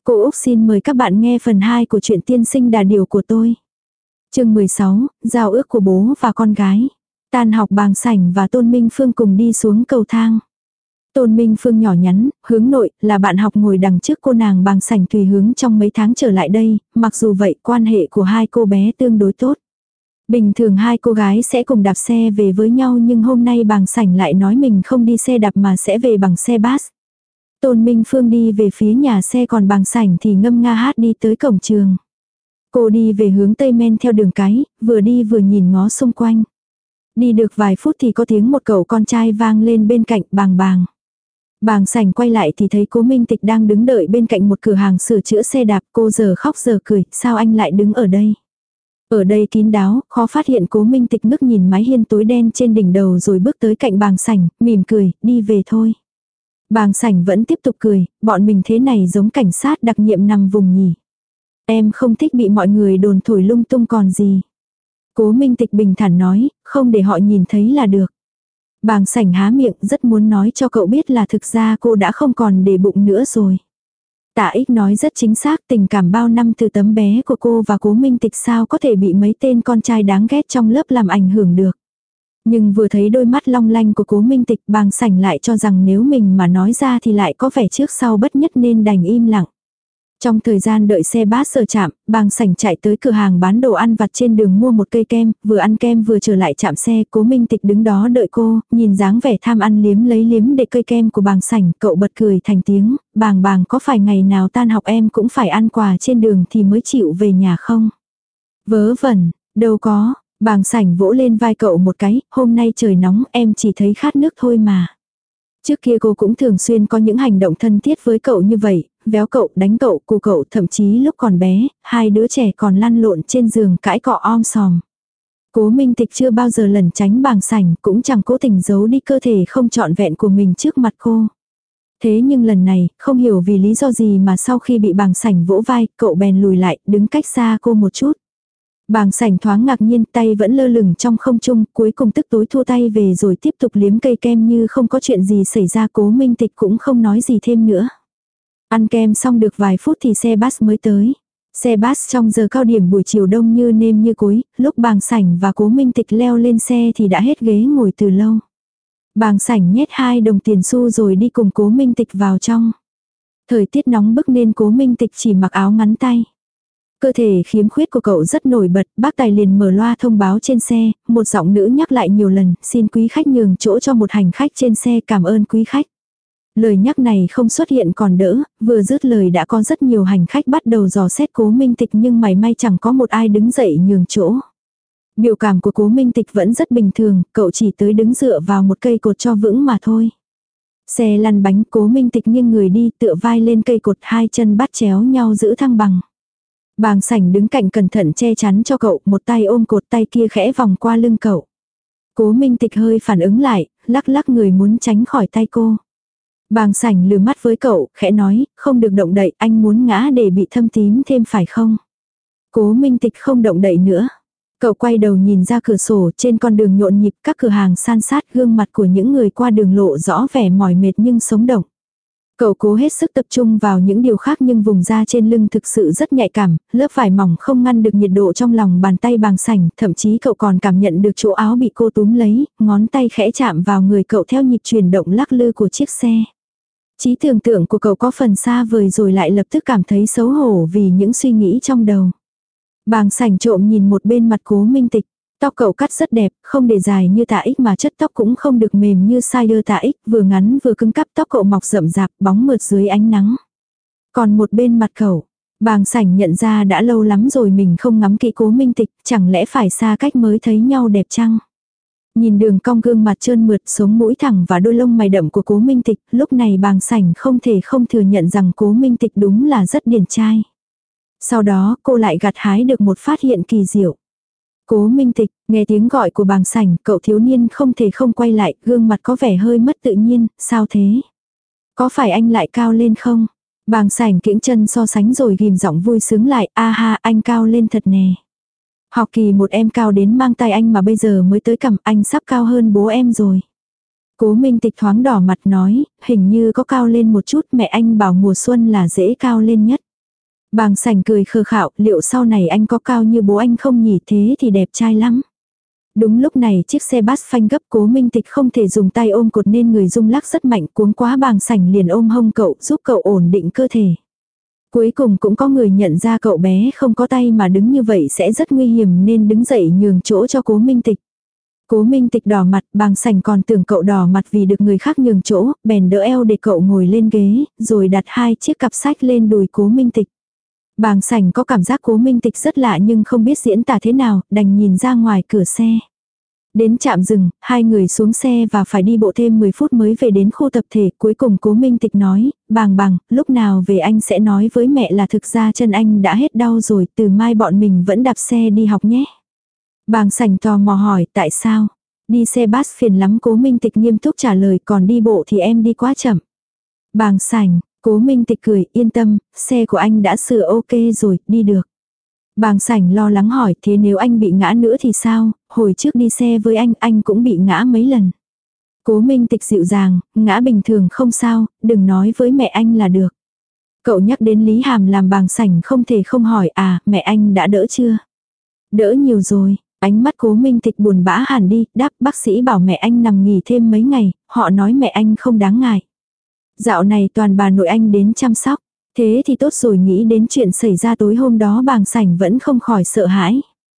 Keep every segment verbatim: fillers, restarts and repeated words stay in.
Cô Úc xin mời các bạn nghe phần hai của truyện tiên sinh đà điểu của tôi. Chương mười sáu, giao ước của bố và con gái. Tan học Bàng Sảnh và Tôn Minh Phương cùng đi xuống cầu thang. Tôn Minh Phương nhỏ nhắn, hướng nội, là bạn học ngồi đằng trước cô nàng Bàng Sảnh tùy hướng trong mấy tháng trở lại đây, mặc dù vậy quan hệ của hai cô bé tương đối tốt. Bình thường hai cô gái sẽ cùng đạp xe về với nhau nhưng hôm nay Bàng Sảnh lại nói mình không đi xe đạp mà sẽ về bằng xe bus. Tôn Minh Phương đi về phía nhà xe còn Bàng Sảnh thì ngâm nga hát đi tới cổng trường. Cô đi về hướng tây men theo đường cái, vừa đi vừa nhìn ngó xung quanh. Đi được vài phút thì có tiếng một cậu con trai vang lên bên cạnh Bàng Bàng. Bàng Sảnh quay lại thì thấy Cố Minh Tịch đang đứng đợi bên cạnh một cửa hàng sửa chữa xe đạp. Cô giờ khóc giờ cười, sao anh lại đứng ở đây? Ở đây kín đáo, khó phát hiện. Cố Minh Tịch ngước nhìn mái hiên tối đen trên đỉnh đầu rồi bước tới cạnh Bàng Sảnh, mỉm cười, đi về thôi. Bàng Sảnh vẫn tiếp tục cười, bọn mình thế này giống cảnh sát đặc nhiệm nằm vùng nhỉ. Em không thích bị mọi người đồn thổi lung tung còn gì. Cố Minh Tịch bình thản nói, không để họ nhìn thấy là được. Bàng Sảnh há miệng rất muốn nói cho cậu biết là thực ra cô đã không còn để bụng nữa rồi. Tạ Ích nói rất chính xác, tình cảm bao năm từ tấm bé của cô và Cố Minh Tịch sao có thể bị mấy tên con trai đáng ghét trong lớp làm ảnh hưởng được. Nhưng vừa thấy đôi mắt long lanh của Cố Minh Tịch, Bàng Sảnh lại cho rằng nếu mình mà nói ra thì lại có vẻ trước sau bất nhất nên đành im lặng. Trong thời gian đợi xe bus ở trạm, Bàng Sảnh chạy tới cửa hàng bán đồ ăn vặt trên đường mua một cây kem, vừa ăn kem vừa trở lại trạm xe. Cố Minh Tịch đứng đó đợi cô, nhìn dáng vẻ tham ăn liếm lấy liếm để cây kem của Bàng Sảnh, cậu bật cười thành tiếng, Bàng Bàng có phải ngày nào tan học em cũng phải ăn quà trên đường thì mới chịu về nhà không? Vớ vẩn, đâu có. Bàng Sảnh vỗ lên vai cậu một cái, hôm nay trời nóng em chỉ thấy khát nước thôi mà. Trước kia cô cũng thường xuyên có những hành động thân thiết với cậu như vậy, véo cậu, đánh cậu, cù cậu, thậm chí lúc còn bé, hai đứa trẻ còn lăn lộn trên giường cãi cọ om sòm. Cố Minh Tịch chưa bao giờ lẩn tránh Bàng Sảnh, cũng chẳng cố tình giấu đi cơ thể không trọn vẹn của mình trước mặt cô. Thế nhưng lần này, không hiểu vì lý do gì mà sau khi bị Bàng Sảnh vỗ vai, cậu bèn lùi lại, đứng cách xa cô một chút. Bàng Sảnh thoáng ngạc nhiên, tay vẫn lơ lửng trong không trung, cuối cùng tức tối thua tay về rồi tiếp tục liếm cây kem như không có chuyện gì xảy ra. Cố Minh Tịch cũng không nói gì thêm nữa. Ăn kem xong được vài phút thì xe bus mới tới. Xe bus trong giờ cao điểm buổi chiều đông như nêm như cối, lúc Bàng Sảnh và Cố Minh Tịch leo lên xe thì đã hết ghế ngồi từ lâu. Bàng Sảnh nhét hai đồng tiền xu rồi đi cùng Cố Minh Tịch vào trong. Thời tiết nóng bức nên Cố Minh Tịch chỉ mặc áo ngắn tay. Cơ thể khiếm khuyết của cậu rất nổi bật, bác tài liền mở loa thông báo trên xe, một giọng nữ nhắc lại nhiều lần, xin quý khách nhường chỗ cho một hành khách trên xe, cảm ơn quý khách. Lời nhắc này không xuất hiện còn đỡ, vừa dứt lời đã có rất nhiều hành khách bắt đầu dò xét Cố Minh Tịch nhưng mảy may chẳng có một ai đứng dậy nhường chỗ. Biểu cảm của Cố Minh Tịch vẫn rất bình thường, cậu chỉ tới đứng dựa vào một cây cột cho vững mà thôi. Xe lăn bánh, Cố Minh Tịch nghiêng người đi tựa vai lên cây cột, hai chân bắt chéo nhau giữ thăng bằng. Bàng Sảnh đứng cạnh cẩn thận che chắn cho cậu, một tay ôm cột tay kia khẽ vòng qua lưng cậu. Cố Minh Tịch hơi phản ứng lại, lắc lắc người muốn tránh khỏi tay cô. Bàng Sảnh lườm mắt với cậu, khẽ nói, không được động đậy, anh muốn ngã để bị thâm tím thêm phải không? Cố Minh Tịch không động đậy nữa. Cậu quay đầu nhìn ra cửa sổ, trên con đường nhộn nhịp các cửa hàng san sát, gương mặt của những người qua đường lộ rõ vẻ mỏi mệt nhưng sống động. Cậu cố hết sức tập trung vào những điều khác nhưng vùng da trên lưng thực sự rất nhạy cảm, lớp vải mỏng không ngăn được nhiệt độ trong lòng bàn tay Bàng Sảnh, thậm chí cậu còn cảm nhận được chỗ áo bị cô túm lấy, ngón tay khẽ chạm vào người cậu theo nhịp chuyển động lắc lư của chiếc xe. Trí tưởng tượng của cậu có phần xa vời rồi lại lập tức cảm thấy xấu hổ vì những suy nghĩ trong đầu. Bàng Sảnh trộm nhìn một bên mặt Cố Minh Tịch. Tóc cậu cắt rất đẹp, không để dài như Tạ Ích mà chất tóc cũng không được mềm như Sider Tạ Ích, vừa ngắn vừa cứng cắp, tóc cậu mọc rậm rạp, bóng mượt dưới ánh nắng. Còn một bên mặt cậu, Bàng Sảnh nhận ra đã lâu lắm rồi mình không ngắm kỹ Cố Minh Tịch, chẳng lẽ phải xa cách mới thấy nhau đẹp chăng? Nhìn đường cong gương mặt trơn mượt, sống mũi thẳng và đôi lông mày đậm của Cố Minh Tịch, lúc này Bàng Sảnh không thể không thừa nhận rằng Cố Minh Tịch đúng là rất điển trai. Sau đó cô lại gặt hái được một phát hiện kỳ diệu. Cố Minh Tịch, nghe tiếng gọi của Bàng Sảnh, cậu thiếu niên không thể không quay lại, gương mặt có vẻ hơi mất tự nhiên, sao thế? Có phải anh lại cao lên không? Bàng Sảnh kiễng chân so sánh rồi ghim giọng vui sướng lại, a ha, anh cao lên thật nè. Học kỳ một em cao đến mang tay anh mà bây giờ mới tới cằm, anh sắp cao hơn bố em rồi. Cố Minh Tịch thoáng đỏ mặt nói, hình như có cao lên một chút, mẹ anh bảo mùa xuân là dễ cao lên nhất. Bàng Sảnh cười khờ khạo, liệu sau này anh có cao như bố anh không nhỉ, thế thì đẹp trai lắm. Đúng lúc này chiếc xe bus phanh gấp, Cố Minh Tịch không thể dùng tay ôm cột nên người rung lắc rất mạnh, cuống quá Bàng Sảnh liền ôm hông cậu giúp cậu ổn định cơ thể. Cuối cùng cũng có người nhận ra cậu bé không có tay mà đứng như vậy sẽ rất nguy hiểm nên đứng dậy nhường chỗ cho Cố Minh Tịch. Cố Minh Tịch đỏ mặt, Bàng Sảnh còn tưởng cậu đỏ mặt vì được người khác nhường chỗ, bèn đỡ eo để cậu ngồi lên ghế, rồi đặt hai chiếc cặp sách lên đùi Cố Minh Tịch. Bàng Sảnh có cảm giác Cố Minh Tịch rất lạ nhưng không biết diễn tả thế nào, đành nhìn ra ngoài cửa xe. Đến trạm dừng, hai người xuống xe và phải đi bộ thêm mười phút mới về đến khu tập thể. Cuối cùng Cố Minh Tịch nói, Bàng Bàng, lúc nào về anh sẽ nói với mẹ là thực ra chân anh đã hết đau rồi, từ mai bọn mình vẫn đạp xe đi học nhé. Bàng Sảnh tò mò hỏi, tại sao? Đi xe bus phiền lắm, Cố Minh Tịch nghiêm túc trả lời, còn đi bộ thì em đi quá chậm. Bàng Sảnh, Cố Minh Tịch cười, yên tâm, xe của anh đã sửa ok rồi, đi được. Bàng Sảnh lo lắng hỏi, thế nếu anh bị ngã nữa thì sao, hồi trước đi xe với anh, anh cũng bị ngã mấy lần. Cố Minh Tịch dịu dàng, ngã bình thường không sao, đừng nói với mẹ anh là được. Cậu nhắc đến Lý Hàm làm Bàng Sảnh không thể không hỏi, à, mẹ anh đã đỡ chưa? Đỡ nhiều rồi, ánh mắt Cố Minh Tịch buồn bã hẳn đi, đáp bác sĩ bảo mẹ anh nằm nghỉ thêm mấy ngày, họ nói mẹ anh không đáng ngại. Dạo này toàn bà nội anh đến chăm sóc. Thế thì tốt rồi, nghĩ đến chuyện xảy ra tối hôm đó Bàng Sảnh vẫn không khỏi sợ hãi.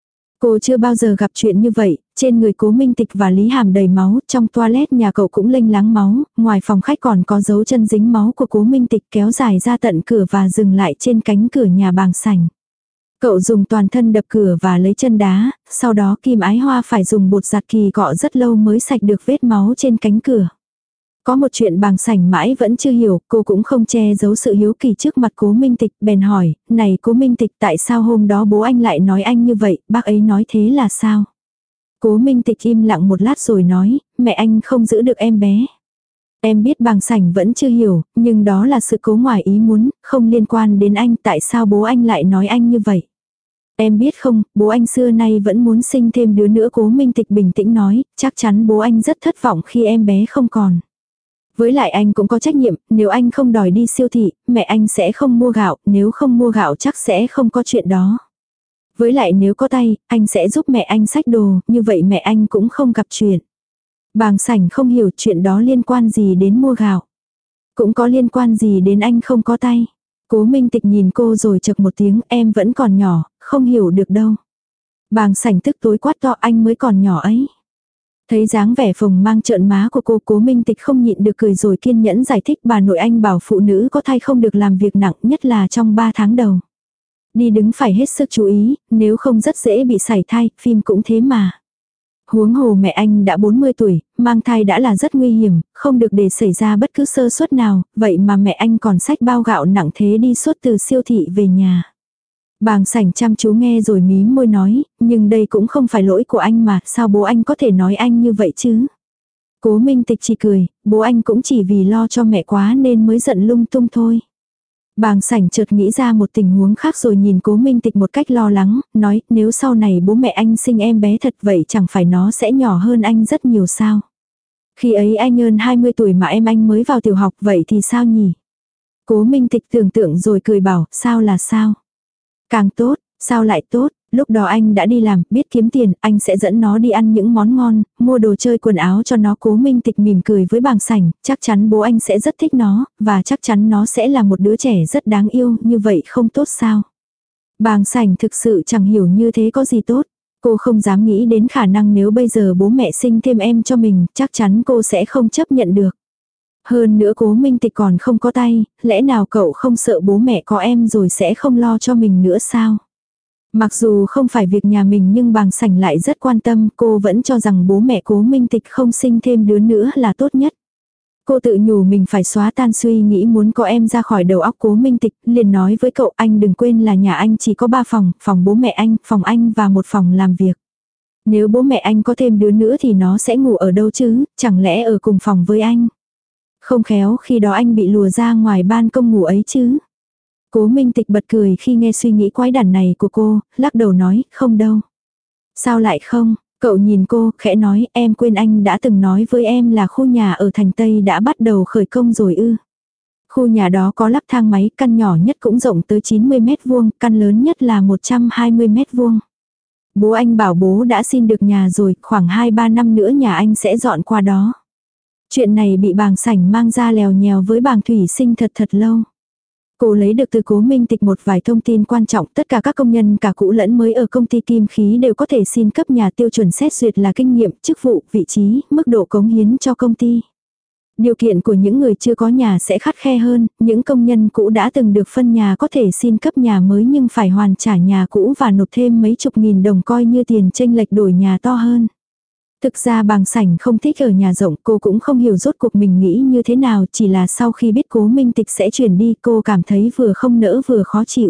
Cô chưa bao giờ gặp chuyện như vậy, trên người Cố Minh Tịch và Lý Hàm đầy máu, trong toilet nhà cậu cũng lênh láng máu, ngoài phòng khách còn có dấu chân dính máu của Cố Minh Tịch kéo dài ra tận cửa và dừng lại trên cánh cửa nhà Bàng Sảnh. Cậu dùng toàn thân đập cửa và lấy chân đá, sau đó Kim Ái Hoa phải dùng bột giặt kỳ cọ rất lâu mới sạch được vết máu trên cánh cửa. Có một chuyện Bàng Sảnh mãi vẫn chưa hiểu, cô cũng không che giấu sự hiếu kỳ trước mặt Cố Minh Tịch, bèn hỏi, này Cố Minh Tịch, tại sao hôm đó bố anh lại nói anh như vậy, bác ấy nói thế là sao? Cố Minh Tịch im lặng một lát rồi nói, mẹ anh không giữ được em bé. Em biết Bàng Sảnh vẫn chưa hiểu, nhưng đó là sự cố ngoài ý muốn, không liên quan đến anh, tại sao bố anh lại nói anh như vậy? Em biết không, bố anh xưa nay vẫn muốn sinh thêm đứa nữa, Cố Minh Tịch bình tĩnh nói, chắc chắn bố anh rất thất vọng khi em bé không còn. Với lại anh cũng có trách nhiệm, nếu anh không đòi đi siêu thị, mẹ anh sẽ không mua gạo, nếu không mua gạo chắc sẽ không có chuyện đó. Với lại nếu có tay, anh sẽ giúp mẹ anh xách đồ, như vậy mẹ anh cũng không gặp chuyện. Bàng Sảnh không hiểu chuyện đó liên quan gì đến mua gạo. Cũng có liên quan gì đến anh không có tay. Cố Minh Tịch nhìn cô rồi chậc một tiếng, em vẫn còn nhỏ, không hiểu được đâu. Bàng Sảnh tức tối quát to, anh mới còn nhỏ ấy. Thấy dáng vẻ phồng mang trợn má của cô, Cố Minh Tịch không nhịn được cười rồi kiên nhẫn giải thích, bà nội anh bảo phụ nữ có thai không được làm việc nặng, nhất là trong ba tháng đầu. Đi đứng phải hết sức chú ý, nếu không rất dễ bị sảy thai, phim cũng thế mà. Huống hồ mẹ anh đã bốn mươi tuổi, mang thai đã là rất nguy hiểm, không được để xảy ra bất cứ sơ suất nào, vậy mà mẹ anh còn xách bao gạo nặng thế đi suốt từ siêu thị về nhà. Bàng Sảnh chăm chú nghe rồi mím môi nói, nhưng đây cũng không phải lỗi của anh mà, sao bố anh có thể nói anh như vậy chứ? Cố Minh Tịch chỉ cười, bố anh cũng chỉ vì lo cho mẹ quá nên mới giận lung tung thôi. Bàng Sảnh chợt nghĩ ra một tình huống khác rồi nhìn Cố Minh Tịch một cách lo lắng, nói, nếu sau này bố mẹ anh sinh em bé thật vậy chẳng phải nó sẽ nhỏ hơn anh rất nhiều sao? Khi ấy anh hơn hai mươi tuổi mà em anh mới vào tiểu học, vậy thì sao nhỉ? Cố Minh Tịch tưởng tượng rồi cười bảo, sao là sao? Càng tốt, sao lại tốt, lúc đó anh đã đi làm, biết kiếm tiền, anh sẽ dẫn nó đi ăn những món ngon, mua đồ chơi quần áo cho nó. Cố Minh Tịch mỉm cười với Bàng Sảnh, chắc chắn bố anh sẽ rất thích nó, và chắc chắn nó sẽ là một đứa trẻ rất đáng yêu, như vậy không tốt sao? Bàng Sảnh thực sự chẳng hiểu như thế có gì tốt. Cô không dám nghĩ đến khả năng nếu bây giờ bố mẹ sinh thêm em cho mình, chắc chắn cô sẽ không chấp nhận được. Hơn nữa Cố Minh Tịch còn không có tay, lẽ nào cậu không sợ bố mẹ có em rồi sẽ không lo cho mình nữa sao? Mặc dù không phải việc nhà mình nhưng Bàng Sảnh lại rất quan tâm, cô vẫn cho rằng bố mẹ Cố Minh Tịch không sinh thêm đứa nữa là tốt nhất. Cô tự nhủ mình phải xóa tan suy nghĩ muốn có em ra khỏi đầu óc Cố Minh Tịch, liền nói với cậu, anh đừng quên là nhà anh chỉ có ba phòng, phòng bố mẹ anh, phòng anh và một phòng làm việc. Nếu bố mẹ anh có thêm đứa nữa thì nó sẽ ngủ ở đâu chứ, chẳng lẽ ở cùng phòng với anh? Không khéo khi đó anh bị lùa ra ngoài ban công ngủ ấy chứ. Cố Minh Tịch bật cười khi nghe suy nghĩ quái đản này của cô, lắc đầu nói, không đâu. Sao lại không? Cậu nhìn cô, khẽ nói, em quên anh đã từng nói với em là khu nhà ở thành Tây đã bắt đầu khởi công rồi ư. Khu nhà đó có lắp thang máy, căn nhỏ nhất cũng rộng tới chín mươi mét vuông, căn lớn nhất là một trăm hai mươi mét vuông. Bố anh bảo bố đã xin được nhà rồi, khoảng hai ba năm nữa nhà anh sẽ dọn qua đó. Chuyện này bị bàng sảnh mang ra lèo nhèo với bàng Thủy Sinh thật thật lâu. Cô lấy được từ Cố Minh Tịch một vài thông tin quan trọng, tất cả các công nhân cả cũ lẫn mới ở công ty kim khí đều có thể xin cấp nhà, tiêu chuẩn xét duyệt là kinh nghiệm, chức vụ, vị trí, mức độ cống hiến cho công ty. Điều kiện của những người chưa có nhà sẽ khắt khe hơn, những công nhân cũ đã từng được phân nhà có thể xin cấp nhà mới nhưng phải hoàn trả nhà cũ và nộp thêm mấy chục nghìn đồng coi như tiền chênh lệch đổi nhà to hơn. Thực ra bàng sảnh không thích ở nhà rộng, cô cũng không hiểu rốt cuộc mình nghĩ như thế nào, chỉ là sau khi biết Cố Minh Tịch sẽ chuyển đi cô cảm thấy vừa không nỡ vừa khó chịu.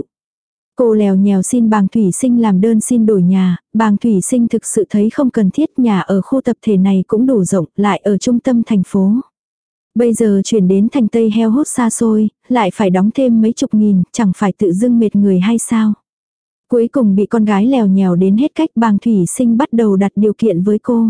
Cô lèo nhèo xin bàng Thủy Sinh làm đơn xin đổi nhà, bàng Thủy Sinh thực sự thấy không cần thiết, nhà ở khu tập thể này cũng đủ rộng, lại ở trung tâm thành phố. Bây giờ chuyển đến thành Tây heo hút xa xôi, lại phải đóng thêm mấy chục nghìn, chẳng phải tự dưng mệt người hay sao. Cuối cùng bị con gái lèo nhèo đến hết cách, bàng Thủy Sinh bắt đầu đặt điều kiện với cô.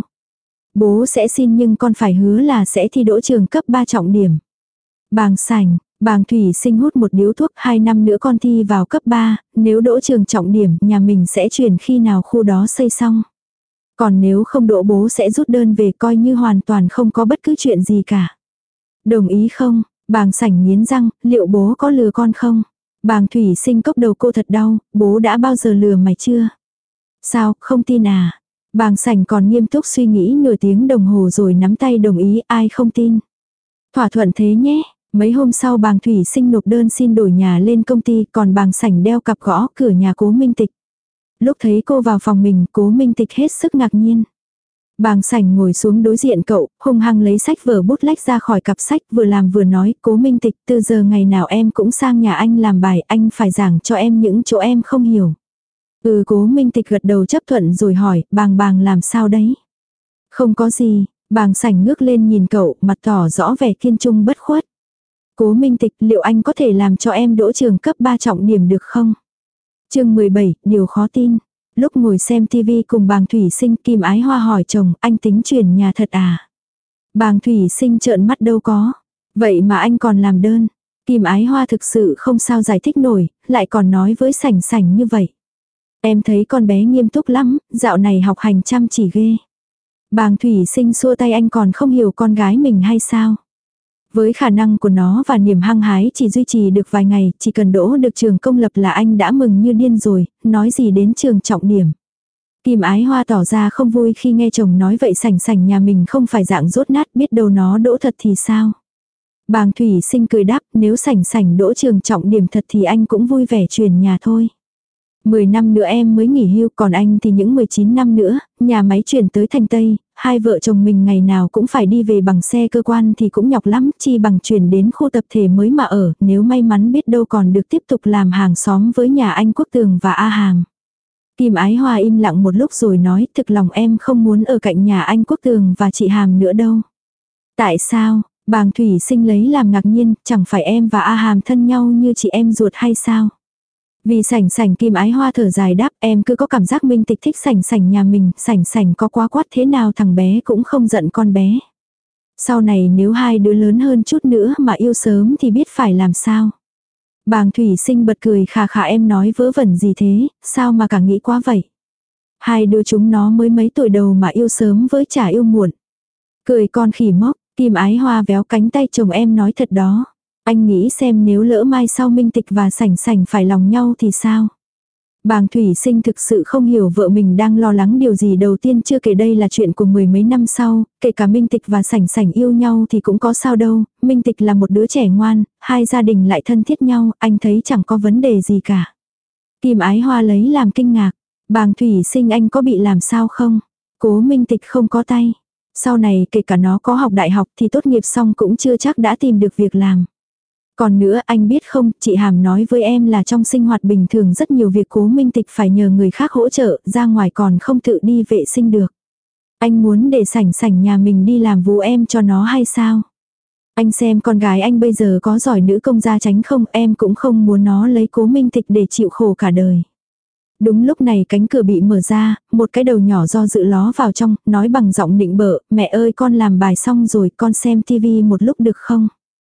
Bố sẽ xin nhưng con phải hứa là sẽ thi đỗ trường cấp ba trọng điểm. Bàng sảnh, bàng Thủy Sinh hút một điếu thuốc, hai năm nữa con thi vào cấp ba, nếu đỗ trường trọng điểm nhà mình sẽ chuyển khi nào khu đó xây xong. Còn nếu không đỗ bố sẽ rút đơn về coi như hoàn toàn không có bất cứ chuyện gì cả. Đồng ý không? Bàng sảnh nghiến răng, liệu bố có lừa con không? Bàng Thủy Sinh cốc đầu cô thật đau, bố đã bao giờ lừa mày chưa? Sao, không tin à? Bàng sảnh còn nghiêm túc suy nghĩ nửa tiếng đồng hồ rồi nắm tay đồng ý, ai không tin. Thỏa thuận thế nhé. Mấy hôm sau bàng Thủy Sinh nộp đơn xin đổi nhà lên công ty, còn bàng sảnh đeo cặp gõ cửa nhà Cố Minh Tịch. Lúc thấy cô vào phòng mình, Cố Minh Tịch hết sức ngạc nhiên. Bàng sảnh ngồi xuống đối diện cậu, hung hăng lấy sách vở bút lách ra khỏi cặp sách, vừa làm vừa nói, Cố Minh Tịch, từ giờ ngày nào em cũng sang nhà anh làm bài, anh phải giảng cho em những chỗ em không hiểu. Ừ, Cố Minh Tịch gật đầu chấp thuận rồi hỏi, bàng bàng làm sao đấy? Không có gì, bàng sảnh ngước lên nhìn cậu, mặt tỏ rõ vẻ kiên trung bất khuất. Cố Minh Tịch, liệu anh có thể làm cho em đỗ trường cấp ba trọng điểm được không? Chương mười bảy, điều khó tin. Lúc ngồi xem tivi cùng bàng Thủy Sinh, Kim Ái Hoa hỏi chồng, anh tính chuyển nhà thật à? Bàng Thủy Sinh trợn mắt, đâu có. Vậy mà anh còn làm đơn. Kim Ái Hoa thực sự không sao giải thích nổi, lại còn nói với sảnh sảnh như vậy. Em thấy con bé nghiêm túc lắm, dạo này học hành chăm chỉ ghê. Bàng Thủy Sinh xua tay, anh còn không hiểu con gái mình hay sao? Với khả năng của nó và niềm hăng hái chỉ duy trì được vài ngày, chỉ cần đỗ được trường công lập là anh đã mừng như điên rồi, nói gì đến trường trọng điểm. Kim Ái Hoa tỏ ra không vui khi nghe chồng nói vậy, sảnh sảnh nhà mình không phải dạng rốt nát, biết đâu nó đỗ thật thì sao. Bàng Thủy Sinh cười đáp, nếu sảnh sảnh đỗ trường trọng điểm thật thì anh cũng vui vẻ chuyển nhà thôi. mười năm nữa em mới nghỉ hưu, còn anh thì những mười chín năm nữa, nhà máy chuyển tới thành Tây, hai vợ chồng mình ngày nào cũng phải đi về bằng xe cơ quan thì cũng nhọc lắm, chi bằng chuyển đến khu tập thể mới mà ở, nếu may mắn biết đâu còn được tiếp tục làm hàng xóm với nhà anh Quốc Tường và A Hàm. Kim Ái Hoa im lặng một lúc rồi nói, thực lòng em không muốn ở cạnh nhà anh Quốc Tường và chị Hàm nữa đâu. Tại sao? Bàng Thủy Sinh lấy làm ngạc nhiên, chẳng phải em và A Hàm thân nhau như chị em ruột hay sao? Vì sảnh sảnh, Kim Ái Hoa thở dài đáp, em cứ có cảm giác Minh Tịch thích sảnh sảnh nhà mình, sảnh sảnh có quá quát thế nào thằng bé cũng không giận con bé. Sau này nếu hai đứa lớn hơn chút nữa mà yêu sớm thì biết phải làm sao. Bàng Thủy Sinh bật cười khà khà, em nói vớ vẩn gì thế, sao mà cả nghĩ quá vậy. Hai đứa chúng nó mới mấy tuổi đầu mà yêu sớm với chả yêu muộn. Cười con khỉ mốc, Kim Ái Hoa véo cánh tay chồng, em nói thật đó. Anh nghĩ xem nếu lỡ mai sau Minh Tịch và sảnh sảnh phải lòng nhau thì sao? Bàng Thủy Sinh thực sự không hiểu vợ mình đang lo lắng điều gì. Đầu tiên chưa kể đây là chuyện của mười mấy năm sau, kể cả Minh Tịch và sảnh sảnh yêu nhau thì cũng có sao đâu. Minh Tịch là một đứa trẻ ngoan, hai gia đình lại thân thiết nhau, anh thấy chẳng có vấn đề gì cả. Kim Ái Hoa lấy làm kinh ngạc. Bàng Thủy Sinh, anh có bị làm sao không? Cố Minh Tịch không có tay. Sau này kể cả nó có học đại học thì tốt nghiệp xong cũng chưa chắc đã tìm được việc làm. Còn nữa, anh biết không, chị Hàm nói với em là trong sinh hoạt bình thường rất nhiều việc Cố Minh Tịch phải nhờ người khác hỗ trợ, ra ngoài còn không tự đi vệ sinh được. Anh muốn để sảnh sảnh nhà mình đi làm vú em cho nó hay sao? Anh xem con gái anh bây giờ có giỏi nữ công gia chánh không, em cũng không muốn nó lấy Cố Minh Tịch để chịu khổ cả đời. Đúng lúc này cánh cửa bị mở ra, một cái đầu nhỏ do dự ló vào trong, nói bằng giọng nịnh bợ, mẹ ơi con làm bài xong rồi, con xem tivi một lúc được không?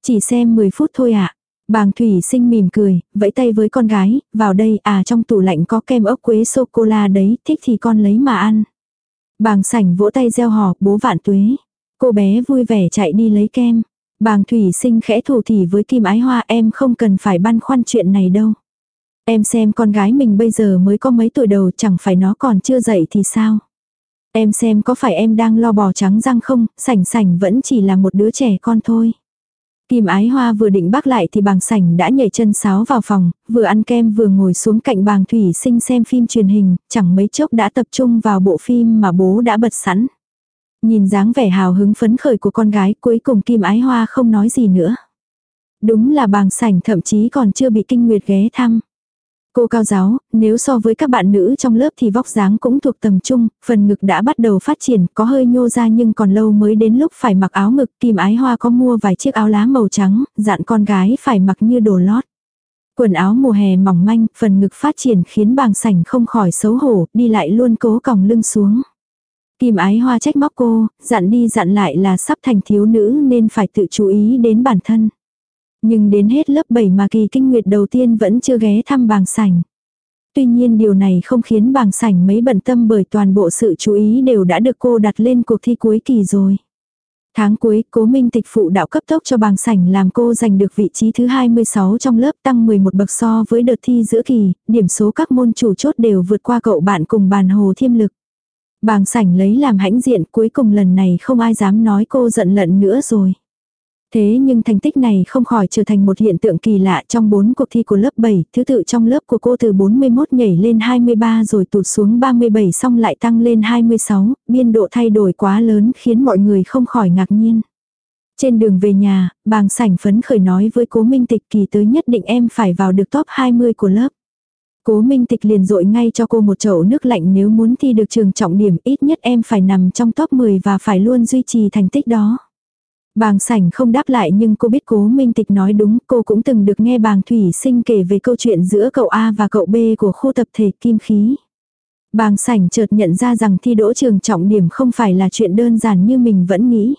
Chỉ xem mười phút thôi ạ. À. Bàng Thủy Sinh mỉm cười, vẫy tay với con gái, vào đây à trong tủ lạnh có kem ốc quế sô-cô-la đấy, thích thì con lấy mà ăn. Bàng Sảnh vỗ tay reo hò, bố vạn tuế. Cô bé vui vẻ chạy đi lấy kem. Bàng Thủy Sinh khẽ thủ thỉ với Kim Ái Hoa, em không cần phải băn khoăn chuyện này đâu. Em xem con gái mình bây giờ mới có mấy tuổi đầu, chẳng phải nó còn chưa dậy thì sao. Em xem có phải em đang lo bò trắng răng không, Sảnh Sảnh vẫn chỉ là một đứa trẻ con thôi. Kim Ái Hoa vừa định bác lại thì Bàng Sảnh đã nhảy chân sáo vào phòng, vừa ăn kem vừa ngồi xuống cạnh Bàng Thủy Sinh xem phim truyền hình, chẳng mấy chốc đã tập trung vào bộ phim mà bố đã bật sẵn. Nhìn dáng vẻ hào hứng phấn khởi của con gái, cuối cùng Kim Ái Hoa không nói gì nữa. Đúng là Bàng Sảnh thậm chí còn chưa bị Kinh Nguyệt ghé thăm. Cô cao giáo, nếu so với các bạn nữ trong lớp thì vóc dáng cũng thuộc tầm trung, phần ngực đã bắt đầu phát triển, có hơi nhô ra nhưng còn lâu mới đến lúc phải mặc áo ngực. Kim Ái Hoa có mua vài chiếc áo lá màu trắng, dặn con gái phải mặc như đồ lót. Quần áo mùa hè mỏng manh, phần ngực phát triển khiến Bàng Sảnh không khỏi xấu hổ, đi lại luôn cố còng lưng xuống. Kim Ái Hoa trách móc cô, dặn đi dặn lại là sắp thành thiếu nữ nên phải tự chú ý đến bản thân. Nhưng đến hết lớp bảy mà Kỳ Kinh Nguyệt đầu tiên vẫn chưa ghé thăm Bàng Sảnh. Tuy nhiên điều này không khiến Bàng Sảnh mấy bận tâm bởi toàn bộ sự chú ý đều đã được cô đặt lên cuộc thi cuối kỳ rồi. Tháng cuối, Cố Minh Tịch phụ đạo cấp tốc cho Bàng Sảnh làm cô giành được vị trí thứ hai mươi sáu trong lớp, tăng mười một bậc so với đợt thi giữa kỳ, điểm số các môn chủ chốt đều vượt qua cậu bạn cùng bàn Hồ Thiêm Lực. Bàng Sảnh lấy làm hãnh diện, cuối cùng lần này không ai dám nói cô giận lận nữa rồi. Thế nhưng thành tích này không khỏi trở thành một hiện tượng kỳ lạ trong bốn cuộc thi của lớp bảy, thứ tự trong lớp của cô từ bốn mươi mốt nhảy lên hai mươi ba rồi tụt xuống ba mươi bảy xong lại tăng lên hai mươi sáu, biên độ thay đổi quá lớn khiến mọi người không khỏi ngạc nhiên. Trên đường về nhà, Bàng Sảnh phấn khởi nói với Cố Minh Tịch kỳ tới nhất định em phải vào được top hai mươi của lớp. Cố Minh Tịch liền dội ngay cho cô một chậu nước lạnh, nếu muốn thi được trường trọng điểm ít nhất em phải nằm trong top mười và phải luôn duy trì thành tích đó. Bàng Sảnh không đáp lại nhưng cô biết Cố Minh Tịch nói đúng, cô cũng từng được nghe Bàng Thủy Sinh kể về câu chuyện giữa cậu A và cậu B của khu tập thể Kim Khí. Bàng Sảnh chợt nhận ra rằng thi đỗ trường trọng điểm không phải là chuyện đơn giản như mình vẫn nghĩ.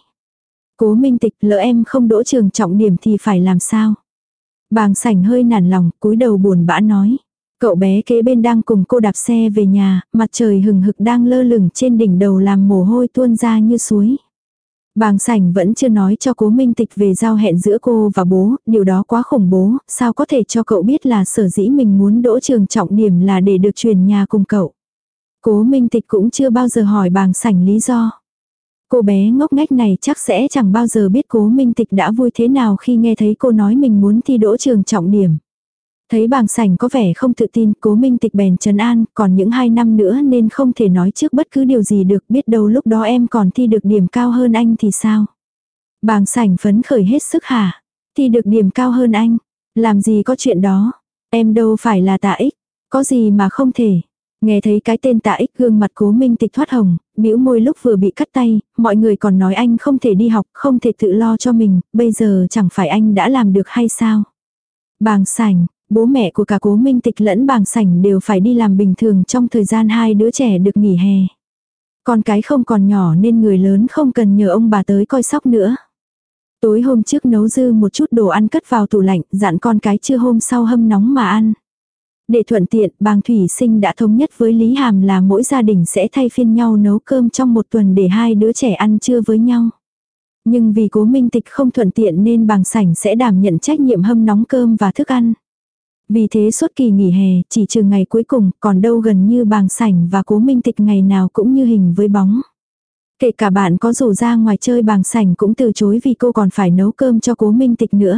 Cố Minh Tịch, lỡ em không đỗ trường trọng điểm thì phải làm sao? Bàng Sảnh hơi nản lòng, cúi đầu buồn bã nói. Cậu bé kế bên đang cùng cô đạp xe về nhà, mặt trời hừng hực đang lơ lửng trên đỉnh đầu làm mồ hôi tuôn ra như suối. Bàng Sảnh vẫn chưa nói cho Cố Minh Tịch về giao hẹn giữa cô và bố, điều đó quá khủng bố, sao có thể cho cậu biết là sở dĩ mình muốn đỗ trường trọng điểm là để được chuyển nhà cùng cậu. Cố Minh Tịch cũng chưa bao giờ hỏi Bàng Sảnh lý do. Cô bé ngốc nghếch này chắc sẽ chẳng bao giờ biết Cố Minh Tịch đã vui thế nào khi nghe thấy cô nói mình muốn thi đỗ trường trọng điểm. Thấy Bàng Sảnh có vẻ không tự tin, Cố Minh Tịch bèn trấn an, còn những hai năm nữa nên không thể nói trước bất cứ điều gì được, biết đâu lúc đó em còn thi được điểm cao hơn anh thì sao. Bàng Sảnh phấn khởi hết sức hả, thi được điểm cao hơn anh, làm gì có chuyện đó, em đâu phải là Tạ Ích, có gì mà không thể. Nghe thấy cái tên Tạ Ích, gương mặt Cố Minh Tịch thoát hồng, bĩu môi lúc vừa bị cắt tay, mọi người còn nói anh không thể đi học, không thể tự lo cho mình, bây giờ chẳng phải anh đã làm được hay sao. Bàng Sảnh, bố mẹ của cả Cố Minh Tịch lẫn Bàng Sảnh đều phải đi làm bình thường trong thời gian hai đứa trẻ được nghỉ hè. Con cái không còn nhỏ nên người lớn không cần nhờ ông bà tới coi sóc nữa. Tối hôm trước nấu dư một chút đồ ăn cất vào tủ lạnh, dặn con cái trưa hôm sau hâm nóng mà ăn. Để thuận tiện, Bàng Thủy Sinh đã thống nhất với Lý Hàm là mỗi gia đình sẽ thay phiên nhau nấu cơm trong một tuần để hai đứa trẻ ăn trưa với nhau. Nhưng vì Cố Minh Tịch không thuận tiện nên Bàng Sảnh sẽ đảm nhận trách nhiệm hâm nóng cơm và thức ăn. Vì thế suốt kỳ nghỉ hè, chỉ trừ ngày cuối cùng, còn đâu gần như Bàng Sảnh và Cố Minh Tịch ngày nào cũng như hình với bóng. Kể cả bạn có rủ ra ngoài chơi, Bàng Sảnh cũng từ chối vì cô còn phải nấu cơm cho Cố Minh Tịch nữa.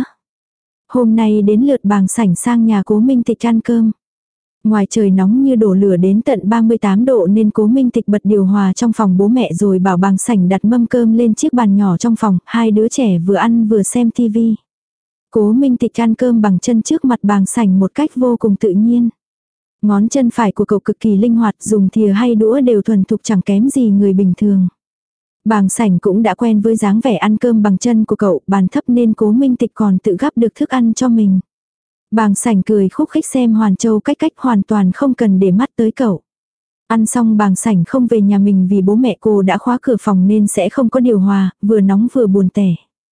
Hôm nay đến lượt Bàng Sảnh sang nhà Cố Minh Tịch ăn cơm. Ngoài trời nóng như đổ lửa đến tận ba mươi tám độ nên Cố Minh Tịch bật điều hòa trong phòng bố mẹ rồi bảo Bàng Sảnh đặt mâm cơm lên chiếc bàn nhỏ trong phòng, hai đứa trẻ vừa ăn vừa xem tivi. Cố Minh Tịch ăn cơm bằng chân trước mặt Bàng Sảnh một cách vô cùng tự nhiên. Ngón chân phải của cậu cực kỳ linh hoạt, dùng thìa hay đũa đều thuần thục chẳng kém gì người bình thường. Bàng Sảnh cũng đã quen với dáng vẻ ăn cơm bằng chân của cậu, bàn thấp nên Cố Minh Tịch còn tự gắp được thức ăn cho mình. Bàng Sảnh cười khúc khích xem Hoàn Châu cách cách hoàn toàn không cần để mắt tới cậu. Ăn xong Bàng Sảnh không về nhà mình vì bố mẹ cô đã khóa cửa phòng nên sẽ không có điều hòa, vừa nóng vừa buồn tẻ.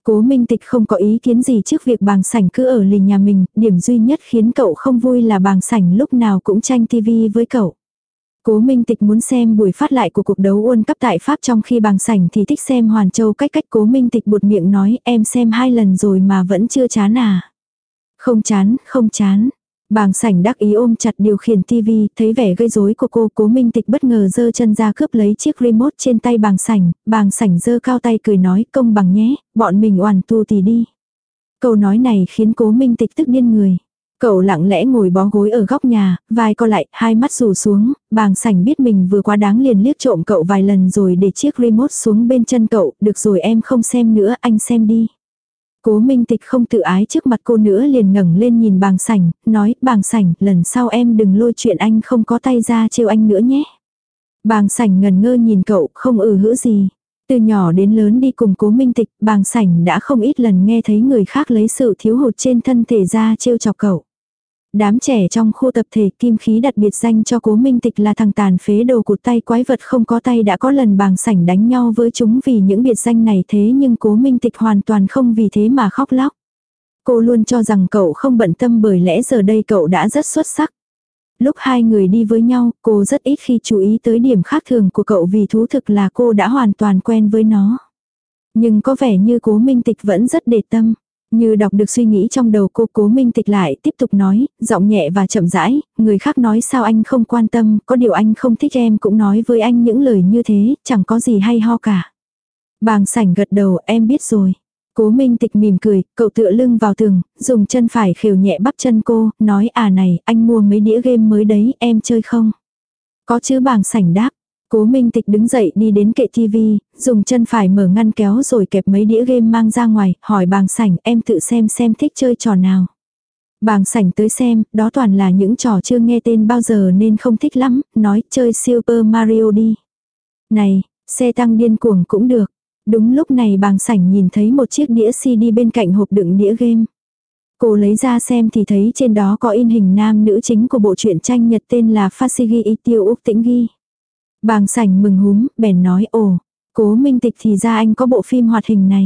Cố Minh Tịch không có ý kiến gì trước việc Bàng Sảnh cứ ở lì nhà mình, điểm duy nhất khiến cậu không vui là Bàng Sảnh lúc nào cũng tranh tivi với cậu. Cố Minh Tịch muốn xem buổi phát lại của cuộc đấu World Cup tại Pháp trong khi Bàng Sảnh thì thích xem Hoàn Châu cách cách. Cố Minh Tịch buột miệng nói em xem hai lần rồi mà vẫn chưa chán à. Không chán, không chán. Bàng Sảnh đắc ý ôm chặt điều khiển tivi, thấy vẻ gây rối của cô, Cố Minh Tịch bất ngờ giơ chân ra cướp lấy chiếc remote trên tay Bàng Sảnh, Bàng Sảnh giơ cao tay cười nói công bằng nhé, bọn mình oàn tu thì đi. Câu nói này khiến Cố Minh Tịch tức điên người. Cậu lặng lẽ ngồi bó gối ở góc nhà, vai co lại, hai mắt rủ xuống, Bàng Sảnh biết mình vừa quá đáng liền liếc trộm cậu vài lần rồi để chiếc remote xuống bên chân cậu, được rồi em không xem nữa, anh xem đi. Cố Minh Tịch không tự ái trước mặt cô nữa liền ngẩng lên nhìn Bàng Sảnh, nói, Bàng Sảnh, lần sau em đừng lôi chuyện anh không có tay ra trêu anh nữa nhé. Bàng Sảnh ngần ngơ nhìn cậu, không ừ hữ gì. Từ nhỏ đến lớn đi cùng Cố Minh Tịch, Bàng Sảnh đã không ít lần nghe thấy người khác lấy sự thiếu hụt trên thân thể ra trêu chọc cậu. Đám trẻ trong khu tập thể Kim Khí đặt biệt danh cho Cố Minh Tịch là thằng tàn phế đồ cụt tay quái vật không có tay. Đã có lần Bàng Sảnh đánh nhau với chúng vì những biệt danh này, thế nhưng Cố Minh Tịch hoàn toàn không vì thế mà khóc lóc. Cô luôn cho rằng cậu không bận tâm bởi lẽ giờ đây cậu đã rất xuất sắc. Lúc hai người đi với nhau, cô rất ít khi chú ý tới điểm khác thường của cậu vì thú thực là cô đã hoàn toàn quen với nó. Nhưng có vẻ như Cố Minh Tịch vẫn rất để tâm. Như đọc được suy nghĩ trong đầu cô, Cố Minh Tịch lại tiếp tục nói, giọng nhẹ và chậm rãi, người khác nói sao anh không quan tâm, có điều anh không thích em cũng nói với anh những lời như thế, chẳng có gì hay ho cả. Bàng Sảnh gật đầu, em biết rồi. Cố Minh Tịch mỉm cười, cậu tựa lưng vào tường, dùng chân phải khều nhẹ bắp chân cô, nói à này, anh mua mấy đĩa game mới đấy, em chơi không? Có chứ, Bàng Sảnh đáp. Cố Minh Tịch đứng dậy đi đến kệ tivi, dùng chân phải mở ngăn kéo rồi kẹp mấy đĩa game mang ra ngoài, hỏi Bàng Sảnh em tự xem xem thích chơi trò nào. Bàng Sảnh tới xem, đó toàn là những trò chưa nghe tên bao giờ nên không thích lắm, nói chơi Super Mario đi. Này, xe tăng điên cuồng cũng được. Đúng lúc này Bàng Sảnh nhìn thấy một chiếc đĩa xê đê bên cạnh hộp đựng đĩa game. Cô lấy ra xem thì thấy trên đó có in hình nam nữ chính của bộ truyện tranh Nhật tên là Fasigi Itio Úc Tĩnh Ghi. Bàng Sảnh mừng húm, bèn nói ồ, Cố Minh Tịch thì ra anh có bộ phim hoạt hình này.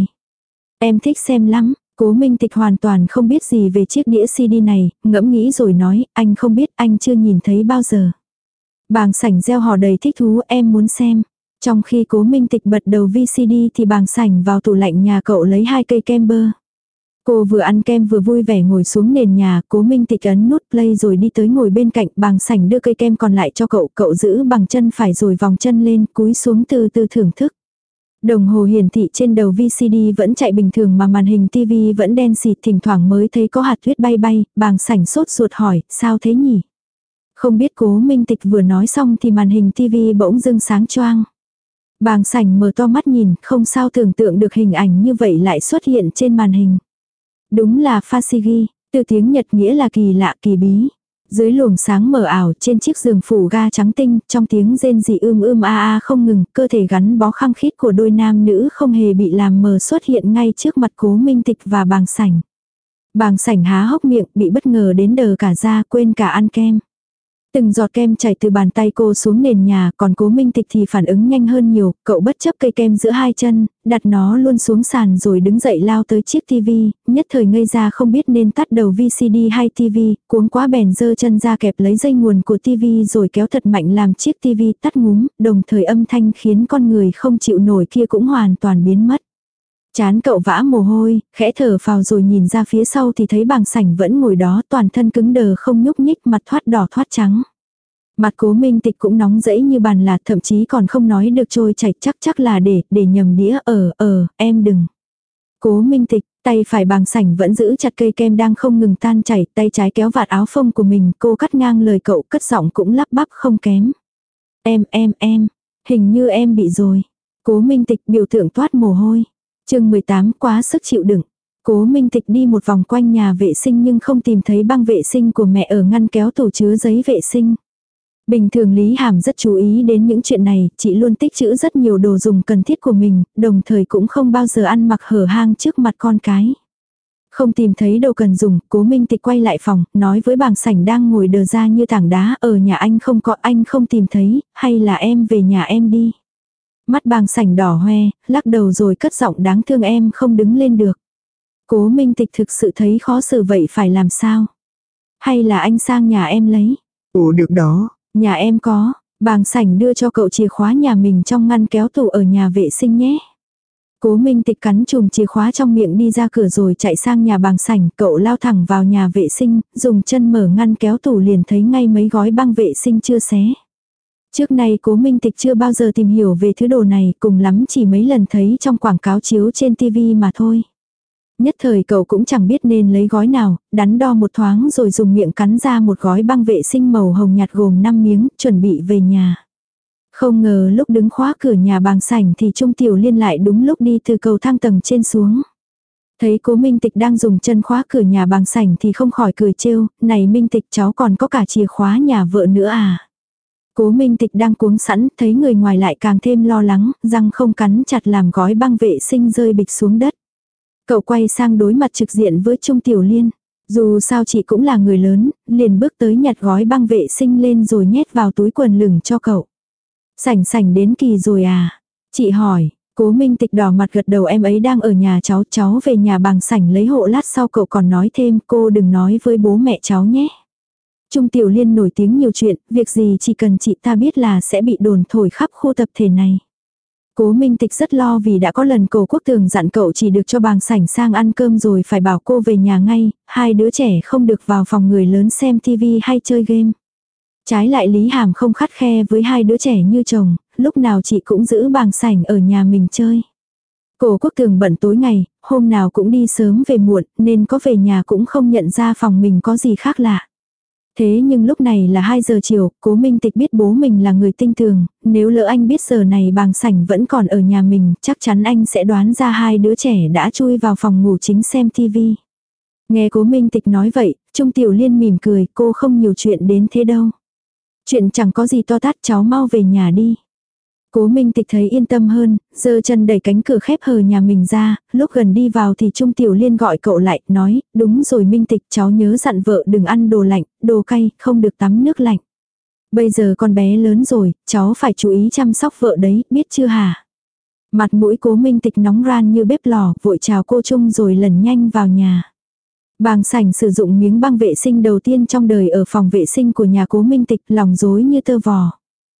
Em thích xem lắm. Cố Minh Tịch hoàn toàn không biết gì về chiếc đĩa xê đê này, ngẫm nghĩ rồi nói, anh không biết, anh chưa nhìn thấy bao giờ. Bàng Sảnh reo hò đầy thích thú, em muốn xem. Trong khi Cố Minh Tịch bật đầu vê xê đê thì Bàng Sảnh vào tủ lạnh nhà cậu lấy hai cây kem bơ. Cô vừa ăn kem vừa vui vẻ ngồi xuống nền nhà, Cố Minh Tịch ấn nút play rồi đi tới ngồi bên cạnh. Bàng Sảnh đưa cây kem còn lại cho cậu, cậu giữ bằng chân phải rồi vòng chân lên, cúi xuống từ từ thưởng thức. Đồng hồ hiển thị trên đầu vê xê đê vẫn chạy bình thường mà màn hình tivi vẫn đen xịt, thỉnh thoảng mới thấy có hạt tuyết bay bay. Bàng Sảnh sốt ruột hỏi, sao thế nhỉ? Không biết. Cố Minh Tịch vừa nói xong thì màn hình tivi bỗng dưng sáng choang. Bàng Sảnh mở to mắt nhìn, không sao tưởng tượng được hình ảnh như vậy lại xuất hiện trên màn hình. Đúng là Fasigi, từ tiếng Nhật nghĩa là kỳ lạ kỳ bí. Dưới luồng sáng mờ ảo trên chiếc giường phủ ga trắng tinh, trong tiếng rên rỉ ưm ưm a a không ngừng, cơ thể gắn bó khăng khít của đôi nam nữ không hề bị làm mờ xuất hiện ngay trước mặt Cố Minh Tịch và Bàng Sảnh. Bàng Sảnh há hốc miệng, bị bất ngờ đến đờ cả ra, quên cả ăn kem. Từng giọt kem chảy từ bàn tay cô xuống nền nhà, còn Cố Minh Tịch thì phản ứng nhanh hơn nhiều, cậu bất chấp cây kem giữa hai chân, đặt nó luôn xuống sàn rồi đứng dậy lao tới chiếc tivi, nhất thời ngây ra không biết nên tắt đầu vê xê đê hay tivi, cuống quá bèn giơ chân ra kẹp lấy dây nguồn của tivi rồi kéo thật mạnh làm chiếc tivi tắt ngúm, đồng thời âm thanh khiến con người không chịu nổi kia cũng hoàn toàn biến mất. Chán cậu vã mồ hôi, khẽ thở phào rồi nhìn ra phía sau thì thấy Bàng Sảnh vẫn ngồi đó, toàn thân cứng đờ không nhúc nhích, mặt thoát đỏ thoát trắng. Mặt Cố Minh Tịch cũng nóng rẫy như bàn lạt, thậm chí còn không nói được trôi chảy, chắc chắc là để, để nhầm đĩa. Ờ, ờ, em đừng. Cố Minh Tịch, tay phải Bàng Sảnh vẫn giữ chặt cây kem đang không ngừng tan chảy, tay trái kéo vạt áo phông của mình, cô cắt ngang lời cậu, cất giọng cũng lắp bắp không kém. Em, em, em, hình như em bị rồi. Cố Minh Tịch biểu tượng toát mồ hôi. Chương mười tám, quá sức chịu đựng. Cố Minh Tịch đi một vòng quanh nhà vệ sinh nhưng không tìm thấy băng vệ sinh của mẹ ở ngăn kéo tủ chứa giấy vệ sinh. Bình thường Lý Hàm rất chú ý đến những chuyện này, chị luôn tích trữ rất nhiều đồ dùng cần thiết của mình, đồng thời cũng không bao giờ ăn mặc hở hang trước mặt con cái. Không tìm thấy đồ cần dùng, Cố Minh Tịch quay lại phòng, nói với Bàng Sảnh đang ngồi đờ ra như tảng đá, ở nhà anh không có, anh không tìm thấy, hay là em về nhà em đi. Mắt bàng sảnh đỏ hoe, lắc đầu rồi cất giọng đáng thương em không đứng lên được. Cố Minh Tịch thực sự thấy khó xử vậy phải làm sao? Hay là anh sang nhà em lấy? Ồ được đó. Nhà em có, bàng sảnh đưa cho cậu chìa khóa nhà mình trong ngăn kéo tủ ở nhà vệ sinh nhé. Cố Minh Tịch cắn chùm chìa khóa trong miệng đi ra cửa rồi chạy sang nhà bàng sảnh, cậu lao thẳng vào nhà vệ sinh, dùng chân mở ngăn kéo tủ liền thấy ngay mấy gói băng vệ sinh chưa xé. Trước nay Cố Minh Tịch chưa bao giờ tìm hiểu về thứ đồ này, cùng lắm chỉ mấy lần thấy trong quảng cáo chiếu trên tivi mà thôi. Nhất thời cậu cũng chẳng biết nên lấy gói nào, đắn đo một thoáng rồi dùng miệng cắn ra một gói băng vệ sinh màu hồng nhạt gồm năm miếng, chuẩn bị về nhà. Không ngờ lúc đứng khóa cửa nhà bàng sảnh thì Trung Tiểu Liên lại đúng lúc đi từ cầu thang tầng trên xuống. Thấy Cố Minh Tịch đang dùng chân khóa cửa nhà bàng sảnh thì không khỏi cười trêu, này Minh Tịch cháu còn có cả chìa khóa nhà vợ nữa à. Cố Minh Tịch đang cuống sẵn, thấy người ngoài lại càng thêm lo lắng, răng không cắn chặt làm gói băng vệ sinh rơi bịch xuống đất. Cậu quay sang đối mặt trực diện với Trung Tiểu Liên. Dù sao chị cũng là người lớn, liền bước tới nhặt gói băng vệ sinh lên rồi nhét vào túi quần lửng cho cậu. Sảnh sảnh đến kỳ rồi à? Chị hỏi, Cố Minh Tịch đỏ mặt gật đầu em ấy đang ở nhà cháu, cháu về nhà bàng sảnh lấy hộ lát sau cậu còn nói thêm cô đừng nói với bố mẹ cháu nhé. Trung Tiểu Liên nổi tiếng nhiều chuyện, việc gì chỉ cần chị ta biết là sẽ bị đồn thổi khắp khu tập thể này. Cố Minh Tịch rất lo vì đã có lần Cố Quốc Tường dặn cậu chỉ được cho bàng sảnh sang ăn cơm rồi phải bảo cô về nhà ngay, hai đứa trẻ không được vào phòng người lớn xem tivi hay chơi game. Trái lại Lý Hàm không khắt khe với hai đứa trẻ như chồng, lúc nào chị cũng giữ bàng sảnh ở nhà mình chơi. Cố Quốc Tường bận tối ngày, hôm nào cũng đi sớm về muộn nên có về nhà cũng không nhận ra phòng mình có gì khác lạ. Thế nhưng lúc này là hai giờ chiều, Cố Minh Tịch biết bố mình là người tinh tường, nếu lỡ anh biết giờ này bàng sảnh vẫn còn ở nhà mình, chắc chắn anh sẽ đoán ra hai đứa trẻ đã chui vào phòng ngủ chính xem tivi. Nghe Cố Minh Tịch nói vậy, Trung Tiểu Liên mỉm cười, cô không nhiều chuyện đến thế đâu. Chuyện chẳng có gì to tát, cháu mau về nhà đi. Cố Minh Tịch thấy yên tâm hơn, giơ chân đẩy cánh cửa khép hờ nhà mình ra, lúc gần đi vào thì Trung Tiểu Liên gọi cậu lại, nói, đúng rồi Minh Tịch cháu nhớ dặn vợ đừng ăn đồ lạnh, đồ cay, không được tắm nước lạnh. Bây giờ con bé lớn rồi, cháu phải chú ý chăm sóc vợ đấy, biết chưa hả? Mặt mũi Cố Minh Tịch nóng ran như bếp lò, vội chào cô Trung rồi lần nhanh vào nhà. Bàng sảnh sử dụng miếng băng vệ sinh đầu tiên trong đời ở phòng vệ sinh của nhà Cố Minh Tịch, lòng rối như tơ vò.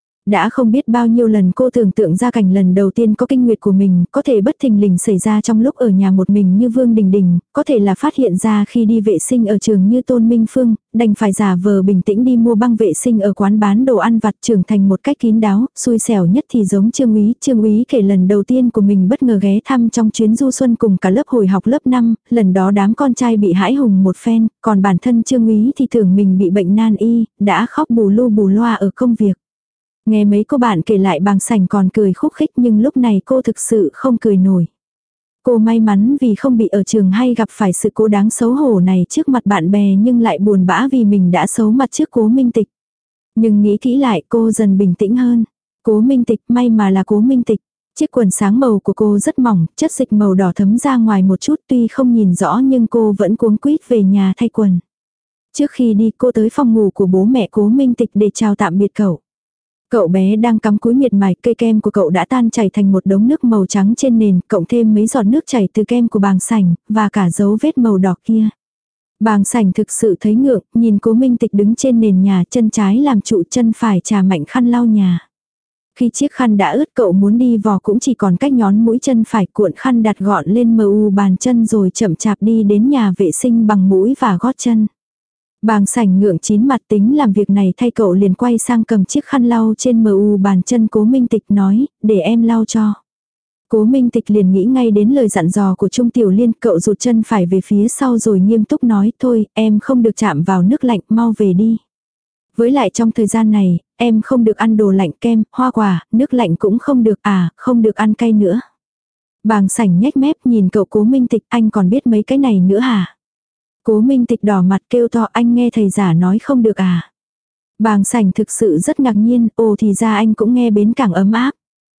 Đã không biết bao nhiêu lần cô tưởng tượng ra cảnh lần đầu tiên có kinh nguyệt của mình, có thể bất thình lình xảy ra trong lúc ở nhà một mình như Vương Đình Đình, có thể là phát hiện ra khi đi vệ sinh ở trường như Tôn Minh Phương, đành phải giả vờ bình tĩnh đi mua băng vệ sinh ở quán bán đồ ăn vặt trưởng thành một cách kín đáo, xui xẻo nhất thì giống Trương Úy. Trương Úy kể lần đầu tiên của mình bất ngờ ghé thăm trong chuyến du xuân cùng cả lớp hồi học lớp năm, lần đó đám con trai bị hãi hùng một phen, còn bản thân Trương Úy thì tưởng mình bị bệnh nan y, đã khóc bù lu bù loa ở công việc. Nghe mấy cô bạn kể lại bàng sảnh còn cười khúc khích nhưng lúc này cô thực sự không cười nổi. Cô may mắn vì không bị ở trường hay gặp phải sự cố đáng xấu hổ này trước mặt bạn bè nhưng lại buồn bã vì mình đã xấu mặt trước Cố Minh Tịch. Nhưng nghĩ kỹ lại cô dần bình tĩnh hơn. Cố Minh Tịch may mà là Cố Minh Tịch. Chiếc quần sáng màu của cô rất mỏng, chất dịch màu đỏ thấm ra ngoài một chút tuy không nhìn rõ nhưng cô vẫn cuống quýt về nhà thay quần. Trước khi đi cô tới phòng ngủ của bố mẹ Cố Minh Tịch để chào tạm biệt cậu. Cậu bé đang cắm cúi miệt mài, cây kem của cậu đã tan chảy thành một đống nước màu trắng trên nền, cộng thêm mấy giọt nước chảy từ kem của bàng sảnh, và cả dấu vết màu đỏ kia. Bàng sảnh thực sự thấy ngượng, nhìn Cố Minh Tịch đứng trên nền nhà, chân trái làm trụ, chân phải chà mạnh khăn lau nhà. Khi chiếc khăn đã ướt cậu muốn đi vò cũng chỉ còn cách nhón mũi chân phải, cuộn khăn đặt gọn lên mờ u bàn chân rồi chậm chạp đi đến nhà vệ sinh bằng mũi và gót chân. Bàng sảnh ngượng chín mặt tính làm việc này thay cậu liền quay sang cầm chiếc khăn lau trên mờ u bàn chân Cố Minh Tịch nói, để em lau cho. Cố Minh Tịch liền nghĩ ngay đến lời dặn dò của Trung Tiểu Liên, cậu rụt chân phải về phía sau rồi nghiêm túc nói, thôi, em không được chạm vào nước lạnh, mau về đi. Với lại trong thời gian này, em không được ăn đồ lạnh, kem, hoa quả, nước lạnh cũng không được, à, không được ăn cay nữa. Bàng sảnh nhếch mép nhìn cậu Cố Minh Tịch, anh còn biết mấy cái này nữa hả? Cố Minh Tịch đỏ mặt kêu to, anh nghe thầy giả nói không được à? Bàng sảnh thực sự rất ngạc nhiên, ồ thì ra anh cũng nghe bến cảng ấm áp.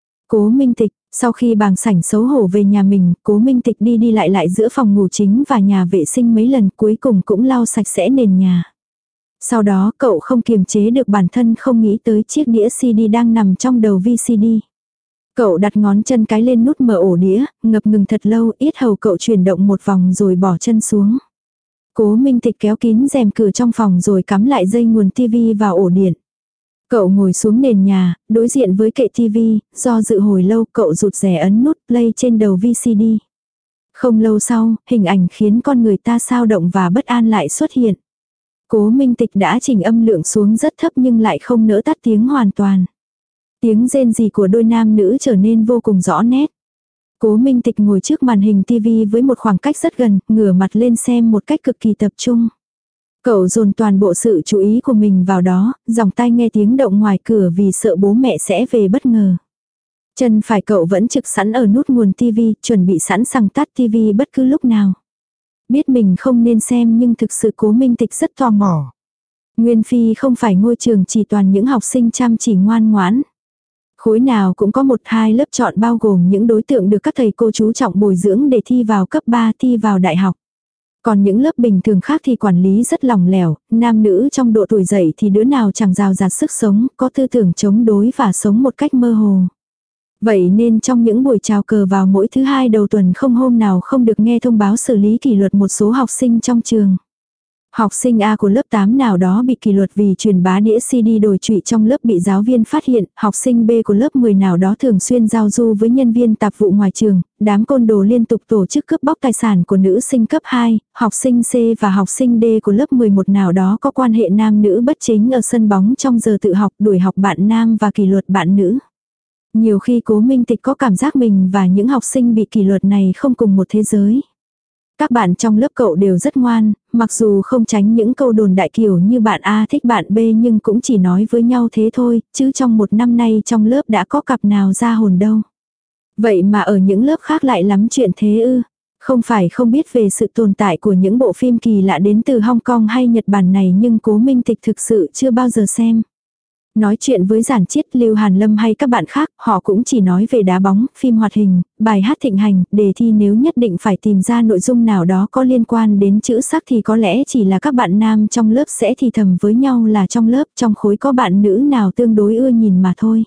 Cố Minh Tịch, sau khi bàng sảnh xấu hổ về nhà mình, Cố Minh Tịch đi đi lại lại giữa phòng ngủ chính và nhà vệ sinh mấy lần, cuối cùng cũng lau sạch sẽ nền nhà. Sau đó cậu không kiềm chế được bản thân không nghĩ tới chiếc đĩa xê đê đang nằm trong đầu vê xê đê. Cậu đặt ngón chân cái lên nút mở ổ đĩa, ngập ngừng thật lâu, yết hầu cậu chuyển động một vòng rồi bỏ chân xuống. Cố Minh Tịch kéo kín rèm cửa trong phòng rồi cắm lại dây nguồn tivi vào ổ điện. Cậu ngồi xuống nền nhà, đối diện với kệ tivi, do dự hồi lâu cậu rụt rè ấn nút play trên đầu vê xê đê. Không lâu sau, hình ảnh khiến con người ta xao động và bất an lại xuất hiện. Cố Minh Tịch đã chỉnh âm lượng xuống rất thấp nhưng lại không nỡ tắt tiếng hoàn toàn. Tiếng rên rỉ của đôi nam nữ trở nên vô cùng rõ nét. Cố Minh Tịch ngồi trước màn hình tivi với một khoảng cách rất gần, ngửa mặt lên xem một cách cực kỳ tập trung. Cậu dồn toàn bộ sự chú ý của mình vào đó, dòng tai nghe tiếng động ngoài cửa vì sợ bố mẹ sẽ về bất ngờ. Chân phải cậu vẫn trực sẵn ở nút nguồn tivi, chuẩn bị sẵn sàng tắt tivi bất cứ lúc nào. Biết mình không nên xem nhưng thực sự Cố Minh Tịch rất tò mò. Nguyên Phi không phải ngôi trường chỉ toàn những học sinh chăm chỉ ngoan ngoãn. Khối nào cũng có một hai lớp chọn bao gồm những đối tượng được các thầy cô chú trọng bồi dưỡng để thi vào cấp ba, thi vào đại học. Còn những lớp bình thường khác thì quản lý rất lỏng lẻo, nam nữ trong độ tuổi dậy thì đứa nào chẳng rào rạt sức sống, có tư tưởng chống đối và sống một cách mơ hồ. Vậy nên trong những buổi chào cờ vào mỗi thứ hai đầu tuần không hôm nào không được nghe thông báo xử lý kỷ luật một số học sinh trong trường. Học sinh A của lớp tám nào đó bị kỷ luật vì truyền bá đĩa xê đê đổi trụy trong lớp bị giáo viên phát hiện, học sinh B của lớp mười nào đó thường xuyên giao du với nhân viên tạp vụ ngoài trường, đám côn đồ liên tục tổ chức cướp bóc tài sản của nữ sinh cấp hai, học sinh C và học sinh D của lớp mười một nào đó có quan hệ nam nữ bất chính ở sân bóng trong giờ tự học, đuổi học bạn nam và kỷ luật bạn nữ. Nhiều khi Cố Minh Tịch có cảm giác mình và những học sinh bị kỷ luật này không cùng một thế giới. Các bạn trong lớp cậu đều rất ngoan, mặc dù không tránh những câu đồn đại kiểu như bạn A thích bạn B nhưng cũng chỉ nói với nhau thế thôi, chứ trong một năm nay trong lớp đã có cặp nào ra hồn đâu. Vậy mà ở những lớp khác lại lắm chuyện thế ư. Không phải không biết về sự tồn tại của những bộ phim kỳ lạ đến từ Hong Kong hay Nhật Bản này nhưng Cố Minh Tịch thực sự chưa bao giờ xem. Nói chuyện với Giản Chiết, Lưu Hàn Lâm hay các bạn khác, họ cũng chỉ nói về đá bóng, phim hoạt hình, bài hát thịnh hành, đề thi nếu nhất định phải tìm ra nội dung nào đó có liên quan đến chữ sắc thì có lẽ chỉ là các bạn nam trong lớp sẽ thì thầm với nhau là trong lớp, trong khối có bạn nữ nào tương đối ưa nhìn mà thôi.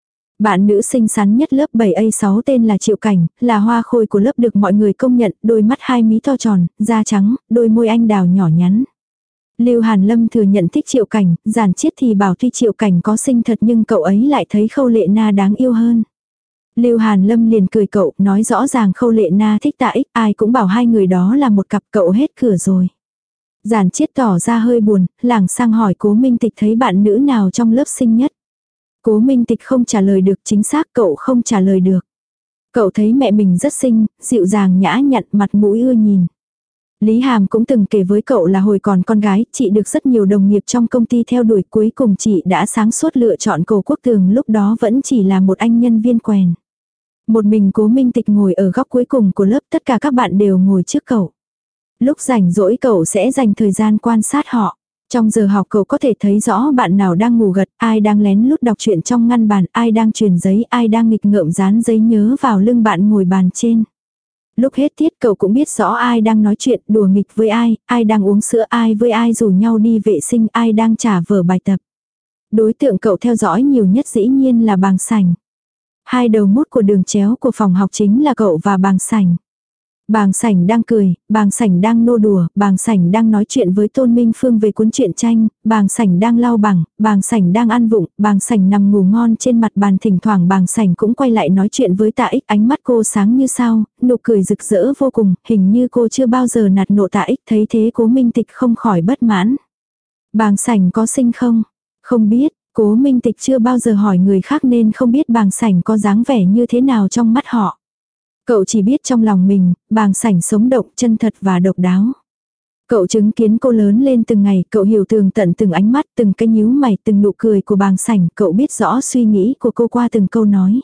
Bạn nữ xinh xắn nhất lớp bảy A sáu tên là Triệu Cảnh, là hoa khôi của lớp được mọi người công nhận, đôi mắt hai mí to tròn, da trắng, đôi môi anh đào nhỏ nhắn. Lưu Hàn Lâm thừa nhận thích Triệu Cảnh, Giản Chiết thì bảo tuy Triệu Cảnh có xinh thật nhưng cậu ấy lại thấy Khâu Lệ Na đáng yêu hơn. Lưu Hàn Lâm liền cười cậu, nói rõ ràng Khâu Lệ Na thích Tạ Ích, ai cũng bảo hai người đó là một cặp, cậu hết cửa rồi. Giản Chiết tỏ ra hơi buồn, lảng sang hỏi Cố Minh Tịch thấy bạn nữ nào trong lớp xinh nhất. Cố Minh Tịch không trả lời được, chính xác cậu không trả lời được. Cậu thấy mẹ mình rất xinh, dịu dàng nhã nhặn, mặt mũi ưa nhìn. Lý Hàm cũng từng kể với cậu là hồi còn con gái, chị được rất nhiều đồng nghiệp trong công ty theo đuổi, cuối cùng chị đã sáng suốt lựa chọn Cổ Quốc Tường, lúc đó vẫn chỉ là một anh nhân viên quèn. Một mình Cố Minh Tịch ngồi ở góc cuối cùng của lớp, tất cả các bạn đều ngồi trước cậu. Lúc rảnh rỗi cậu sẽ dành thời gian quan sát họ. Trong giờ học cậu có thể thấy rõ bạn nào đang ngủ gật, ai đang lén lút đọc truyện trong ngăn bàn, ai đang truyền giấy, ai đang nghịch ngợm dán giấy nhớ vào lưng bạn ngồi bàn trên. Lúc hết tiết cậu cũng biết rõ ai đang nói chuyện, đùa nghịch với ai, ai đang uống sữa, ai với ai rủ nhau đi vệ sinh, ai đang trả vở bài tập. Đối tượng cậu theo dõi nhiều nhất dĩ nhiên là Bàng Sảnh. Hai đầu mút của đường chéo của phòng học chính là cậu và Bàng Sảnh. Bàng Sảnh đang cười, Bàng Sảnh đang nô đùa, Bàng Sảnh đang nói chuyện với Tôn Minh Phương về cuốn truyện tranh, Bàng Sảnh đang lau bằng, Bàng Sảnh đang ăn vụng, Bàng Sảnh nằm ngủ ngon trên mặt bàn, thỉnh thoảng Bàng Sảnh cũng quay lại nói chuyện với Tạ Ích, ánh mắt cô sáng như sao, nụ cười rực rỡ vô cùng, hình như cô chưa bao giờ nạt nộ Tạ Ích, thấy thế Cố Minh Tịch không khỏi bất mãn. Bàng Sảnh có xinh không? Không biết, Cố Minh Tịch chưa bao giờ hỏi người khác nên không biết Bàng Sảnh có dáng vẻ như thế nào trong mắt họ. Cậu chỉ biết trong lòng mình, Bàng Sảnh sống động, chân thật và độc đáo. Cậu chứng kiến cô lớn lên từng ngày, cậu hiểu tường tận từng ánh mắt, từng cái nhíu mày, từng nụ cười của Bàng Sảnh, cậu biết rõ suy nghĩ của cô qua từng câu nói.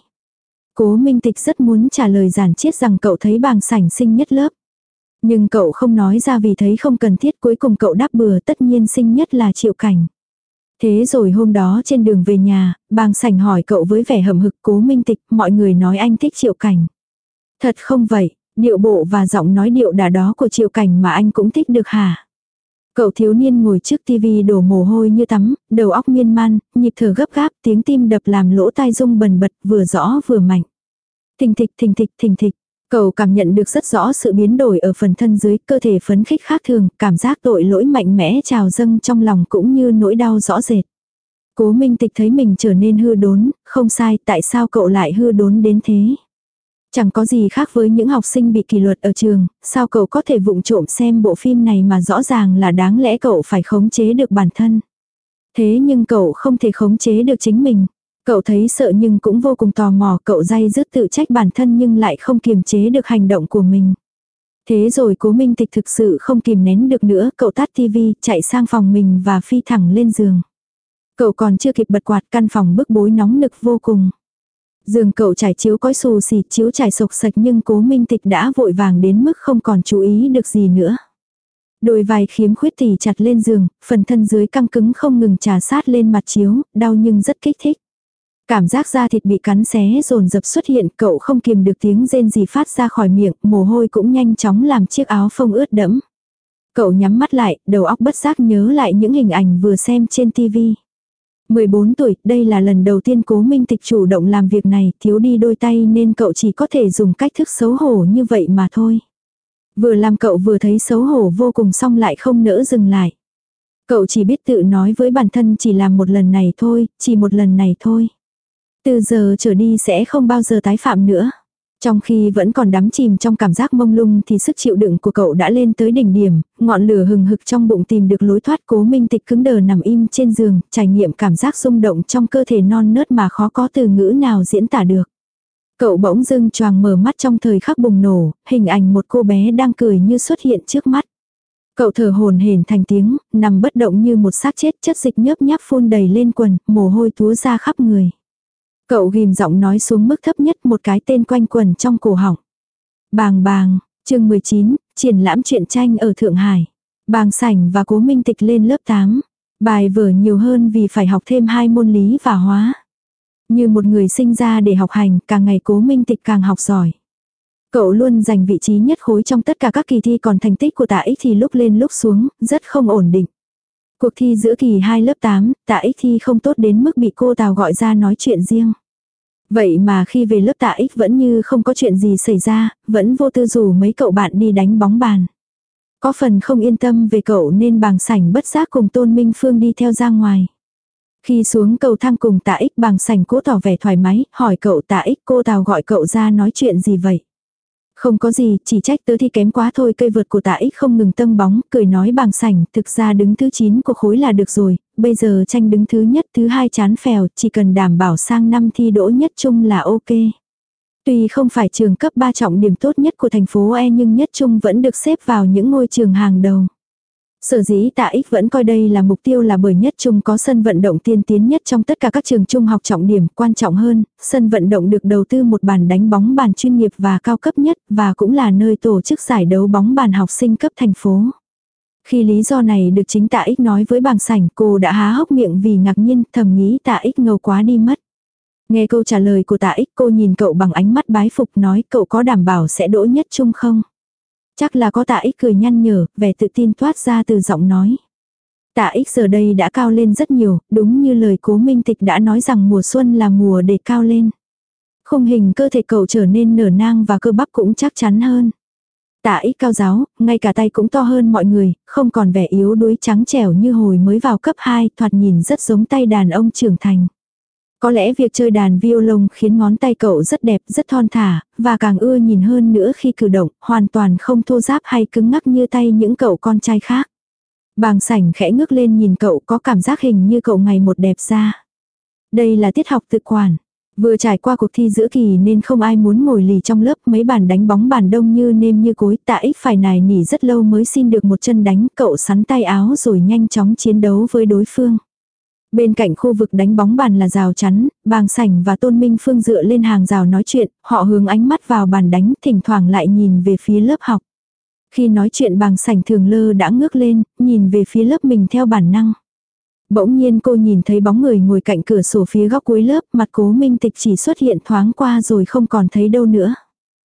Cố Minh Tịch rất muốn trả lời Giản Chiết rằng cậu thấy Bàng Sảnh xinh nhất lớp. Nhưng cậu không nói ra vì thấy không cần thiết, cuối cùng cậu đáp bừa tất nhiên xinh nhất là Triệu Cảnh. Thế rồi hôm đó trên đường về nhà, Bàng Sảnh hỏi cậu với vẻ hậm hực, Cố Minh Tịch, mọi người nói anh thích Triệu Cảnh. Thật không vậy, điệu bộ và giọng nói điệu đà đó của Triệu Cảnh mà anh cũng thích được hả? Cậu thiếu niên ngồi trước tivi đổ mồ hôi như tắm, đầu óc miên man, nhịp thở gấp gáp, tiếng tim đập làm lỗ tai rung bần bật, vừa rõ vừa mạnh. Thình thịch thình thịch thình thịch. Cậu cảm nhận được rất rõ sự biến đổi ở phần thân dưới, cơ thể phấn khích khác thường, cảm giác tội lỗi mạnh mẽ trào dâng trong lòng cũng như nỗi đau rõ rệt. Cố Minh Tịch thấy mình trở nên hư đốn, không sai, tại sao cậu lại hư đốn đến thế? Chẳng có gì khác với những học sinh bị kỷ luật ở trường, sao cậu có thể vụng trộm xem bộ phim này mà rõ ràng là đáng lẽ cậu phải khống chế được bản thân. Thế nhưng cậu không thể khống chế được chính mình. Cậu thấy sợ nhưng cũng vô cùng tò mò, cậu day dứt tự trách bản thân nhưng lại không kiềm chế được hành động của mình. Thế rồi Cố Minh Tịch thực sự không kìm nén được nữa, cậu tắt tivi, chạy sang phòng mình và phi thẳng lên giường. Cậu còn chưa kịp bật quạt, căn phòng bức bối nóng nực vô cùng. Giường cậu trải chiếu cói xù xì, chiếu trải sộc sạch nhưng Cố Minh Tịch đã vội vàng đến mức không còn chú ý được gì nữa. Đôi vai khiếm khuyết tỉ chặt lên giường, phần thân dưới căng cứng không ngừng trà sát lên mặt chiếu, đau nhưng rất kích thích. Cảm giác da thịt bị cắn xé dồn dập xuất hiện, cậu không kiềm được tiếng rên gì phát ra khỏi miệng, mồ hôi cũng nhanh chóng làm chiếc áo phông ướt đẫm. Cậu nhắm mắt lại, đầu óc bất giác nhớ lại những hình ảnh vừa xem trên tivi. mười bốn tuổi, đây là lần đầu tiên Cố Minh Tịch chủ động làm việc này, thiếu đi đôi tay nên cậu chỉ có thể dùng cách thức xấu hổ như vậy mà thôi. Vừa làm cậu vừa thấy xấu hổ vô cùng xong lại không nỡ dừng lại. Cậu chỉ biết tự nói với bản thân chỉ làm một lần này thôi, chỉ một lần này thôi. Từ giờ trở đi sẽ không bao giờ tái phạm nữa. Trong khi vẫn còn đắm chìm trong cảm giác mông lung thì sức chịu đựng của cậu đã lên tới đỉnh điểm, ngọn lửa hừng hực trong bụng tìm được lối thoát. Cố Minh Tịch cứng đờ nằm im trên giường, trải nghiệm cảm giác rung động trong cơ thể non nớt mà khó có từ ngữ nào diễn tả được. Cậu bỗng dưng choàng mở mắt trong thời khắc bùng nổ, hình ảnh một cô bé đang cười như xuất hiện trước mắt. Cậu thở hổn hển thành tiếng, nằm bất động như một xác chết, chất dịch nhớp nháp phun đầy lên quần, mồ hôi túa ra khắp người. Cậu ghim giọng nói xuống mức thấp nhất, một cái tên quanh quần trong cổ họng. Bàng bàng, chương mười chín, triển lãm truyện tranh ở Thượng Hải. Bàng Sảnh và Cố Minh Tịch lên lớp tám. Bài vở nhiều hơn vì phải học thêm hai môn lý và hóa. Như một người sinh ra để học hành, càng ngày Cố Minh Tịch càng học giỏi. Cậu luôn giành vị trí nhất khối trong tất cả các kỳ thi, còn thành tích của Tạ Ích thì lúc lên lúc xuống, rất không ổn định. Cuộc thi giữa kỳ hai lớp tám, Tạ Ích thi không tốt đến mức bị cô Tào gọi ra nói chuyện riêng. Vậy mà khi về lớp Tạ Ích vẫn như không có chuyện gì xảy ra, vẫn vô tư rủ mấy cậu bạn đi đánh bóng bàn. Có phần không yên tâm về cậu nên Bàng Sảnh bất giác cùng Tôn Minh Phương đi theo ra ngoài. Khi xuống cầu thang cùng Tạ Ích, Bàng Sảnh cố tỏ vẻ thoải mái, hỏi cậu: Tạ Ích, cô Tào gọi cậu ra nói chuyện gì vậy? Không có gì, chỉ trách tớ thi kém quá thôi. Cây vợt của Tạ Ích không ngừng tâng bóng, cười nói Bàng Sảnh, thực ra đứng thứ chín của khối là được rồi, bây giờ tranh đứng thứ nhất, thứ hai chán phèo, chỉ cần đảm bảo sang năm thi đỗ nhất trung là ok. Tuy không phải trường cấp ba trọng điểm tốt nhất của thành phố E nhưng nhất trung vẫn được xếp vào những ngôi trường hàng đầu. Sở dĩ Tạ Ích vẫn coi đây là mục tiêu là bởi nhất trung có sân vận động tiên tiến nhất trong tất cả các trường trung học trọng điểm, quan trọng hơn, sân vận động được đầu tư một bàn đánh bóng bàn chuyên nghiệp và cao cấp nhất, và cũng là nơi tổ chức giải đấu bóng bàn học sinh cấp thành phố. Khi lý do này được chính Tạ Ích nói với Bàng Sảnh, cô đã há hốc miệng vì ngạc nhiên, thầm nghĩ Tạ Ích ngầu quá đi mất. Nghe câu trả lời của Tạ Ích, cô nhìn cậu bằng ánh mắt bái phục, nói: cậu có đảm bảo sẽ đỗ nhất trung không? Chắc là có. Tạ Ích cười nhăn nhở, vẻ tự tin toát ra từ giọng nói. Tạ Ích giờ đây đã cao lên rất nhiều, đúng như lời Cố Minh Tịch đã nói rằng mùa xuân là mùa để cao lên. Khung hình cơ thể cậu trở nên nở nang và cơ bắp cũng chắc chắn hơn. Tạ Ích cao ráo, ngay cả tay cũng to hơn mọi người, không còn vẻ yếu đuối trắng trẻo như hồi mới vào cấp hai, thoạt nhìn rất giống tay đàn ông trưởng thành. Có lẽ việc chơi đàn violon khiến ngón tay cậu rất đẹp, rất thon thả, và càng ưa nhìn hơn nữa khi cử động, hoàn toàn không thô ráp hay cứng ngắc như tay những cậu con trai khác. Bàng Sảnh khẽ ngước lên nhìn cậu, có cảm giác hình như cậu ngày một đẹp ra. Đây là tiết học tự quản. Vừa trải qua cuộc thi giữa kỳ nên không ai muốn ngồi lì trong lớp, mấy bàn đánh bóng bàn đông như nêm như cối. Tạ Ích phải nài nỉ rất lâu mới xin được một chân đánh, cậu sắn tay áo rồi nhanh chóng chiến đấu với đối phương. Bên cạnh khu vực đánh bóng bàn là rào chắn, Bàng Sảnh và Tôn Minh Phương dựa lên hàng rào nói chuyện, họ hướng ánh mắt vào bàn đánh, thỉnh thoảng lại nhìn về phía lớp học. Khi nói chuyện Bàng Sảnh thường lơ đã ngước lên, nhìn về phía lớp mình theo bản năng. Bỗng nhiên cô nhìn thấy bóng người ngồi cạnh cửa sổ phía góc cuối lớp, mặt Cố Minh Tịch chỉ xuất hiện thoáng qua rồi không còn thấy đâu nữa.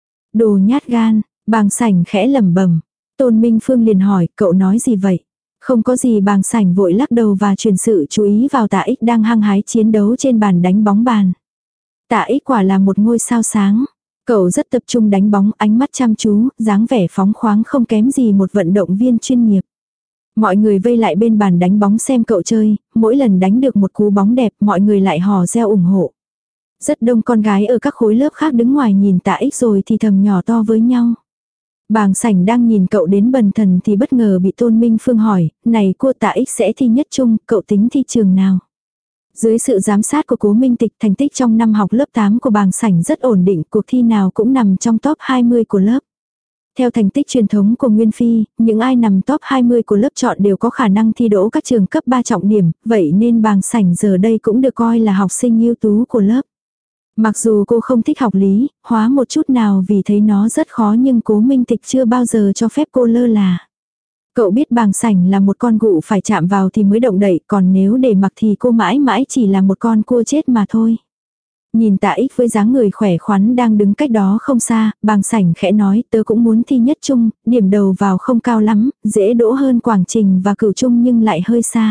Đồ nhát gan, Bàng Sảnh khẽ lẩm bẩm. Tôn Minh Phương liền hỏi, cậu nói gì vậy? Không có gì. Bàng Sảnh vội lắc đầu và chuyển sự chú ý vào Tạ Ích đang hăng hái chiến đấu trên bàn đánh bóng bàn. Tạ Ích quả là một ngôi sao sáng. Cậu rất tập trung đánh bóng, ánh mắt chăm chú, dáng vẻ phóng khoáng không kém gì một vận động viên chuyên nghiệp. Mọi người vây lại bên bàn đánh bóng xem cậu chơi, mỗi lần đánh được một cú bóng đẹp mọi người lại hò reo ủng hộ. Rất đông con gái ở các khối lớp khác đứng ngoài nhìn Tạ Ích rồi thì thầm nhỏ to với nhau. Bàng Sảnh đang nhìn cậu đến bần thần thì bất ngờ bị Tôn Minh Phương hỏi, này cô Tạ Ích sẽ thi nhất trung, cậu tính thi trường nào? Dưới sự giám sát của Cố Minh Tịch, thành tích trong năm học lớp tám của Bàng Sảnh rất ổn định, cuộc thi nào cũng nằm trong top hai mươi của lớp. Theo thành tích truyền thống của Nguyên Phi, những ai nằm top hai mươi của lớp chọn đều có khả năng thi đỗ các trường cấp ba trọng điểm, vậy nên Bàng Sảnh giờ đây cũng được coi là học sinh ưu tú của lớp. Mặc dù cô không thích học lý, hóa một chút nào vì thấy nó rất khó nhưng Cố Minh Tịch chưa bao giờ cho phép cô lơ là. Cậu biết Bàng Sảnh là một con gụ phải chạm vào thì mới động đậy, còn nếu để mặc thì cô mãi mãi chỉ là một con cua chết mà thôi. Nhìn Tạ Ích với dáng người khỏe khoắn đang đứng cách đó không xa, Bàng Sảnh khẽ nói tớ cũng muốn thi nhất trung, điểm đầu vào không cao lắm, dễ đỗ hơn Quảng Trình và Cửu Trung nhưng lại hơi xa.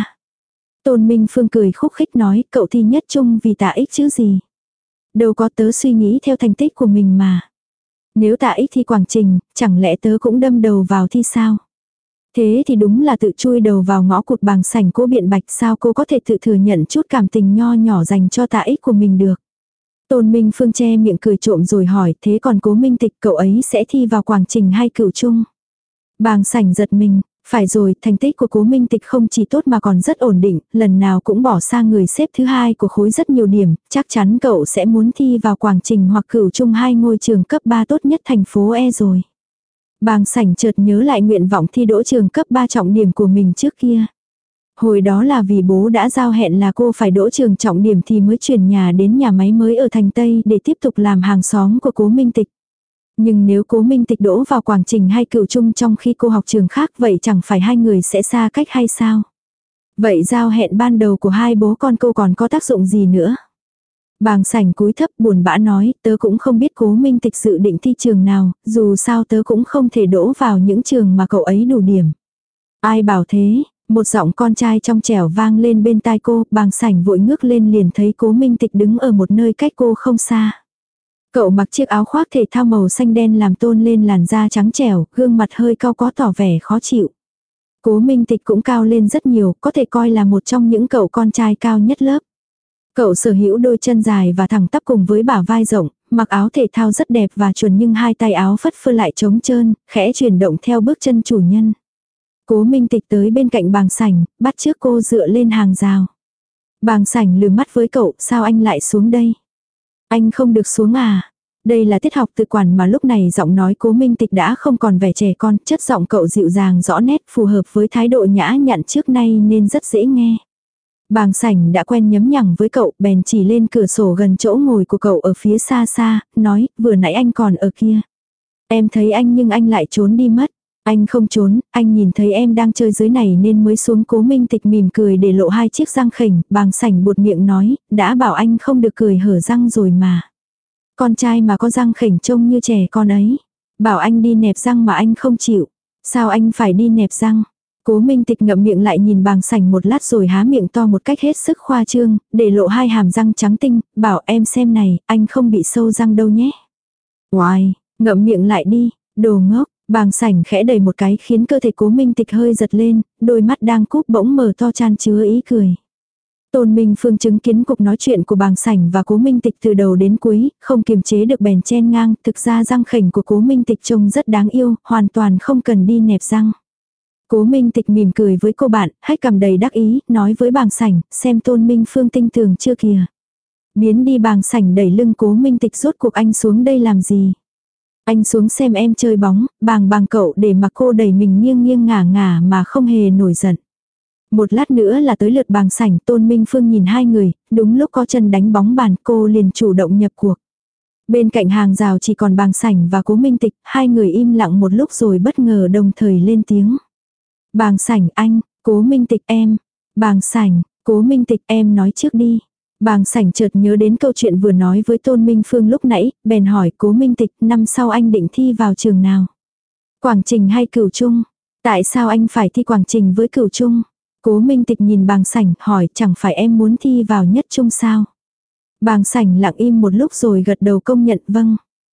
Tôn Minh Phương cười khúc khích nói cậu thi nhất trung vì Tạ Ích chứ gì. Đâu có, tớ suy nghĩ theo thành tích của mình mà. Nếu Tạ Ích thi Quảng Trình, chẳng lẽ tớ cũng đâm đầu vào thi sao? Thế thì đúng là tự chui đầu vào ngõ cụt. Bàng Sảnh cô biện bạch, sao cô có thể tự thừa nhận chút cảm tình nho nhỏ dành cho Tạ Ích của mình được. Tôn Minh Phương che miệng cười trộm rồi hỏi, thế còn Cố Minh Tịch cậu ấy sẽ thi vào Quảng Trình hay Cửu Trung? Bàng Sảnh giật mình, phải rồi, thành tích của Cố Minh Tịch không chỉ tốt mà còn rất ổn định, lần nào cũng bỏ sang người xếp thứ hai của khối rất nhiều điểm, chắc chắn cậu sẽ muốn thi vào Quảng Trình hoặc Cửu Trung, hai ngôi trường cấp ba tốt nhất thành phố E rồi. Bàng Sảnh chợt nhớ lại nguyện vọng thi đỗ trường cấp ba trọng điểm của mình trước kia. Hồi đó là vì bố đã giao hẹn là cô phải đỗ trường trọng điểm thì mới chuyển nhà đến nhà máy mới ở thành Tây để tiếp tục làm hàng xóm của Cố Minh Tịch. Nhưng nếu Cố Minh Tịch đỗ vào Quảng Trình hay Cửu Trung trong khi cô học trường khác vậy chẳng phải hai người sẽ xa cách hay sao? Vậy giao hẹn ban đầu của hai bố con cô còn có tác dụng gì nữa? Bàng Sảnh cúi thấp buồn bã nói, tớ cũng không biết Cố Minh Tịch dự định thi trường nào, dù sao tớ cũng không thể đỗ vào những trường mà cậu ấy đủ điểm. Ai bảo thế? Một giọng con trai trong trẻo vang lên bên tai cô, Bàng Sảnh vội ngước lên liền thấy Cố Minh Tịch đứng ở một nơi cách cô không xa. Cậu mặc chiếc áo khoác thể thao màu xanh đen làm tôn lên làn da trắng trẻo, gương mặt hơi cau có tỏ vẻ khó chịu. Cố Minh Tịch cũng cao lên rất nhiều, có thể coi là một trong những cậu con trai cao nhất lớp. Cậu sở hữu đôi chân dài và thẳng tắp cùng với bả vai rộng, mặc áo thể thao rất đẹp và chuẩn nhưng hai tay áo phất phơ lại trống trơn, khẽ chuyển động theo bước chân chủ nhân. Cố Minh Tịch tới bên cạnh Bàng Sảnh, bắt chước cô dựa lên hàng rào. Bàng Sảnh lườm mắt với cậu, sao anh lại xuống đây? Anh không được xuống à? Đây là tiết học tự quản mà lúc này giọng nói Cố Minh Tịch đã không còn vẻ trẻ con, chất giọng cậu dịu dàng rõ nét phù hợp với thái độ nhã nhặn trước nay nên rất dễ nghe. Bàng Sảnh đã quen nhấm nhằng với cậu, bèn chỉ lên cửa sổ gần chỗ ngồi của cậu ở phía xa xa, nói, vừa nãy anh còn ở kia. Em thấy anh nhưng anh lại trốn đi mất. Anh không trốn, anh nhìn thấy em đang chơi dưới này nên mới xuống. Cố Minh Tịch mỉm cười để lộ hai chiếc răng khểnh. Bàng Sảnh buột miệng nói, đã bảo anh không được cười hở răng rồi mà. Con trai mà có răng khểnh trông như trẻ con ấy. Bảo anh đi nẹp răng mà anh không chịu. Sao anh phải đi nẹp răng? Cố Minh Tịch ngậm miệng lại nhìn Bàng Sảnh một lát rồi há miệng to một cách hết sức khoa trương, để lộ hai hàm răng trắng tinh, bảo em xem này, anh không bị sâu răng đâu nhé. Oai, ngậm miệng lại đi, đồ ngốc. Bàng Sảnh khẽ đẩy một cái khiến cơ thể Cố Minh Tịch hơi giật lên, đôi mắt đang cúp bỗng mở to chan chứa ý cười. Tôn Minh Phương chứng kiến cuộc nói chuyện của Bàng Sảnh và Cố Minh Tịch từ đầu đến cuối, không kiềm chế được bèn chen ngang, thực ra răng khểnh của Cố Minh Tịch trông rất đáng yêu, hoàn toàn không cần đi nẹp răng. Cố Minh Tịch mỉm cười với cô bạn, hách cằm đầy đắc ý, nói với Bàng Sảnh, xem Tôn Minh Phương tinh tường chưa kìa. Biến đi. Bàng Sảnh đẩy lưng Cố Minh Tịch, rốt cuộc anh xuống đây làm gì? Anh xuống xem em chơi bóng. Bàng bàng cậu để mặc cô đẩy mình nghiêng nghiêng ngả ngả mà không hề nổi giận. Một lát nữa là tới lượt Bàng Sảnh. Tôn Minh Phương nhìn hai người, đúng lúc có chân đánh bóng bàn cô liền chủ động nhập cuộc. Bên cạnh hàng rào chỉ còn Bàng Sảnh và Cố Minh Tịch, hai người im lặng một lúc rồi bất ngờ đồng thời lên tiếng. Bàng Sảnh anh, Cố Minh Tịch em. Bàng Sảnh, Cố Minh Tịch em nói trước đi. Bàng Sảnh chợt nhớ đến câu chuyện vừa nói với Tôn Minh Phương lúc nãy, bèn hỏi Cố Minh Tịch, năm sau anh định thi vào trường nào? Quảng Trình hay Cửu Trung? Tại sao anh phải thi Quảng Trình với Cửu Trung? Cố Minh Tịch nhìn Bàng Sảnh hỏi, chẳng phải em muốn thi vào nhất trung sao? Bàng Sảnh lặng im một lúc rồi gật đầu công nhận vâng.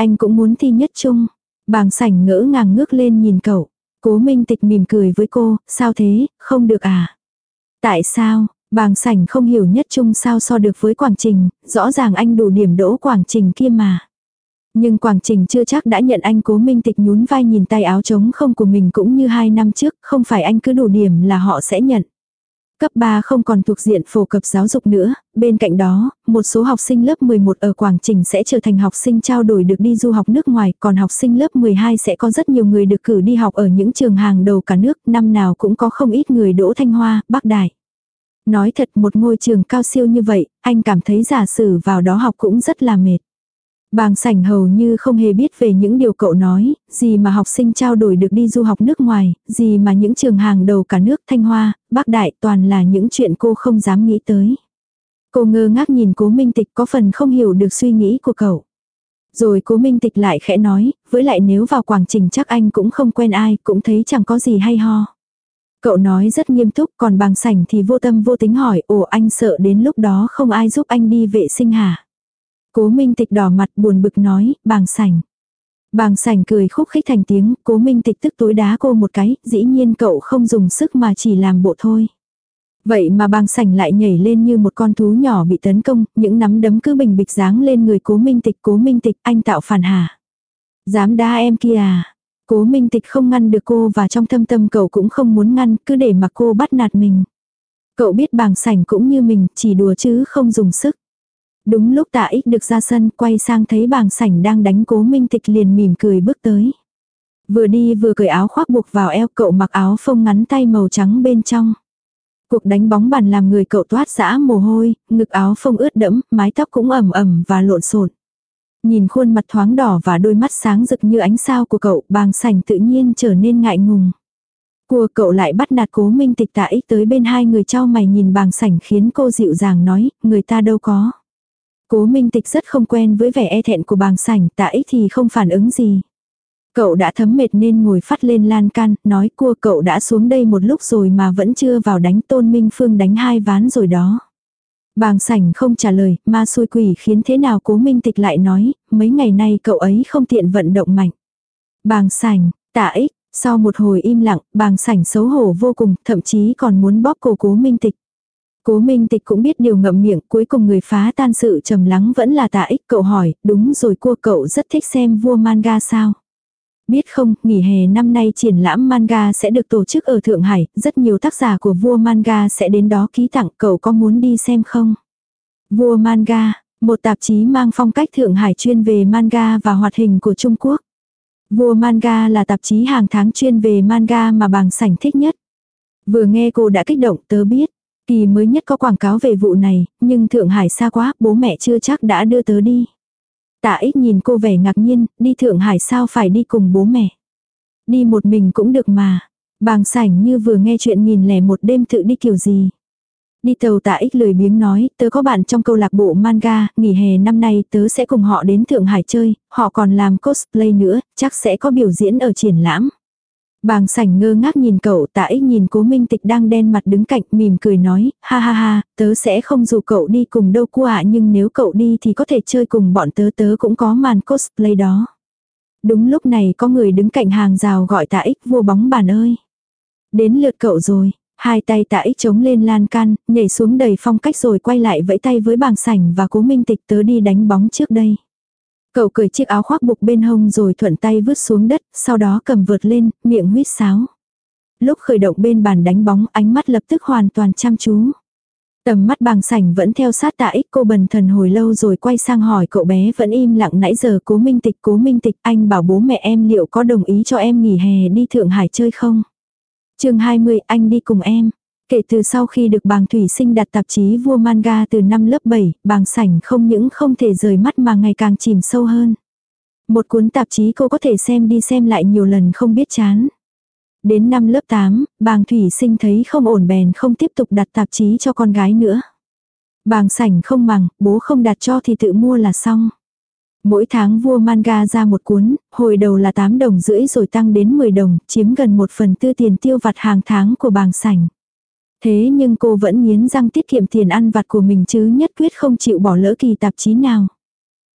Anh cũng muốn thi nhất trung. Bàng Sảnh ngỡ ngàng ngước lên nhìn cậu. Cố Minh Tịch mỉm cười với cô, sao thế, không được à? Tại sao? Bàng Sảnh không hiểu nhất trung sao so được với Quảng Trình, rõ ràng anh đủ điểm đỗ Quảng Trình kia mà. Nhưng Quảng Trình chưa chắc đã nhận anh. Cố Minh Tịch nhún vai nhìn tay áo trống không của mình cũng như hai năm trước, không phải anh cứ đủ điểm là họ sẽ nhận. Cấp ba không còn thuộc diện phổ cập giáo dục nữa, bên cạnh đó, một số học sinh lớp mười một ở Quảng Trình sẽ trở thành học sinh trao đổi được đi du học nước ngoài, còn học sinh lớp mười hai sẽ có rất nhiều người được cử đi học ở những trường hàng đầu cả nước, năm nào cũng có không ít người đỗ Thanh Hoa, Bắc Đại. Nói thật, một ngôi trường cao siêu như vậy, anh cảm thấy giả sử vào đó học cũng rất là mệt. Bàng Sảnh hầu như không hề biết về những điều cậu nói, gì mà học sinh trao đổi được đi du học nước ngoài, gì mà những trường hàng đầu cả nước Thanh Hoa, Bắc Đại, toàn là những chuyện cô không dám nghĩ tới. Cô ngơ ngác nhìn Cố Minh Tịch, có phần không hiểu được suy nghĩ của cậu. Rồi Cố Minh Tịch lại khẽ nói, với lại nếu vào Quảng Trình chắc anh cũng không quen ai, cũng thấy chẳng có gì hay ho. Cậu nói rất nghiêm túc, còn Bàng Sảnh thì vô tâm vô tính hỏi, ồ anh sợ đến lúc đó không ai giúp anh đi vệ sinh hả? Cố Minh Tịch đỏ mặt buồn bực nói, Bàng Sảnh. Bàng Sảnh cười khúc khích thành tiếng, Cố Minh Tịch tức tối đá cô một cái, dĩ nhiên cậu không dùng sức mà chỉ làm bộ thôi. Vậy mà Bàng Sảnh lại nhảy lên như một con thú nhỏ bị tấn công, những nắm đấm cứ bình bịch giáng lên người Cố Minh Tịch. Cố Minh Tịch, anh tạo phản hả? Dám đá em kia à? Cố Minh Tịch không ngăn được cô và trong thâm tâm cậu cũng không muốn ngăn, cứ để mặc cô bắt nạt mình. Cậu biết Bàng Sảnh cũng như mình, chỉ đùa chứ không dùng sức. Đúng lúc Tạ Ích được ra sân, quay sang thấy Bàng Sảnh đang đánh Cố Minh Tịch liền mỉm cười bước tới. Vừa đi vừa cởi áo khoác buộc vào eo, cậu mặc áo phông ngắn tay màu trắng bên trong. Cuộc đánh bóng bàn làm người cậu toát rã mồ hôi, ngực áo phông ướt đẫm, mái tóc cũng ẩm ẩm và lộn xộn. Nhìn khuôn mặt thoáng đỏ và đôi mắt sáng rực như ánh sao của cậu, Bàng Sảnh tự nhiên trở nên ngại ngùng. Cua cậu lại bắt nạt Cố Minh Tịch. Tạ Ích tới bên hai người trao mày nhìn Bàng Sảnh khiến cô dịu dàng nói, người ta đâu có. Cố Minh Tịch rất không quen với vẻ e thẹn của Bàng Sảnh, Tạ Ích thì không phản ứng gì. Cậu đã thấm mệt nên ngồi phắt lên lan can, nói cua cậu đã xuống đây một lúc rồi mà vẫn chưa vào đánh. Tôn Minh Phương đánh hai ván rồi đó. Bàng Sảnh không trả lời, ma xui quỷ khiến thế nào. Cố Minh Tịch lại nói, mấy ngày nay cậu ấy không tiện vận động mạnh. Bàng Sảnh, Tạ Ích, sau một hồi im lặng, Bàng Sảnh xấu hổ vô cùng, thậm chí còn muốn bóp cổ Cố Minh Tịch. Cố Minh Tịch cũng biết điều ngậm miệng, cuối cùng người phá tan sự trầm lắng vẫn là Tạ Ích. Cậu hỏi, đúng rồi cua cậu rất thích xem vua manga sao? Biết không, nghỉ hè năm nay triển lãm manga sẽ được tổ chức ở Thượng Hải, rất nhiều tác giả của vua manga sẽ đến đó ký tặng, cậu có muốn đi xem không? Vua manga, một tạp chí mang phong cách Thượng Hải chuyên về manga và hoạt hình của Trung Quốc. Vua manga là tạp chí hàng tháng chuyên về manga mà Bàng Sảnh thích nhất. Vừa nghe cô đã kích động, tớ biết. Kỳ mới nhất có quảng cáo về vụ này, nhưng Thượng Hải xa quá, bố mẹ chưa chắc đã đưa tớ đi. Tạ Ích nhìn cô vẻ ngạc nhiên, đi Thượng Hải sao phải đi cùng bố mẹ. Đi một mình cũng được mà. Bàng Sảnh như vừa nghe chuyện nghìn lẻ một đêm tự đi kiểu gì. Đi tàu. Tạ Ích lười biếng nói, tớ có bạn trong câu lạc bộ manga, nghỉ hè năm nay tớ sẽ cùng họ đến Thượng Hải chơi, họ còn làm cosplay nữa, chắc sẽ có biểu diễn ở triển lãm. Bàng Sảnh ngơ ngác nhìn cậu. Tạ Ích nhìn Cố Minh Tịch đang đen mặt đứng cạnh, mỉm cười nói, ha ha ha, tớ sẽ không dù cậu đi cùng đâu cô ạ, nhưng nếu cậu đi thì có thể chơi cùng bọn tớ, tớ cũng có màn cosplay đó. Đúng lúc này có người đứng cạnh hàng rào gọi Tạ Ích, vua bóng bàn ơi. Đến lượt cậu rồi. Hai tay Tạ Ích chống lên lan can, nhảy xuống đầy phong cách rồi quay lại vẫy tay với Bàng Sảnh và Cố Minh Tịch, tớ đi đánh bóng trước đây. Cậu cởi chiếc áo khoác buộc bên hông rồi thuận tay vứt xuống đất, sau đó cầm vợt lên, miệng huýt sáo. Lúc khởi động bên bàn đánh bóng, ánh mắt lập tức hoàn toàn chăm chú. Tầm mắt Bàng Sảnh vẫn theo sát Tạ Ích. Cô bần thần hồi lâu rồi quay sang hỏi cậu bé vẫn im lặng nãy giờ, Cố Minh Tịch, Cố Minh Tịch, anh bảo bố mẹ em liệu có đồng ý cho em nghỉ hè đi Thượng Hải chơi không? Chương hai mươi, anh đi cùng em. Kể từ sau khi được Bàng Thủy Sinh đặt tạp chí vua manga từ năm lớp bảy, Bàng Sảnh không những không thể rời mắt mà ngày càng chìm sâu hơn. Một cuốn tạp chí cô có thể xem đi xem lại nhiều lần không biết chán. Đến năm lớp tám, Bàng Thủy Sinh thấy không ổn bèn không tiếp tục đặt tạp chí cho con gái nữa. Bàng Sảnh không màng, bố không đặt cho thì tự mua là xong. Mỗi tháng vua manga ra một cuốn, hồi đầu là tám đồng rưỡi rồi tăng đến mười đồng, chiếm gần một phần tư tiền tiêu vặt hàng tháng của Bàng Sảnh. Thế nhưng cô vẫn nghiến răng tiết kiệm tiền ăn vặt của mình chứ nhất quyết không chịu bỏ lỡ kỳ tạp chí nào.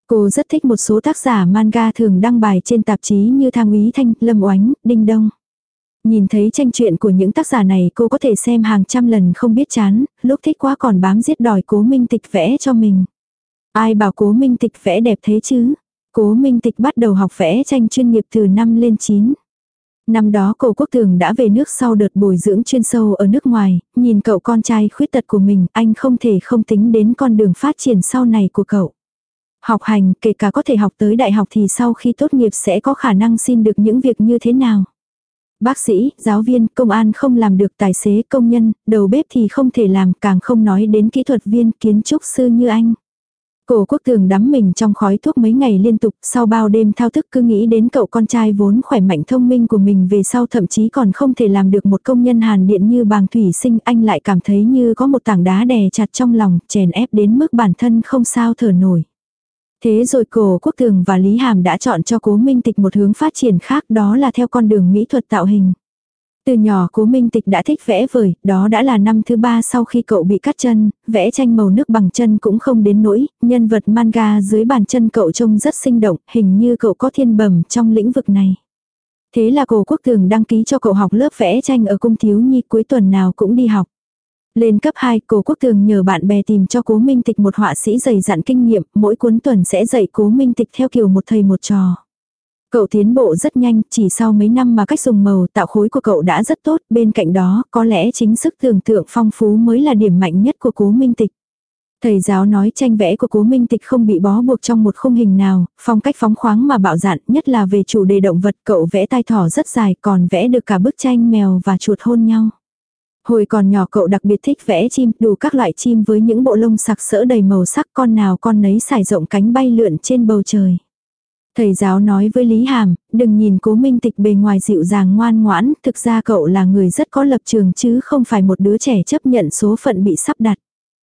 Cô rất thích một số tác giả manga thường đăng bài trên tạp chí như Thang Úy Thanh, Lâm Oánh, Đinh Đông. Nhìn thấy tranh truyện của những tác giả này cô có thể xem hàng trăm lần không biết chán, lúc thích quá còn bám giết đòi Cố Minh Tịch vẽ cho mình. Ai bảo Cố Minh Tịch vẽ đẹp thế chứ? Cố Minh Tịch bắt đầu học vẽ tranh chuyên nghiệp từ năm lên chín. Năm đó Cổ Quốc Tường đã về nước sau đợt bồi dưỡng chuyên sâu ở nước ngoài, nhìn cậu con trai khuyết tật của mình, anh không thể không tính đến con đường phát triển sau này của cậu. Học hành, kể cả có thể học tới đại học thì sau khi tốt nghiệp sẽ có khả năng xin được những việc như thế nào. Bác sĩ, giáo viên, công an không làm được, tài xế, công nhân, đầu bếp thì không thể làm, càng không nói đến kỹ thuật viên, kiến trúc sư như anh. Cổ Quốc Tường đắm mình trong khói thuốc mấy ngày liên tục, sau bao đêm thao thức cứ nghĩ đến cậu con trai vốn khỏe mạnh thông minh của mình về sau thậm chí còn không thể làm được một công nhân hàn điện như Bàng Thủy Sinh, anh lại cảm thấy như có một tảng đá đè chặt trong lòng, chèn ép đến mức bản thân không sao thở nổi. Thế rồi Cổ Quốc Tường và Lý Hàm đã chọn cho Cố Minh Tịch một hướng phát triển khác, đó là theo con đường mỹ thuật tạo hình. Từ nhỏ Cố Minh Tịch đã thích vẽ vời, đó đã là năm thứ ba sau khi cậu bị cắt chân, vẽ tranh màu nước bằng chân cũng không đến nỗi, nhân vật manga dưới bàn chân cậu trông rất sinh động, hình như cậu có thiên bẩm trong lĩnh vực này. Thế là Cổ Quốc Tường đăng ký cho cậu học lớp vẽ tranh ở cung thiếu nhi, cuối tuần nào cũng đi học. Lên cấp hai, Cổ Quốc Tường nhờ bạn bè tìm cho Cố Minh Tịch một họa sĩ dày dặn kinh nghiệm, mỗi cuối tuần sẽ dạy Cố Minh Tịch theo kiểu một thầy một trò. Cậu tiến bộ rất nhanh, chỉ sau mấy năm mà cách dùng màu tạo khối của cậu đã rất tốt, bên cạnh đó có lẽ chính sức tưởng tượng phong phú mới là điểm mạnh nhất của Cố Minh Tịch. Thầy giáo nói tranh vẽ của Cố Minh Tịch không bị bó buộc trong một khung hình nào, phong cách phóng khoáng mà bạo dạn, nhất là về chủ đề động vật, cậu vẽ tai thỏ rất dài, còn vẽ được cả bức tranh mèo và chuột hôn nhau. Hồi còn nhỏ cậu đặc biệt thích vẽ chim, đủ các loại chim với những bộ lông sặc sỡ đầy màu sắc, con nào con nấy sải rộng cánh bay lượn trên bầu trời. Thầy giáo nói với Lý Hàm, đừng nhìn Cố Minh Tịch bề ngoài dịu dàng ngoan ngoãn, thực ra cậu là người rất có lập trường chứ không phải một đứa trẻ chấp nhận số phận bị sắp đặt.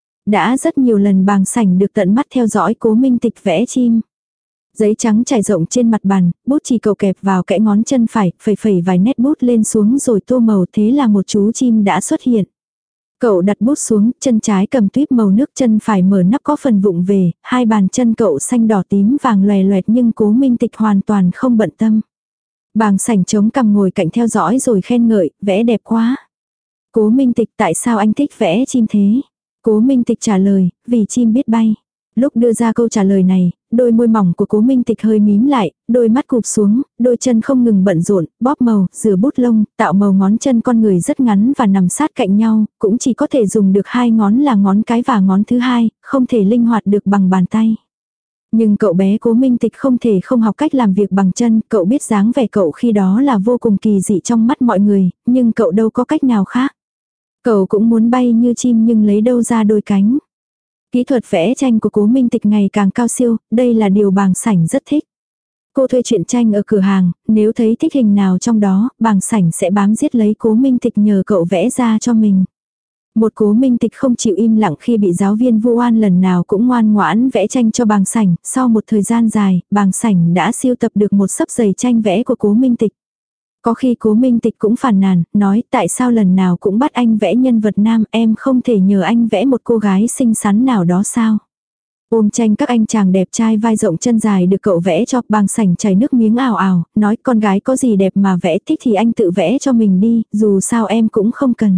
Đã rất nhiều lần Bàng Sảnh được tận mắt theo dõi Cố Minh Tịch vẽ chim. Giấy trắng trải rộng trên mặt bàn, bút chì cậu kẹp vào kẽ ngón chân phải, phẩy phẩy vài nét bút lên xuống rồi tô màu, thế là một chú chim đã xuất hiện. Cậu đặt bút xuống, chân trái cầm tuýp màu nước, chân phải mở nắp có phần vụng về, hai bàn chân cậu xanh đỏ tím vàng loè loẹt nhưng Cố Minh Tịch hoàn toàn không bận tâm. Bàng Sảnh chống cằm ngồi cạnh theo dõi rồi khen ngợi, vẽ đẹp quá. Cố Minh Tịch, tại sao anh thích vẽ chim thế? Cố Minh Tịch trả lời, vì chim biết bay. Lúc đưa ra câu trả lời này, đôi môi mỏng của Cố Minh Tịch hơi mím lại, đôi mắt cụp xuống, đôi chân không ngừng bận rộn, bóp màu, rửa bút lông, tạo màu ngón chân con người rất ngắn và nằm sát cạnh nhau, cũng chỉ có thể dùng được hai ngón là ngón cái và ngón thứ hai, không thể linh hoạt được bằng bàn tay. Nhưng cậu bé Cố Minh Tịch không thể không học cách làm việc bằng chân, cậu biết dáng vẻ cậu khi đó là vô cùng kỳ dị trong mắt mọi người, nhưng cậu đâu có cách nào khác. Cậu cũng muốn bay như chim nhưng lấy đâu ra đôi cánh. Kỹ thuật vẽ tranh của Cố Minh Tịch ngày càng cao siêu, đây là điều Bàng Sảnh rất thích. Cô thuê truyện tranh ở cửa hàng, nếu thấy thích hình nào trong đó, Bàng Sảnh sẽ bám giết lấy Cố Minh Tịch nhờ cậu vẽ ra cho mình. Một Cố Minh Tịch không chịu im lặng khi bị giáo viên vu oan, lần nào cũng ngoan ngoãn vẽ tranh cho Bàng Sảnh, sau một thời gian dài, Bàng Sảnh đã siêu tập được một xấp giày tranh vẽ của Cố Minh Tịch. Có khi Cố Minh Tịch cũng phàn nàn, nói tại sao lần nào cũng bắt anh vẽ nhân vật nam, em không thể nhờ anh vẽ một cô gái xinh xắn nào đó sao? Ôm tranh các anh chàng đẹp trai vai rộng chân dài được cậu vẽ cho, Bàng Sảnh chảy nước miếng ào ào, nói con gái có gì đẹp mà vẽ, thích thì anh tự vẽ cho mình đi, dù sao em cũng không cần.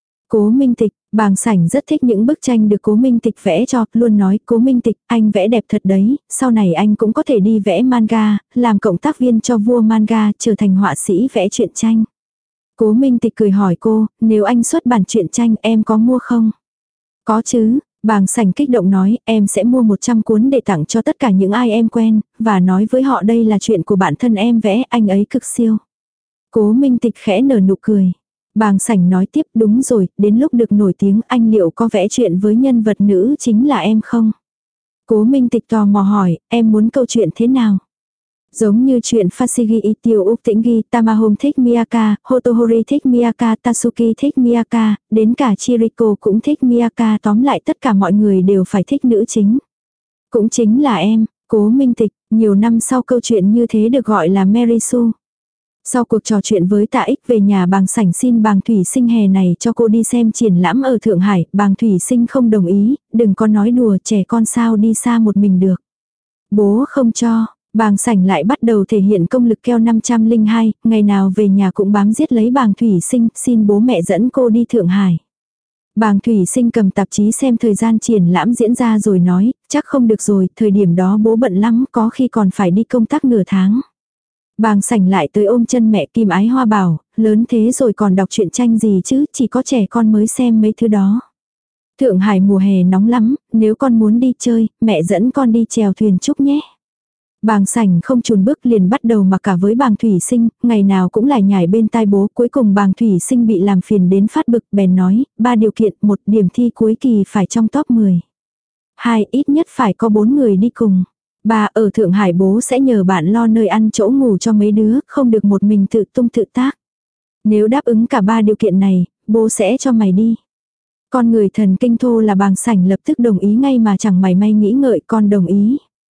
Cố Minh Tịch, Bàng Sảnh rất thích những bức tranh được Cố Minh Tịch vẽ cho, luôn nói, Cố Minh Tịch, anh vẽ đẹp thật đấy, sau này anh cũng có thể đi vẽ manga, làm cộng tác viên cho vua manga, trở thành họa sĩ vẽ truyện tranh. Cố Minh Tịch cười hỏi cô, nếu anh xuất bản truyện tranh em có mua không? Có chứ, Bàng Sảnh kích động nói, em sẽ mua một trăm cuốn để tặng cho tất cả những ai em quen, và nói với họ đây là chuyện của bản thân em vẽ, anh ấy cực siêu. Cố Minh Tịch khẽ nở nụ cười. Bàng Sảnh nói tiếp, đúng rồi, đến lúc được nổi tiếng anh liệu có vẽ chuyện với nhân vật nữ chính là em không? Cố Minh Tịch tò mò hỏi, em muốn câu chuyện thế nào? Giống như chuyện Fashigi Itio Úc Tĩnh Ghi, Tamahome thích Miyaka, Hotohori thích Miyaka, Tatsuki thích Miyaka, đến cả Chiriko cũng thích Miyaka, tóm lại tất cả mọi người đều phải thích nữ chính. Cũng chính là em, Cố Minh Tịch, nhiều năm sau câu chuyện như thế được gọi là Mary Sue. Sau cuộc trò chuyện với Tạ Ích về nhà Bàng Sảnh xin Bàng Thủy Sinh hè này cho cô đi xem triển lãm ở Thượng Hải, Bàng Thủy Sinh không đồng ý, đừng có nói đùa, trẻ con sao đi xa một mình được. Bố không cho. Bàng Sảnh lại bắt đầu thể hiện công lực keo năm trăm linh hai, ngày nào về nhà cũng bám giết lấy Bàng Thủy Sinh, xin bố mẹ dẫn cô đi Thượng Hải. Bàng Thủy Sinh cầm tạp chí xem thời gian triển lãm diễn ra rồi nói, chắc không được rồi, thời điểm đó bố bận lắm, có khi còn phải đi công tác nửa tháng. Bàng Sảnh lại tới ôm chân mẹ Kim Ái Hoa bảo, lớn thế rồi còn đọc truyện tranh gì chứ, chỉ có trẻ con mới xem mấy thứ đó. Thượng Hải mùa hè nóng lắm, nếu con muốn đi chơi, mẹ dẫn con đi chèo thuyền chúc nhé. Bàng Sảnh không chùn bước liền bắt đầu mặc cả với Bàng Thủy Sinh, ngày nào cũng lải nhải bên tai bố, cuối cùng Bàng Thủy Sinh bị làm phiền đến phát bực, bèn nói, ba điều kiện, một điểm thi cuối kỳ phải trong top mười. Hai, ít nhất phải có bốn người đi cùng. Ba, ở Thượng Hải bố sẽ nhờ bạn lo nơi ăn chỗ ngủ cho mấy đứa, không được một mình tự tung tự tác. Nếu đáp ứng cả ba điều kiện này, bố sẽ cho mày đi. Con người thần kinh thô là Bàng Sảnh lập tức đồng ý ngay mà chẳng mảy may nghĩ ngợi, con đồng ý.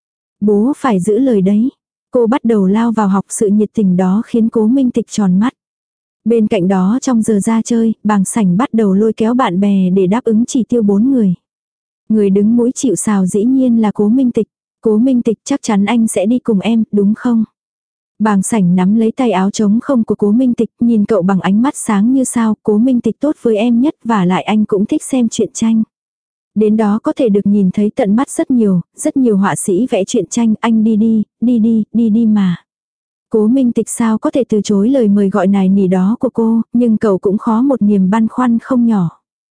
Bố phải giữ lời đấy. Cô bắt đầu lao vào học, sự nhiệt tình đó khiến Cố Minh Tịch tròn mắt. Bên cạnh đó trong giờ ra chơi, Bàng Sảnh bắt đầu lôi kéo bạn bè để đáp ứng chỉ tiêu bốn người. Người đứng mũi chịu sào dĩ nhiên là Cố Minh Tịch. Cố Minh Tịch, chắc chắn anh sẽ đi cùng em, đúng không? Bàng Sảnh nắm lấy tay áo trống không của Cố Minh Tịch, nhìn cậu bằng ánh mắt sáng như sao, Cố Minh Tịch tốt với em nhất và lại anh cũng thích xem truyện tranh. Đến đó có thể được nhìn thấy tận mắt rất nhiều, rất nhiều họa sĩ vẽ truyện tranh, anh đi đi, đi đi, đi đi mà. Cố Minh Tịch sao có thể từ chối lời mời gọi này nỉ đó của cô, nhưng cậu cũng khó một niềm băn khoăn không nhỏ.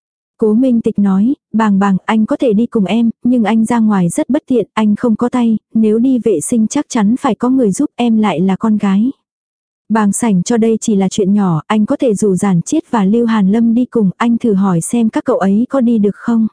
Cố Minh Tịch nói, Bàng Bàng, anh có thể đi cùng em, nhưng anh ra ngoài rất bất tiện, anh không có tay, nếu đi vệ sinh chắc chắn phải có người giúp, em lại là con gái. Bàng Sảnh cho đây chỉ là chuyện nhỏ, anh có thể rủ Giản Chiết và Lưu Hàn Lâm đi cùng, anh thử hỏi xem các cậu ấy có đi được không.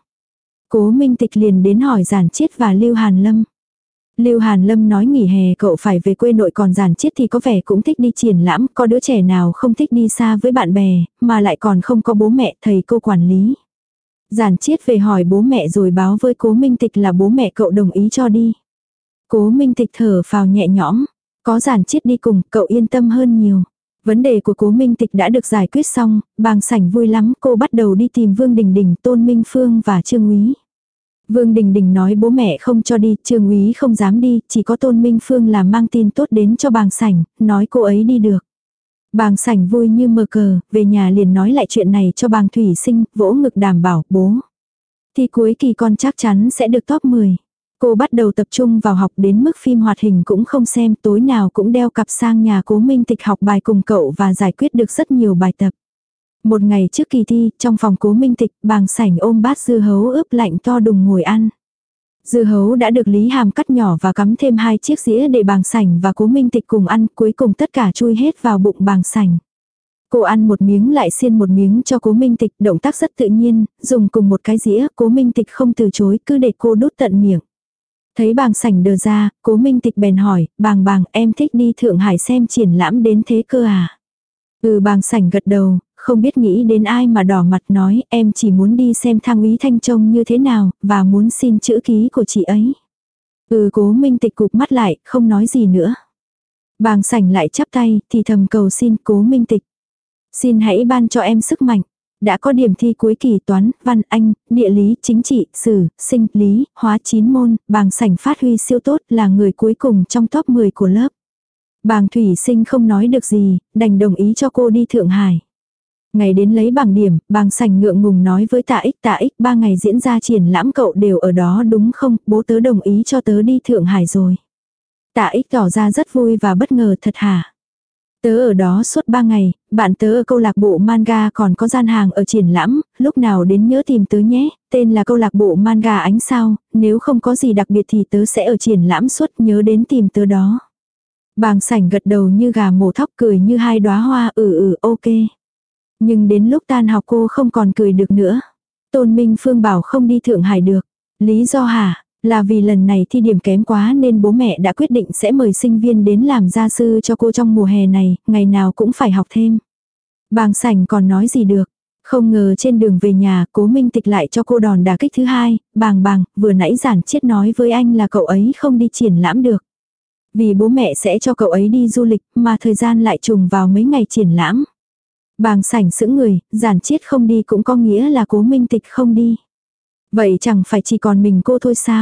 Cố Minh Tịch liền đến hỏi Giản Chiết và Lưu Hàn Lâm. Lưu Hàn Lâm nói nghỉ hè cậu phải về quê nội, còn Giản Chiết thì có vẻ cũng thích đi triển lãm, có đứa trẻ nào không thích đi xa với bạn bè, mà lại còn không có bố mẹ, thầy cô quản lý. Giản Chiết về hỏi bố mẹ rồi báo với Cố Minh Tịch là bố mẹ cậu đồng ý cho đi. Cố Minh Tịch thở phào nhẹ nhõm, có Giản Chiết đi cùng, cậu yên tâm hơn nhiều. Vấn đề của Cố Minh Tịch đã được giải quyết xong, Bàng Sảnh vui lắm, cô bắt đầu đi tìm Vương Đình Đình, Tôn Minh Phương và Trương Úy. Vương Đình Đình nói bố mẹ không cho đi, Trương Úy không dám đi, chỉ có Tôn Minh Phương là mang tin tốt đến cho Bàng Sảnh, nói cô ấy đi được. Bàng Sảnh vui như mơ cờ, về nhà liền nói lại chuyện này cho Bàng Thủy Sinh, vỗ ngực đảm bảo, bố. Thì cuối kỳ con chắc chắn sẽ được top mười. Cô bắt đầu tập trung vào học đến mức phim hoạt hình cũng không xem, tối nào cũng đeo cặp sang nhà Cố Minh Tịch học bài cùng cậu và giải quyết được rất nhiều bài tập. Một ngày trước kỳ thi, trong phòng Cố Minh Tịch, Bàng Sảnh ôm bát dưa hấu ướp lạnh to đùng ngồi ăn. Dưa hấu đã được Lý Hàm cắt nhỏ và cắm thêm hai chiếc dĩa để Bàng Sảnh và Cố Minh Tịch cùng ăn, cuối cùng tất cả chui hết vào bụng Bàng Sảnh. Cô ăn một miếng lại xiên một miếng cho Cố Minh Tịch, động tác rất tự nhiên, dùng cùng một cái dĩa, Cố Minh Tịch không từ chối, cứ để cô đút tận miệng. Thấy Bàng Sảnh đờ ra, Cố Minh Tịch bèn hỏi, Bàng Bàng, em thích đi Thượng Hải xem triển lãm đến thế cơ à? Ừ, Bàng Sảnh gật đầu, không biết nghĩ đến ai mà đỏ mặt nói, em chỉ muốn đi xem Thang Úy Thanh trông như thế nào, và muốn xin chữ ký của chị ấy. Ừ, Cố Minh Tịch cụp mắt lại, không nói gì nữa. Bàng Sảnh lại chắp tay, thì thầm cầu xin Cố Minh Tịch. Xin hãy ban cho em sức mạnh. Đã có điểm thi cuối kỳ toán, văn, anh, địa lý, chính trị, sử, sinh, lý, hóa chín môn, Bàng Sảnh phát huy siêu tốt, là người cuối cùng trong top mười của lớp. Bàng Thủy Sinh không nói được gì, đành đồng ý cho cô đi Thượng Hải. Ngày đến lấy bảng điểm, Bàng Sảnh ngượng ngùng nói với Tạ Ích, Tạ Ích, ba ngày diễn ra triển lãm cậu đều ở đó đúng không, bố tớ đồng ý cho tớ đi Thượng Hải rồi. Tạ Ích tỏ ra rất vui và bất ngờ, thật hả? Tớ ở đó suốt ba ngày, bạn tớ ở câu lạc bộ manga còn có gian hàng ở triển lãm, lúc nào đến nhớ tìm tớ nhé, tên là câu lạc bộ manga ánh sao, nếu không có gì đặc biệt thì tớ sẽ ở triển lãm suốt, nhớ đến tìm tớ đó. Bàng Sảnh gật đầu như gà mổ thóc, cười như hai đóa hoa, ừ ừ ok. Nhưng đến lúc tan học cô không còn cười được nữa. Tôn Minh Phương bảo không đi Thượng Hải được. Lý do hả? Là vì lần này thi điểm kém quá nên bố mẹ đã quyết định sẽ mời sinh viên đến làm gia sư cho cô trong mùa hè này, ngày nào cũng phải học thêm. Bàng Sảnh còn nói gì được. Không ngờ trên đường về nhà, Cố Minh Tịch lại cho cô đòn đả kích thứ hai. Bàng Bàng, vừa nãy Giản Chiết nói với anh là cậu ấy không đi triển lãm được. Vì bố mẹ sẽ cho cậu ấy đi du lịch, mà thời gian lại trùng vào mấy ngày triển lãm. Bàng Sảnh sững người, Giản Chiết không đi cũng có nghĩa là Cố Minh Tịch không đi. Vậy chẳng phải chỉ còn mình cô thôi sao?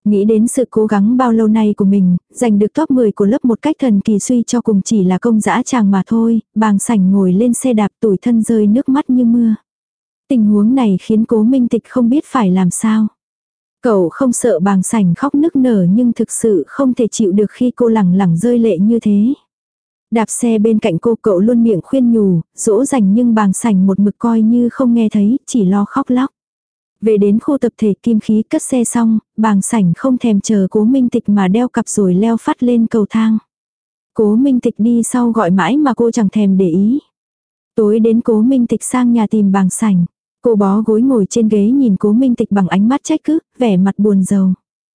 Nghĩ đến sự cố gắng bao lâu nay của mình, giành được top mười của lớp một cách thần kỳ suy cho cùng chỉ là công dã tràng mà thôi, bàng sảnh ngồi lên xe đạp tủi thân rơi nước mắt như mưa. Tình huống này khiến Cố Minh Tịch không biết phải làm sao. Cậu không sợ bàng sảnh khóc nức nở nhưng thực sự không thể chịu được khi cô lẳng lẳng rơi lệ như thế. Đạp xe bên cạnh cô cậu luôn miệng khuyên nhủ, dỗ dành nhưng bàng sảnh một mực coi như không nghe thấy, chỉ lo khóc lóc. Về đến khu tập thể Kim Khí cất xe xong, bàng sảnh không thèm chờ Cố Minh Tịch mà đeo cặp rồi leo phát lên cầu thang. Cố Minh Tịch đi sau gọi mãi mà cô chẳng thèm để ý. Tối đến Cố Minh Tịch sang nhà tìm bàng sảnh. Cô bó gối ngồi trên ghế nhìn Cố Minh Tịch bằng ánh mắt trách cứ, vẻ mặt buồn rầu.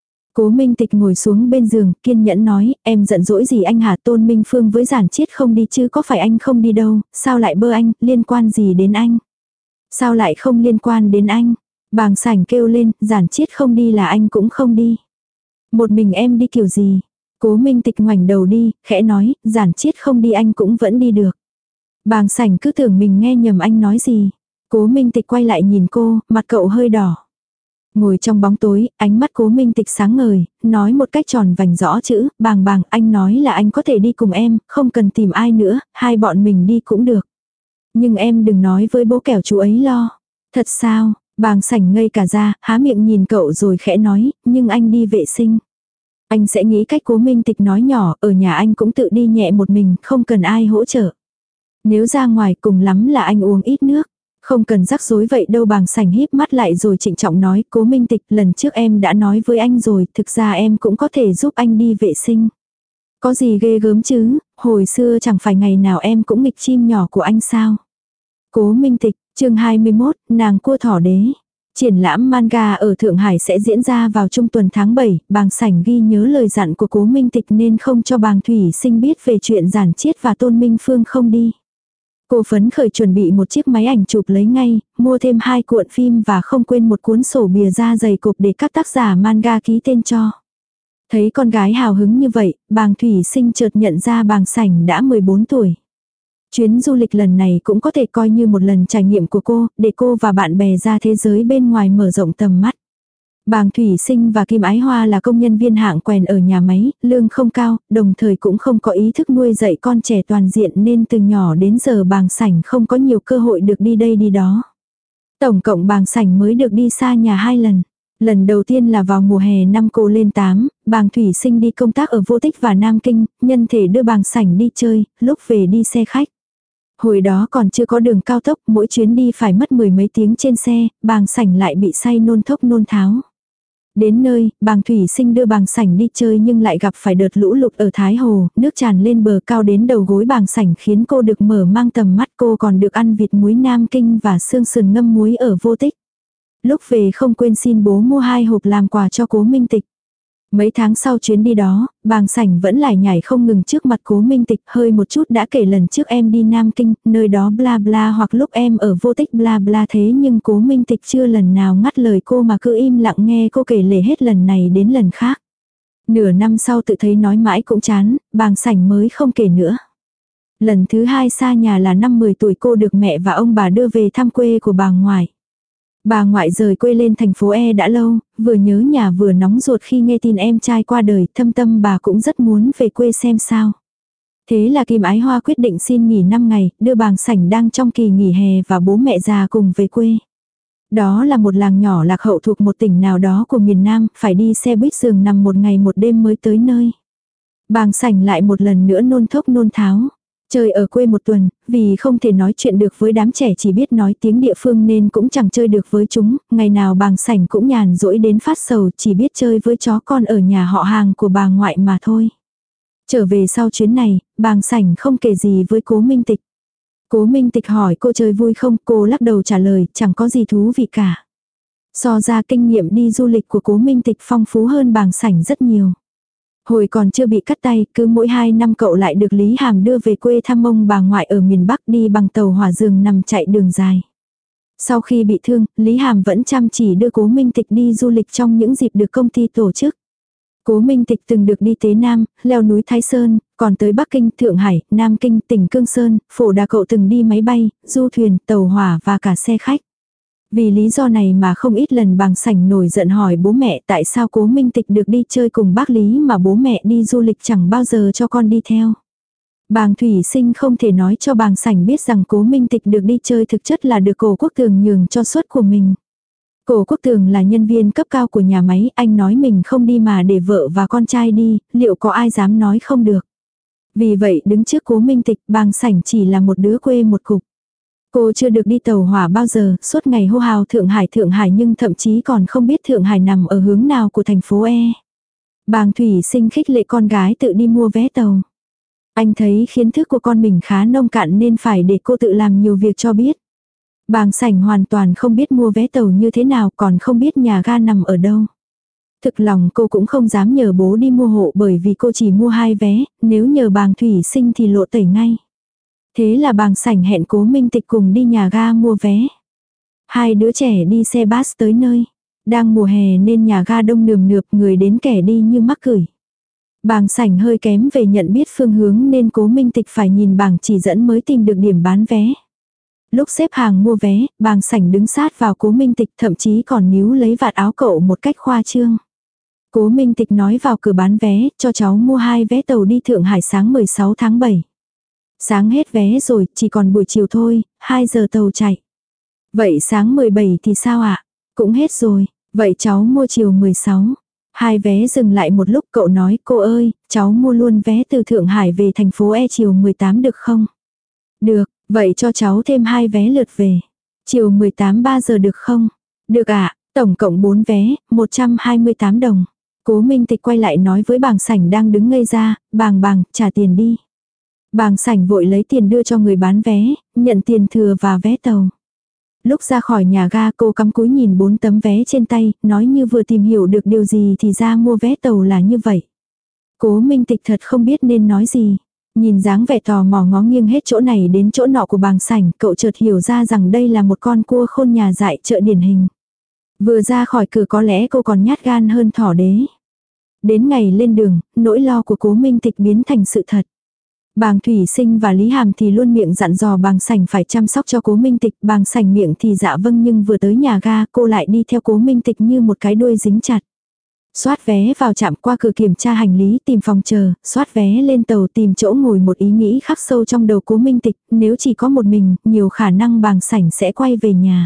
Cố Minh Tịch ngồi xuống bên giường, kiên nhẫn nói, em giận dỗi gì anh hả? Tôn Minh Phương với Giản Chiết không đi chứ có phải anh không đi đâu, sao lại bơ anh, liên quan gì đến anh? Sao lại không liên quan đến anh? Bàng sảnh kêu lên, Giản Chiết không đi là anh cũng không đi. Một mình em đi kiểu gì? Cố Minh Tịch ngoảnh đầu đi, khẽ nói, Giản Chiết không đi anh cũng vẫn đi được. Bàng sảnh cứ tưởng mình nghe nhầm anh nói gì. Cố Minh Tịch quay lại nhìn cô, mặt cậu hơi đỏ. Ngồi trong bóng tối, ánh mắt Cố Minh Tịch sáng ngời, nói một cách tròn vành rõ chữ, bàng bàng, anh nói là anh có thể đi cùng em, không cần tìm ai nữa, hai bọn mình đi cũng được. Nhưng em đừng nói với bố kẻo chú ấy lo. Thật sao? Bàng sảnh ngây cả ra, há miệng nhìn cậu rồi khẽ nói, nhưng anh đi vệ sinh. Anh sẽ nghĩ cách. Cố Minh Tịch nói nhỏ, ở nhà anh cũng tự đi nhẹ một mình, không cần ai hỗ trợ. Nếu ra ngoài cùng lắm là anh uống ít nước. Không cần rắc rối vậy đâu. Bàng sảnh híp mắt lại rồi trịnh trọng nói, Cố Minh Tịch, lần trước em đã nói với anh rồi, thực ra em cũng có thể giúp anh đi vệ sinh. Có gì ghê gớm chứ, hồi xưa chẳng phải ngày nào em cũng nghịch chim nhỏ của anh sao. Cố Minh Tịch, chương hai mươi mốt, nàng cua thỏ đế. Triển lãm manga ở Thượng Hải sẽ diễn ra vào trung tuần tháng bảy, bàng sảnh ghi nhớ lời dặn của Cố Minh Tịch nên không cho bàng Thủy Sinh biết về chuyện Giản Chiết và Tôn Minh Phương không đi. Cô phấn khởi chuẩn bị một chiếc máy ảnh chụp lấy ngay, mua thêm hai cuộn phim và không quên một cuốn sổ bìa da dày cộp để các tác giả manga ký tên cho. Thấy con gái hào hứng như vậy, bàng Thủy Sinh chợt nhận ra bàng sảnh đã mười bốn tuổi. Chuyến du lịch lần này cũng có thể coi như một lần trải nghiệm của cô, để cô và bạn bè ra thế giới bên ngoài mở rộng tầm mắt. Bàng Thủy Sinh và Kim Ái Hoa là công nhân viên hạng quèn ở nhà máy, lương không cao, đồng thời cũng không có ý thức nuôi dạy con trẻ toàn diện nên từ nhỏ đến giờ bàng sảnh không có nhiều cơ hội được đi đây đi đó. Tổng cộng bàng sảnh mới được đi xa nhà hai lần. Lần đầu tiên là vào mùa hè năm cô lên tám, bàng Thủy Sinh đi công tác ở Vô Tích và Nam Kinh, nhân thể đưa bàng sảnh đi chơi, lúc về đi xe khách. Hồi đó còn chưa có đường cao tốc, mỗi chuyến đi phải mất mười mấy tiếng trên xe, bàng sảnh lại bị say nôn thốc nôn tháo. Đến nơi, bàng Thủy Sinh đưa bàng sảnh đi chơi nhưng lại gặp phải đợt lũ lụt ở Thái Hồ, nước tràn lên bờ cao đến đầu gối bàng sảnh khiến cô được mở mang tầm mắt. Cô còn được ăn vịt muối Nam Kinh và xương sườn ngâm muối ở Vô Tích. Lúc về không quên xin bố mua hai hộp làm quà cho Cố Minh Tịch. Mấy tháng sau chuyến đi đó, bàng sảnh vẫn lải nhải không ngừng trước mặt Cố Minh Tịch, hơi một chút đã kể lần trước em đi Nam Kinh, nơi đó bla bla, hoặc lúc em ở Vô Tích bla bla, thế nhưng Cố Minh Tịch chưa lần nào ngắt lời cô mà cứ im lặng nghe cô kể lể hết lần này đến lần khác. Nửa năm sau tự thấy nói mãi cũng chán, bàng sảnh mới không kể nữa. Lần thứ hai xa nhà là năm mười tuổi, cô được mẹ và ông bà đưa về thăm quê của bà ngoại. Bà ngoại rời quê lên thành phố E đã lâu, vừa nhớ nhà vừa nóng ruột khi nghe tin em trai qua đời, thâm tâm bà cũng rất muốn về quê xem sao. Thế là Kim Ái Hoa quyết định xin nghỉ năm ngày, đưa bàng sảnh đang trong kỳ nghỉ hè và bố mẹ già cùng về quê. Đó là một làng nhỏ lạc hậu thuộc một tỉnh nào đó của miền Nam, phải đi xe buýt giường nằm một ngày một đêm mới tới nơi. Bàng sảnh lại một lần nữa nôn thốc nôn tháo. Chơi ở quê một tuần, vì không thể nói chuyện được với đám trẻ chỉ biết nói tiếng địa phương nên cũng chẳng chơi được với chúng, ngày nào bàng sảnh cũng nhàn rỗi đến phát sầu, chỉ biết chơi với chó con ở nhà họ hàng của bà ngoại mà thôi. Trở về sau chuyến này, bàng sảnh không kể gì với Cố Minh Tịch. Cố Minh Tịch hỏi cô chơi vui không, cô lắc đầu trả lời chẳng có gì thú vị cả. So ra kinh nghiệm đi du lịch của Cố Minh Tịch phong phú hơn bàng sảnh rất nhiều. Hồi còn chưa bị cắt tay, cứ mỗi hai năm cậu lại được Lý Hàm đưa về quê thăm ông bà ngoại ở miền Bắc, đi bằng tàu hỏa giường nằm chạy đường dài. Sau khi bị thương, Lý Hàm vẫn chăm chỉ đưa Cố Minh Tịch đi du lịch trong những dịp được công ty tổ chức. Cố Minh Tịch từng được đi Tế Nam, leo núi Thái Sơn, còn tới Bắc Kinh, Thượng Hải, Nam Kinh, tỉnh Cương Sơn, Phổ Đà. Cậu từng đi máy bay, du thuyền, tàu hỏa và cả xe khách. Vì lý do này mà không ít lần Bàng Sảnh nổi giận hỏi bố mẹ tại sao Cố Minh Tịch được đi chơi cùng bác Lý mà bố mẹ đi du lịch chẳng bao giờ cho con đi theo. Bàng Thủy Sinh không thể nói cho Bàng Sảnh biết rằng Cố Minh Tịch được đi chơi thực chất là được Cổ Quốc Tường nhường cho suất của mình. Cổ Quốc Tường là nhân viên cấp cao của nhà máy, anh nói mình không đi mà để vợ và con trai đi, liệu có ai dám nói không được. Vì vậy đứng trước Cố Minh Tịch, Bàng Sảnh chỉ là một đứa quê một cục. Cô chưa được đi tàu hỏa bao giờ, suốt ngày hô hào Thượng Hải Thượng Hải nhưng thậm chí còn không biết Thượng Hải nằm ở hướng nào của thành phố E. Bàng Thủy Sinh khích lệ con gái tự đi mua vé tàu. Anh thấy kiến thức của con mình khá nông cạn nên phải để cô tự làm nhiều việc cho biết. Bàng Sảnh hoàn toàn không biết mua vé tàu như thế nào, còn không biết nhà ga nằm ở đâu. Thực lòng cô cũng không dám nhờ bố đi mua hộ bởi vì cô chỉ mua hai vé, nếu nhờ Bàng Thủy Sinh thì lộ tẩy ngay. Thế là Bàng Sảnh hẹn Cố Minh Tịch cùng đi nhà ga mua vé. Hai đứa trẻ đi xe bus tới nơi. Đang mùa hè nên nhà ga đông nườm nượp, người đến kẻ đi như mắc cửi. Bàng Sảnh hơi kém về nhận biết phương hướng nên Cố Minh Tịch phải nhìn bảng chỉ dẫn mới tìm được điểm bán vé. Lúc xếp hàng mua vé, Bàng Sảnh đứng sát vào Cố Minh Tịch, thậm chí còn níu lấy vạt áo cậu một cách khoa trương. Cố Minh Tịch nói vào cửa bán vé, cho cháu mua hai vé tàu đi Thượng Hải sáng mười sáu tháng bảy. Sáng hết vé rồi, chỉ còn buổi chiều thôi, hai giờ tàu chạy. Vậy sáng mười bảy thì sao ạ? Cũng hết rồi, vậy cháu mua chiều mười sáu. Hai vé dừng lại một lúc, cậu nói cô ơi, cháu mua luôn vé từ Thượng Hải về thành phố E chiều mười tám được không? Được, vậy cho cháu thêm hai vé lượt về. Chiều mười tám ba giờ được không? Được ạ, tổng cộng bốn vé, một trăm hai mươi tám đồng. Cố Minh Tịch quay lại nói với Bàng Sảnh đang đứng ngây ra, Bàng Bàng, trả tiền đi. Bàng Sảnh vội lấy tiền đưa cho người bán vé, nhận tiền thừa và vé tàu. Lúc ra khỏi nhà ga cô cắm cúi nhìn bốn tấm vé trên tay, nói như vừa tìm hiểu được điều gì thì ra mua vé tàu là như vậy. Cố Minh Tịch thật không biết nên nói gì. Nhìn dáng vẻ tò mò ngó nghiêng hết chỗ này đến chỗ nọ của Bàng Sảnh, cậu chợt hiểu ra rằng đây là một con cua khôn nhà dại chợ điển hình. Vừa ra khỏi cửa có lẽ cô còn nhát gan hơn thỏ đế. Đến ngày lên đường, nỗi lo của Cố Minh Tịch biến thành sự thật. Bàng Thủy Sinh và Lý Hàm thì luôn miệng dặn dò Bàng Sảnh phải chăm sóc cho Cố Minh Tịch. Bàng Sảnh miệng thì dạ vâng nhưng vừa tới nhà ga cô lại đi theo Cố Minh Tịch như một cái đuôi dính chặt. Soát vé vào trạm, qua cửa kiểm tra hành lý, tìm phòng chờ, soát vé lên tàu, tìm chỗ ngồi, một ý nghĩ khắc sâu trong đầu Cố Minh Tịch, nếu chỉ có một mình, nhiều khả năng Bàng Sảnh sẽ quay về nhà.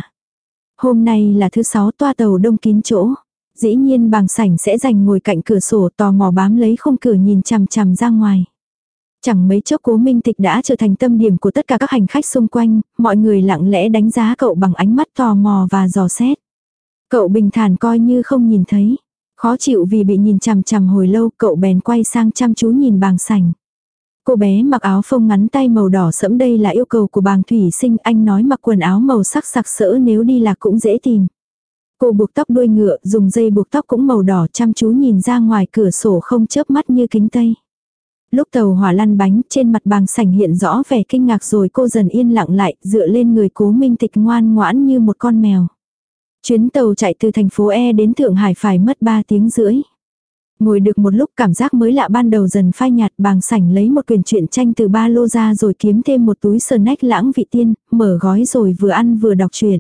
Hôm nay là thứ sáu, toa tàu đông kín chỗ. Dĩ nhiên Bàng Sảnh sẽ dành ngồi cạnh cửa sổ, tò mò bám lấy khung cửa nhìn chằm chằm ra ngoài. Chẳng mấy chốc Cố Minh Tịch đã trở thành tâm điểm của tất cả các hành khách xung quanh, mọi người lặng lẽ đánh giá cậu bằng ánh mắt tò mò và dò xét. Cậu bình thản coi như không nhìn thấy. Khó chịu vì bị nhìn chằm chằm hồi lâu, cậu bèn quay sang chăm chú nhìn Bàng Sảnh. Cô bé mặc áo phông ngắn tay màu đỏ sẫm, đây là yêu cầu của Bàng Thủy Sinh, anh nói mặc quần áo màu sắc sặc sỡ nếu đi lạc cũng dễ tìm. Cô buộc tóc đuôi ngựa, dùng dây buộc tóc cũng màu đỏ, chăm chú nhìn ra ngoài cửa sổ không chớp mắt như kính tây. Lúc tàu hỏa lăn bánh, trên mặt Bàng Sảnh hiện rõ vẻ kinh ngạc rồi cô dần yên lặng lại, dựa lên người Cố Minh Tịch ngoan ngoãn như một con mèo. Chuyến tàu chạy từ thành phố E đến Thượng Hải phải mất ba tiếng rưỡi. Ngồi được một lúc cảm giác mới lạ ban đầu dần phai nhạt, Bàng Sảnh lấy một quyển truyện tranh từ ba lô ra rồi kiếm thêm một túi snack Lãng Vị Tiên, mở gói rồi vừa ăn vừa đọc truyện.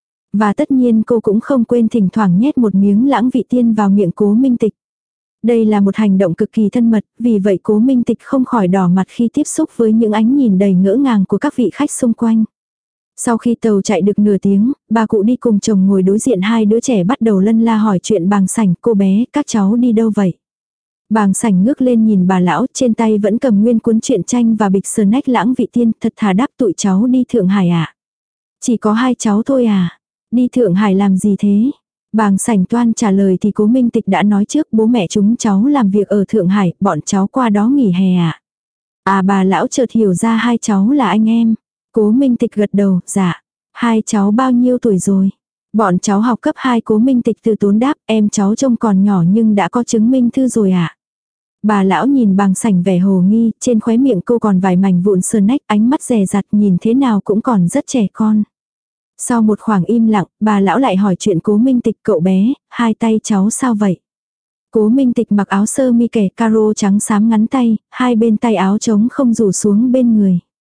Và tất nhiên cô cũng không quên thỉnh thoảng nhét một miếng Lãng Vị Tiên vào miệng Cố Minh Tịch. Đây là một hành động cực kỳ thân mật, vì vậy Cố Minh Tịch không khỏi đỏ mặt khi tiếp xúc với những ánh nhìn đầy ngỡ ngàng của các vị khách xung quanh. Sau khi tàu chạy được nửa tiếng, bà cụ đi cùng chồng ngồi đối diện hai đứa trẻ bắt đầu lân la hỏi chuyện Bàng Sảnh, cô bé, các cháu đi đâu vậy? Bàng Sảnh ngước lên nhìn bà lão, trên tay vẫn cầm nguyên cuốn truyện tranh và bịch snack Lãng Vị Tiên, thật thà đáp tụi cháu đi Thượng Hải ạ. À? Chỉ có hai cháu thôi à? Đi Thượng Hải làm gì thế? Bàng Sảnh toan trả lời thì Cố Minh Tịch đã nói trước, bố mẹ chúng cháu làm việc ở Thượng Hải, bọn cháu qua đó nghỉ hè ạ. À? à bà lão chợt hiểu ra hai cháu là anh em. Cố Minh Tịch gật đầu, dạ. Hai cháu bao nhiêu tuổi rồi? Bọn cháu học cấp hai. Cố Minh Tịch từ tốn đáp, em cháu trông còn nhỏ nhưng đã có chứng minh thư rồi ạ. À? Bà lão nhìn Bàng Sảnh vẻ hồ nghi, trên khóe miệng cô còn vài mảnh vụn snack, ánh mắt dè dặt nhìn thế nào cũng còn rất trẻ con. Sau một khoảng im lặng, bà lão lại hỏi chuyện Cố Minh Tịch, cậu bé, hai tay cháu sao vậy? Cố Minh Tịch mặc áo sơ mi kẻ caro trắng xám ngắn tay, hai bên tay áo trống không rủ xuống bên người.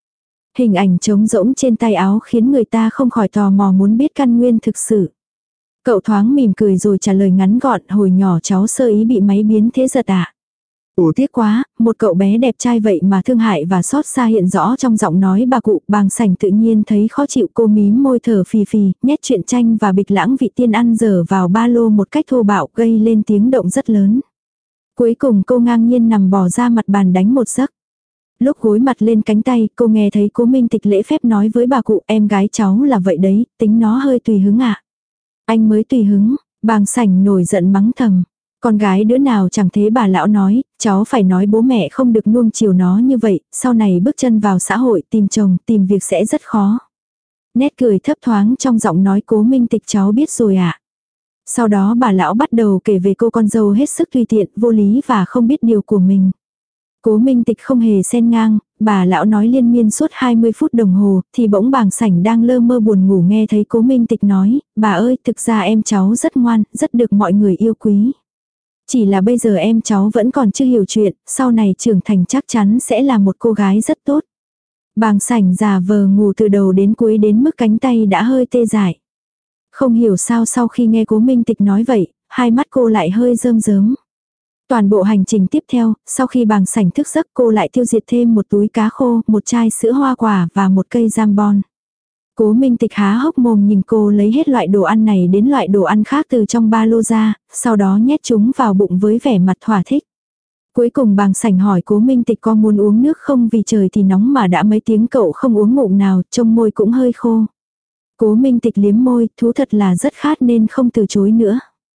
Hình ảnh trống rỗng trên tay áo khiến người ta không khỏi tò mò muốn biết căn nguyên thực sự. Cậu thoáng mỉm cười rồi trả lời ngắn gọn, hồi nhỏ cháu sơ ý bị máy biến thế giật ạ. Ủa tiếc quá, một cậu bé đẹp trai vậy mà thương hại và xót xa hiện rõ trong giọng nói bà cụ. Bàng Sảnh tự nhiên thấy khó chịu, cô mím môi thở phì phì, nhét truyện tranh và bịch lãng vị tiên ăn dở vào ba lô một cách thô bạo, gây lên tiếng động rất lớn. Cuối cùng cô ngang nhiên nằm bò ra mặt bàn đánh một giấc. Lúc gối mặt lên cánh tay, cô nghe thấy Cố Minh Tịch lễ phép nói với bà cụ, em gái cháu là vậy đấy, tính nó hơi tùy hứng ạ. Anh mới tùy hứng. Bàng Sảnh nổi giận mắng thầm. Con gái đứa nào chẳng thế, bà lão nói, cháu phải nói bố mẹ không được nuông chiều nó như vậy, sau này bước chân vào xã hội tìm chồng, tìm việc sẽ rất khó. Nét cười thấp thoáng trong giọng nói Cố Minh Tịch, cháu biết rồi ạ. Sau đó bà lão bắt đầu kể về cô con dâu hết sức tùy tiện, vô lý và không biết điều của mình. Cố Minh Tịch không hề xen ngang, bà lão nói liên miên suốt hai mươi phút đồng hồ, thì bỗng Bàng Sảnh đang lơ mơ buồn ngủ nghe thấy Cố Minh Tịch nói, bà ơi, thực ra em cháu rất ngoan, rất được mọi người yêu quý. Chỉ là bây giờ em cháu vẫn còn chưa hiểu chuyện, sau này trưởng thành chắc chắn sẽ là một cô gái rất tốt. Bàng Sảnh giả vờ ngủ từ đầu đến cuối đến mức cánh tay đã hơi tê dại. Không hiểu sao sau khi nghe Cố Minh Tịch nói vậy, hai mắt cô lại hơi rơm rớm. Toàn bộ hành trình tiếp theo, sau khi Bàng Sảnh thức giấc, cô lại tiêu diệt thêm một túi cá khô, một chai sữa hoa quả và một cây jambon. Cố Minh Tịch há hốc mồm nhìn cô lấy hết loại đồ ăn này đến loại đồ ăn khác từ trong ba lô ra, sau đó nhét chúng vào bụng với vẻ mặt thỏa thích. Cuối cùng Bàng Sảnh hỏi Cố Minh Tịch có muốn uống nước không, vì trời thì nóng mà đã mấy tiếng cậu không uống ngụm nào, trông môi cũng hơi khô. Cố Minh Tịch liếm môi, thú thật là rất khát nên không từ chối nữa.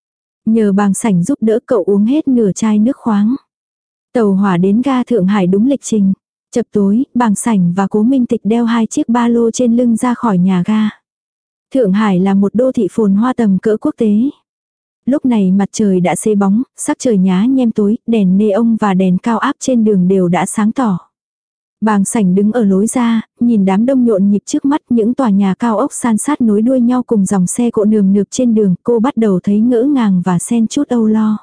Nhờ Bàng Sảnh giúp đỡ cậu uống hết nửa chai nước khoáng. Tàu hỏa đến ga Thượng Hải đúng lịch trình. Chập tối, Bàng Sảnh và Cố Minh Tịch đeo hai chiếc ba lô trên lưng ra khỏi nhà ga. Thượng Hải là một đô thị phồn hoa tầm cỡ quốc tế. Lúc này mặt trời đã xế bóng, sắc trời nhá nhem tối, đèn neon và đèn cao áp trên đường đều đã sáng tỏ. Bàng Sảnh đứng ở lối ra, nhìn đám đông nhộn nhịp trước mắt, những tòa nhà cao ốc san sát nối đuôi nhau cùng dòng xe cộ nườm nượp trên đường, cô bắt đầu thấy ngỡ ngàng và xen chút âu lo.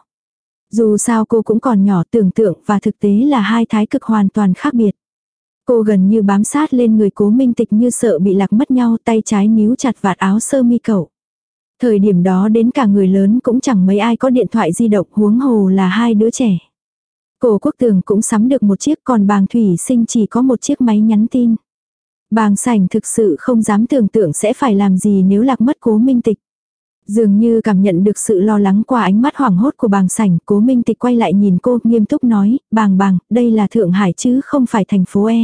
Dù sao cô cũng còn nhỏ, tưởng tượng và thực tế là hai thái cực hoàn toàn khác biệt. Cô gần như bám sát lên người Cố Minh Tịch như sợ bị lạc mất nhau, tay trái níu chặt vạt áo sơ mi cậu. Thời điểm đó đến cả người lớn cũng chẳng mấy ai có điện thoại di động, huống hồ là hai đứa trẻ. Cổ Quốc Tường cũng sắm được một chiếc, còn Bàng Thủy Sinh chỉ có một chiếc máy nhắn tin. Bàng Sảnh thực sự không dám tưởng tượng sẽ phải làm gì nếu lạc mất Cố Minh Tịch. Dường như cảm nhận được sự lo lắng qua ánh mắt hoảng hốt của Bàng Sảnh, Cố Minh Tịch quay lại nhìn cô, nghiêm túc nói, Bàng Bàng, đây là Thượng Hải chứ không phải thành phố E.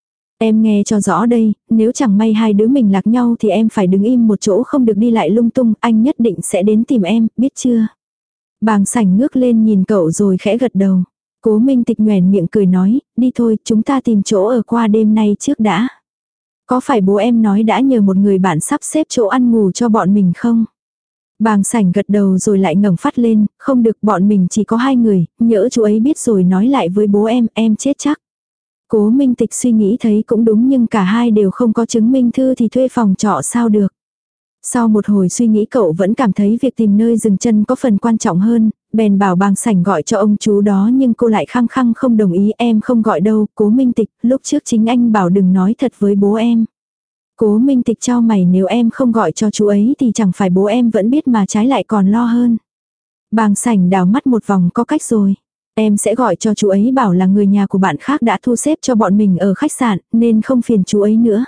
Em nghe cho rõ đây, nếu chẳng may hai đứa mình lạc nhau thì em phải đứng im một chỗ, không được đi lại lung tung, anh nhất định sẽ đến tìm em, biết chưa? Bàng Sảnh ngước lên nhìn cậu rồi khẽ gật đầu. Cố Minh Tịch nhoẻn miệng cười nói, đi thôi, chúng ta tìm chỗ ở qua đêm nay trước đã. Có phải bố em nói đã nhờ một người bạn sắp xếp chỗ ăn ngủ cho bọn mình không? Bàng Sảnh gật đầu rồi lại ngẩng phát lên, không được, bọn mình chỉ có hai người, nhỡ chú ấy biết rồi nói lại với bố em, em chết chắc. Cố Minh Tịch suy nghĩ thấy cũng đúng, nhưng cả hai đều không có chứng minh thư thì thuê phòng trọ sao được. Sau một hồi suy nghĩ cậu vẫn cảm thấy việc tìm nơi dừng chân có phần quan trọng hơn, bèn bảo Bàng Sảnh gọi cho ông chú đó, nhưng cô lại khăng khăng không đồng ý. Em không gọi đâu, Cố Minh Tịch, lúc trước chính anh bảo đừng nói thật với bố em. Cố Minh Tịch chau mày, nếu em không gọi cho chú ấy thì chẳng phải bố em vẫn biết mà trái lại còn lo hơn. Bàng Sảnh đảo mắt một vòng, có cách rồi. Em sẽ gọi cho chú ấy bảo là người nhà của bạn khác đã thu xếp cho bọn mình ở khách sạn, nên không phiền chú ấy nữa.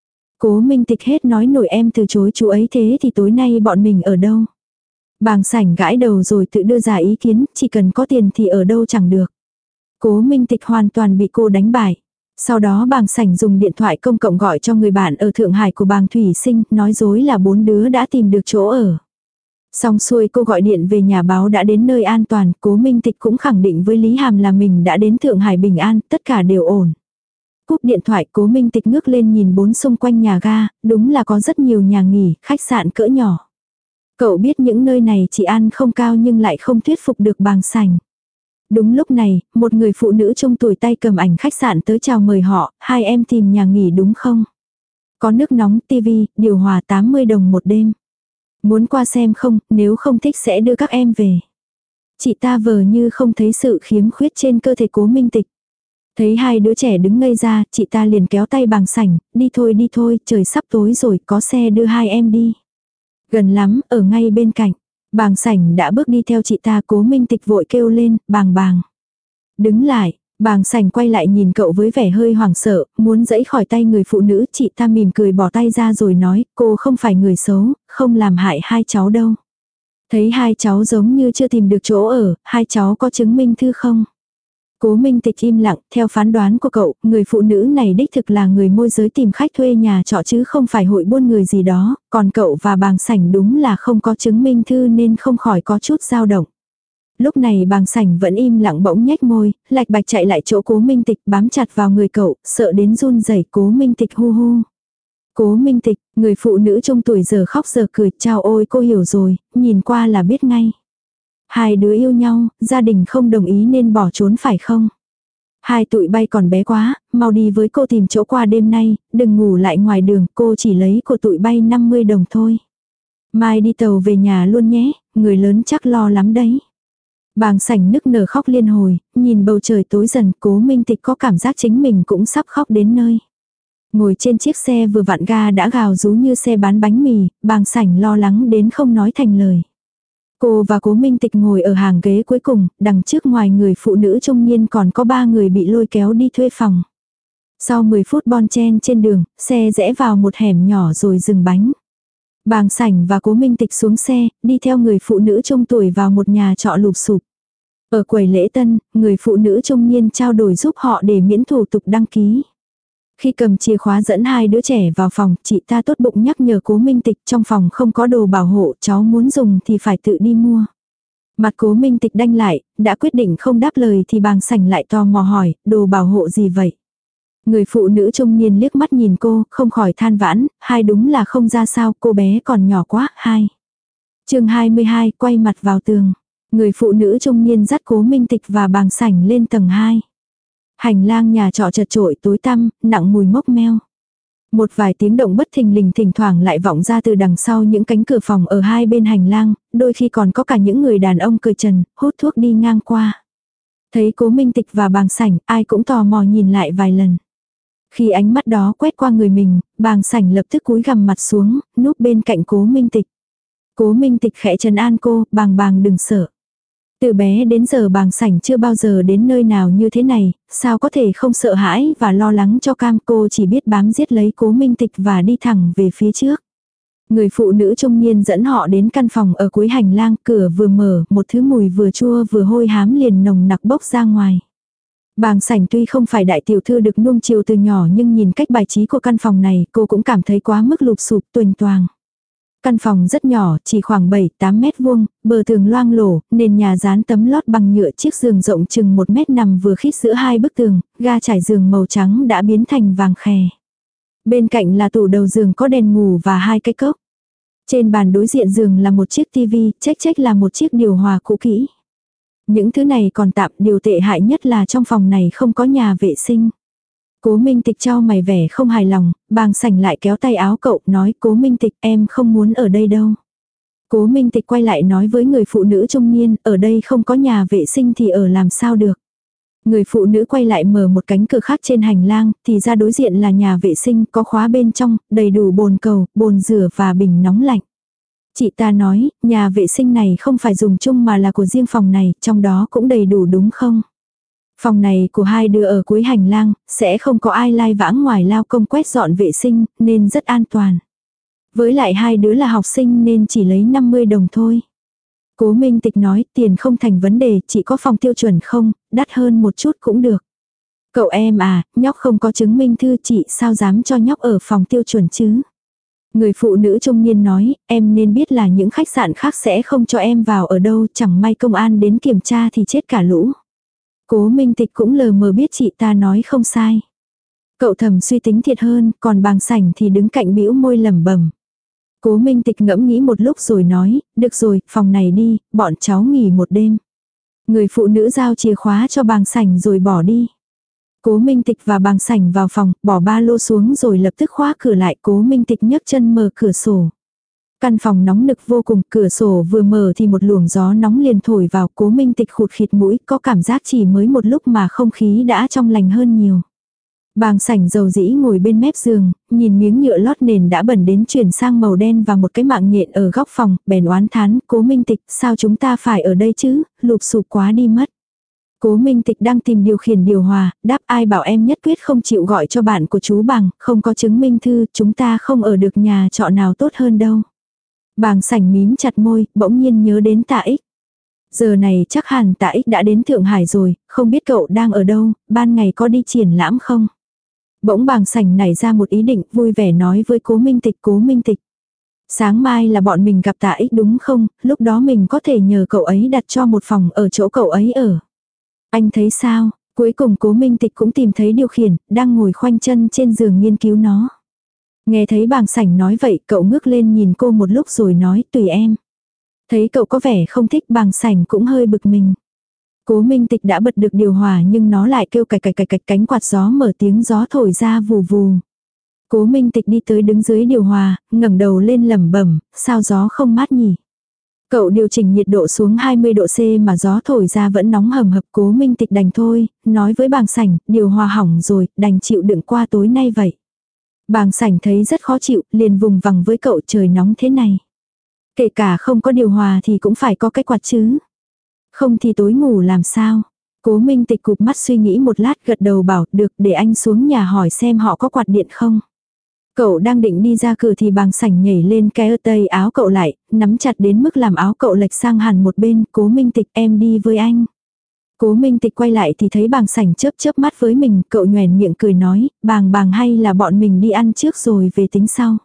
Cố Minh Tịch hết nói nổi, em từ chối chú ấy thế thì tối nay bọn mình ở đâu? Bàng Sảnh gãi đầu rồi tự đưa ra ý kiến, chỉ cần có tiền thì ở đâu chẳng được. Cố Minh Tịch hoàn toàn bị cô đánh bại. Sau đó Bàng Sảnh dùng điện thoại công cộng gọi cho người bạn ở Thượng Hải của Bàng Thủy Sinh, nói dối là bốn đứa đã tìm được chỗ ở. Xong xuôi cô gọi điện về nhà báo đã đến nơi an toàn. Cố Minh Tịch cũng khẳng định với Lý Hàm là mình đã đến Thượng Hải bình an, tất cả đều ổn. Cúp điện thoại, Cố Minh Tịch ngước lên nhìn bốn xung quanh nhà ga, đúng là có rất nhiều nhà nghỉ, khách sạn cỡ nhỏ. Cậu biết những nơi này chỉ ăn không cao nhưng lại không thuyết phục được Bàng Sảnh. Đúng lúc này, một người phụ nữ trung tuổi tay cầm ảnh khách sạn tới chào mời họ, hai em tìm nhà nghỉ đúng không? Có nước nóng, tivi, điều hòa tám mươi đồng một đêm. Muốn qua xem không, nếu không thích sẽ đưa các em về. Chị ta vờ như không thấy sự khiếm khuyết trên cơ thể Cố Minh Tịch. Thấy hai đứa trẻ đứng ngây ra, chị ta liền kéo tay Bàng Sảnh, đi thôi đi thôi, trời sắp tối rồi, có xe đưa hai em đi. Gần lắm, ở ngay bên cạnh. Bàng Sảnh đã bước đi theo chị ta, Cố Minh Tịch vội kêu lên, Bàng Bàng. Đứng lại, Bàng Sảnh quay lại nhìn cậu với vẻ hơi hoảng sợ, muốn giãy khỏi tay người phụ nữ, chị ta mỉm cười bỏ tay ra rồi nói, cô không phải người xấu, không làm hại hai cháu đâu. Thấy hai cháu giống như chưa tìm được chỗ ở, hai cháu có chứng minh thư không? Cố Minh Tịch im lặng, theo phán đoán của cậu, người phụ nữ này đích thực là người môi giới tìm khách thuê nhà trọ chứ không phải hội buôn người gì đó, còn cậu và Bàng Sảnh đúng là không có chứng minh thư nên không khỏi có chút dao động. Lúc này Bàng Sảnh vẫn im lặng bỗng nhếch môi, lạch bạch chạy lại chỗ Cố Minh Tịch bám chặt vào người cậu, sợ đến run rẩy. Cố Minh Tịch hu hu. Cố Minh Tịch, người phụ nữ trong tuổi giờ khóc giờ cười, chao ôi cô hiểu rồi, nhìn qua là biết ngay. Hai đứa yêu nhau, gia đình không đồng ý nên bỏ trốn phải không? Hai tụi bay còn bé quá, mau đi với cô tìm chỗ qua đêm nay, đừng ngủ lại ngoài đường, cô chỉ lấy của tụi bay năm mươi đồng thôi. Mai đi tàu về nhà luôn nhé, người lớn chắc lo lắm đấy. Bàng Sảnh nức nở khóc liên hồi, nhìn bầu trời tối dần, Cố Minh Tịch có cảm giác chính mình cũng sắp khóc đến nơi. Ngồi trên chiếc xe vừa vặn ga đã gào rú như xe bán bánh mì, Bàng Sảnh lo lắng đến không nói thành lời. Cô và Cố Minh Tịch ngồi ở hàng ghế cuối cùng, đằng trước ngoài người phụ nữ trung niên còn có ba người bị lôi kéo đi thuê phòng. Sau mười phút bon chen trên đường, xe rẽ vào một hẻm nhỏ rồi dừng bánh. Bàng Sảnh và Cố Minh Tịch xuống xe, đi theo người phụ nữ trung tuổi vào một nhà trọ lụp xụp. Ở quầy lễ tân, người phụ nữ trung niên trao đổi giúp họ để miễn thủ tục đăng ký. Khi cầm chìa khóa dẫn hai đứa trẻ vào phòng, chị ta tốt bụng nhắc nhở Cố Minh Tịch trong phòng không có đồ bảo hộ, cháu muốn dùng thì phải tự đi mua. Mặt Cố Minh Tịch đanh lại, đã quyết định không đáp lời thì Bàng Sảnh lại tò mò hỏi, đồ bảo hộ gì vậy? Người phụ nữ trung niên liếc mắt nhìn cô, không khỏi than vãn, hai đúng là không ra sao, cô bé còn nhỏ quá, hai. Chương hai mươi hai, quay mặt vào tường. Người phụ nữ trung niên dắt Cố Minh Tịch và Bàng Sảnh lên tầng hai. Hành lang nhà trọ chật chội tối tăm, nặng mùi mốc meo. Một vài tiếng động bất thình lình thỉnh thoảng lại vọng ra từ đằng sau những cánh cửa phòng ở hai bên hành lang, đôi khi còn có cả những người đàn ông cởi trần, hút thuốc đi ngang qua. Thấy Cố Minh Tịch và Bàng Sảnh, ai cũng tò mò nhìn lại vài lần. Khi ánh mắt đó quét qua người mình, Bàng Sảnh lập tức cúi gằm mặt xuống, núp bên cạnh Cố Minh Tịch. Cố Minh Tịch khẽ trấn an cô, Bàng Bàng đừng sợ. Từ bé đến giờ Bàng Sảnh chưa bao giờ đến nơi nào như thế này, sao có thể không sợ hãi và lo lắng cho cam, cô chỉ biết bám giết lấy Cố Minh Tịch và đi thẳng về phía trước. Người phụ nữ trung niên dẫn họ đến căn phòng ở cuối hành lang, cửa vừa mở, một thứ mùi vừa chua vừa hôi hám liền nồng nặc bốc ra ngoài. Bàng Sảnh tuy không phải đại tiểu thư được nuông chiều từ nhỏ nhưng nhìn cách bài trí của căn phòng này cô cũng cảm thấy quá mức lụp xụp tuềnh toàng. Căn phòng rất nhỏ, chỉ khoảng bảy tám mét vuông, bờ tường loang lổ, nền nhà dán tấm lót bằng nhựa, chiếc giường rộng chừng một mét nằm vừa khít giữa hai bức tường, ga trải giường màu trắng đã biến thành vàng khè. Bên cạnh là tủ đầu giường có đèn ngủ và hai cái cốc. Trên bàn đối diện giường là một chiếc tivi, chếch chếch là một chiếc điều hòa cũ kỹ. Những thứ này còn tạm, điều tệ hại nhất là trong phòng này không có nhà vệ sinh. Cố Minh Tịch trao mày vẻ không hài lòng, Bàng Sảnh lại kéo tay áo cậu, nói Cố Minh Tịch em không muốn ở đây đâu. Cố Minh Tịch quay lại nói với người phụ nữ trung niên, ở đây không có nhà vệ sinh thì ở làm sao được. Người phụ nữ quay lại mở một cánh cửa khác trên hành lang, thì ra đối diện là nhà vệ sinh có khóa bên trong, đầy đủ bồn cầu, bồn rửa và bình nóng lạnh. Chị ta nói, nhà vệ sinh này không phải dùng chung mà là của riêng phòng này, trong đó cũng đầy đủ đúng không? Phòng này của hai đứa ở cuối hành lang, sẽ không có ai lai vãng ngoài lao công quét dọn vệ sinh, nên rất an toàn. Với lại hai đứa là học sinh nên chỉ lấy năm mươi đồng thôi. Cố Minh Tịch nói, tiền không thành vấn đề, chỉ có phòng tiêu chuẩn không, đắt hơn một chút cũng được. Cậu em à, nhóc không có chứng minh thư, chị sao dám cho nhóc ở phòng tiêu chuẩn chứ? Người phụ nữ trung niên nói, em nên biết là những khách sạn khác sẽ không cho em vào ở đâu, chẳng may công an đến kiểm tra thì chết cả lũ. Cố Minh Tịch cũng lờ mờ biết chị ta nói không sai. Cậu thầm suy tính thiệt hơn, còn Bàng Sảnh thì đứng cạnh bĩu môi lẩm bẩm. Cố Minh Tịch ngẫm nghĩ một lúc rồi nói, được rồi, phòng này đi, bọn cháu nghỉ một đêm. Người phụ nữ giao chìa khóa cho Bàng Sảnh rồi bỏ đi. Cố Minh Tịch và Bàng Sảnh vào phòng, bỏ ba lô xuống rồi lập tức khóa cửa lại. Cố Minh Tịch nhấc chân mở cửa sổ. Căn phòng nóng nực vô cùng, cửa sổ vừa mở thì một luồng gió nóng liền thổi vào. Cố Minh Tịch khụt khịt mũi, có cảm giác chỉ mới một lúc mà không khí đã trong lành hơn nhiều. Bàng sảnh dầu dĩ ngồi bên mép giường, nhìn miếng nhựa lót nền đã bẩn đến chuyển sang màu đen và một cái mạng nhện ở góc phòng, bèn oán thán, Cố Minh Tịch, sao chúng ta phải ở đây chứ, lụp sụp quá đi mất. Cố Minh Tịch đang tìm điều khiển điều hòa, đáp ai bảo em nhất quyết không chịu gọi cho bạn của chú Bàng, không có chứng minh thư, chúng ta không ở được nhà trọ nào tốt hơn đâu. Bàng sảnh mím chặt môi, bỗng nhiên nhớ đến Tạ Ích. Giờ này chắc hẳn Tạ Ích đã đến Thượng Hải rồi, không biết cậu đang ở đâu, ban ngày có đi triển lãm không? Bỗng Bàng sảnh nảy ra một ý định, vui vẻ nói với Cố Minh Tịch, Cố Minh Tịch. Sáng mai là bọn mình gặp Tạ Ích đúng không, lúc đó mình có thể nhờ cậu ấy đặt cho một phòng ở chỗ cậu ấy ở. Anh thấy sao? Cuối cùng Cố Minh Tịch cũng tìm thấy điều khiển, đang ngồi khoanh chân trên giường nghiên cứu nó. Nghe thấy Bàng sảnh nói vậy, cậu ngước lên nhìn cô một lúc rồi nói, tùy em. Thấy cậu có vẻ không thích, Bàng sảnh cũng hơi bực mình. Cố Minh Tịch đã bật được điều hòa nhưng nó lại kêu cạch cạch cạch cạch, cánh quạt gió mở tiếng gió thổi ra vù vù. Cố Minh Tịch đi tới đứng dưới điều hòa, ngẩng đầu lên lẩm bẩm, sao gió không mát nhỉ? Cậu điều chỉnh nhiệt độ xuống hai mươi độ C mà gió thổi ra vẫn nóng hầm hập. Cố Minh Tịch đành thôi, nói với Bàng sảnh, điều hòa hỏng rồi, đành chịu đựng qua tối nay vậy. Bàng sảnh thấy rất khó chịu, liền vùng vằng với cậu, trời nóng thế này. Kể cả không có điều hòa thì cũng phải có cái quạt chứ. Không thì tối ngủ làm sao? Cố Minh Tịch cụp mắt suy nghĩ một lát, gật đầu bảo, được, để anh xuống nhà hỏi xem họ có quạt điện không. Cậu đang định đi ra cửa thì Bàng sảnh nhảy lên kéo tay áo cậu lại, nắm chặt đến mức làm áo cậu lệch sang hẳn một bên. Cố Minh Tịch, em đi với anh. Cố Minh Tịch quay lại thì thấy Bàng sảnh chớp chớp mắt với mình, cậu nhoẻn miệng cười nói, Bàng Bàng hay là bọn mình đi ăn trước rồi về tính sau.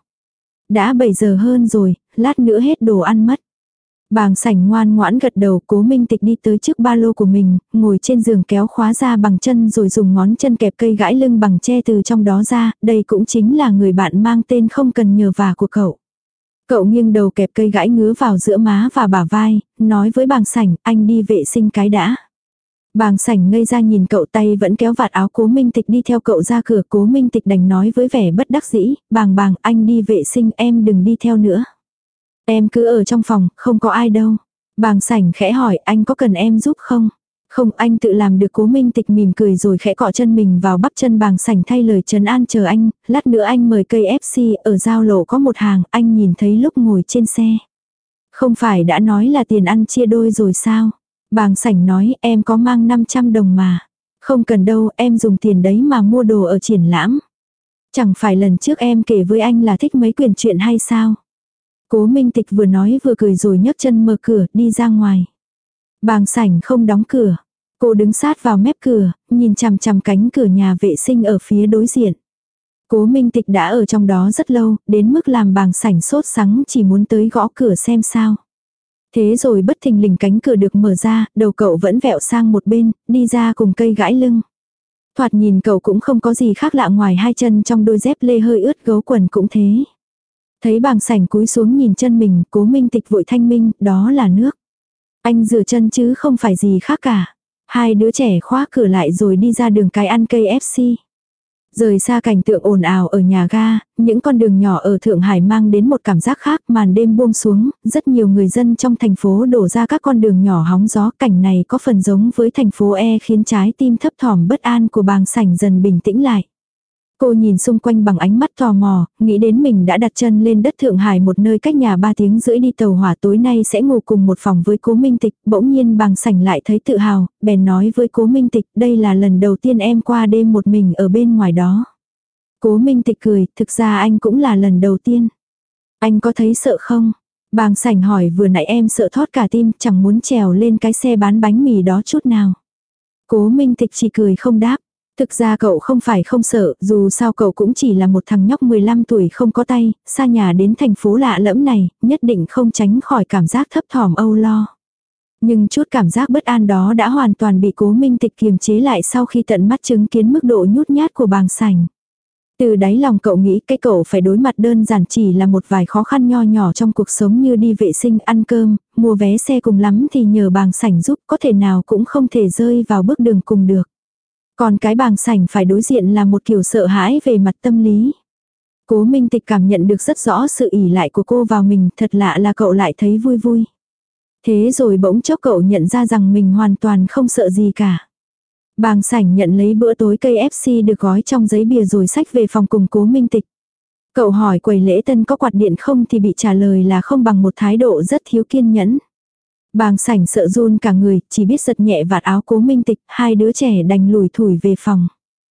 Đã bảy giờ hơn rồi, lát nữa hết đồ ăn mất. Bàng sảnh ngoan ngoãn gật đầu. Cố Minh Tịch đi tới trước ba lô của mình, ngồi trên giường kéo khóa ra bằng chân rồi dùng ngón chân kẹp cây gãi lưng bằng tre từ trong đó ra, đây cũng chính là người bạn mang tên không cần nhờ vả của cậu. Cậu nghiêng đầu kẹp cây gãi ngứa vào giữa má và bả vai, nói với Bàng sảnh, anh đi vệ sinh cái đã. Bàng sảnh ngây ra nhìn cậu, tay vẫn kéo vạt áo Cố Minh Tịch đi theo cậu ra cửa. Cố Minh Tịch đành nói với vẻ bất đắc dĩ, Bàng Bàng, anh đi vệ sinh, em đừng đi theo nữa. Em cứ ở trong phòng, không có ai đâu. Bàng sảnh khẽ hỏi, anh có cần em giúp không? Không, anh tự làm được. Cố Minh Tịch mỉm cười rồi khẽ cọ chân mình vào bắp chân Bàng sảnh thay lời trấn an, chờ anh, lát nữa anh mời cây ép xê, ở giao lộ có một hàng, anh nhìn thấy lúc ngồi trên xe. Không phải đã nói là tiền ăn chia đôi rồi sao? Bàng sảnh nói, em có mang năm trăm đồng mà. Không cần đâu, em dùng tiền đấy mà mua đồ ở triển lãm. Chẳng phải lần trước em kể với anh là thích mấy quyển truyện hay sao? Cố Minh Tịch vừa nói vừa cười rồi nhấc chân mở cửa, đi ra ngoài. Bàng sảnh không đóng cửa. Cô đứng sát vào mép cửa, nhìn chằm chằm cánh cửa nhà vệ sinh ở phía đối diện. Cố Minh Tịch đã ở trong đó rất lâu, đến mức làm Bàng sảnh sốt sắng chỉ muốn tới gõ cửa xem sao. Thế rồi bất thình lình cánh cửa được mở ra, đầu cậu vẫn vẹo sang một bên, đi ra cùng cây gãi lưng. Thoạt nhìn cậu cũng không có gì khác lạ ngoài hai chân trong đôi dép lê hơi ướt, gấu quần cũng thế. Thấy Bàng sảnh cúi xuống nhìn chân mình, Cố Minh Tịch vội thanh minh, đó là nước. Anh rửa chân chứ không phải gì khác cả. Hai đứa trẻ khóa cửa lại rồi đi ra đường cái ăn cây ép xê. Rời xa cảnh tượng ồn ào ở nhà ga, những con đường nhỏ ở Thượng Hải mang đến một cảm giác khác. Màn đêm buông xuống, rất nhiều người dân trong thành phố đổ ra các con đường nhỏ hóng gió. Cảnh này có phần giống với thành phố E khiến trái tim thấp thỏm bất an của Bàng sảnh dần bình tĩnh lại. Cô nhìn xung quanh bằng ánh mắt tò mò, nghĩ đến mình đã đặt chân lên đất Thượng Hải, một nơi cách nhà ba tiếng rưỡi đi tàu hỏa, tối nay sẽ ngủ cùng một phòng với Cố Minh Tịch. Bỗng nhiên Bàng sảnh lại thấy tự hào, bèn nói với Cố Minh Tịch, đây là lần đầu tiên em qua đêm một mình ở bên ngoài đó. Cố Minh Tịch cười, thực ra anh cũng là lần đầu tiên. Anh có thấy sợ không? Bàng sảnh hỏi, vừa nãy em sợ thót cả tim, chẳng muốn trèo lên cái xe bán bánh mì đó chút nào. Cố Minh Tịch chỉ cười không đáp. Thực ra cậu không phải không sợ, dù sao cậu cũng chỉ là một thằng nhóc mười lăm tuổi không có tay, xa nhà đến thành phố lạ lẫm này, nhất định không tránh khỏi cảm giác thấp thỏm âu lo. Nhưng chút cảm giác bất an đó đã hoàn toàn bị Cố Minh Tịch kiềm chế lại sau khi tận mắt chứng kiến mức độ nhút nhát của Bàng sảnh. Từ đáy lòng cậu nghĩ cái cậu phải đối mặt đơn giản chỉ là một vài khó khăn nho nhỏ trong cuộc sống như đi vệ sinh, ăn cơm, mua vé xe, cùng lắm thì nhờ Bàng sảnh giúp, có thể nào cũng không thể rơi vào bước đường cùng được. Còn cái Bàng sảnh phải đối diện là một kiểu sợ hãi về mặt tâm lý. Cố Minh Tịch cảm nhận được rất rõ sự ỷ lại của cô vào mình, thật lạ là cậu lại thấy vui vui. Thế rồi bỗng chốc cậu nhận ra rằng mình hoàn toàn không sợ gì cả. Bàng Sảnh nhận lấy bữa tối ca ép xê được gói trong giấy bìa rồi xách về phòng cùng Cố Minh Tịch. Cậu hỏi quầy lễ tân có quạt điện không thì bị trả lời là không bằng một thái độ rất thiếu kiên nhẫn. Bàng Sảnh sợ run cả người, chỉ biết giật nhẹ vạt áo Cố Minh Tịch, hai đứa trẻ đành lủi thủi về phòng.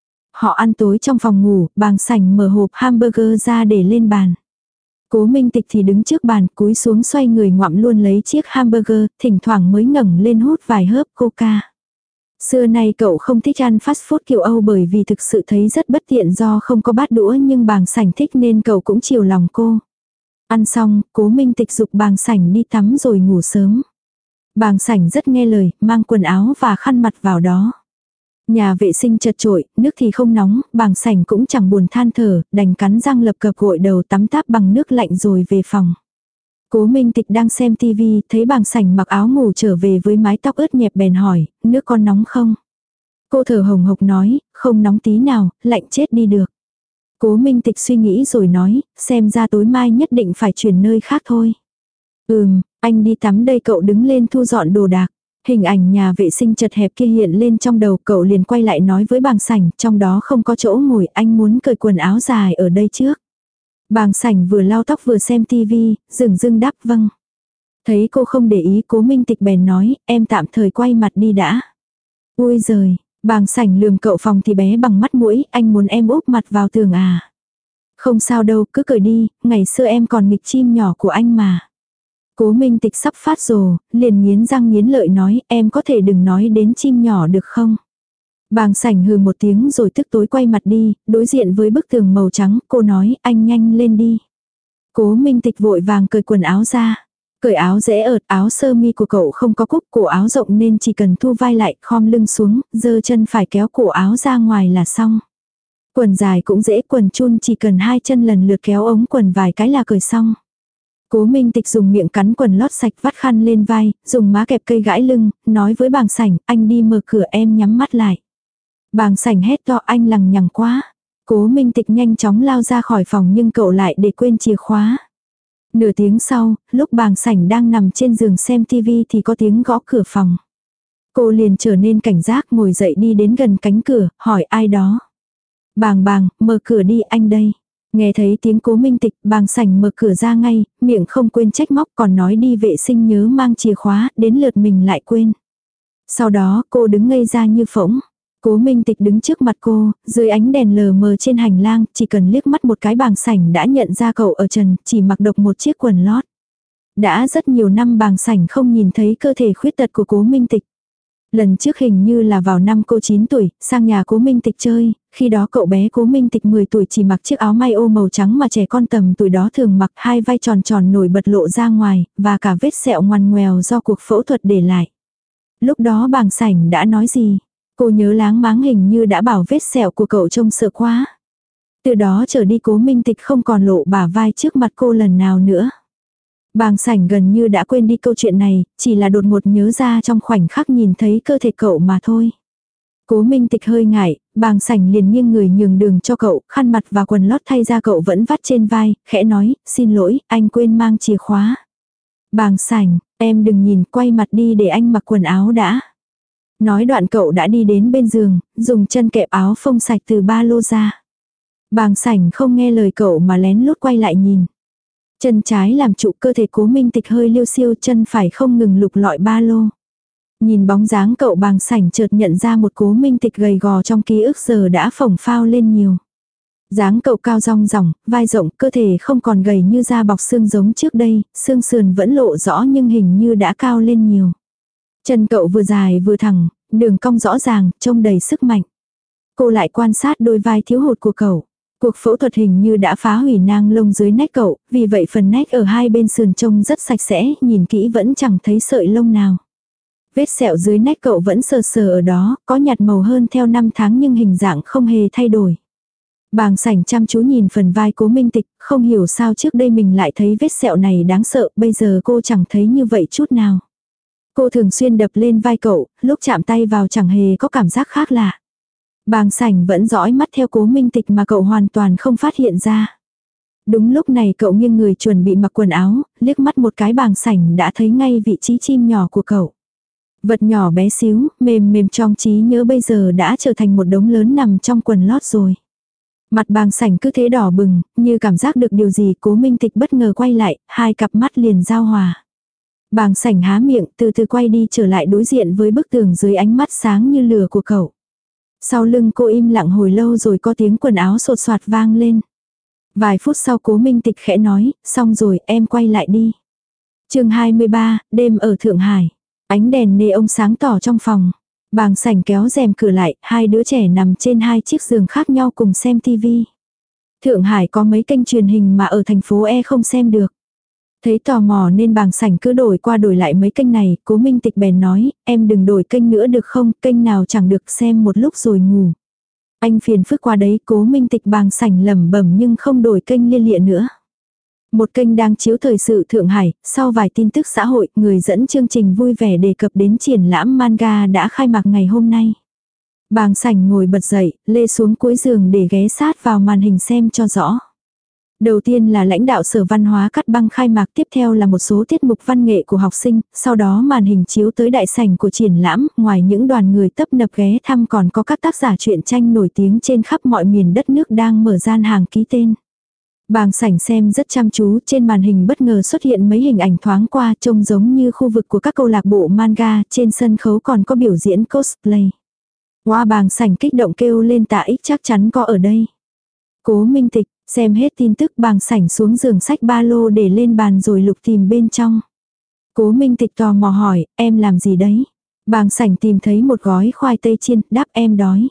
Họ ăn tối trong phòng ngủ, Bàng Sảnh mở hộp hamburger ra để lên bàn. Cố Minh Tịch thì đứng trước bàn, cúi xuống xoay người ngoạm luôn lấy chiếc hamburger, thỉnh thoảng mới ngẩng lên hút vài hớp coca. Xưa nay cậu không thích ăn fast food kiểu Âu bởi vì thực sự thấy rất bất tiện do không có bát đũa, nhưng Bàng Sảnh thích nên cậu cũng chiều lòng cô. Ăn xong, Cố Minh Tịch giục Bàng Sảnh đi tắm rồi ngủ sớm. Bàng Sảnh rất nghe lời, mang quần áo và khăn mặt vào đó. Nhà vệ sinh chật chội, nước thì không nóng, Bàng Sảnh cũng chẳng buồn than thở, đành cắn răng lập cập gội đầu tắm táp bằng nước lạnh rồi về phòng. Cố Minh Tịch đang xem tivi, thấy Bàng Sảnh mặc áo ngủ trở về với mái tóc ướt nhẹp bèn hỏi, nước con nóng không? Cô thở hồng hộc nói, không nóng tí nào, lạnh chết đi được. Cố Minh Tịch suy nghĩ rồi nói, xem ra tối mai nhất định phải chuyển nơi khác thôi. Ừm, anh đi tắm đây, cậu đứng lên thu dọn đồ đạc. Hình ảnh nhà vệ sinh chật hẹp kia hiện lên trong đầu, cậu liền quay lại nói với Bàng Sảnh, trong đó không có chỗ ngồi, anh muốn cởi quần áo dài ở đây trước. Bàng Sảnh vừa lau tóc vừa xem tivi, dừng dưng đáp vâng. Thấy cô không để ý, Cố Minh Tịch bèn nói, em tạm thời quay mặt đi đã. Ui giời, Bàng Sảnh lườm cậu phòng thì bé bằng mắt mũi, anh muốn em úp mặt vào tường à? Không sao đâu, cứ cởi đi, ngày xưa em còn nghịch chim nhỏ của anh mà. Cố Minh Tịch sắp phát rồ, liền nghiến răng nghiến lợi nói, em có thể đừng nói đến chim nhỏ được không? Bàng Sảnh hừ một tiếng rồi tức tối quay mặt đi, đối diện với bức tường màu trắng, cô nói, anh nhanh lên đi. Cố Minh Tịch vội vàng cởi quần áo ra. Cởi áo dễ ợt, áo sơ mi của cậu không có cúc, cổ áo rộng nên chỉ cần thu vai lại, khom lưng xuống, giơ chân phải kéo cổ áo ra ngoài là xong. Quần dài cũng dễ, quần chun chỉ cần hai chân lần lượt kéo ống quần vài cái là cởi xong. Cố Minh Tịch dùng miệng cắn quần lót sạch, vắt khăn lên vai, dùng má kẹp cây gãi lưng, nói với Bàng Sảnh, anh đi mở cửa, em nhắm mắt lại. Bàng Sảnh hét to, anh lằng nhằng quá. Cố Minh Tịch nhanh chóng lao ra khỏi phòng nhưng cậu lại để quên chìa khóa. Nửa tiếng sau, lúc Bàng Sảnh đang nằm trên giường xem tivi thì có tiếng gõ cửa phòng. Cô liền trở nên cảnh giác, ngồi dậy đi đến gần cánh cửa, hỏi ai đó. Bàng Bàng, mở cửa đi, anh đây. Nghe thấy tiếng Cố Minh Tịch, Bàng Sảnh mở cửa ra ngay, miệng không quên trách móc, còn nói đi vệ sinh nhớ mang chìa khóa, đến lượt mình lại quên. Sau đó cô đứng ngây ra như phỗng. Cố Minh Tịch đứng trước mặt cô, dưới ánh đèn lờ mờ trên hành lang, chỉ cần liếc mắt một cái Bàng Sảnh đã nhận ra cậu ở trần, chỉ mặc độc một chiếc quần lót. Đã rất nhiều năm Bàng Sảnh không nhìn thấy cơ thể khuyết tật của Cố Minh Tịch. Lần trước hình như là vào năm cô chín tuổi, sang nhà Cố Minh Tịch chơi, khi đó cậu bé Cố Minh Tịch mười tuổi chỉ mặc chiếc áo may ô màu trắng mà trẻ con tầm tuổi đó thường mặc, hai vai tròn tròn nổi bật lộ ra ngoài, và cả vết sẹo ngoằn ngoèo do cuộc phẫu thuật để lại. Lúc đó Bàng Sảnh đã nói gì? Cô nhớ láng máng hình như đã bảo vết sẹo của cậu trông sợ quá. Từ đó trở đi Cố Minh Tịch không còn lộ bả vai trước mặt cô lần nào nữa. Bàng Sảnh gần như đã quên đi câu chuyện này, chỉ là đột ngột nhớ ra trong khoảnh khắc nhìn thấy cơ thể cậu mà thôi. Cố Minh Tịch hơi ngại, Bàng Sảnh liền nghiêng người nhường đường cho cậu, khăn mặt và quần lót thay ra cậu vẫn vắt trên vai, khẽ nói, xin lỗi, anh quên mang chìa khóa. Bàng Sảnh, em đừng nhìn, quay mặt đi để anh mặc quần áo đã. Nói đoạn cậu đã đi đến bên giường, dùng chân kẹp áo phông sạch từ ba lô ra. Bàng Sảnh không nghe lời cậu mà lén lút quay lại nhìn. Chân trái làm trụ, cơ thể Cố Minh Tịch hơi liêu xiêu, chân phải không ngừng lục lọi ba lô. Nhìn bóng dáng cậu, Bàng Sảnh chợt nhận ra một Cố Minh Tịch gầy gò trong ký ức giờ đã phồng phao lên nhiều. Dáng cậu cao rong ròng, vai rộng, cơ thể không còn gầy như da bọc xương giống trước đây, xương sườn vẫn lộ rõ nhưng hình như đã cao lên nhiều. Chân cậu vừa dài vừa thẳng, đường cong rõ ràng, trông đầy sức mạnh. Cô lại quan sát đôi vai thiếu hụt của cậu. Cuộc phẫu thuật hình như đã phá hủy nang lông dưới nách cậu, vì vậy phần nách ở hai bên sườn trông rất sạch sẽ, nhìn kỹ vẫn chẳng thấy sợi lông nào. Vết sẹo dưới nách cậu vẫn sờ sờ ở đó, có nhạt màu hơn theo năm tháng nhưng hình dạng không hề thay đổi. Bàng Sảnh chăm chú nhìn phần vai Cố Minh Tịch, không hiểu sao trước đây mình lại thấy vết sẹo này đáng sợ, bây giờ cô chẳng thấy như vậy chút nào. Cô thường xuyên đập lên vai cậu, lúc chạm tay vào chẳng hề có cảm giác khác lạ. Bàng Sảnh vẫn dõi mắt theo Cố Minh Tịch mà cậu hoàn toàn không phát hiện ra. Đúng lúc này cậu nghiêng người chuẩn bị mặc quần áo, liếc mắt một cái bàng sảnh đã thấy ngay vị trí chim nhỏ của cậu. Vật nhỏ bé xíu, mềm mềm trong trí nhớ bây giờ đã trở thành một đống lớn nằm trong quần lót rồi. Mặt bàng sảnh cứ thế đỏ bừng, như cảm giác được điều gì. Cố Minh Tịch bất ngờ quay lại, hai cặp mắt liền giao hòa. Bàng sảnh há miệng, từ từ quay đi trở lại đối diện với bức tường dưới ánh mắt sáng như lửa của cậu. Sau lưng cô im lặng hồi lâu rồi có tiếng quần áo sột soạt vang lên. Vài phút sau Cố Minh Tịch khẽ nói, xong rồi em quay lại đi. chương hai mươi ba, đêm ở Thượng Hải. Ánh đèn neon sáng tỏ trong phòng. Bàng sảnh kéo rèm cửa lại, hai đứa trẻ nằm trên hai chiếc giường khác nhau cùng xem tivi. Thượng Hải có mấy kênh truyền hình mà ở thành phố E không xem được. Thấy tò mò nên bàng sảnh cứ đổi qua đổi lại mấy kênh này. Cố Minh Tịch bèn nói, em đừng đổi kênh nữa được không, kênh nào chẳng được xem một lúc rồi ngủ. Anh phiền phức qua đấy. Cố Minh Tịch bàng sảnh lẩm bẩm nhưng không đổi kênh lia lịa nữa. Một kênh đang chiếu thời sự Thượng Hải, sau vài tin tức xã hội, người dẫn chương trình vui vẻ đề cập đến triển lãm manga đã khai mạc ngày hôm nay. Bàng sảnh ngồi bật dậy, lê xuống cuối giường để ghé sát vào màn hình xem cho rõ. Đầu tiên là lãnh đạo sở văn hóa cắt băng khai mạc, tiếp theo là một số tiết mục văn nghệ của học sinh, sau đó màn hình chiếu tới đại sảnh của triển lãm, ngoài những đoàn người tấp nập ghé thăm còn có các tác giả truyện tranh nổi tiếng trên khắp mọi miền đất nước đang mở gian hàng ký tên. Bàng sảnh xem rất chăm chú, trên màn hình bất ngờ xuất hiện mấy hình ảnh thoáng qua trông giống như khu vực của các câu lạc bộ manga, trên sân khấu còn có biểu diễn cosplay. Wow, bàng sảnh kích động kêu lên tạ ích chắc chắn có ở đây. Cố Minh Tịch, xem hết tin tức bàng sảnh xuống giường xách ba lô để lên bàn rồi lục tìm bên trong. Cố Minh Tịch tò mò hỏi, em làm gì đấy? Bàng sảnh tìm thấy một gói khoai tây chiên, đáp em đói.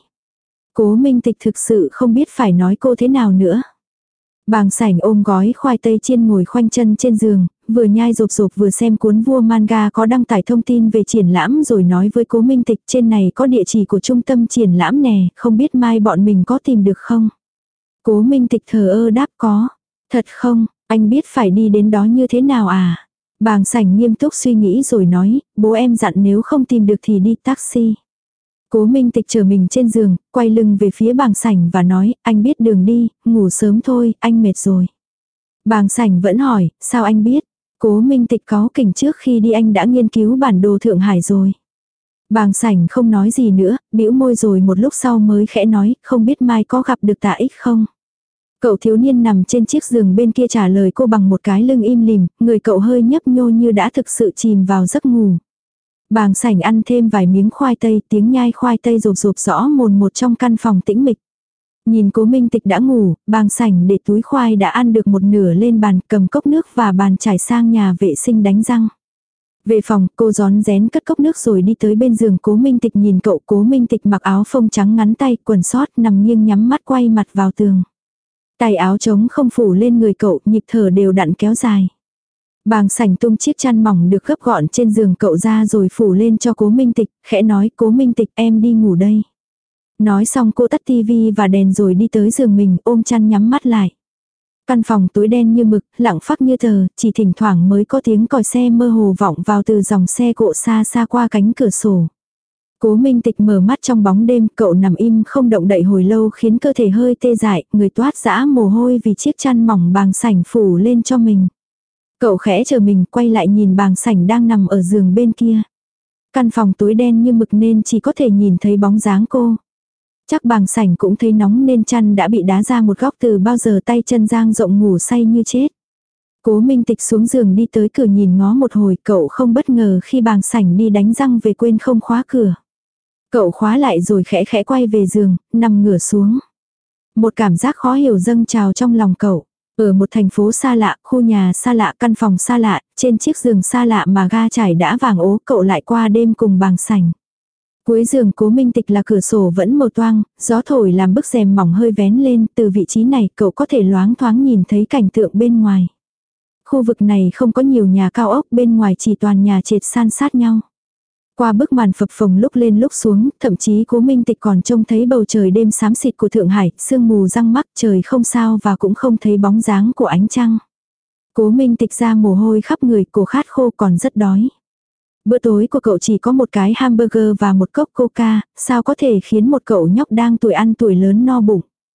Cố Minh Tịch thực sự không biết phải nói cô thế nào nữa. Bàng sảnh ôm gói khoai tây chiên ngồi khoanh chân trên giường, vừa nhai rộp rộp vừa xem cuốn vua manga có đăng tải thông tin về triển lãm rồi nói với Cố Minh Tịch trên này có địa chỉ của trung tâm triển lãm nè, không biết mai bọn mình có tìm được không? Cố Minh Tịch thờ ơ đáp có. Thật không, anh biết phải đi đến đó như thế nào à? Bàng sảnh nghiêm túc suy nghĩ rồi nói, bố em dặn nếu không tìm được thì đi taxi. Cố Minh Tịch chờ mình trên giường, quay lưng về phía bàng sảnh và nói, anh biết đường đi, ngủ sớm thôi, anh mệt rồi. Bàng sảnh vẫn hỏi, sao anh biết? Cố Minh Tịch cáu kỉnh trước khi đi anh đã nghiên cứu bản đồ Thượng Hải rồi. Bàng sảnh không nói gì nữa, bĩu môi rồi một lúc sau mới khẽ nói, không biết mai có gặp được tạ ích không? Cậu thiếu niên nằm trên chiếc giường bên kia trả lời cô bằng một cái lưng im lìm, người cậu hơi nhấp nhô như đã thực sự chìm vào giấc ngủ. Bàng sảnh ăn thêm vài miếng khoai tây, tiếng nhai khoai tây rộp rộp rõ mồn một trong căn phòng tĩnh mịch. Nhìn Cố Minh Tịch đã ngủ, bàng sảnh để túi khoai đã ăn được một nửa lên bàn, cầm cốc nước và bàn chải sang nhà vệ sinh đánh răng. Về phòng, cô rón rén cất cốc nước rồi đi tới bên giường Cố Minh Tịch nhìn cậu. Cố Minh Tịch mặc áo phông trắng ngắn tay, quần sót, nằm nghiêng nhắm mắt quay mặt vào tường. Tay áo trống không phủ lên người cậu, nhịp thở đều đặn kéo dài. Bàng sảnh tung chiếc chăn mỏng được gấp gọn trên giường cậu ra rồi phủ lên cho Cố Minh Tịch, khẽ nói, Cố Minh Tịch em đi ngủ đây. Nói xong cô tắt tivi và đèn rồi đi tới giường mình, ôm chăn nhắm mắt lại. Căn phòng tối đen như mực, lặng phắc như tờ, chỉ thỉnh thoảng mới có tiếng còi xe mơ hồ vọng vào từ dòng xe cộ xa xa qua cánh cửa sổ. Cố Minh Tịch mở mắt trong bóng đêm, cậu nằm im không động đậy hồi lâu khiến cơ thể hơi tê dại, người toát dã mồ hôi vì chiếc chăn mỏng bàng sảnh phủ lên cho mình. Cậu khẽ chờ mình quay lại nhìn bàng sảnh đang nằm ở giường bên kia. Căn phòng tối đen như mực nên chỉ có thể nhìn thấy bóng dáng cô. Chắc bàng sảnh cũng thấy nóng nên chăn đã bị đá ra một góc từ bao giờ, tay chân dang rộng ngủ say như chết. Cố Minh Tịch xuống giường đi tới cửa nhìn ngó một hồi, cậu không bất ngờ khi bàng sảnh đi đánh răng về quên không khóa cửa. Cậu khóa lại rồi khẽ khẽ quay về giường, nằm ngửa xuống. Một cảm giác khó hiểu dâng trào trong lòng cậu. Ở một thành phố xa lạ, khu nhà xa lạ, căn phòng xa lạ, trên chiếc giường xa lạ mà ga trải đã vàng ố, cậu lại qua đêm cùng bàng sảnh. Cuối giường Cố Minh Tịch là cửa sổ vẫn mờ toang, gió thổi làm bức rèm mỏng hơi vén lên, từ vị trí này cậu có thể loáng thoáng nhìn thấy cảnh tượng bên ngoài. Khu vực này không có nhiều nhà cao ốc, bên ngoài chỉ toàn nhà trệt san sát nhau. Qua bức màn phập phồng lúc lên lúc xuống, thậm chí Cố Minh Tịch còn trông thấy bầu trời đêm xám xịt của Thượng Hải, sương mù răng mắc, trời không sao và cũng không thấy bóng dáng của ánh trăng. Cố Minh Tịch ra mồ hôi khắp người, cổ khát khô còn rất đói. Bữa tối của cậu chỉ có một cái hamburger và một cốc coca, sao có thể khiến một cậu nhóc đang tuổi ăn tuổi lớn no bụng.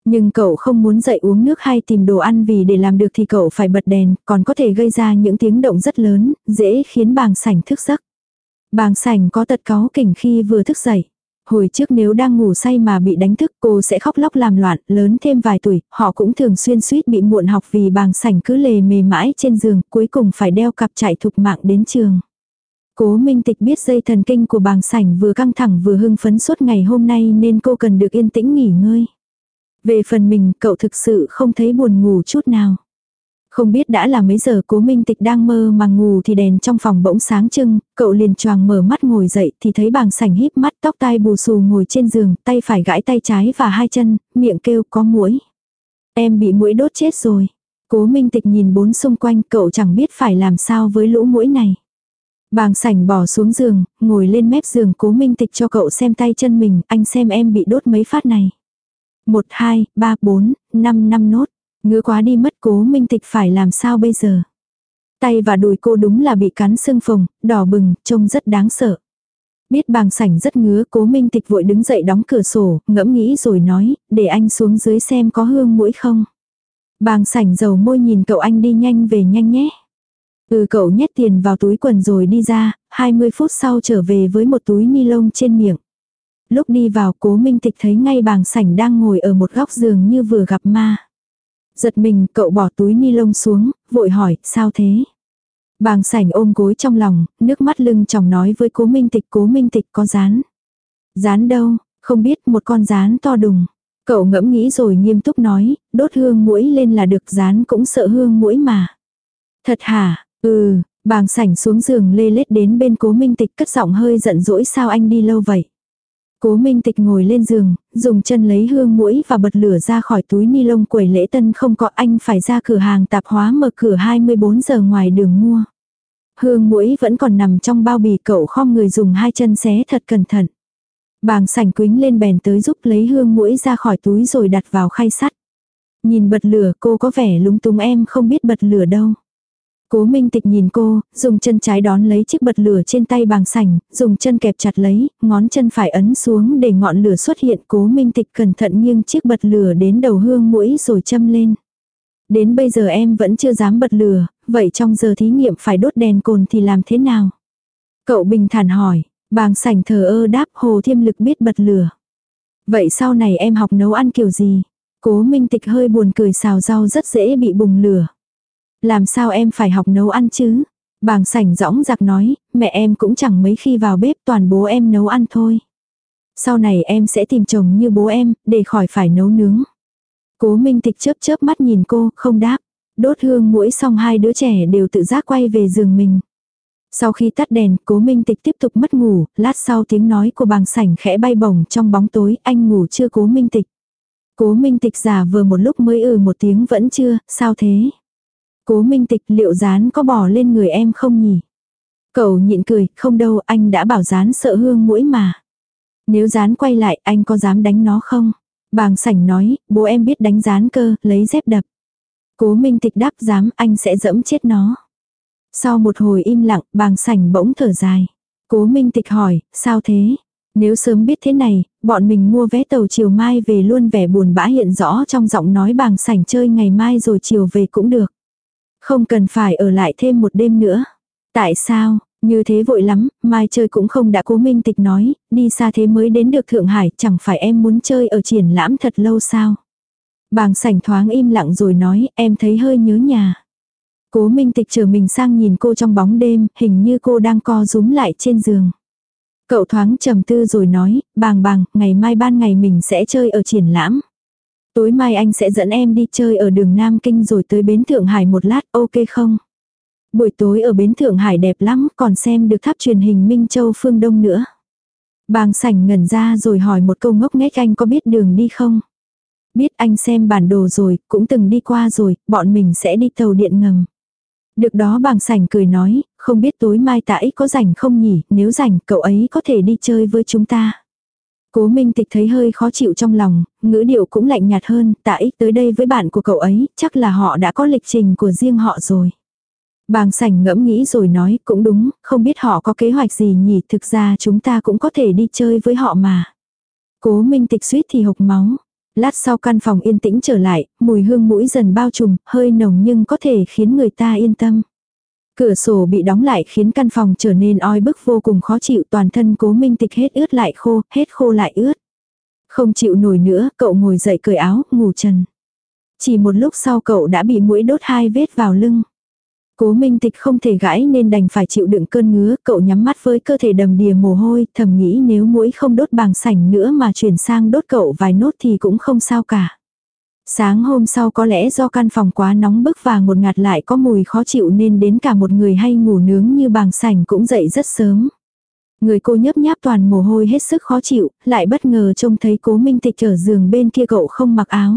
Nhưng cậu không muốn dậy uống nước hay tìm đồ ăn vì để làm được thì cậu phải bật đèn, còn có thể gây ra những tiếng động rất lớn, dễ khiến bàng sảnh thức giấc. Bàng sảnh có tật cáu kỉnh khi vừa thức dậy. Hồi trước nếu đang ngủ say mà bị đánh thức cô sẽ khóc lóc làm loạn, lớn thêm vài tuổi, họ cũng thường xuyên suýt bị muộn học vì bàng sảnh cứ lề mề mãi trên giường, cuối cùng phải đeo cặp chạy thục mạng đến trường. Cố Minh Tịch biết dây thần kinh của bàng sảnh vừa căng thẳng vừa hưng phấn suốt ngày hôm nay nên cô cần được yên tĩnh nghỉ ngơi. Về phần mình, cậu thực sự không thấy buồn ngủ chút nào. Không biết đã là mấy giờ Cố Minh Tịch đang mơ mà ngủ thì đèn trong phòng bỗng sáng trưng, cậu liền choàng mở mắt ngồi dậy thì thấy bàng sảnh híp mắt tóc tai bù xù ngồi trên giường, tay phải gãi tay trái và hai chân, miệng kêu có muỗi. Em bị muỗi đốt chết rồi. Cố Minh Tịch nhìn bốn xung quanh cậu chẳng biết phải làm sao với lũ muỗi này. Bàng sảnh bỏ xuống giường, ngồi lên mép giường Cố Minh Tịch cho cậu xem tay chân mình, anh xem em bị đốt mấy phát này. Một, hai, ba, bốn, năm, năm nốt. Ngứa quá đi mất Cố Minh Tịch phải làm sao bây giờ. Tay và đùi cô đúng là bị cắn sưng phồng, đỏ bừng, trông rất đáng sợ. Biết bàng sảnh rất ngứa Cố Minh Tịch vội đứng dậy đóng cửa sổ, ngẫm nghĩ rồi nói, để anh xuống dưới xem có hương muỗi không. Bàng sảnh dầu môi nhìn cậu anh đi nhanh về nhanh nhé. Ừ cậu nhét tiền vào túi quần rồi đi ra, hai mươi phút sau trở về với một túi ni lông trên miệng. Lúc đi vào Cố Minh Tịch thấy ngay bàng sảnh đang ngồi ở một góc giường như vừa gặp ma. Giật mình cậu bỏ túi ni lông xuống, vội hỏi, sao thế? Bàng sảnh ôm gối trong lòng, nước mắt lưng tròng nói với Cố Minh Tịch, Cố Minh Tịch có rán. Rán đâu, không biết một con rán to đùng. Cậu ngẫm nghĩ rồi nghiêm túc nói, đốt hương muỗi lên là được, rán cũng sợ hương muỗi mà. Thật hả? Ừ, bàng sảnh xuống giường lê lết đến bên Cố Minh Tịch cất giọng hơi giận dỗi, sao anh đi lâu vậy? Cố Minh Tịch ngồi lên giường, dùng chân lấy hương muỗi và bật lửa ra khỏi túi ni lông quầy lễ tân không có, anh phải ra cửa hàng tạp hóa mở cửa hai mươi bốn giờ ngoài đường mua. Hương muỗi vẫn còn nằm trong bao bì, cậu khom người dùng hai chân xé thật cẩn thận. Bàng sảnh quính lên bèn tới giúp lấy hương muỗi ra khỏi túi rồi đặt vào khay sắt. Nhìn bật lửa cô có vẻ lúng túng, em không biết bật lửa đâu. Cố Minh Tịch nhìn cô, dùng chân trái đón lấy chiếc bật lửa trên tay bàng sảnh, dùng chân kẹp chặt lấy, ngón chân phải ấn xuống để ngọn lửa xuất hiện. Cố Minh Tịch cẩn thận nghiêng chiếc bật lửa đến đầu hương muỗi rồi châm lên. Đến bây giờ em vẫn chưa dám bật lửa, vậy trong giờ thí nghiệm phải đốt đèn cồn thì làm thế nào? Cậu bình thản hỏi, bàng sảnh thờ ơ đáp, Hồ Thiêm Lực biết bật lửa. Vậy sau này em học nấu ăn kiểu gì? Cố Minh Tịch hơi buồn cười, xào rau rất dễ bị bùng lửa. Làm sao em phải học nấu ăn chứ? Bàng sảnh dõng dạc nói, mẹ em cũng chẳng mấy khi vào bếp, toàn bố em nấu ăn thôi. Sau này em sẽ tìm chồng như bố em, để khỏi phải nấu nướng. Cố Minh Tịch chớp chớp mắt nhìn cô, không đáp. Đốt hương muỗi xong hai đứa trẻ đều tự giác quay về giường mình. Sau khi tắt đèn, Cố Minh Tịch tiếp tục mất ngủ, lát sau tiếng nói của bàng sảnh khẽ bay bổng trong bóng tối, anh ngủ chưa Cố Minh Tịch? Cố Minh Tịch giả vờ một lúc mới ừ một tiếng, vẫn chưa, sao thế? Cố Minh Tịch, liệu rán có bỏ lên người em không nhỉ? Cậu nhịn cười, không đâu, anh đã bảo rán sợ hương muỗi mà. Nếu rán quay lại, anh có dám đánh nó không? Bàng sảnh nói, bố em biết đánh rán cơ, lấy dép đập. Cố Minh Tịch đáp, dám, anh sẽ dẫm chết nó. Sau một hồi im lặng, bàng sảnh bỗng thở dài. Cố Minh Tịch hỏi, sao thế? Nếu sớm biết thế này, bọn mình mua vé tàu chiều mai về luôn, vẻ buồn bã hiện rõ trong giọng nói bàng sảnh, chơi ngày mai rồi chiều về cũng được. Không cần phải ở lại thêm một đêm nữa. Tại sao, như thế vội lắm, mai chơi cũng không đã. Cố Minh Tịch nói, đi xa thế mới đến được Thượng Hải, chẳng phải em muốn chơi ở triển lãm thật lâu sao? Bàng sảnh thoáng im lặng rồi nói, em thấy hơi nhớ nhà. Cố Minh Tịch trở mình sang nhìn cô trong bóng đêm, hình như cô đang co rúm lại trên giường. Cậu thoáng trầm tư rồi nói, bàng bàng, ngày mai ban ngày mình sẽ chơi ở triển lãm. Tối mai anh sẽ dẫn em đi chơi ở đường Nam Kinh rồi tới bến Thượng Hải một lát, ok không? Buổi tối ở bến Thượng Hải đẹp lắm, còn xem được tháp truyền hình Minh Châu phương Đông nữa. Bàng sảnh ngẩn ra rồi hỏi một câu ngốc nghếch, anh có biết đường đi không? Biết, anh xem bản đồ rồi, cũng từng đi qua rồi, bọn mình sẽ đi tàu điện ngầm. Được đó, bàng sảnh cười nói, không biết tối mai Tạ Ích có rảnh không nhỉ, nếu rảnh cậu ấy có thể đi chơi với chúng ta. Cố Minh Tịch thấy hơi khó chịu trong lòng, ngữ điệu cũng lạnh nhạt hơn, Tạ Ích tới đây với bạn của cậu ấy, chắc là họ đã có lịch trình của riêng họ rồi. Bàng sảnh ngẫm nghĩ rồi nói, cũng đúng, không biết họ có kế hoạch gì nhỉ, thực ra chúng ta cũng có thể đi chơi với họ mà. Cố Minh Tịch suýt thì hộc máu. Lát sau căn phòng yên tĩnh trở lại, mùi hương mũi dần bao trùm, hơi nồng nhưng có thể khiến người ta yên tâm. Cửa sổ bị đóng lại khiến căn phòng trở nên oi bức vô cùng khó chịu, toàn thân Cố Minh Tịch hết ướt lại khô, hết khô lại ướt. Không chịu nổi nữa, cậu ngồi dậy cởi áo, ngủ trần. Chỉ một lúc sau cậu đã bị muỗi đốt hai vết vào lưng. Cố Minh Tịch không thể gãi nên đành phải chịu đựng cơn ngứa, cậu nhắm mắt với cơ thể đầm đìa mồ hôi, thầm nghĩ nếu muỗi không đốt bàng sảnh nữa mà chuyển sang đốt cậu vài nốt thì cũng không sao cả. Sáng hôm sau có lẽ do căn phòng quá nóng bức và ngột ngạt lại có mùi khó chịu nên đến cả một người hay ngủ nướng như bàng sảnh cũng dậy rất sớm. Người cô nhớp nháp toàn mồ hôi hết sức khó chịu, lại bất ngờ trông thấy Cố Minh Tịch ở giường bên kia cậu không mặc áo.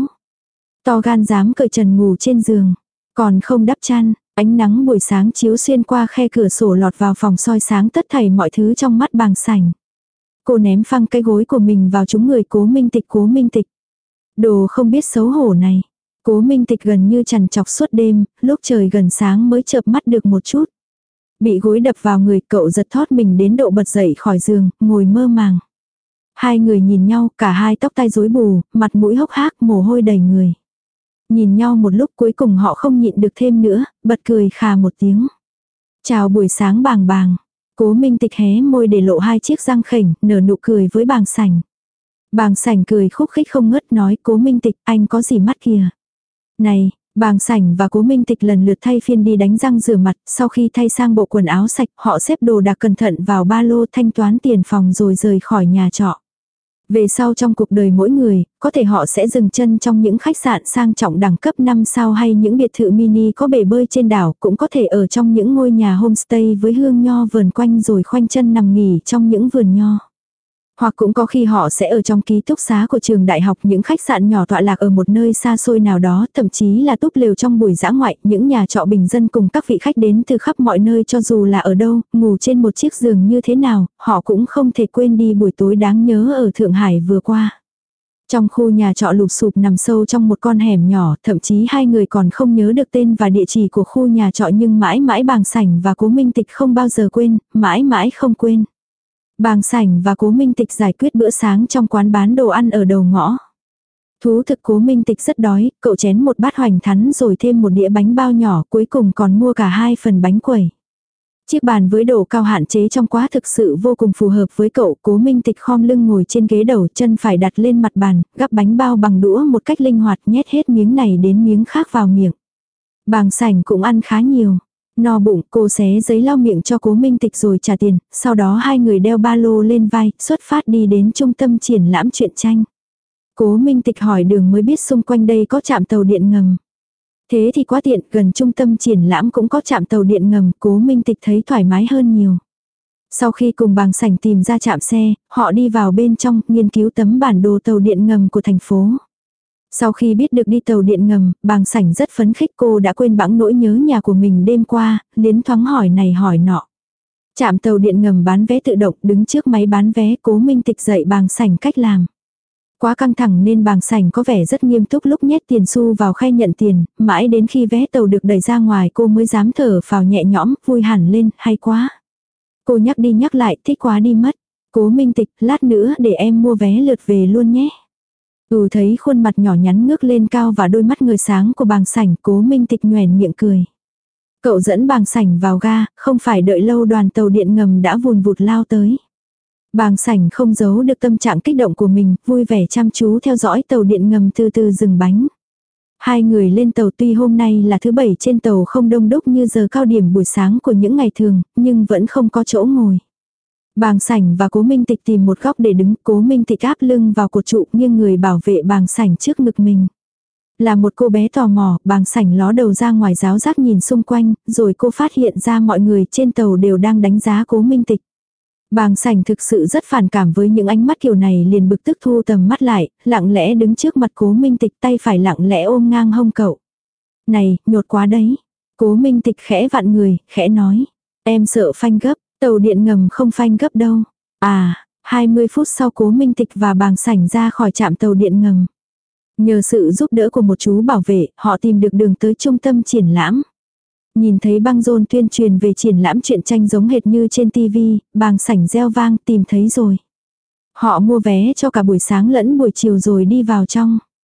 To gan dám cởi trần ngủ trên giường, còn không đắp chăn, ánh nắng buổi sáng chiếu xuyên qua khe cửa sổ lọt vào phòng soi sáng tất thảy mọi thứ trong mắt bàng sảnh. Cô ném phăng cái gối của mình vào trúng người Cố Minh Tịch. Cố Minh Tịch, đồ không biết xấu hổ này. Cố Minh Tịch gần như trằn trọc suốt đêm, lúc trời gần sáng mới chợp mắt được một chút. Bị gối đập vào người, cậu giật thót mình đến độ bật dậy khỏi giường, ngồi mơ màng. Hai người nhìn nhau, cả hai tóc tai rối bù, mặt mũi hốc hác, mồ hôi đầy người. Nhìn nhau một lúc cuối cùng họ không nhịn được thêm nữa, bật cười khà một tiếng. Chào buổi sáng bàng bàng. Cố Minh Tịch hé môi để lộ hai chiếc răng khểnh, nở nụ cười với bàng sảnh. Bàng sảnh cười khúc khích không ngớt nói Cố Minh Tịch anh có gì mắt kìa. Này, bàng sảnh và Cố Minh Tịch lần lượt thay phiên đi đánh răng rửa mặt, sau khi thay sang bộ quần áo sạch họ xếp đồ đạc cẩn thận vào ba lô thanh toán tiền phòng rồi rời khỏi nhà trọ. Về sau trong cuộc đời mỗi người, có thể họ sẽ dừng chân trong những khách sạn sang trọng đẳng cấp năm sao hay những biệt thự mini có bể bơi trên đảo, cũng có thể ở trong những ngôi nhà homestay với hương nho vườn quanh rồi khoanh chân nằm nghỉ trong những vườn nho. Hoặc cũng có khi họ sẽ ở trong ký túc xá của trường đại học, những khách sạn nhỏ tọa lạc ở một nơi xa xôi nào đó, thậm chí là túp lều trong buổi dã ngoại, những nhà trọ bình dân cùng các vị khách đến từ khắp mọi nơi cho dù là ở đâu, ngủ trên một chiếc giường như thế nào, họ cũng không thể quên đi buổi tối đáng nhớ ở Thượng Hải vừa qua. Trong khu nhà trọ lụp xụp nằm sâu trong một con hẻm nhỏ, thậm chí hai người còn không nhớ được tên và địa chỉ của khu nhà trọ nhưng mãi mãi bàng sảnh và Cố Minh Tịch không bao giờ quên, mãi mãi không quên. Bàng sảnh và Cố Minh Tịch giải quyết bữa sáng trong quán bán đồ ăn ở đầu ngõ. Thú thực Cố Minh Tịch rất đói, cậu chén một bát hoành thắn rồi thêm một đĩa bánh bao nhỏ, cuối cùng còn mua cả hai phần bánh quẩy. Chiếc bàn với độ cao hạn chế trong quá thực sự vô cùng phù hợp với cậu. Cố Minh Tịch khom lưng ngồi trên ghế đầu, chân phải đặt lên mặt bàn, gắp bánh bao bằng đũa một cách linh hoạt, nhét hết miếng này đến miếng khác vào miệng. Bàng sảnh cũng ăn khá nhiều. No bụng, cô xé giấy lau miệng cho Cố Minh Tịch rồi trả tiền, sau đó hai người đeo ba lô lên vai, xuất phát đi đến trung tâm triển lãm truyện tranh. Cố Minh Tịch hỏi đường mới biết xung quanh đây có trạm tàu điện ngầm. Thế thì quá tiện, gần trung tâm triển lãm cũng có trạm tàu điện ngầm, Cố Minh Tịch thấy thoải mái hơn nhiều. Sau khi cùng bàng sảnh tìm ra trạm xe, họ đi vào bên trong, nghiên cứu tấm bản đồ tàu điện ngầm của thành phố. Sau khi biết được đi tàu điện ngầm, bàng sảnh rất phấn khích, cô đã quên bẵng nỗi nhớ nhà của mình đêm qua, liến thoáng hỏi này hỏi nọ. Trạm tàu điện ngầm bán vé tự động, đứng trước máy bán vé, Cố Minh Tịch dạy bàng sảnh cách làm. Quá căng thẳng nên bàng sảnh có vẻ rất nghiêm túc lúc nhét tiền xu vào khay nhận tiền, mãi đến khi vé tàu được đẩy ra ngoài cô mới dám thở phào nhẹ nhõm, vui hẳn lên, hay quá. Cô nhắc đi nhắc lại, thích quá đi mất. Cố Minh Tịch, lát nữa để em mua vé lượt về luôn nhé. Ừ, thấy khuôn mặt nhỏ nhắn ngước lên cao và đôi mắt người sáng của bàng sảnh, Cố Minh Tịch nhoẻn miệng cười. Cậu dẫn bàng sảnh vào ga, không phải đợi lâu đoàn tàu điện ngầm đã vùn vụt lao tới. Bàng sảnh không giấu được tâm trạng kích động của mình, vui vẻ chăm chú theo dõi tàu điện ngầm từ từ dừng bánh. Hai người lên tàu, tuy hôm nay là thứ bảy trên tàu không đông đúc như giờ cao điểm buổi sáng của những ngày thường, nhưng vẫn không có chỗ ngồi. Bàng sảnh và Cố Minh Tịch tìm một góc để đứng, Cố Minh Tịch áp lưng vào cột trụ nghiêng người bảo vệ bàng sảnh trước ngực mình. Là một cô bé tò mò, bàng sảnh ló đầu ra ngoài giáo giác nhìn xung quanh, rồi cô phát hiện ra mọi người trên tàu đều đang đánh giá Cố Minh Tịch. Bàng sảnh thực sự rất phản cảm với những ánh mắt kiểu này, liền bực tức thu tầm mắt lại, lặng lẽ đứng trước mặt Cố Minh Tịch, tay phải lặng lẽ ôm ngang hông cậu. Này, nhột quá đấy. Cố Minh Tịch khẽ vặn người, khẽ nói. Em sợ phanh gấp, tàu điện ngầm không phanh gấp đâu. À, hai mươi phút sau Cố Minh Tịch và bàng sảnh ra khỏi trạm tàu điện ngầm. Nhờ sự giúp đỡ của một chú bảo vệ, họ tìm được đường tới trung tâm triển lãm. Nhìn thấy băng rôn tuyên truyền về triển lãm truyện tranh giống hệt như trên tivi, bàng sảnh reo vang tìm thấy rồi. Họ mua vé cho cả buổi sáng lẫn buổi chiều rồi đi vào trong.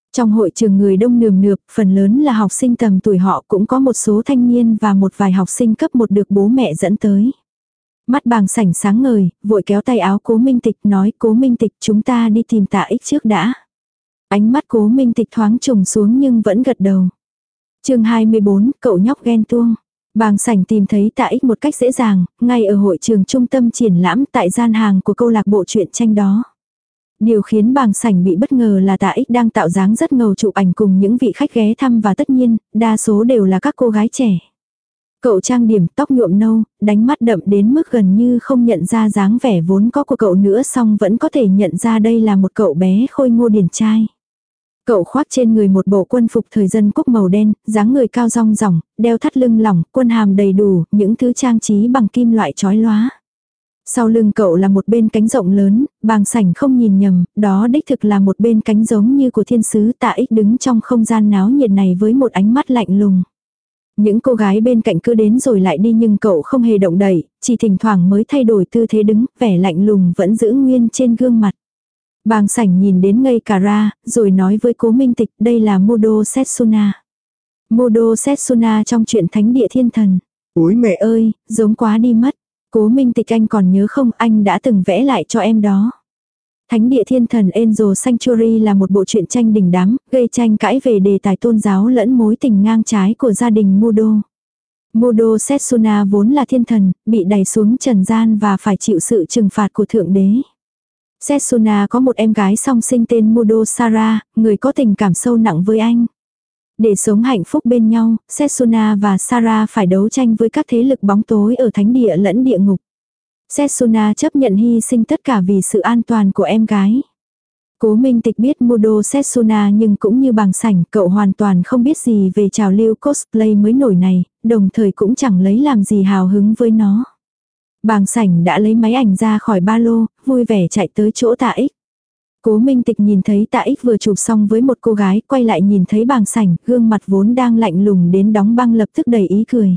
Trong hội trường người đông nườm nượp, phần lớn là học sinh tầm tuổi họ, cũng có một số thanh niên và một vài học sinh cấp một được bố mẹ dẫn tới. Mắt Bàng Sảnh sáng ngời, vội kéo tay áo Cố Minh Tịch nói, Cố Minh Tịch, chúng ta đi tìm Tạ Ích trước đã. Ánh mắt Cố Minh Tịch thoáng trùng xuống nhưng vẫn gật đầu. Chương hai mươi bốn, cậu nhóc ghen tuông. Bàng Sảnh tìm thấy Tạ Ích một cách dễ dàng, ngay ở hội trường trung tâm triển lãm tại gian hàng của câu lạc bộ truyện tranh đó. Điều khiến Bàng Sảnh bị bất ngờ là Tạ Ích đang tạo dáng rất ngầu chụp ảnh cùng những vị khách ghé thăm, và tất nhiên, đa số đều là các cô gái trẻ. Cậu trang điểm, tóc nhuộm nâu, đánh mắt đậm đến mức gần như không nhận ra dáng vẻ vốn có của cậu nữa, song vẫn có thể nhận ra đây là một cậu bé khôi ngô điển trai. Cậu khoác trên người một bộ quân phục thời dân quốc màu đen, dáng người cao rong ròng, đeo thắt lưng lỏng, quân hàm đầy đủ, những thứ trang trí bằng kim loại chói lóa. Sau lưng cậu là một bên cánh rộng lớn, Bàng Sảnh không nhìn nhầm, đó đích thực là một bên cánh giống như của thiên sứ. Tạ Ích đứng trong không gian náo nhiệt này với một ánh mắt lạnh lùng. Những cô gái bên cạnh cứ đến rồi lại đi, nhưng cậu không hề động đậy, chỉ thỉnh thoảng mới thay đổi tư thế đứng, vẻ lạnh lùng vẫn giữ nguyên trên gương mặt. Bàng Sảnh nhìn đến ngây cả ra, rồi nói với Cố Minh Tịch, đây là Mudo Setsuna. Mudo Setsuna trong truyện Thánh Địa Thiên Thần. Ôi mẹ ơi, giống quá đi mất. Cố Minh Tịch, anh còn nhớ không, anh đã từng vẽ lại cho em đó. Thánh Địa Thiên Thần Angel Sanctuary là một bộ truyện tranh đình đám, gây tranh cãi về đề tài tôn giáo lẫn mối tình ngang trái của gia đình Mudo. Mudo Setsuna vốn là thiên thần, bị đày xuống trần gian và phải chịu sự trừng phạt của Thượng Đế. Setsuna có một em gái song sinh tên Mudo Sara, người có tình cảm sâu nặng với anh. Để sống hạnh phúc bên nhau, Setsuna và Sara phải đấu tranh với các thế lực bóng tối ở thánh địa lẫn địa ngục. Setsuna chấp nhận hy sinh tất cả vì sự an toàn của em gái. Cố Minh Tịch biết Mudo Setsuna, nhưng cũng như Bàng Sảnh, cậu hoàn toàn không biết gì về trào lưu cosplay mới nổi này, đồng thời cũng chẳng lấy làm gì hào hứng với nó. Bàng Sảnh đã lấy máy ảnh ra khỏi ba lô, vui vẻ chạy tới chỗ Tạ Ích. Cố Minh Tịch nhìn thấy Tạ Ích vừa chụp xong với một cô gái, quay lại nhìn thấy Bàng Sảnh, gương mặt vốn đang lạnh lùng đến đóng băng lập tức đầy ý cười.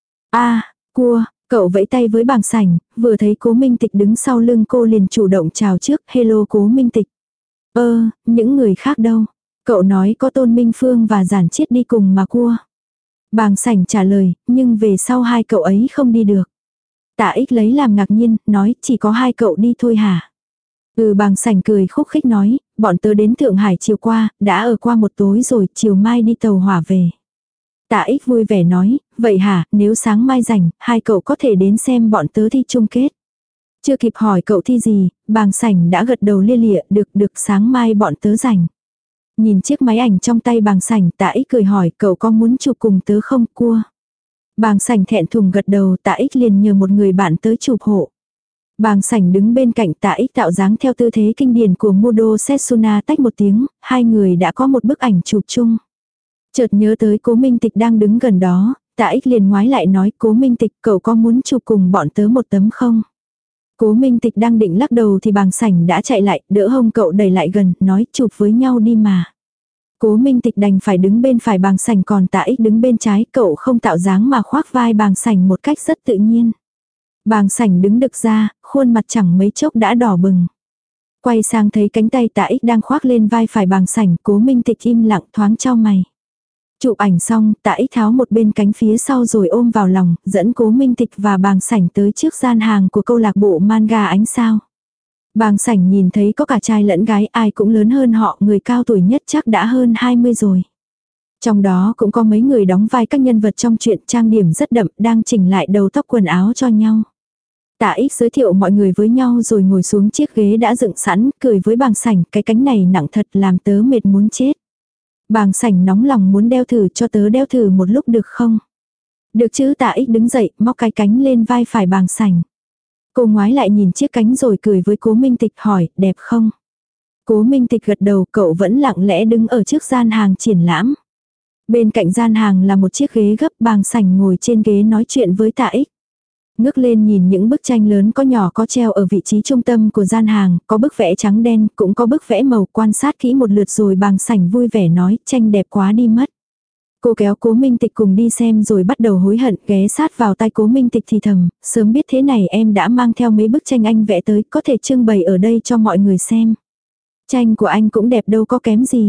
A, cua, cậu vẫy tay với Bàng Sảnh, vừa thấy Cố Minh Tịch đứng sau lưng cô liền chủ động chào trước, hello Cố Minh Tịch. Ơ, những người khác đâu? Cậu nói có Tôn Minh Phương và Giản Chiết đi cùng mà cua. Bàng Sảnh trả lời, nhưng về sau hai cậu ấy không đi được. Tạ Ích lấy làm ngạc nhiên, nói chỉ có hai cậu đi thôi hả? Ừ, Bàng Sảnh cười khúc khích nói, bọn tớ đến Thượng Hải chiều qua, đã ở qua một tối rồi, chiều mai đi tàu hỏa về. Tạ Ích vui vẻ nói, vậy hả, nếu sáng mai rảnh, hai cậu có thể đến xem bọn tớ thi chung kết. Chưa kịp hỏi cậu thi gì, Bàng Sảnh đã gật đầu lia lịa, được được, sáng mai bọn tớ rảnh. Nhìn chiếc máy ảnh trong tay Bàng Sảnh, Tạ Ích cười hỏi, cậu có muốn chụp cùng tớ không, cua? Bàng Sảnh thẹn thùng gật đầu, Tạ Ích liền nhờ một người bạn tới chụp hộ. Bàng Sảnh đứng bên cạnh Tạ Ích tạo dáng theo tư thế kinh điển của Mudo Setsuna, tách một tiếng, hai người đã có một bức ảnh chụp chung. Chợt nhớ tới Cố Minh Tịch đang đứng gần đó, Tạ Ích liền ngoái lại nói, Cố Minh Tịch, cậu có muốn chụp cùng bọn tớ một tấm không? Cố Minh Tịch đang định lắc đầu thì Bàng Sảnh đã chạy lại, đỡ hông cậu đẩy lại gần, nói chụp với nhau đi mà. Cố Minh Tịch đành phải đứng bên phải Bàng Sảnh, còn Tạ Ích đứng bên trái, cậu không tạo dáng mà khoác vai Bàng Sảnh một cách rất tự nhiên. Bàng Sảnh đứng đực ra, khuôn mặt chẳng mấy chốc đã đỏ bừng. Quay sang thấy cánh tay Tạ Ích đang khoác lên vai phải Bàng Sảnh, Cố Minh Tịch im lặng thoáng chau mày. Chụp ảnh xong, Tạ Ích tháo một bên cánh phía sau rồi ôm vào lòng, dẫn Cố Minh Tịch và Bàng Sảnh tới trước gian hàng của câu lạc bộ manga ánh sao. Bàng Sảnh nhìn thấy có cả trai lẫn gái, ai cũng lớn hơn họ, người cao tuổi nhất chắc đã hơn hai mươi rồi. Trong đó cũng có mấy người đóng vai các nhân vật trong truyện, trang điểm rất đậm, đang chỉnh lại đầu tóc quần áo cho nhau. Tạ Ích giới thiệu mọi người với nhau rồi ngồi xuống chiếc ghế đã dựng sẵn, cười với Bàng Sảnh, cái cánh này nặng thật làm tớ mệt muốn chết. Bàng Sảnh nóng lòng muốn đeo thử, cho tớ đeo thử một lúc được không? Được chứ. Tạ Ích đứng dậy, móc cái cánh lên vai phải Bàng Sảnh. Cô ngoái lại nhìn chiếc cánh rồi cười với Cố Minh Tịch hỏi, đẹp không? Cố Minh Tịch gật đầu, cậu vẫn lặng lẽ đứng ở trước gian hàng triển lãm. Bên cạnh gian hàng là một chiếc ghế gấp, Bàng Sảnh ngồi trên ghế nói chuyện với Tạ Ích. Ngước lên nhìn những bức tranh lớn có nhỏ có treo ở vị trí trung tâm của gian hàng, có bức vẽ trắng đen, cũng có bức vẽ màu, quan sát kỹ một lượt rồi Bàng Sảnh vui vẻ nói, tranh đẹp quá đi mất. Cô kéo Cố Minh Tịch cùng đi xem rồi bắt đầu hối hận, ghé sát vào tai Cố Minh Tịch thì thầm, sớm biết thế này em đã mang theo mấy bức tranh anh vẽ tới, có thể trưng bày ở đây cho mọi người xem. Tranh của anh cũng đẹp đâu có kém gì.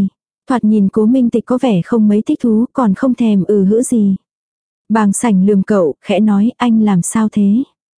Thoạt nhìn Cố Minh Tịch có vẻ không mấy thích thú, còn không thèm ừ hữ gì. Bàng Sảnh lườm cậu, khẽ nói anh làm sao thế?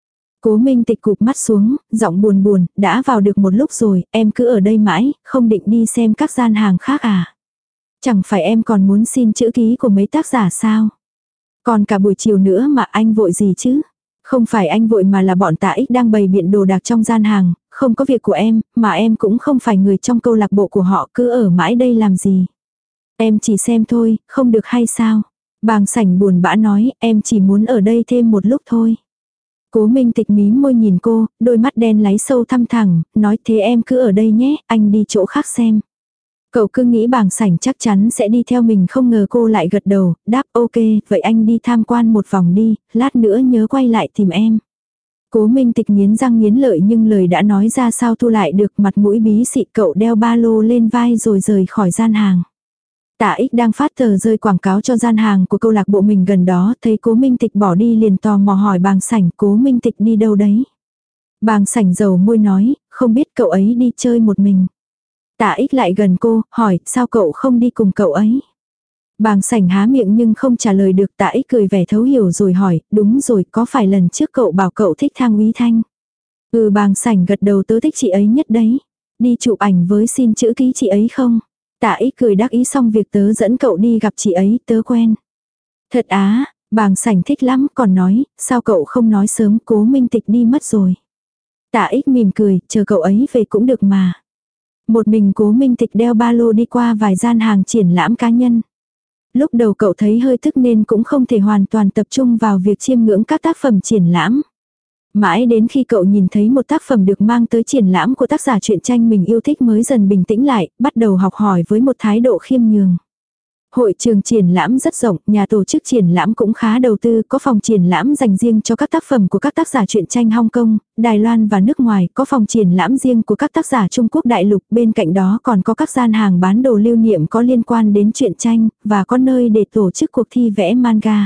Cố Minh Tịch cụp mắt xuống, giọng buồn buồn, đã vào được một lúc rồi, em cứ ở đây mãi, không định đi xem các gian hàng khác à? Chẳng phải em còn muốn xin chữ ký của mấy tác giả sao? Còn cả buổi chiều nữa mà anh vội gì chứ? Không phải anh vội mà là bọn Tạ Ích đang bày biện đồ đạc trong gian hàng, không có việc của em, mà em cũng không phải người trong câu lạc bộ của họ, cứ ở mãi đây làm gì? Em chỉ xem thôi, không được hay sao? Bàng Sảnh buồn bã nói, em chỉ muốn ở đây thêm một lúc thôi. Cố Minh Tịch mím môi nhìn cô, đôi mắt đen láy sâu thăm thẳng, nói thế em cứ ở đây nhé, anh đi chỗ khác xem. Cậu cứ nghĩ Bàng Sảnh chắc chắn sẽ đi theo mình, không ngờ cô lại gật đầu, đáp ok, vậy anh đi tham quan một vòng đi, lát nữa nhớ quay lại tìm em. Cố Minh Tịch nghiến răng nghiến lợi nhưng lời đã nói ra sao thu lại được, mặt mũi bí xị, cậu đeo ba lô lên vai rồi rời khỏi gian hàng. Tạ Ích đang phát tờ rơi quảng cáo cho gian hàng của câu lạc bộ mình gần đó, thấy Cố Minh Tịch bỏ đi liền tò mò hỏi Bàng Sảnh, Cố Minh Tịch đi đâu đấy? Bàng Sảnh dầu môi nói, không biết, cậu ấy đi chơi một mình. Tạ Ích lại gần cô, hỏi, sao cậu không đi cùng cậu ấy? Bàng Sảnh há miệng nhưng không trả lời được. Tạ Ích cười vẻ thấu hiểu rồi hỏi, đúng rồi, có phải lần trước cậu bảo cậu thích Thang Úy Thanh? Ừ, Bàng Sảnh gật đầu, tớ thích chị ấy nhất đấy. Đi chụp ảnh với xin chữ ký chị ấy không? Tạ Ích cười đắc ý, xong việc tớ dẫn cậu đi gặp chị ấy, tớ quen. Thật á, Bàng Sảnh thích lắm, còn nói, sao cậu không nói sớm, Cố Minh Tịch đi mất rồi. Tạ Ích mỉm cười, chờ cậu ấy về cũng được mà. Một mình Cố Minh Tịch đeo ba lô đi qua vài gian hàng triển lãm cá nhân. Lúc đầu cậu thấy hơi thức nên cũng không thể hoàn toàn tập trung vào việc chiêm ngưỡng các tác phẩm triển lãm. Mãi đến khi cậu nhìn thấy một tác phẩm được mang tới triển lãm của tác giả truyện tranh mình yêu thích mới dần bình tĩnh lại, bắt đầu học hỏi với một thái độ khiêm nhường. Hội trường triển lãm rất rộng, nhà tổ chức triển lãm cũng khá đầu tư, có phòng triển lãm dành riêng cho các tác phẩm của các tác giả truyện tranh Hong Kong, Đài Loan và nước ngoài, có phòng triển lãm riêng của các tác giả Trung Quốc đại lục, bên cạnh đó còn có các gian hàng bán đồ lưu niệm có liên quan đến truyện tranh, và có nơi để tổ chức cuộc thi vẽ manga.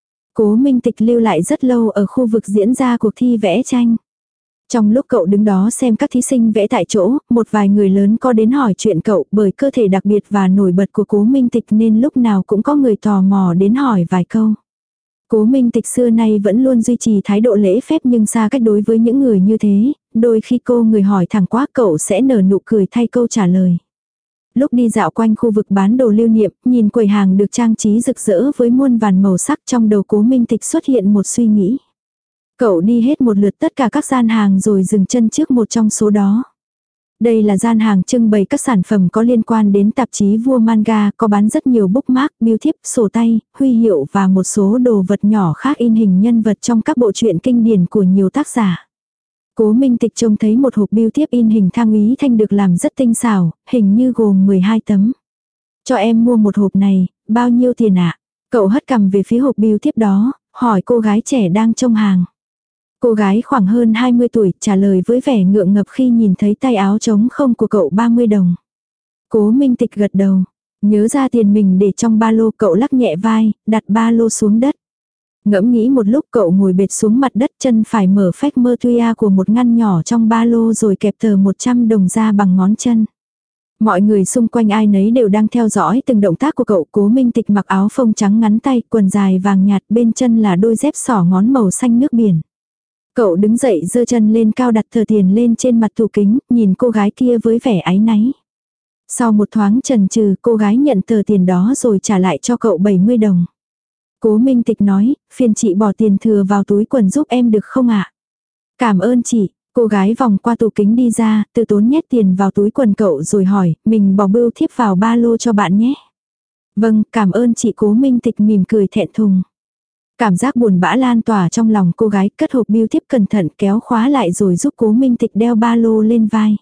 Cố Minh Tịch lưu lại rất lâu ở khu vực diễn ra cuộc thi vẽ tranh. Trong lúc cậu đứng đó xem các thí sinh vẽ tại chỗ, một vài người lớn có đến hỏi chuyện cậu, bởi cơ thể đặc biệt và nổi bật của Cố Minh Tịch nên lúc nào cũng có người tò mò đến hỏi vài câu. Cố Minh Tịch xưa nay vẫn luôn duy trì thái độ lễ phép nhưng xa cách đối với những người như thế, đôi khi cô người hỏi thẳng quá cậu sẽ nở nụ cười thay câu trả lời. Lúc đi dạo quanh khu vực bán đồ lưu niệm, nhìn quầy hàng được trang trí rực rỡ với muôn vàn màu sắc, trong đầu Cố Minh Tịch xuất hiện một suy nghĩ. Cậu đi hết một lượt tất cả các gian hàng rồi dừng chân trước một trong số đó. Đây là gian hàng trưng bày các sản phẩm có liên quan đến tạp chí vua manga, có bán rất nhiều bookmark, bưu thiếp, sổ tay, huy hiệu và một số đồ vật nhỏ khác in hình nhân vật trong các bộ truyện kinh điển của nhiều tác giả. Cố Minh Tịch trông thấy một hộp bưu thiếp in hình Thang Úy Thanh được làm rất tinh xảo, hình như gồm mười hai tấm. Cho em mua một hộp này, bao nhiêu tiền ạ? Cậu hất cằm về phía hộp bưu thiếp đó, hỏi cô gái trẻ đang trông hàng. Cô gái khoảng hơn hai mươi tuổi trả lời với vẻ ngượng ngập khi nhìn thấy tay áo trống không của cậu ba mươi đồng. Cố Minh Tịch gật đầu. Nhớ ra tiền mình để trong ba lô, cậu lắc nhẹ vai, đặt ba lô xuống đất. Ngẫm nghĩ một lúc cậu ngồi bệt xuống mặt đất, chân phải mở phách mơ tuya của một ngăn nhỏ trong ba lô rồi kẹp tờ một trăm đồng ra bằng ngón chân. Mọi người xung quanh ai nấy đều đang theo dõi từng động tác của cậu. Cố Minh Tịch mặc áo phông trắng ngắn tay, quần dài vàng nhạt, bên chân là đôi dép xỏ ngón màu xanh nước biển. Cậu đứng dậy giơ chân lên cao, đặt tờ tiền lên trên mặt tủ kính, nhìn cô gái kia với vẻ áy náy. Sau một thoáng chần chừ, cô gái nhận tờ tiền đó rồi trả lại cho cậu bảy mươi đồng. Cố Minh Tịch nói, phiền chị bỏ tiền thừa vào túi quần giúp em được không ạ? Cảm ơn chị. Cô gái vòng qua tủ kính đi ra, tự tốn nhét tiền vào túi quần cậu rồi hỏi, mình bỏ bưu thiếp vào ba lô cho bạn nhé. Vâng, cảm ơn chị. Cố Minh Tịch mỉm cười thẹn thùng. Cảm giác buồn bã lan tỏa trong lòng cô gái, cất hộp bưu thiếp cẩn thận kéo khóa lại rồi giúp Cố Minh Tịch đeo ba lô lên vai.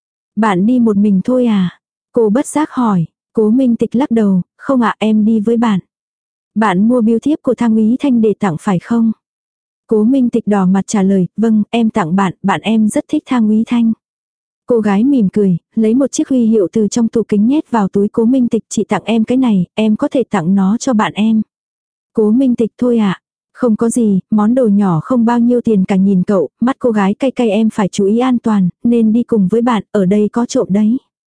Bạn đi một mình thôi à? Cô bất giác hỏi. Cố Minh Tịch lắc đầu, không ạ, em đi với bạn. Bạn mua bưu thiếp của Thang Úy Thanh để tặng phải không? Cố Minh Tịch đỏ mặt trả lời, vâng, em tặng bạn, bạn em rất thích Thang Úy Thanh. Cô gái mỉm cười, lấy một chiếc huy hiệu từ trong tủ kính nhét vào túi Cố Minh Tịch, chị tặng em cái này, em có thể tặng nó cho bạn em. Cố Minh Tịch, thôi ạ. À? Không có gì, món đồ nhỏ không bao nhiêu tiền cả. Nhìn cậu, mắt cô gái cay cay, em phải chú ý an toàn, nên đi cùng với bạn, ở đây có trộm đấy.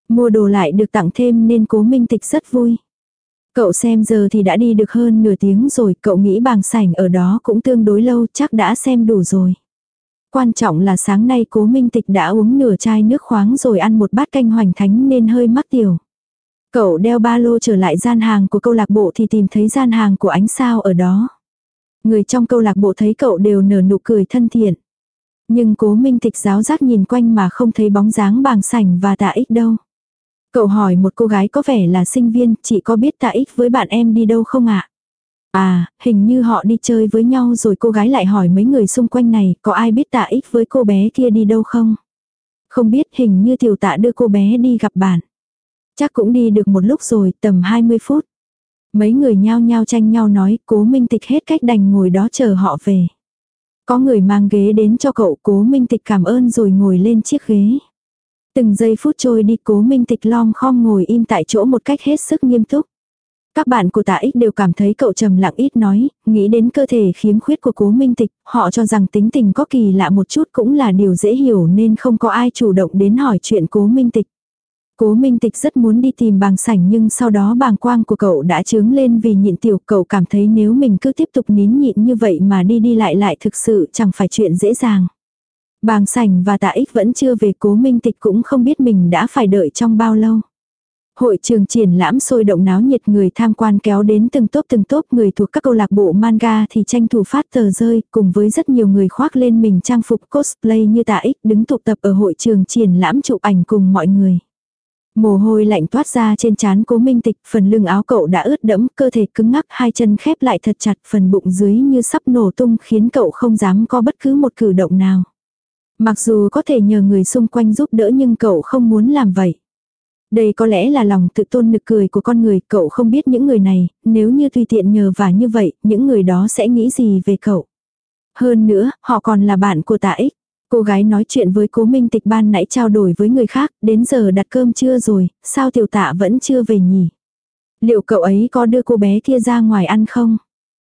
Mua đồ lại được tặng thêm nên Cố Minh Tịch rất vui. Cậu xem giờ thì đã đi được hơn nửa tiếng rồi, cậu nghĩ bàng sảnh ở đó cũng tương đối lâu, chắc đã xem đủ rồi. Quan trọng là sáng nay Cố Minh Tịch đã uống nửa chai nước khoáng rồi ăn một bát canh hoành thánh nên hơi mắc tiểu. Cậu đeo ba lô trở lại gian hàng của câu lạc bộ thì tìm thấy gian hàng của Ánh Sao ở đó. Người trong câu lạc bộ thấy cậu đều nở nụ cười thân thiện. Nhưng Cố Minh Tịch ráo rác nhìn quanh mà không thấy bóng dáng bàng sảnh và Tạ Ích đâu. Cậu hỏi một cô gái có vẻ là sinh viên, chị có biết Tạ Ích với bạn em đi đâu không ạ? À? à, hình như họ đi chơi với nhau rồi. Cô gái lại hỏi mấy người xung quanh này, có ai biết Tạ Ích với cô bé kia đi đâu không? Không biết, hình như Tiểu Tạ đưa cô bé đi gặp bạn. Chắc cũng đi được một lúc rồi, tầm hai mươi phút. Mấy người nhao nhao tranh nhau nói, Cố Minh Tịch hết cách đành ngồi đó chờ họ về. Có người mang ghế đến cho cậu, Cố Minh Tịch cảm ơn rồi ngồi lên chiếc ghế. Từng giây phút trôi đi, Cố Minh Tịch lom khom ngồi im tại chỗ một cách hết sức nghiêm túc. Các bạn của Tạ Ích đều cảm thấy cậu trầm lặng ít nói, nghĩ đến cơ thể khiếm khuyết của Cố Minh Tịch, họ cho rằng tính tình có kỳ lạ một chút cũng là điều dễ hiểu nên không có ai chủ động đến hỏi chuyện Cố Minh Tịch. Cố Minh Tịch rất muốn đi tìm bàng sảnh nhưng sau đó bàng quang của cậu đã chướng lên vì nhịn tiểu. Cậu cảm thấy nếu mình cứ tiếp tục nín nhịn như vậy mà đi đi lại lại thực sự chẳng phải chuyện dễ dàng. Bàng sảnh và Tạ Ích vẫn chưa về, Cố Minh Tịch cũng không biết mình đã phải đợi trong bao lâu. Hội trường triển lãm sôi động náo nhiệt, người tham quan kéo đến từng tốp từng tốp, người thuộc các câu lạc bộ manga thì tranh thủ phát tờ rơi, cùng với rất nhiều người khoác lên mình trang phục cosplay như Tạ Ích đứng tụ tập ở hội trường triển lãm chụp ảnh cùng mọi người. Mồ hôi lạnh toát ra trên trán Cố Minh Tịch, phần lưng áo cậu đã ướt đẫm, cơ thể cứng ngắc, hai chân khép lại thật chặt, phần bụng dưới như sắp nổ tung khiến cậu không dám có bất cứ một cử động nào. Mặc dù có thể nhờ người xung quanh giúp đỡ nhưng cậu không muốn làm vậy. Đây có lẽ là lòng tự tôn nực cười của con người, cậu không biết những người này, nếu như tùy tiện nhờ vả như vậy, những người đó sẽ nghĩ gì về cậu. Hơn nữa, họ còn là bạn của Tạ Ích. Cô gái nói chuyện với Cố Minh Tịch ban nãy trao đổi với người khác, đến giờ đặt cơm trưa rồi, sao Tiểu Tạ vẫn chưa về nhỉ? Liệu cậu ấy có đưa cô bé kia ra ngoài ăn không?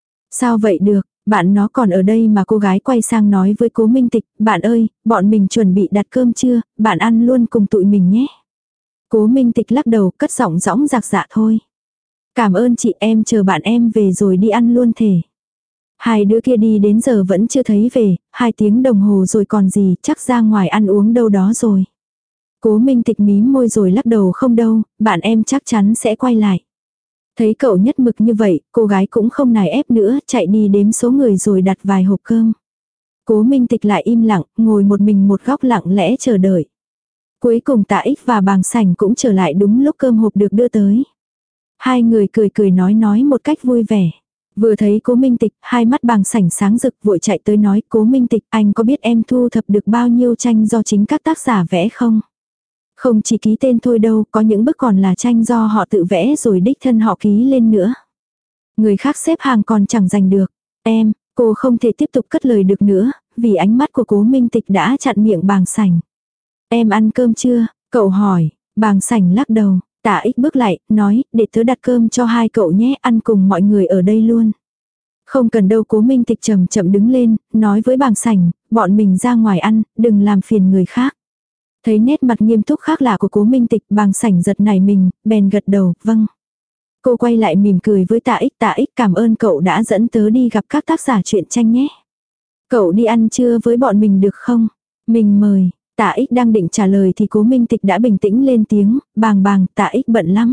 Sao vậy được, bạn nó còn ở đây mà. Cô gái quay sang nói với Cố Minh Tịch, bạn ơi, bọn mình chuẩn bị đặt cơm trưa, bạn ăn luôn cùng tụi mình nhé. Cố Minh Tịch lắc đầu, cất giọng dõng dạc dạ thôi. Cảm ơn chị, em chờ bạn em về rồi đi ăn luôn thể. Hai đứa kia đi đến giờ vẫn chưa thấy về, hai tiếng đồng hồ rồi còn gì, chắc ra ngoài ăn uống đâu đó rồi. Cố Minh Tịch mím môi rồi lắc đầu, không đâu, bạn em chắc chắn sẽ quay lại. Thấy cậu nhất mực như vậy, cô gái cũng không nài ép nữa, chạy đi đếm số người rồi đặt vài hộp cơm. Cố Minh Tịch lại im lặng, ngồi một mình một góc lặng lẽ chờ đợi. Cuối cùng Tạ Ích và bàng sảnh cũng trở lại đúng lúc cơm hộp được đưa tới. Hai người cười cười nói nói một cách vui vẻ. Vừa thấy Cố Minh Tịch, hai mắt bàng sảnh sáng rực vội chạy tới nói, Cố Minh Tịch, anh có biết em thu thập được bao nhiêu tranh do chính các tác giả vẽ không? Không chỉ ký tên thôi đâu, có những bức còn là tranh do họ tự vẽ rồi đích thân họ ký lên nữa. Người khác xếp hàng còn chẳng giành được. Em, cô không thể tiếp tục cất lời được nữa, vì ánh mắt của Cố Minh Tịch đã chặn miệng bàng sảnh. Em ăn cơm chưa? Cậu hỏi, bàng sảnh lắc đầu. Tạ Ích bước lại, nói, để tớ đặt cơm cho hai cậu nhé, ăn cùng mọi người ở đây luôn. Không cần đâu. Cố Minh Tịch chậm chậm đứng lên, nói với bàng sảnh, bọn mình ra ngoài ăn, đừng làm phiền người khác. Thấy nét mặt nghiêm túc khác lạ của Cố Minh Tịch, bàng sảnh giật nảy mình, bèn gật đầu, vâng. Cô quay lại mỉm cười với Tạ Ích, Tạ Ích cảm ơn cậu đã dẫn tớ đi gặp các tác giả truyện tranh nhé. Cậu đi ăn trưa với bọn mình được không? Mình mời. Tạ Ích đang định trả lời thì Cố Minh Tịch đã bình tĩnh lên tiếng, bàng bàng, Tạ Ích bận lắm.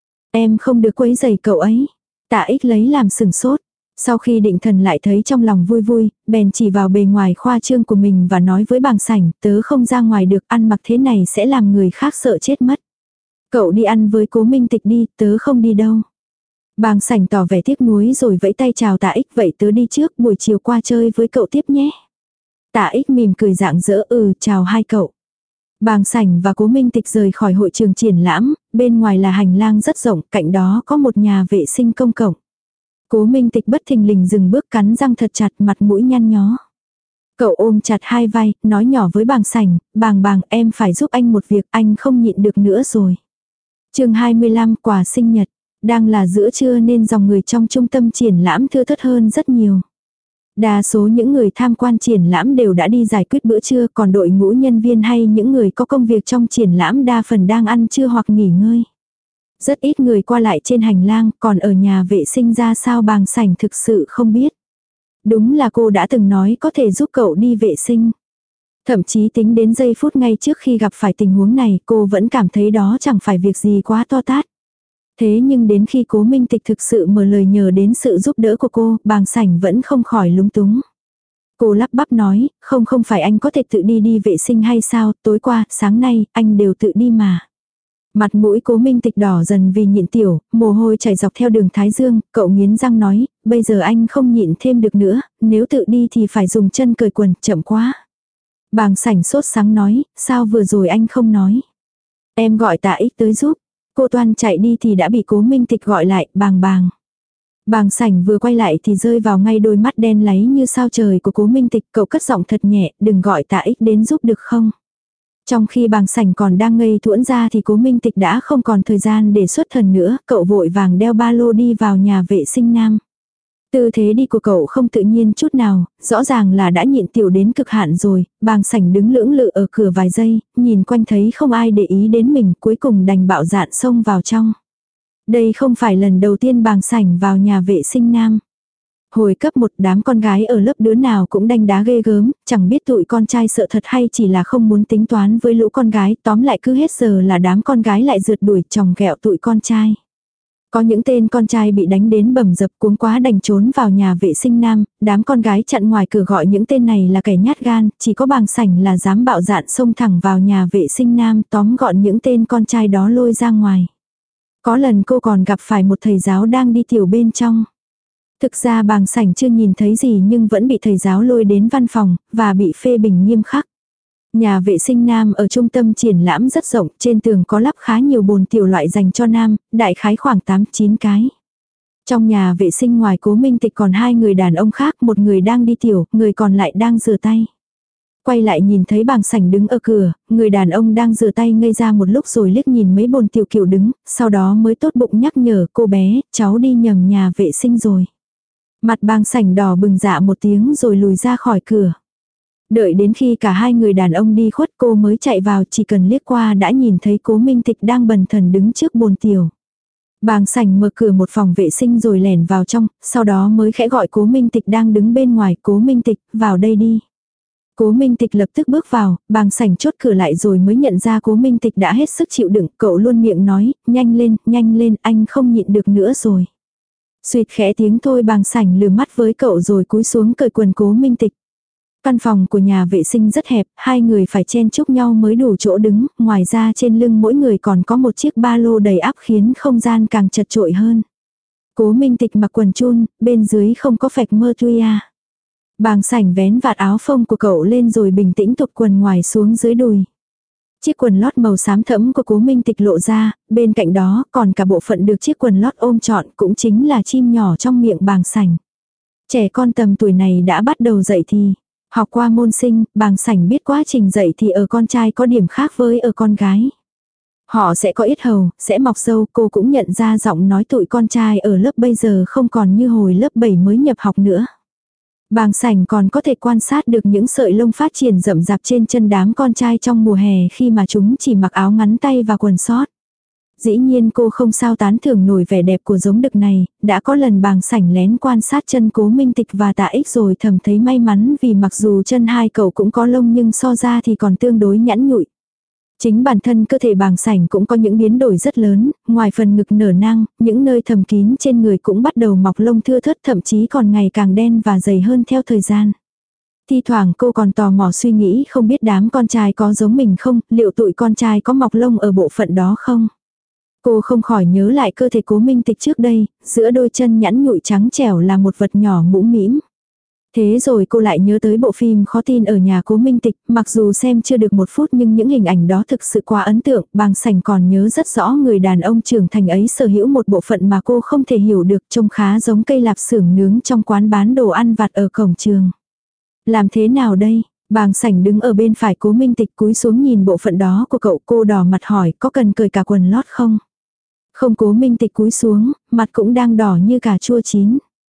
Em không được quấy rầy cậu ấy. Tạ Ích lấy làm sừng sốt. Sau khi định thần lại thấy trong lòng vui vui, bèn chỉ vào bề ngoài khoa trương của mình và nói với bàng sảnh, tớ không ra ngoài được, ăn mặc thế này sẽ làm người khác sợ chết mất. Cậu đi ăn với Cố Minh Tịch đi, tớ không đi đâu. Bàng sảnh tỏ vẻ tiếc nuối rồi vẫy tay chào Tạ Ích, vậy tớ đi trước, buổi chiều qua chơi với cậu tiếp nhé. Tạ Ích mỉm cười rạng rỡ, ừ, chào hai cậu. Bàng sảnh và Cố Minh Tịch rời khỏi hội trường triển lãm, bên ngoài là hành lang rất rộng, cạnh đó có một nhà vệ sinh công cộng. Cố Minh Tịch bất thình lình dừng bước, cắn răng thật chặt, mặt mũi nhăn nhó. Cậu ôm chặt hai vai, nói nhỏ với bàng sảnh, bàng bàng, em phải giúp anh một việc, anh không nhịn được nữa rồi. Chương hai mươi lăm, quà sinh nhật. Đang là giữa trưa nên dòng người trong trung tâm triển lãm thưa thớt hơn rất nhiều. Đa số những người tham quan triển lãm đều đã đi giải quyết bữa trưa, còn đội ngũ nhân viên hay những người có công việc trong triển lãm đa phần đang ăn trưa hoặc nghỉ ngơi. Rất ít người qua lại trên hành lang, còn ở nhà vệ sinh ra sao Bàng Sảnh thực sự không biết. Đúng là cô đã từng nói có thể giúp cậu đi vệ sinh. Thậm chí tính đến giây phút ngay trước khi gặp phải tình huống này, cô vẫn cảm thấy đó chẳng phải việc gì quá to tát. Thế nhưng đến khi Cố Minh Tịch thực sự mở lời nhờ đến sự giúp đỡ của cô, Bàng Sảnh vẫn không khỏi lúng túng. Cô lắp bắp nói, không không phải anh có thể tự đi đi vệ sinh hay sao, tối qua, sáng nay, anh đều tự đi mà. Mặt mũi Cố Minh Tịch đỏ dần vì nhịn tiểu, mồ hôi chảy dọc theo đường thái dương, cậu nghiến răng nói, bây giờ anh không nhịn thêm được nữa, nếu tự đi thì phải dùng chân cởi quần, chậm quá. Bàng Sảnh sốt sắng nói, sao vừa rồi anh không nói. Em gọi Tạ Ích tới giúp. Cô toan chạy đi thì đã bị Cố Minh Tịch gọi lại, bàng bàng. Bàng Sảnh vừa quay lại thì rơi vào ngay đôi mắt đen láy như sao trời của Cố Minh Tịch, cậu cất giọng thật nhẹ, đừng gọi Tạ Ích đến giúp được không. Trong khi Bàng Sảnh còn đang ngây thuẫn ra thì Cố Minh Tịch đã không còn thời gian để xuất thần nữa, cậu vội vàng đeo ba lô đi vào nhà vệ sinh nam. Tư thế đi của cậu không tự nhiên chút nào, rõ ràng là đã nhịn tiểu đến cực hạn rồi, Bàng Sảnh đứng lưỡng lự ở cửa vài giây, nhìn quanh thấy không ai để ý đến mình, cuối cùng đành bạo dạn xông vào trong. Đây không phải lần đầu tiên Bàng Sảnh vào nhà vệ sinh nam. Hồi cấp một đám con gái ở lớp đứa nào cũng đanh đá ghê gớm, chẳng biết tụi con trai sợ thật hay chỉ là không muốn tính toán với lũ con gái, tóm lại cứ hết giờ là đám con gái lại rượt đuổi chòng ghẹo tụi con trai. Có những tên con trai bị đánh đến bầm dập cuống quá đành trốn vào nhà vệ sinh nam, đám con gái chặn ngoài cửa gọi những tên này là kẻ nhát gan, chỉ có Bàng Sảnh là dám bạo dạn xông thẳng vào nhà vệ sinh nam tóm gọn những tên con trai đó lôi ra ngoài. Có lần cô còn gặp phải một thầy giáo đang đi tiểu bên trong. Thực ra Bàng Sảnh chưa nhìn thấy gì nhưng vẫn bị thầy giáo lôi đến văn phòng, và bị phê bình nghiêm khắc. Nhà vệ sinh nam ở trung tâm triển lãm rất rộng, trên tường có lắp khá nhiều bồn tiểu loại dành cho nam, đại khái khoảng tám chín cái. Trong nhà vệ sinh ngoài Cố Minh Tịch còn hai người đàn ông khác, một người đang đi tiểu, người còn lại đang rửa tay. Quay lại nhìn thấy Bàng Sảnh đứng ở cửa, người đàn ông đang rửa tay ngây ra một lúc rồi liếc nhìn mấy bồn tiểu kiểu đứng, sau đó mới tốt bụng nhắc nhở cô bé, cháu đi nhầm nhà vệ sinh rồi. Mặt Bàng Sảnh đỏ bừng dạ một tiếng rồi lùi ra khỏi cửa. Đợi đến khi cả hai người đàn ông đi khuất cô mới chạy vào, chỉ cần liếc qua đã nhìn thấy Cố Minh Tịch đang bần thần đứng trước bồn tiểu. Bàng Sảnh mở cửa một phòng vệ sinh rồi lẻn vào trong, sau đó mới khẽ gọi Cố Minh Tịch đang đứng bên ngoài, Cố Minh Tịch, vào đây đi. Cố Minh Tịch lập tức bước vào, Bàng Sảnh chốt cửa lại rồi mới nhận ra Cố Minh Tịch đã hết sức chịu đựng, cậu luôn miệng nói, nhanh lên, nhanh lên, anh không nhịn được nữa rồi. Suýt khẽ tiếng thôi Bàng Sảnh lừa mắt với cậu rồi cúi xuống cởi quần Cố Minh Tịch. Căn phòng của nhà vệ sinh rất hẹp, hai người phải chen chúc nhau mới đủ chỗ đứng, ngoài ra trên lưng mỗi người còn có một chiếc ba lô đầy ắp khiến không gian càng chật trội hơn. Cố Minh Tịch mặc quần chun, bên dưới không có phạch mơ tuya. Bàng Sảnh vén vạt áo phông của cậu lên rồi bình tĩnh tụt quần ngoài xuống dưới đùi. Chiếc quần lót màu xám thẫm của Cố Minh Tịch lộ ra, bên cạnh đó còn cả bộ phận được chiếc quần lót ôm trọn cũng chính là chim nhỏ trong miệng Bàng Sảnh. Trẻ con tầm tuổi này đã bắt đầu dậy thì. Học qua môn sinh, Bàng Sảnh biết quá trình dậy thì ở con trai có điểm khác với ở con gái. Họ sẽ có yết hầu, sẽ mọc râu, cô cũng nhận ra giọng nói tụi con trai ở lớp bây giờ không còn như hồi lớp bảy mới nhập học nữa. Bàng Sảnh còn có thể quan sát được những sợi lông phát triển rậm rạp trên chân đám con trai trong mùa hè khi mà chúng chỉ mặc áo ngắn tay và quần sót. Dĩ nhiên cô không sao tán thưởng nổi vẻ đẹp của giống đực này, đã có lần Bàng Sảnh lén quan sát chân Cố Minh Tịch và Tạ Ích rồi thầm thấy may mắn vì mặc dù chân hai cậu cũng có lông nhưng so ra thì còn tương đối nhẵn nhụi. Chính bản thân cơ thể Bàng Sảnh cũng có những biến đổi rất lớn, ngoài phần ngực nở nang, những nơi thầm kín trên người cũng bắt đầu mọc lông thưa thớt thậm chí còn ngày càng đen và dày hơn theo thời gian. Thi thoảng cô còn tò mò suy nghĩ không biết đám con trai có giống mình không, liệu tụi con trai có mọc lông ở bộ phận đó không? Cô không khỏi nhớ lại cơ thể Cố Minh Tịch trước đây, giữa đôi chân nhẵn nhụi trắng trẻo là một vật nhỏ mũm mĩm. Thế rồi cô lại nhớ tới bộ phim Khó tin ở nhà Cố Minh Tịch, mặc dù xem chưa được một phút nhưng những hình ảnh đó thực sự quá ấn tượng, Bàng Sảnh còn nhớ rất rõ người đàn ông trưởng thành ấy sở hữu một bộ phận mà cô không thể hiểu được, trông khá giống cây lạp xưởng nướng trong quán bán đồ ăn vặt ở cổng trường. Làm thế nào đây? Bàng Sảnh đứng ở bên phải Cố Minh Tịch cúi xuống nhìn bộ phận đó của cậu, cô đỏ mặt hỏi có cần cởi cả quần lót không? Không, Cố Minh Tịch cúi xuống, mặt cũng đang đỏ như cà chua chín.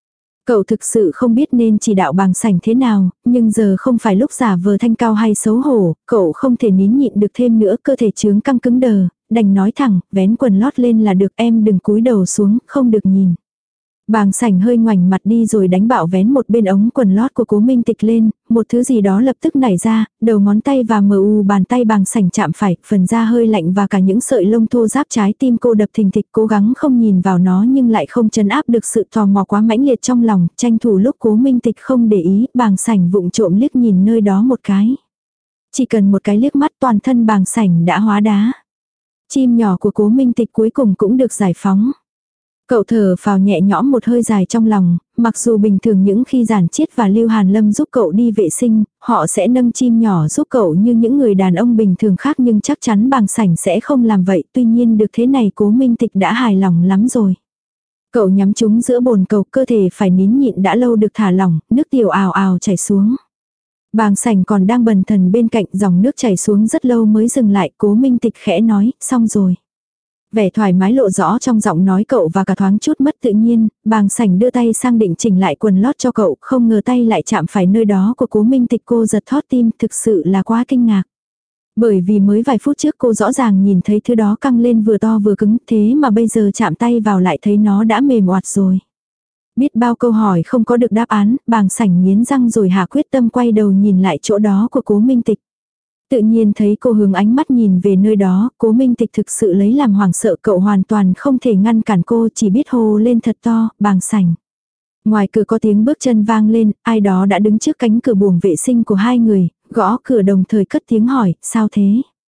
Cậu thực sự không biết nên chỉ đạo Bàng Sảnh thế nào, nhưng giờ không phải lúc giả vờ thanh cao hay xấu hổ, cậu không thể nín nhịn được thêm nữa, cơ thể chướng căng cứng đờ, đành nói thẳng, vén quần lót lên là được, em đừng cúi đầu xuống, không được nhìn. Bàng Sảnh hơi ngoảnh mặt đi rồi đánh bạo vén một bên ống quần lót của Cố Minh Tịch lên, một thứ gì đó lập tức nảy ra, đầu ngón tay và mờ u bàn tay Bàng Sảnh chạm phải, phần da hơi lạnh và cả những sợi lông thô ráp, trái tim cô đập thình thịch, cố gắng không nhìn vào nó nhưng lại không trấn áp được sự tò mò quá mãnh liệt trong lòng, tranh thủ lúc Cố Minh Tịch không để ý, Bàng Sảnh vụng trộm liếc nhìn nơi đó một cái. Chỉ cần một cái liếc mắt toàn thân Bàng Sảnh đã hóa đá. Chim nhỏ của Cố Minh Tịch cuối cùng cũng được giải phóng. Cậu thở phào nhẹ nhõm một hơi dài trong lòng, mặc dù bình thường những khi Giản Chiết và Lưu Hàn Lâm giúp cậu đi vệ sinh, họ sẽ nâng chim nhỏ giúp cậu như những người đàn ông bình thường khác, nhưng chắc chắn Bàng Sảnh sẽ không làm vậy, tuy nhiên được thế này Cố Minh Tịch đã hài lòng lắm rồi. Cậu nhắm chúng giữa bồn cầu, cơ thể phải nín nhịn đã lâu được thả lỏng, nước tiểu ào ào chảy xuống. Bàng Sảnh còn đang bần thần bên cạnh, dòng nước chảy xuống rất lâu mới dừng lại, Cố Minh Tịch khẽ nói, xong rồi. Vẻ thoải mái lộ rõ trong giọng nói cậu và cả thoáng chút mất tự nhiên, Bàng Sảnh đưa tay sang định chỉnh lại quần lót cho cậu, không ngờ tay lại chạm phải nơi đó của Cố Minh Tịch, cô giật thót tim, thực sự là quá kinh ngạc. Bởi vì mới vài phút trước cô rõ ràng nhìn thấy thứ đó căng lên vừa to vừa cứng, thế mà bây giờ chạm tay vào lại thấy nó đã mềm oạt rồi. Biết bao câu hỏi không có được đáp án, Bàng Sảnh nghiến răng rồi hạ quyết tâm quay đầu nhìn lại chỗ đó của Cố Minh Tịch. Tự nhiên thấy cô hướng ánh mắt nhìn về nơi đó, Cố Minh Tịch thực sự lấy làm hoảng sợ, cậu hoàn toàn không thể ngăn cản cô, chỉ biết hô lên thật to, Bàng Sảnh. Ngoài cửa có tiếng bước chân vang lên, ai đó đã đứng trước cánh cửa buồng vệ sinh của hai người, gõ cửa đồng thời cất tiếng hỏi, sao thế?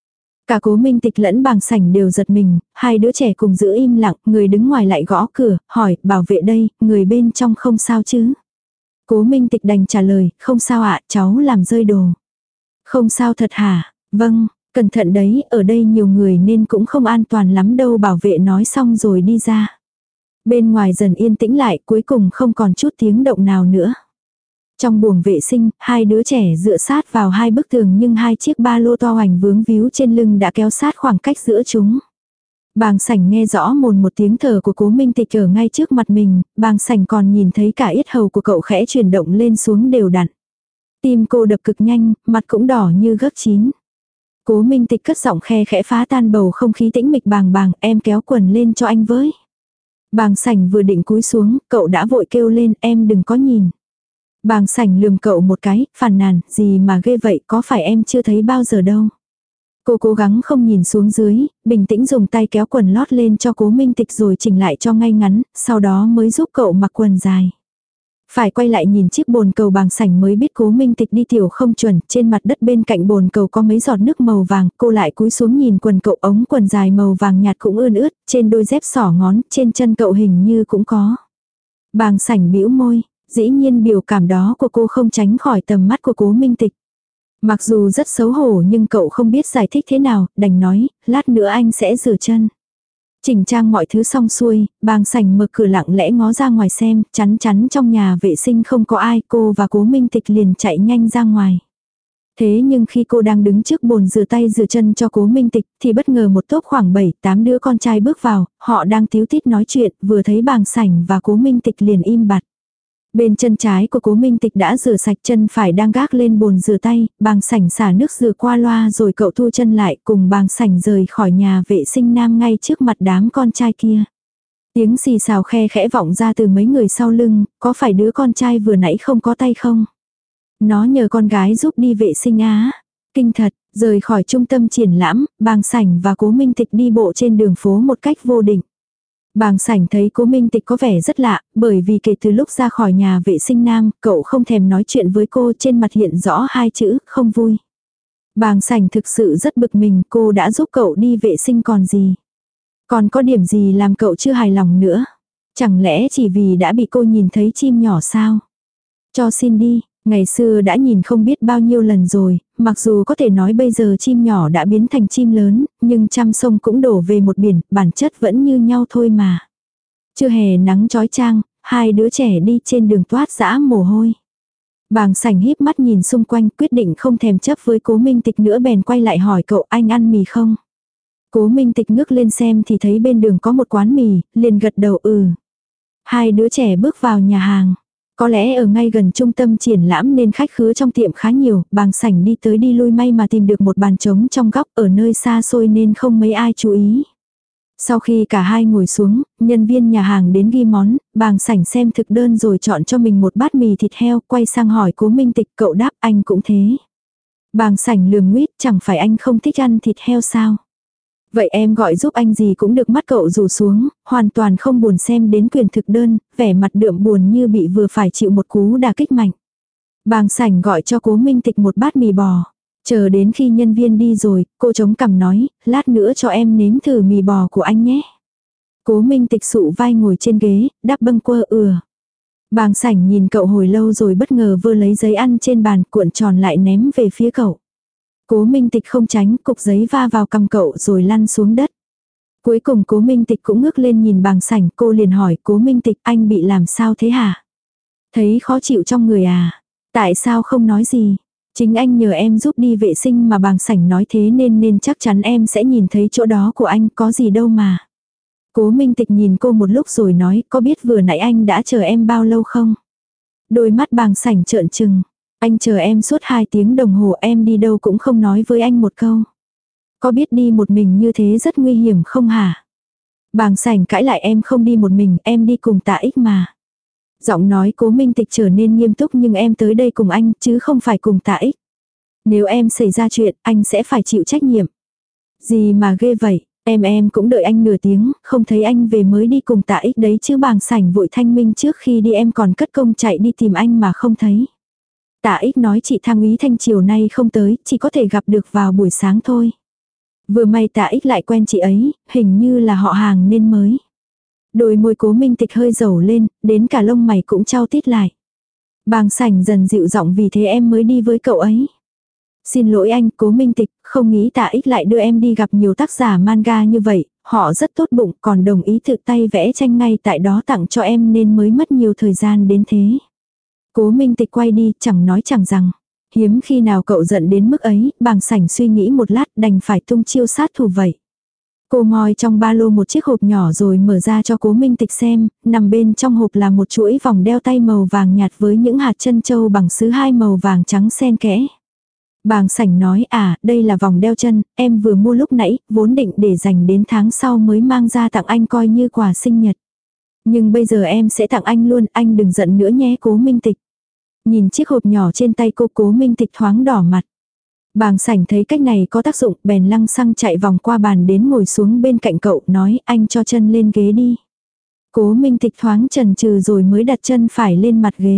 Cả Cố Minh Tịch lẫn Bàng Sảnh đều giật mình, hai đứa trẻ cùng giữ im lặng, người đứng ngoài lại gõ cửa, hỏi, bảo vệ đây, người bên trong không sao chứ? Cố Minh Tịch đành trả lời, không sao ạ, cháu làm rơi đồ. Không sao thật hả? Vâng, cẩn thận đấy, ở đây nhiều người nên cũng không an toàn lắm đâu, bảo vệ nói xong rồi đi ra. Bên ngoài dần yên tĩnh lại, cuối cùng không còn chút tiếng động nào nữa. Trong buồng vệ sinh, hai đứa trẻ dựa sát vào hai bức tường nhưng hai chiếc ba lô to hoành vướng víu trên lưng đã kéo sát khoảng cách giữa chúng. Bàng Sảnh nghe rõ mồn một tiếng thở của Cố Minh Tịch ở ngay trước mặt mình, Bàng Sảnh còn nhìn thấy cả yết hầu của cậu khẽ chuyển động lên xuống đều đặn. Tim cô đập cực nhanh, mặt cũng đỏ như gấc chín. Cố Minh Tịch cất giọng khe khẽ phá tan bầu không khí tĩnh mịch, bàng bàng, em kéo quần lên cho anh với. Bàng Sảnh vừa định cúi xuống, cậu đã vội kêu lên, em đừng có nhìn. Bàng Sảnh lườm cậu một cái, phàn nàn, gì mà ghê vậy, có phải em chưa thấy bao giờ đâu. Cô cố gắng không nhìn xuống dưới, bình tĩnh dùng tay kéo quần lót lên cho Cố Minh Tịch rồi chỉnh lại cho ngay ngắn, sau đó mới giúp cậu mặc quần dài. Phải quay lại nhìn chiếc bồn cầu, Bàng Sảnh mới biết Cố Minh Tịch đi tiểu không chuẩn, trên mặt đất bên cạnh bồn cầu có mấy giọt nước màu vàng, cô lại cúi xuống nhìn quần cậu, ống quần dài màu vàng nhạt cũng ươn ướt, trên đôi dép xỏ ngón, trên chân cậu hình như cũng có. Bàng Sảnh bĩu môi, dĩ nhiên biểu cảm đó của cô không tránh khỏi tầm mắt của Cố Minh Tịch. Mặc dù rất xấu hổ nhưng cậu không biết giải thích thế nào, đành nói, lát nữa anh sẽ rửa chân. Chỉnh trang mọi thứ xong xuôi, Bàng Sảnh mở cửa lặng lẽ ngó ra ngoài xem, chắn chắn trong nhà vệ sinh không có ai, cô và Cố Minh Tịch liền chạy nhanh ra ngoài. Thế nhưng khi cô đang đứng trước bồn rửa tay rửa chân cho Cố Minh Tịch, thì bất ngờ một tốp khoảng bảy tám đứa con trai bước vào, họ đang tíu tít nói chuyện, vừa thấy Bàng Sảnh và Cố Minh Tịch liền im bặt. Bên chân trái của Cố Minh Tịch đã rửa sạch, chân phải đang gác lên bồn rửa tay, Bàng Sảnh xả nước rửa qua loa rồi cậu thu chân lại, cùng Bàng Sảnh rời khỏi nhà vệ sinh nam ngay trước mặt đám con trai kia. Tiếng xì xào khe khẽ vọng ra từ mấy người sau lưng, có phải đứa con trai vừa nãy không có tay không? Nó nhờ con gái giúp đi vệ sinh á. Kinh thật, rời khỏi trung tâm triển lãm, Bàng Sảnh và Cố Minh Tịch đi bộ trên đường phố một cách vô định. Bàng Sảnh thấy Cố Minh Tịch có vẻ rất lạ, bởi vì kể từ lúc ra khỏi nhà vệ sinh nam, cậu không thèm nói chuyện với cô, trên mặt hiện rõ hai chữ, không vui. Bàng Sảnh thực sự rất bực mình, cô đã giúp cậu đi vệ sinh còn gì. Còn có điểm gì làm cậu chưa hài lòng nữa. Chẳng lẽ chỉ vì đã bị cô nhìn thấy chim nhỏ sao? Cho xin đi, ngày xưa đã nhìn không biết bao nhiêu lần rồi, mặc dù có thể nói bây giờ chim nhỏ đã biến thành chim lớn, nhưng trăm sông cũng đổ về một biển, bản chất vẫn như nhau thôi mà. Chưa hè nắng chói chang, hai đứa trẻ đi trên đường toát dã mồ hôi. Bàng Sảnh híp mắt nhìn xung quanh, quyết định không thèm chấp với Cố Minh Tịch nữa, bèn quay lại hỏi cậu, anh ăn mì không? Cố Minh Tịch ngước lên xem thì thấy bên đường có một quán mì, liền gật đầu ừ. Hai đứa trẻ bước vào nhà hàng. Có lẽ ở ngay gần trung tâm triển lãm nên khách khứa trong tiệm khá nhiều, bàng sảnh đi tới đi lui may mà tìm được một bàn trống trong góc ở nơi xa xôi nên không mấy ai chú ý. Sau khi cả hai ngồi xuống, nhân viên nhà hàng đến ghi món, bàng sảnh xem thực đơn rồi chọn cho mình một bát mì thịt heo, quay sang hỏi Cố Minh Tịch, cậu đáp anh cũng thế. Bàng sảnh lườm nguýt, chẳng phải anh không thích ăn thịt heo sao? Vậy em gọi giúp anh gì cũng được, mắt cậu rủ xuống, hoàn toàn không buồn xem đến quyền thực đơn, vẻ mặt đượm buồn như bị vừa phải chịu một cú đả kích mạnh. Bàng sảnh gọi cho Cố Minh Tịch một bát mì bò. Chờ đến khi nhân viên đi rồi, cô chống cằm nói, lát nữa cho em nếm thử mì bò của anh nhé. Cố Minh Tịch sụ vai ngồi trên ghế, đáp bâng quơ ừa. Bàng sảnh nhìn cậu hồi lâu rồi bất ngờ vơ lấy giấy ăn trên bàn cuộn tròn lại ném về phía cậu. Cố Minh Tịch không tránh, cục giấy va vào cằm cậu rồi lăn xuống đất. Cuối cùng Cố Minh Tịch cũng ngước lên nhìn bàng sảnh, cô liền hỏi Cố Minh Tịch, anh bị làm sao thế hả? Thấy khó chịu trong người à? Tại sao không nói gì? Chính anh nhờ em giúp đi vệ sinh mà bàng sảnh nói thế nên nên chắc chắn em sẽ nhìn thấy chỗ đó của anh, có gì đâu mà. Cố Minh Tịch nhìn cô một lúc rồi nói, có biết vừa nãy anh đã chờ em bao lâu không? Đôi mắt bàng sảnh trợn trừng. Anh chờ em suốt hai tiếng đồng hồ, em đi đâu cũng không nói với anh một câu. Có biết đi một mình như thế rất nguy hiểm không hả? Bàng sảnh cãi lại, em không đi một mình, em đi cùng Tạ Ích mà. Giọng nói Cố Minh Tịch trở nên nghiêm túc, nhưng em tới đây cùng anh chứ không phải cùng Tạ Ích. Nếu em xảy ra chuyện, anh sẽ phải chịu trách nhiệm. Gì mà ghê vậy, em em cũng đợi anh nửa tiếng, không thấy anh về mới đi cùng Tạ Ích đấy chứ. Bàng sảnh vội thanh minh, trước khi đi em còn cất công chạy đi tìm anh mà không thấy. Tạ Ích nói chị Thang úy Thanh chiều nay không tới, chỉ có thể gặp được vào buổi sáng thôi. Vừa may Tạ Ích lại quen chị ấy, hình như là họ hàng nên mới. Đôi môi Cố Minh Tịch hơi dầu lên, đến cả lông mày cũng trao tít lại. Bàng sảnh dần dịu giọng, vì thế em mới đi với cậu ấy. Xin lỗi anh, Cố Minh Tịch, không nghĩ Tạ Ích lại đưa em đi gặp nhiều tác giả manga như vậy, họ rất tốt bụng còn đồng ý tự tay vẽ tranh ngay tại đó tặng cho em nên mới mất nhiều thời gian đến thế. Cố Minh Tịch quay đi, chẳng nói chẳng rằng. Hiếm khi nào cậu giận đến mức ấy, bàng sảnh suy nghĩ một lát đành phải tung chiêu sát thủ vậy. Cô moi trong ba lô một chiếc hộp nhỏ rồi mở ra cho Cố Minh Tịch xem, nằm bên trong hộp là một chuỗi vòng đeo tay màu vàng nhạt với những hạt trân châu bằng sứ hai màu vàng trắng xen kẽ. Bàng sảnh nói, à, đây là vòng đeo chân, em vừa mua lúc nãy, vốn định để dành đến tháng sau mới mang ra tặng anh coi như quà sinh nhật. Nhưng bây giờ em sẽ tặng anh luôn, anh đừng giận nữa nhé Cố Minh Tịch. Nhìn chiếc hộp nhỏ trên tay cô, Cố Minh Tịch thoáng đỏ mặt. Bàng sảnh thấy cách này có tác dụng, bèn lăng xăng chạy vòng qua bàn đến ngồi xuống bên cạnh cậu, nói anh cho chân lên ghế đi. Cố Minh Tịch thoáng chần chừ rồi mới đặt chân phải lên mặt ghế.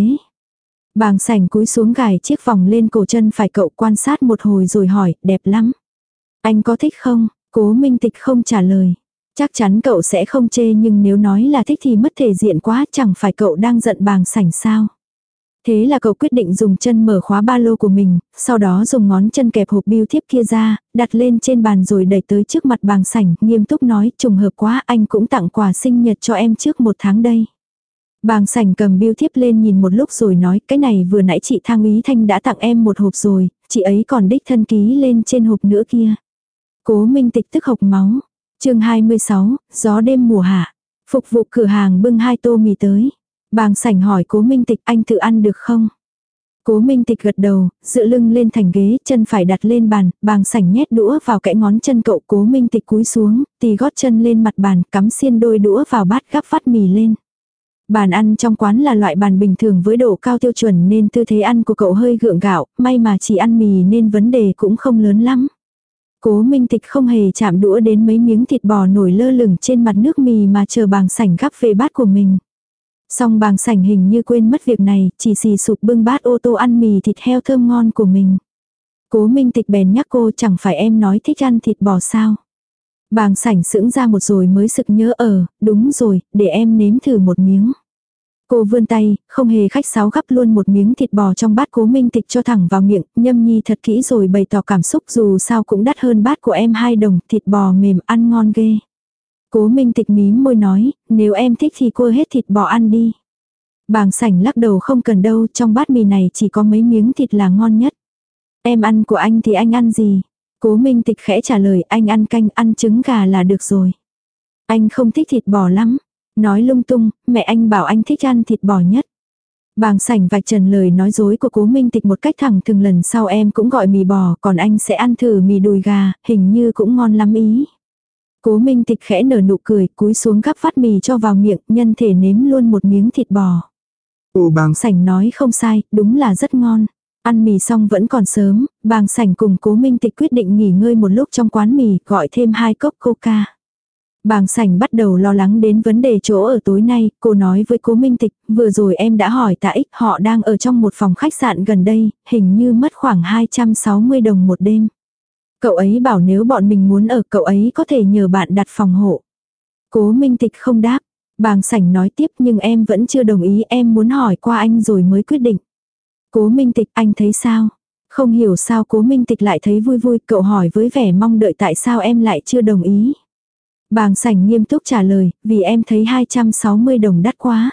Bàng sảnh cúi xuống gài chiếc vòng lên cổ chân phải cậu, quan sát một hồi rồi hỏi, đẹp lắm. Anh có thích không? Cố Minh Tịch không trả lời. Chắc chắn cậu sẽ không chê, nhưng nếu nói là thích thì mất thể diện quá, chẳng phải cậu đang giận bàng sảnh sao? Thế là cậu quyết định dùng chân mở khóa ba lô của mình, sau đó dùng ngón chân kẹp hộp bưu thiếp kia ra, đặt lên trên bàn rồi đẩy tới trước mặt bàng sảnh, nghiêm túc nói, trùng hợp quá, anh cũng tặng quà sinh nhật cho em trước một tháng đây. Bàng sảnh cầm bưu thiếp lên nhìn một lúc rồi nói, cái này vừa nãy chị Thang úy Thanh đã tặng em một hộp rồi, chị ấy còn đích thân ký lên trên hộp nữa kia. Cố Minh Tịch tức hộc máu. Chương hai mươi sáu, gió đêm mùa hạ. Phục vụ cửa hàng bưng hai tô mì tới. Bàng sảnh hỏi Cố Minh Tịch, anh tự ăn được không? Cố Minh Tịch gật đầu, dựa lưng lên thành ghế, chân phải đặt lên bàn, bàng sảnh nhét đũa vào kẽ ngón chân cậu. Cố Minh Tịch cúi xuống, tì gót chân lên mặt bàn, cắm xiên đôi đũa vào bát gắp vắt mì lên. Bàn ăn trong quán là loại bàn bình thường với độ cao tiêu chuẩn nên tư thế ăn của cậu hơi gượng gạo, may mà chỉ ăn mì nên vấn đề cũng không lớn lắm. Cố Minh Tịch không hề chạm đũa đến mấy miếng thịt bò nổi lơ lửng trên mặt nước mì mà chờ bàng sảnh gắp về bát của mình. Song bàng sảnh hình như quên mất việc này, chỉ xì sụp bưng bát ô tô ăn mì thịt heo thơm ngon của mình. Cố Minh Tịch bèn nhắc cô, chẳng phải em nói thích ăn thịt bò sao? Bàng sảnh sững ra một rồi mới sực nhớ, ờ, đúng rồi, để em nếm thử một miếng. Cô vươn tay, không hề khách sáo gắp luôn một miếng thịt bò trong bát Cố Minh Tịch cho thẳng vào miệng, nhâm nhi thật kỹ rồi bày tỏ cảm xúc, dù sao cũng đắt hơn bát của em hai đồng, thịt bò mềm ăn ngon ghê. Cố Minh Tịch mím môi nói, nếu em thích thì cô hết thịt bò ăn đi. Bàng sảnh lắc đầu, không cần đâu, trong bát mì này chỉ có mấy miếng thịt là ngon nhất. Em ăn của anh thì anh ăn gì? Cố Minh Tịch khẽ trả lời, anh ăn canh, ăn trứng gà là được rồi. Anh không thích thịt bò lắm. Nói lung tung, mẹ anh bảo anh thích ăn thịt bò nhất. Bàng Sảnh vạch trần lời nói dối của Cố Minh Tịch một cách thẳng thừng, lần sau em cũng gọi mì bò, còn anh sẽ ăn thử mì đùi gà, hình như cũng ngon lắm ý. Cố Minh Tịch khẽ nở nụ cười, cúi xuống gắp phát mì cho vào miệng, nhân thể nếm luôn một miếng thịt bò. Ồ, Bàng Sảnh nói không sai, đúng là rất ngon. Ăn mì xong vẫn còn sớm, Bàng Sảnh cùng Cố Minh Tịch quyết định nghỉ ngơi một lúc trong quán mì, gọi thêm hai cốc coca. Bàng Sảnh bắt đầu lo lắng đến vấn đề chỗ ở tối nay, cô nói với Cố Minh Tịch, vừa rồi em đã hỏi tạ ích, họ đang ở trong một phòng khách sạn gần đây, hình như mất khoảng hai trăm sáu mươi đồng một đêm. Cậu ấy bảo nếu bọn mình muốn ở, cậu ấy có thể nhờ bạn đặt phòng hộ. Cố Minh Tịch không đáp. Bàng Sảnh nói tiếp, nhưng em vẫn chưa đồng ý, em muốn hỏi qua anh rồi mới quyết định. Cố Minh Tịch, anh thấy sao? Không hiểu sao Cố Minh Tịch lại thấy vui vui, cậu hỏi với vẻ mong đợi tại sao em lại chưa đồng ý. Bàng Sảnh nghiêm túc trả lời, vì em thấy hai trăm sáu mươi đồng đắt quá.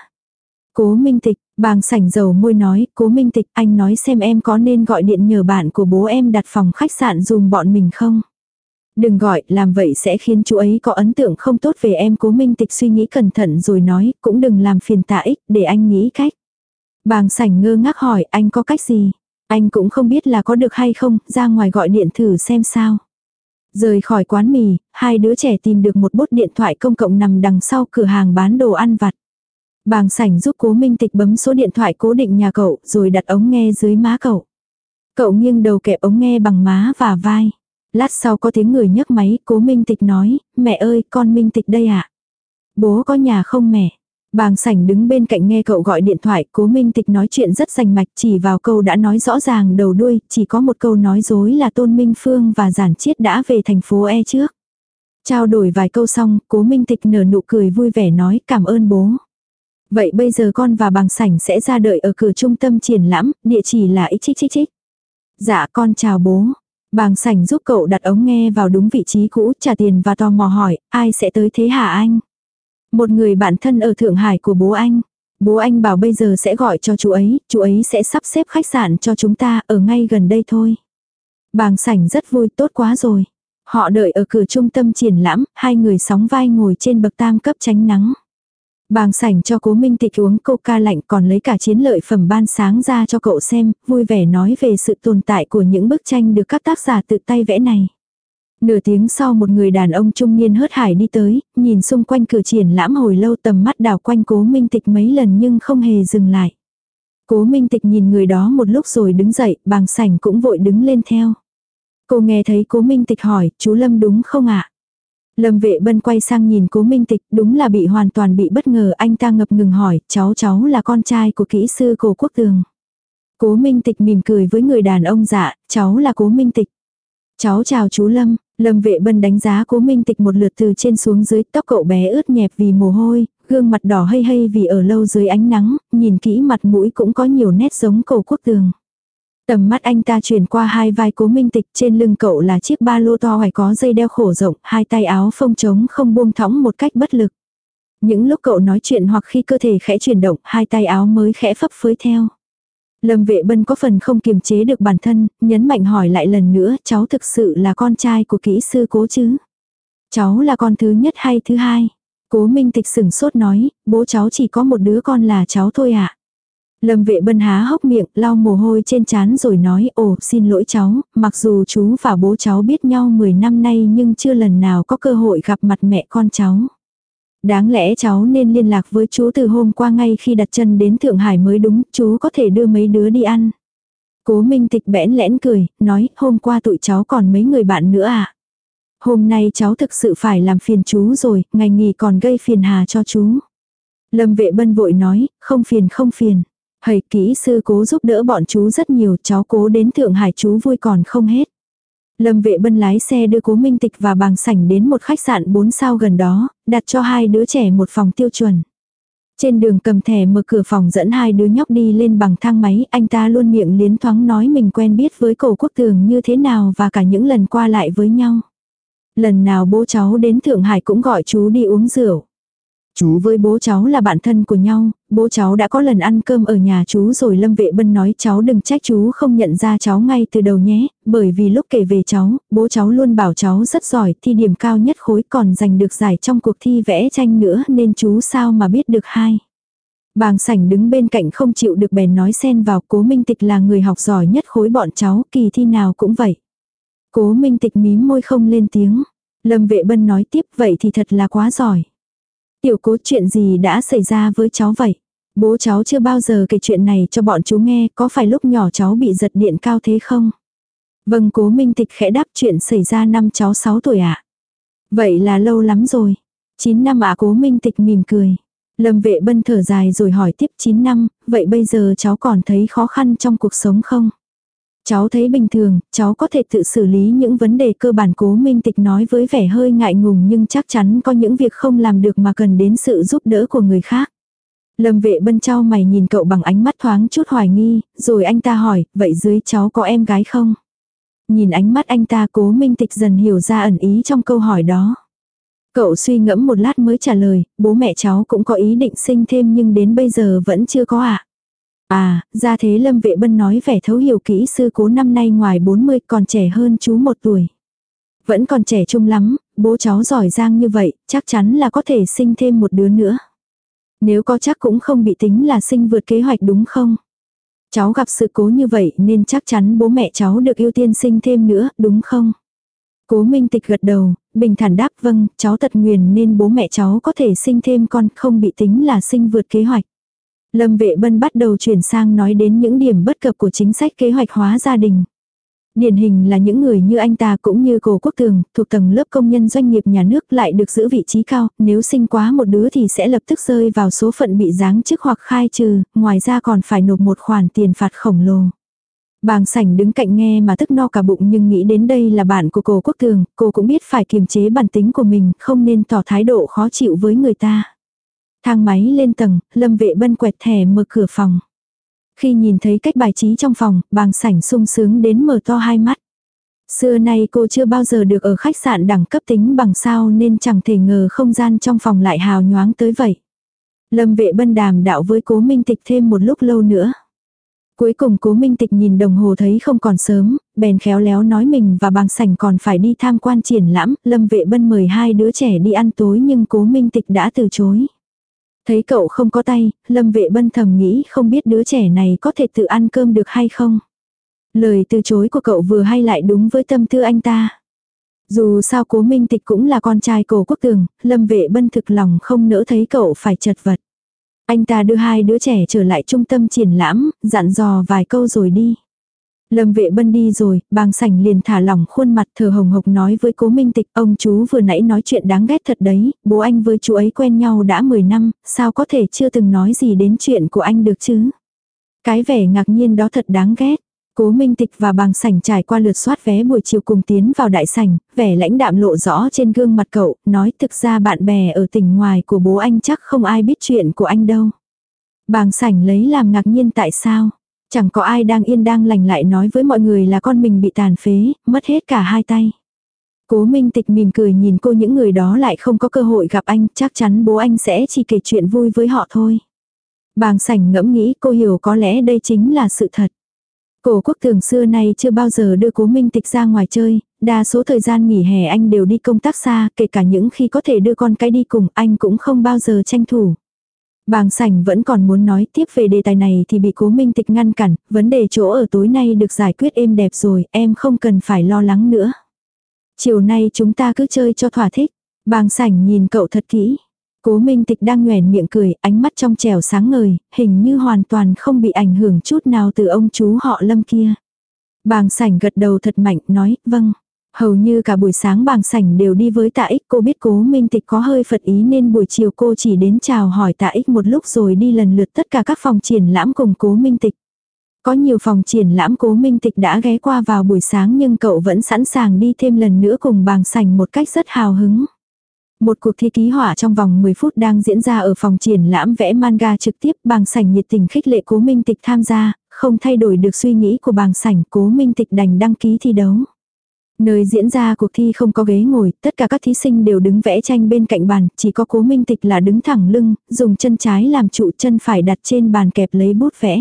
Cố Minh Tịch, Bàng Sảnh dầu môi nói, Cố Minh Tịch, anh nói xem em có nên gọi điện nhờ bạn của bố em đặt phòng khách sạn dùm bọn mình không? Đừng gọi, làm vậy sẽ khiến chú ấy có ấn tượng không tốt về em. Cố Minh Tịch suy nghĩ cẩn thận rồi nói, cũng đừng làm phiền tạ ích, để anh nghĩ cách. Bàng Sảnh ngơ ngác hỏi, anh có cách gì? Anh cũng không biết là có được hay không, ra ngoài gọi điện thử xem sao. Rời khỏi quán mì, hai đứa trẻ tìm được một bốt điện thoại công cộng nằm đằng sau cửa hàng bán đồ ăn vặt. Bàng Sảnh giúp Cố Minh Tịch bấm số điện thoại cố định nhà cậu, rồi đặt ống nghe dưới má cậu. Cậu nghiêng đầu kẹp ống nghe bằng má và vai. Lát sau có tiếng người nhấc máy, Cố Minh Tịch nói, mẹ ơi, con Minh Tịch đây ạ. Bố có nhà không mẹ? Bàng Sảnh đứng bên cạnh nghe cậu gọi điện thoại, Cố Minh Tịch nói chuyện rất rành mạch, chỉ vào câu đã nói rõ ràng đầu đuôi, chỉ có một câu nói dối là Tôn Minh Phương và Giản Chiết đã về thành phố E trước. Trao đổi vài câu xong, Cố Minh Tịch nở nụ cười vui vẻ nói cảm ơn bố. Vậy bây giờ con và Bàng Sảnh sẽ ra đợi ở cửa trung tâm triển lãm, địa chỉ là xích xích xích. Dạ con chào bố. Bàng Sảnh giúp cậu đặt ống nghe vào đúng vị trí cũ, trả tiền và tò mò hỏi, ai sẽ tới thế hả anh? Một người bạn thân ở Thượng Hải của bố anh. Bố anh bảo bây giờ sẽ gọi cho chú ấy, chú ấy sẽ sắp xếp khách sạn cho chúng ta ở ngay gần đây thôi. Bàng Sảnh rất vui, tốt quá rồi. Họ đợi ở cửa trung tâm triển lãm, hai người sóng vai ngồi trên bậc tam cấp tránh nắng. Bàng Sảnh cho Cố Minh Tịch uống coca lạnh, còn lấy cả chiến lợi phẩm ban sáng ra cho cậu xem, vui vẻ nói về sự tồn tại của những bức tranh được các tác giả tự tay vẽ này. Nửa tiếng sau một người đàn ông trung niên hớt hải đi tới, nhìn xung quanh cửa triển lãm hồi lâu, tầm mắt đảo quanh Cố Minh Tịch mấy lần nhưng không hề dừng lại. Cố Minh Tịch nhìn người đó một lúc rồi đứng dậy, Bàng Sảnh cũng vội đứng lên theo. Cô nghe thấy Cố Minh Tịch hỏi, chú Lâm đúng không ạ? Lâm Vệ Bân quay sang nhìn Cố Minh Tịch, đúng là bị hoàn toàn bị bất ngờ, anh ta ngập ngừng hỏi, cháu cháu là con trai của kỹ sư Cố Quốc Tường. Cố Minh Tịch mỉm cười với người đàn ông, dạ, cháu là Cố Minh Tịch. Cháu chào chú Lâm. Lâm Vệ Bân đánh giá Cố Minh Tịch một lượt từ trên xuống dưới, tóc cậu bé ướt nhẹp vì mồ hôi, gương mặt đỏ hây hây vì ở lâu dưới ánh nắng, nhìn kỹ mặt mũi cũng có nhiều nét giống Cố Quốc Tường. Tầm mắt anh ta chuyển qua hai vai Cố Minh Tịch, trên lưng cậu là chiếc ba lô to hoài có dây đeo khổ rộng, hai tay áo phông trống không buông thõng một cách bất lực. Những lúc cậu nói chuyện hoặc khi cơ thể khẽ chuyển động, hai tay áo mới khẽ phấp phới theo. Lâm Vệ Bân có phần không kiềm chế được bản thân, nhấn mạnh hỏi lại lần nữa, cháu thực sự là con trai của kỹ sư Cố chứ? Cháu là con thứ nhất hay thứ hai? Cố Minh Tịch sừng sốt nói, bố cháu chỉ có một đứa con là cháu thôi ạ. À? Lâm Vệ Bân há hốc miệng, lau mồ hôi trên trán rồi nói, ồ, xin lỗi cháu, mặc dù chú và bố cháu biết nhau mười năm nay nhưng chưa lần nào có cơ hội gặp mặt mẹ con cháu. Đáng lẽ cháu nên liên lạc với chú từ hôm qua ngay khi đặt chân đến Thượng Hải mới đúng, chú có thể đưa mấy đứa đi ăn. Cố Minh Tịch bẽn lẽn cười, nói, hôm qua tụi cháu còn mấy người bạn nữa à? Hôm nay cháu thực sự phải làm phiền chú rồi, ngày nghỉ còn gây phiền hà cho chú. Lâm Vệ Bân vội nói, không phiền không phiền. Hầy, kỹ sư Cố giúp đỡ bọn chú rất nhiều, cháu Cố đến Thượng Hải chú vui còn không hết. Lâm Vệ Bân lái xe đưa Cố Minh Tịch và Bàng Sảnh đến một khách sạn bốn sao gần đó, đặt cho hai đứa trẻ một phòng tiêu chuẩn. Trên đường cầm thẻ mở cửa phòng dẫn hai đứa nhóc đi lên bằng thang máy, anh ta luôn miệng liến thoáng nói mình quen biết với Cố Quốc Tường như thế nào và cả những lần qua lại với nhau. Lần nào bố cháu đến Thượng Hải cũng gọi chú đi uống rượu. Chú với bố cháu là bạn thân của nhau, bố cháu đã có lần ăn cơm ở nhà chú rồi. Lâm Vệ Bân nói, cháu đừng trách chú không nhận ra cháu ngay từ đầu nhé, bởi vì lúc kể về cháu, bố cháu luôn bảo cháu rất giỏi, thi điểm cao nhất khối, còn giành được giải trong cuộc thi vẽ tranh nữa nên chú sao mà biết được hay. Bàng Sảnh đứng bên cạnh không chịu được bèn nói xen vào, Cố Minh Tịch là người học giỏi nhất khối bọn cháu, kỳ thi nào cũng vậy. Cố Minh Tịch mím môi không lên tiếng. Lâm Vệ Bân nói tiếp, vậy thì thật là quá giỏi. Tiểu Cố, chuyện gì đã xảy ra với cháu vậy? Bố cháu chưa bao giờ kể chuyện này cho bọn chú nghe, có phải lúc nhỏ cháu bị giật điện cao thế không? Vâng, Cố Minh Tịch khẽ đáp, chuyện xảy ra năm cháu sáu tuổi ạ. Vậy là lâu lắm rồi. chín năm ạ. Cố Minh Tịch mỉm cười. Lâm Vệ Bân thở dài rồi hỏi tiếp, chín năm, vậy bây giờ cháu còn thấy khó khăn trong cuộc sống không? Cháu thấy bình thường, cháu có thể tự xử lý những vấn đề cơ bản. Cố Minh Tịch nói với vẻ hơi ngại ngùng, nhưng chắc chắn có những việc không làm được mà cần đến sự giúp đỡ của người khác. Lâm Vệ Bân chau mày nhìn cậu bằng ánh mắt thoáng chút hoài nghi, rồi anh ta hỏi, vậy dưới cháu có em gái không? Nhìn ánh mắt anh ta, Cố Minh Tịch dần hiểu ra ẩn ý trong câu hỏi đó. Cậu suy ngẫm một lát mới trả lời, bố mẹ cháu cũng có ý định sinh thêm nhưng đến bây giờ vẫn chưa có ạ. À. à, ra thế. Lâm Vệ Bân nói vẻ thấu hiểu. Kỹ sư Cố năm nay ngoài bốn mươi, còn trẻ hơn chú một tuổi. Vẫn còn trẻ trung lắm, bố cháu giỏi giang như vậy, chắc chắn là có thể sinh thêm một đứa nữa. Nếu có chắc cũng không bị tính là sinh vượt kế hoạch đúng không? Cháu gặp sự cố như vậy nên chắc chắn bố mẹ cháu được ưu tiên sinh thêm nữa, đúng không? Cố Minh Tịch gật đầu, bình thản đáp, vâng, cháu tật nguyền nên bố mẹ cháu có thể sinh thêm con, không bị tính là sinh vượt kế hoạch. Lâm Vệ Bân bắt đầu chuyển sang nói đến những điểm bất cập của chính sách kế hoạch hóa gia đình. Điển hình là những người như anh ta cũng như Cố Quốc Tường, thuộc tầng lớp công nhân doanh nghiệp nhà nước lại được giữ vị trí cao, nếu sinh quá một đứa thì sẽ lập tức rơi vào số phận bị giáng chức hoặc khai trừ, ngoài ra còn phải nộp một khoản tiền phạt khổng lồ. Bàng Sảnh đứng cạnh nghe mà tức no cả bụng, nhưng nghĩ đến đây là bạn của Cố Quốc Tường, cô cũng biết phải kiềm chế bản tính của mình, không nên tỏ thái độ khó chịu với người ta. Thang máy lên tầng, Lâm Vệ Bân quẹt thẻ mở cửa phòng. Khi nhìn thấy cách bài trí trong phòng, Bàng Sảnh sung sướng đến mở to hai mắt. Xưa nay cô chưa bao giờ được ở khách sạn đẳng cấp tính bằng sao nên chẳng thể ngờ không gian trong phòng lại hào nhoáng tới vậy. Lâm Vệ Bân đàm đạo với Cố Minh Tịch thêm một lúc lâu nữa. Cuối cùng Cố Minh Tịch nhìn đồng hồ thấy không còn sớm, bèn khéo léo nói mình và Bàng Sảnh còn phải đi tham quan triển lãm. Lâm Vệ Bân mời hai đứa trẻ đi ăn tối nhưng Cố Minh Tịch đã từ chối. Thấy cậu không có tay, Lâm Vệ Bân thầm nghĩ không biết đứa trẻ này có thể tự ăn cơm được hay không. Lời từ chối của cậu vừa hay lại đúng với tâm tư anh ta. Dù sao Cố Minh Tịch cũng là con trai Cố Quốc Tường, Lâm Vệ Bân thực lòng không nỡ thấy cậu phải chật vật. Anh ta đưa hai đứa trẻ trở lại trung tâm triển lãm, dặn dò vài câu rồi đi. Lâm Vệ Bân đi rồi, Bàng Sảnh liền thả lỏng khuôn mặt thờ hồng hộc nói với Cố Minh Tịch, ông chú vừa nãy nói chuyện đáng ghét thật đấy, bố anh với chú ấy quen nhau đã mười năm, sao có thể chưa từng nói gì đến chuyện của anh được chứ? Cái vẻ ngạc nhiên đó thật đáng ghét. Cố Minh Tịch và Bàng Sảnh trải qua lượt soát vé buổi chiều cùng tiến vào đại sảnh, vẻ lãnh đạm lộ rõ trên gương mặt cậu, nói thực ra bạn bè ở tỉnh ngoài của bố anh chắc không ai biết chuyện của anh đâu. Bàng Sảnh lấy làm ngạc nhiên tại sao? Chẳng có ai đang yên đang lành lại nói với mọi người là con mình bị tàn phế, mất hết cả hai tay. Cố Minh Tịch mỉm cười nhìn cô, những người đó lại không có cơ hội gặp anh, chắc chắn bố anh sẽ chỉ kể chuyện vui với họ thôi. Bàng Sảnh ngẫm nghĩ, cô hiểu có lẽ đây chính là sự thật. Cố Quốc Tường xưa nay chưa bao giờ đưa Cố Minh Tịch ra ngoài chơi, đa số thời gian nghỉ hè anh đều đi công tác xa, kể cả những khi có thể đưa con cái đi cùng anh cũng không bao giờ tranh thủ. Bàng Sảnh vẫn còn muốn nói tiếp về đề tài này thì bị Cố Minh Tịch ngăn cản, vấn đề chỗ ở tối nay được giải quyết êm đẹp rồi, em không cần phải lo lắng nữa. Chiều nay chúng ta cứ chơi cho thỏa thích. Bàng Sảnh nhìn cậu thật kỹ. Cố Minh Tịch đang nhoẻn miệng cười, ánh mắt trong trẻo sáng ngời, hình như hoàn toàn không bị ảnh hưởng chút nào từ ông chú họ Lâm kia. Bàng Sảnh gật đầu thật mạnh, nói, vâng. Hầu như cả buổi sáng Bàng Sảnh đều đi với Tạ Ích, cô biết Cố Minh Tịch có hơi phật ý nên buổi chiều cô chỉ đến chào hỏi Tạ Ích một lúc rồi đi lần lượt tất cả các phòng triển lãm cùng Cố Minh Tịch. Có nhiều phòng triển lãm Cố Minh Tịch đã ghé qua vào buổi sáng nhưng cậu vẫn sẵn sàng đi thêm lần nữa cùng Bàng Sảnh một cách rất hào hứng. Một cuộc thi ký họa trong vòng mười phút đang diễn ra ở phòng triển lãm vẽ manga trực tiếp. Bàng Sảnh nhiệt tình khích lệ Cố Minh Tịch tham gia, không thay đổi được suy nghĩ của Bàng Sảnh, Cố Minh Tịch đành đăng ký thi đấu. Nơi diễn ra cuộc thi không có ghế ngồi, tất cả các thí sinh đều đứng vẽ tranh bên cạnh bàn, chỉ có Cố Minh Tịch là đứng thẳng lưng, dùng chân trái làm trụ, chân phải đặt trên bàn kẹp lấy bút vẽ.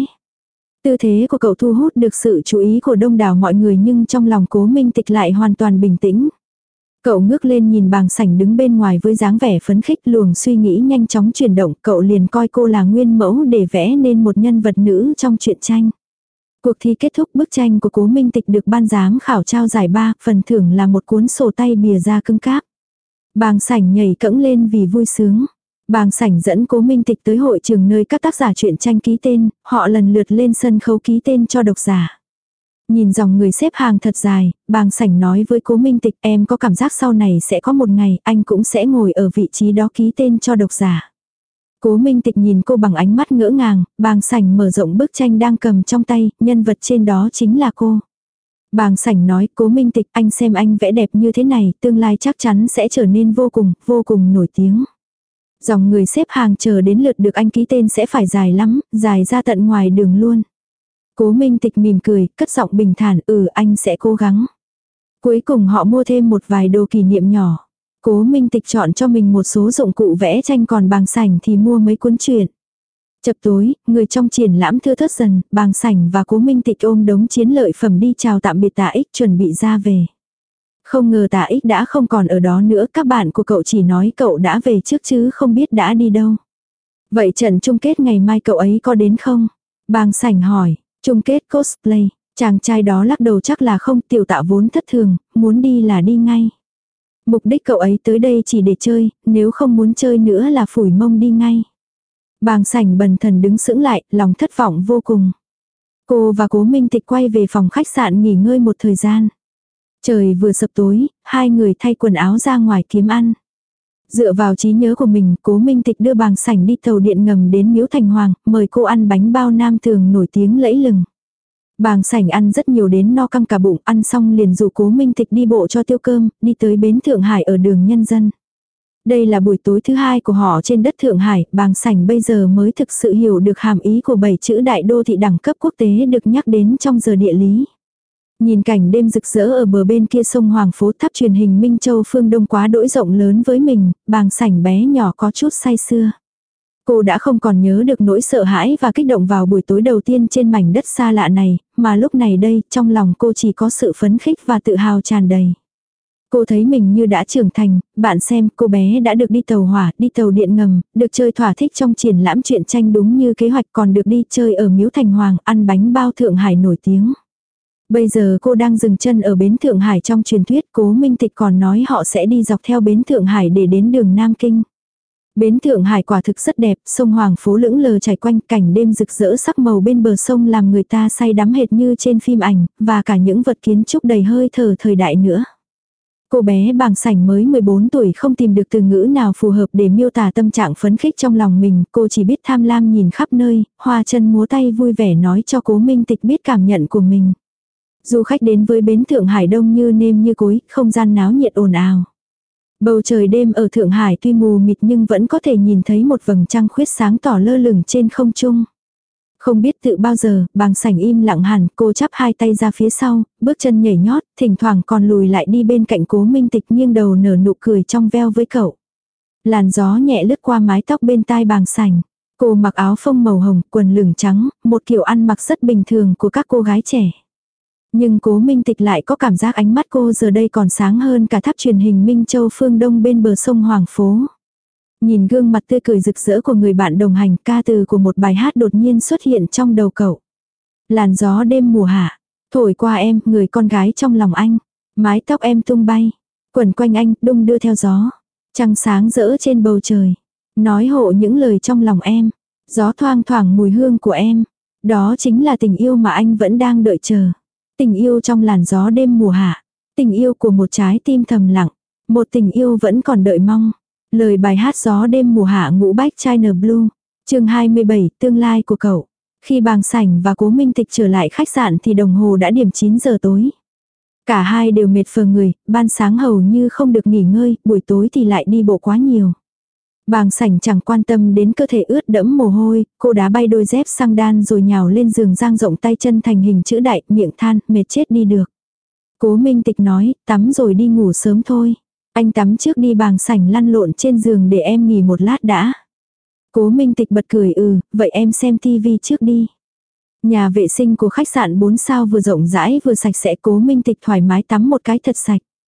Tư thế của cậu thu hút được sự chú ý của đông đảo mọi người nhưng trong lòng Cố Minh Tịch lại hoàn toàn bình tĩnh. Cậu ngước lên nhìn Bàng Sảnh đứng bên ngoài với dáng vẻ phấn khích, luồng suy nghĩ nhanh chóng chuyển động, cậu liền coi cô là nguyên mẫu để vẽ nên một nhân vật nữ trong truyện tranh. Cuộc thi kết thúc, bức tranh của Cố Minh Tịch được ban giám khảo trao giải ba, phần thưởng là một cuốn sổ tay bìa da cứng cáp. Bàng Sảnh nhảy cẫng lên vì vui sướng. Bàng Sảnh dẫn Cố Minh Tịch tới hội trường nơi các tác giả truyện tranh ký tên, họ lần lượt lên sân khấu ký tên cho độc giả. Nhìn dòng người xếp hàng thật dài, Bàng Sảnh nói với Cố Minh Tịch, em có cảm giác sau này sẽ có một ngày anh cũng sẽ ngồi ở vị trí đó ký tên cho độc giả. Cố Minh Tịch nhìn cô bằng ánh mắt ngỡ ngàng, Bàng Sảnh mở rộng bức tranh đang cầm trong tay, nhân vật trên đó chính là cô. Bàng Sảnh nói, Cố Minh Tịch, anh xem anh vẽ đẹp như thế này, tương lai chắc chắn sẽ trở nên vô cùng, vô cùng nổi tiếng. Dòng người xếp hàng chờ đến lượt được anh ký tên sẽ phải dài lắm, dài ra tận ngoài đường luôn. Cố Minh Tịch mỉm cười, cất giọng bình thản, ừ anh sẽ cố gắng. Cuối cùng họ mua thêm một vài đồ kỷ niệm nhỏ. Cố Minh Tịch chọn cho mình một số dụng cụ vẽ tranh, còn Bàng Sảnh thì mua mấy cuốn truyện. Chập tối, người trong triển lãm thưa thớt dần, Bàng Sảnh và Cố Minh Tịch ôm đống chiến lợi phẩm đi chào tạm biệt Tạ Ích, chuẩn bị ra về. Không ngờ Tạ Ích đã không còn ở đó nữa, các bạn của cậu chỉ nói cậu đã về trước chứ không biết đã đi đâu. Vậy trận chung kết ngày mai cậu ấy có đến không? Bàng Sảnh hỏi, chung kết cosplay, chàng trai đó lắc đầu chắc là không, Tiểu Tạ vốn thất thường, muốn đi là đi ngay. Mục đích cậu ấy tới đây chỉ để chơi, nếu không muốn chơi nữa là phủi mông đi ngay. Bàng Sảnh bần thần đứng sững lại, lòng thất vọng vô cùng. Cô và Cố Minh Tịch quay về phòng khách sạn nghỉ ngơi một thời gian. Trời vừa sập tối, hai người thay quần áo ra ngoài kiếm ăn. Dựa vào trí nhớ của mình, Cố Minh Tịch đưa Bàng Sảnh đi tàu điện ngầm đến Miếu Thành Hoàng, mời cô ăn bánh bao Nam Thường nổi tiếng lẫy lừng. Bàng Sảnh ăn rất nhiều đến no căng cả bụng, ăn xong liền rủ Cố Minh Tịch đi bộ cho tiêu cơm, đi tới bến Thượng Hải ở đường Nhân Dân. Đây là buổi tối thứ hai của họ trên đất Thượng Hải, Bàng Sảnh bây giờ mới thực sự hiểu được hàm ý của bảy chữ đại đô thị đẳng cấp quốc tế được nhắc đến trong giờ địa lý. Nhìn cảnh đêm rực rỡ ở bờ bên kia sông Hoàng Phố, tháp truyền hình Minh Châu phương Đông quá đỗi rộng lớn với mình, Bàng Sảnh bé nhỏ có chút say sưa. Cô đã không còn nhớ được nỗi sợ hãi và kích động vào buổi tối đầu tiên trên mảnh đất xa lạ này, mà lúc này đây, trong lòng cô chỉ có sự phấn khích và tự hào tràn đầy. Cô thấy mình như đã trưởng thành, bạn xem, cô bé đã được đi tàu hỏa, đi tàu điện ngầm, được chơi thỏa thích trong triển lãm truyện tranh đúng như kế hoạch, còn được đi chơi ở Miếu Thành Hoàng, ăn bánh bao Thượng Hải nổi tiếng. Bây giờ cô đang dừng chân ở bến Thượng Hải trong truyền thuyết, Cố Minh Tịch còn nói họ sẽ đi dọc theo bến Thượng Hải để đến đường Nam Kinh. Bến Thượng Hải quả thực rất đẹp, sông Hoàng Phố lững lờ chảy quanh, cảnh đêm rực rỡ sắc màu bên bờ sông làm người ta say đắm hệt như trên phim ảnh, và cả những vật kiến trúc đầy hơi thở thời đại nữa. Cô bé Bàng Sảnh mới mười bốn tuổi không tìm được từ ngữ nào phù hợp để miêu tả tâm trạng phấn khích trong lòng mình, cô chỉ biết tham lam nhìn khắp nơi, hoa chân múa tay vui vẻ nói cho Cố Minh Tịch biết cảm nhận của mình. Du khách đến với bến Thượng Hải đông như nêm như cối, không gian náo nhiệt ồn ào. Bầu trời đêm ở Thượng Hải tuy mù mịt nhưng vẫn có thể nhìn thấy một vầng trăng khuyết sáng tỏ lơ lửng trên không trung. Không biết tự bao giờ, Bàng Sảnh im lặng hẳn, cô chắp hai tay ra phía sau, bước chân nhảy nhót, thỉnh thoảng còn lùi lại đi bên cạnh Cố Minh Tịch nghiêng đầu nở nụ cười trong veo với cậu. Làn gió nhẹ lướt qua mái tóc bên tai Bàng Sảnh. Cô mặc áo phông màu hồng, quần lửng trắng, một kiểu ăn mặc rất bình thường của các cô gái trẻ. Nhưng Cố Minh Tịch lại có cảm giác ánh mắt cô giờ đây còn sáng hơn cả tháp truyền hình Minh Châu phương Đông bên bờ sông Hoàng Phố. Nhìn gương mặt tươi cười rực rỡ của người bạn đồng hành, ca từ của một bài hát đột nhiên xuất hiện trong đầu cậu. Làn gió đêm mùa hạ, thổi qua em, người con gái trong lòng anh. Mái tóc em tung bay, quẩn quanh anh, đung đưa theo gió. Trăng sáng rỡ trên bầu trời, nói hộ những lời trong lòng em. Gió thoang thoảng mùi hương của em. Đó chính là tình yêu mà anh vẫn đang đợi chờ. Tình yêu trong làn gió đêm mùa hạ. Tình yêu của một trái tim thầm lặng. Một tình yêu vẫn còn đợi mong. Lời bài hát gió đêm mùa hạ ngũ bách China Blue. Chương hai mươi bảy, tương lai của cậu. Khi Bàng Sảnh và Cố Minh Tịch trở lại khách sạn thì đồng hồ đã điểm chín giờ tối. Cả hai đều mệt phờ người, ban sáng hầu như không được nghỉ ngơi, buổi tối thì lại đi bộ quá nhiều. Bàng Sảnh chẳng quan tâm đến cơ thể ướt đẫm mồ hôi, cô đá bay đôi dép xăng đan rồi nhào lên giường dang rộng tay chân thành hình chữ đại, miệng than, mệt chết đi được. Cố Minh Tịch nói, tắm rồi đi ngủ sớm thôi. Anh tắm trước đi. Bàng Sảnh lăn lộn trên giường để em nghỉ một lát đã. Cố Minh Tịch bật cười, ừ, vậy em xem tivi trước đi. Nhà vệ sinh của khách sạn bốn sao vừa rộng rãi vừa sạch sẽ, Cố Minh Tịch thoải mái tắm một cái thật sạch.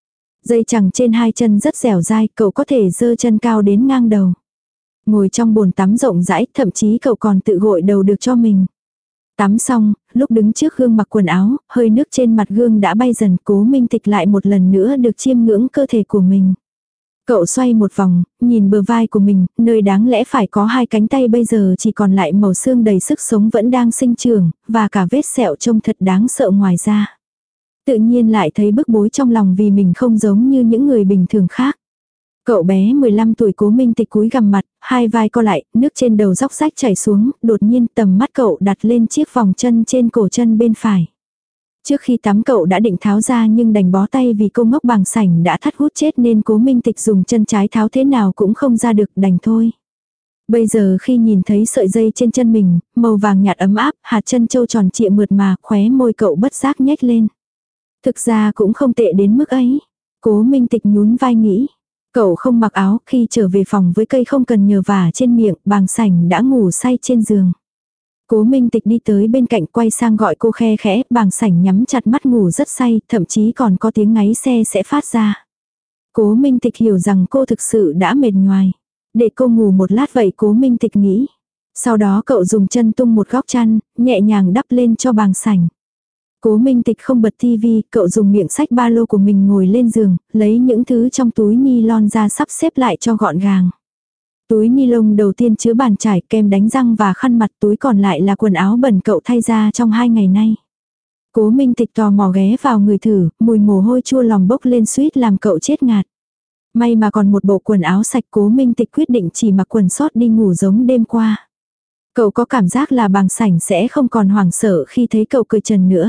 Dây chằng trên hai chân rất dẻo dai, cậu có thể giơ chân cao đến ngang đầu. Ngồi trong bồn tắm rộng rãi, thậm chí cậu còn tự gội đầu được cho mình. Tắm xong, lúc đứng trước gương mặc quần áo, hơi nước trên mặt gương đã bay dần, Cố Minh Tịch lại một lần nữa được chiêm ngưỡng cơ thể của mình. Cậu xoay một vòng, nhìn bờ vai của mình, nơi đáng lẽ phải có hai cánh tay bây giờ chỉ còn lại màu xương đầy sức sống vẫn đang sinh trưởng, và cả vết sẹo trông thật đáng sợ ngoài ra. Tự nhiên lại thấy bức bối trong lòng vì mình không giống như những người bình thường khác. Cậu bé mười lăm tuổi Cố Minh Tịch cúi gằm mặt, hai vai co lại, nước trên đầu róc rách chảy xuống, đột nhiên tầm mắt cậu đặt lên chiếc vòng chân trên cổ chân bên phải. Trước khi tắm cậu đã định tháo ra nhưng đành bó tay vì cô ngốc bàng sảnh đã thắt hút chết nên Cố Minh Tịch dùng chân trái tháo thế nào cũng không ra được, đành thôi. Bây giờ khi nhìn thấy sợi dây trên chân mình, màu vàng nhạt ấm áp, hạt chân châu tròn trịa mượt mà, khóe môi cậu bất giác nhếch lên. Thực ra cũng không tệ đến mức ấy. Cố Minh Tịch nhún vai nghĩ. Cậu không mặc áo, khi trở về phòng với cây không cần nhờ vả trên miệng, bàng sảnh đã ngủ say trên giường. Cố Minh Tịch đi tới bên cạnh quay sang gọi cô khe khẽ, bàng sảnh nhắm chặt mắt ngủ rất say, thậm chí còn có tiếng ngáy xe sẽ phát ra. Cố Minh Tịch hiểu rằng cô thực sự đã mệt nhoài. Để cô ngủ một lát vậy Cố Minh Tịch nghĩ. Sau đó cậu dùng chân tung một góc chăn, nhẹ nhàng đắp lên cho bàng sảnh. Cố Minh Tịch không bật tivi, cậu dùng miệng xách ba lô của mình ngồi lên giường, lấy những thứ trong túi ni lon ra sắp xếp lại cho gọn gàng. Túi ni lông đầu tiên chứa bàn chải, kem đánh răng và khăn mặt, túi còn lại là quần áo bẩn cậu thay ra trong hai ngày nay. Cố Minh Tịch tò mò ghé vào người thử, mùi mồ hôi chua lòng bốc lên suýt làm cậu chết ngạt. May mà còn một bộ quần áo sạch, Cố Minh Tịch quyết định chỉ mặc quần sót đi ngủ giống đêm qua. Cậu có cảm giác là bàng sảnh sẽ không còn hoảng sợ khi thấy cậu cởi trần nữa.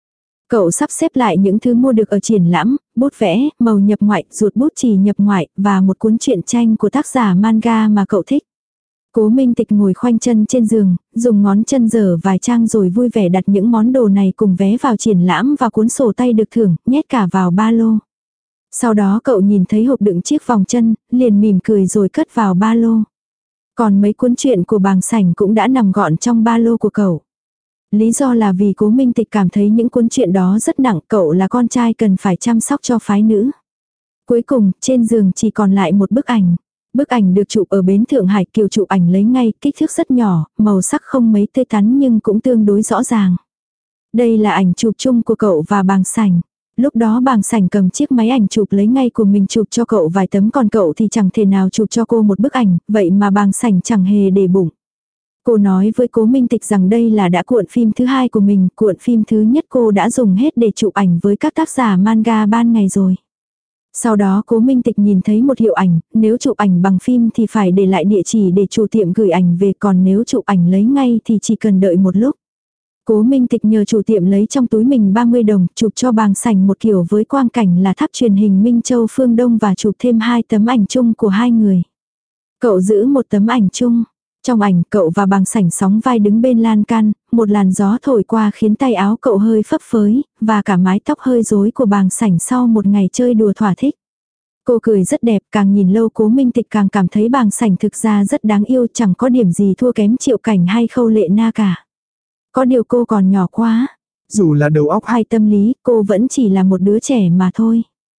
Cậu sắp xếp lại những thứ mua được ở triển lãm, bút vẽ, màu nhập ngoại, ruột bút chì nhập ngoại, và một cuốn truyện tranh của tác giả manga mà cậu thích. Cố Minh Tịch ngồi khoanh chân trên giường, dùng ngón chân dở vài trang rồi vui vẻ đặt những món đồ này cùng vé vào triển lãm và cuốn sổ tay được thưởng, nhét cả vào ba lô. Sau đó cậu nhìn thấy hộp đựng chiếc vòng chân, liền mỉm cười rồi cất vào ba lô. Còn mấy cuốn truyện của bàng sảnh cũng đã nằm gọn trong ba lô của cậu. Lý do là vì Cố Minh Tịch cảm thấy những cuốn truyện đó rất nặng, cậu là con trai cần phải chăm sóc cho phái nữ. Cuối cùng, trên giường chỉ còn lại một bức ảnh. Bức ảnh được chụp ở bến Thượng Hải, Kiều chụp ảnh lấy ngay, kích thước rất nhỏ, màu sắc không mấy tươi tắn nhưng cũng tương đối rõ ràng. Đây là ảnh chụp chung của cậu và bàng sảnh. Lúc đó bàng sảnh cầm chiếc máy ảnh chụp lấy ngay của mình chụp cho cậu vài tấm, còn cậu thì chẳng thể nào chụp cho cô một bức ảnh, vậy mà bàng sảnh chẳng hề để bụng. Cô nói với Cố Minh Tịch rằng đây là đã cuộn phim thứ hai của mình, cuộn phim thứ nhất cô đã dùng hết để chụp ảnh với các tác giả manga ban ngày rồi. Sau đó Cố Minh Tịch nhìn thấy một hiệu ảnh, nếu chụp ảnh bằng phim thì phải để lại địa chỉ để chủ tiệm gửi ảnh về, còn nếu chụp ảnh lấy ngay thì chỉ cần đợi một lúc. Cố Minh Tịch nhờ chủ tiệm lấy trong túi mình ba mươi đồng, chụp cho bàng sảnh một kiểu với quang cảnh là tháp truyền hình Minh Châu phương Đông và chụp thêm hai tấm ảnh chung của hai người. Cậu giữ một tấm ảnh chung. Trong ảnh cậu và bàng sảnh sóng vai đứng bên lan can, một làn gió thổi qua khiến tay áo cậu hơi phấp phới, và cả mái tóc hơi rối của bàng sảnh sau một ngày chơi đùa thỏa thích. Cô cười rất đẹp, càng nhìn lâu Cố Minh Tịch càng cảm thấy bàng sảnh thực ra rất đáng yêu, chẳng có điểm gì thua kém Triệu Cảnh hay Khâu Lệ Na cả. Có điều cô còn nhỏ quá. Dù là đầu óc hay tâm lý, cô vẫn chỉ là một đứa trẻ mà thôi.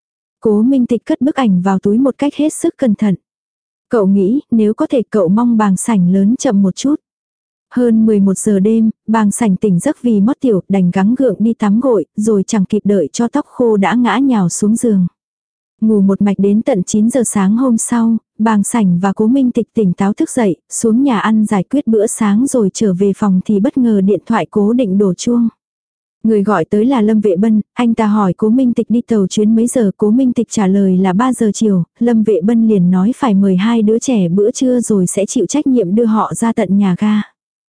Cố Minh Tịch cất bức ảnh vào túi một cách hết sức cẩn thận. Cậu nghĩ nếu có thể cậu mong bàng sảnh lớn chậm một chút. Hơn mười một giờ đêm, bàng sảnh tỉnh giấc vì mất tiểu, đành gắng gượng đi tắm gội, rồi chẳng kịp đợi cho tóc khô đã ngã nhào xuống giường. Ngủ một mạch đến tận chín giờ sáng hôm sau, bàng sảnh và Cố Minh Tịch tỉnh táo thức dậy, xuống nhà ăn giải quyết bữa sáng rồi trở về phòng thì bất ngờ điện thoại Cố Định đổ chuông. Người gọi tới là Lâm Vệ Bân, anh ta hỏi Cố Minh Tịch đi tàu chuyến mấy giờ, Cố Minh Tịch trả lời là ba giờ chiều, Lâm Vệ Bân liền nói phải mời hai đứa trẻ bữa trưa rồi sẽ chịu trách nhiệm đưa họ ra tận nhà ga.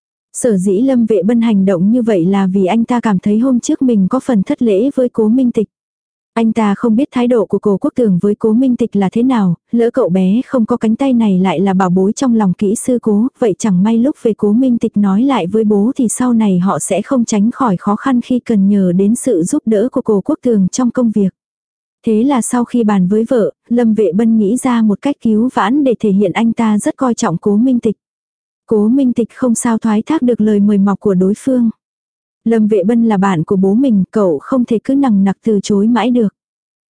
Sở dĩ Lâm Vệ Bân hành động như vậy là vì anh ta cảm thấy hôm trước mình có phần thất lễ với Cố Minh Tịch. Anh ta không biết thái độ của Cố Quốc Tường với Cố Minh Tịch là thế nào, lỡ cậu bé không có cánh tay này lại là bảo bối trong lòng kỹ sư Cố, vậy chẳng may lúc về Cố Minh Tịch nói lại với bố thì sau này họ sẽ không tránh khỏi khó khăn khi cần nhờ đến sự giúp đỡ của Cố Quốc Tường trong công việc. Thế là sau khi bàn với vợ, Lâm Vệ Bân nghĩ ra một cách cứu vãn để thể hiện anh ta rất coi trọng Cố Minh Tịch. Cố Minh Tịch không sao thoái thác được lời mời mọc của đối phương. Lâm Vệ Bân là bạn của bố mình, cậu không thể cứ nằng nặc từ chối mãi được.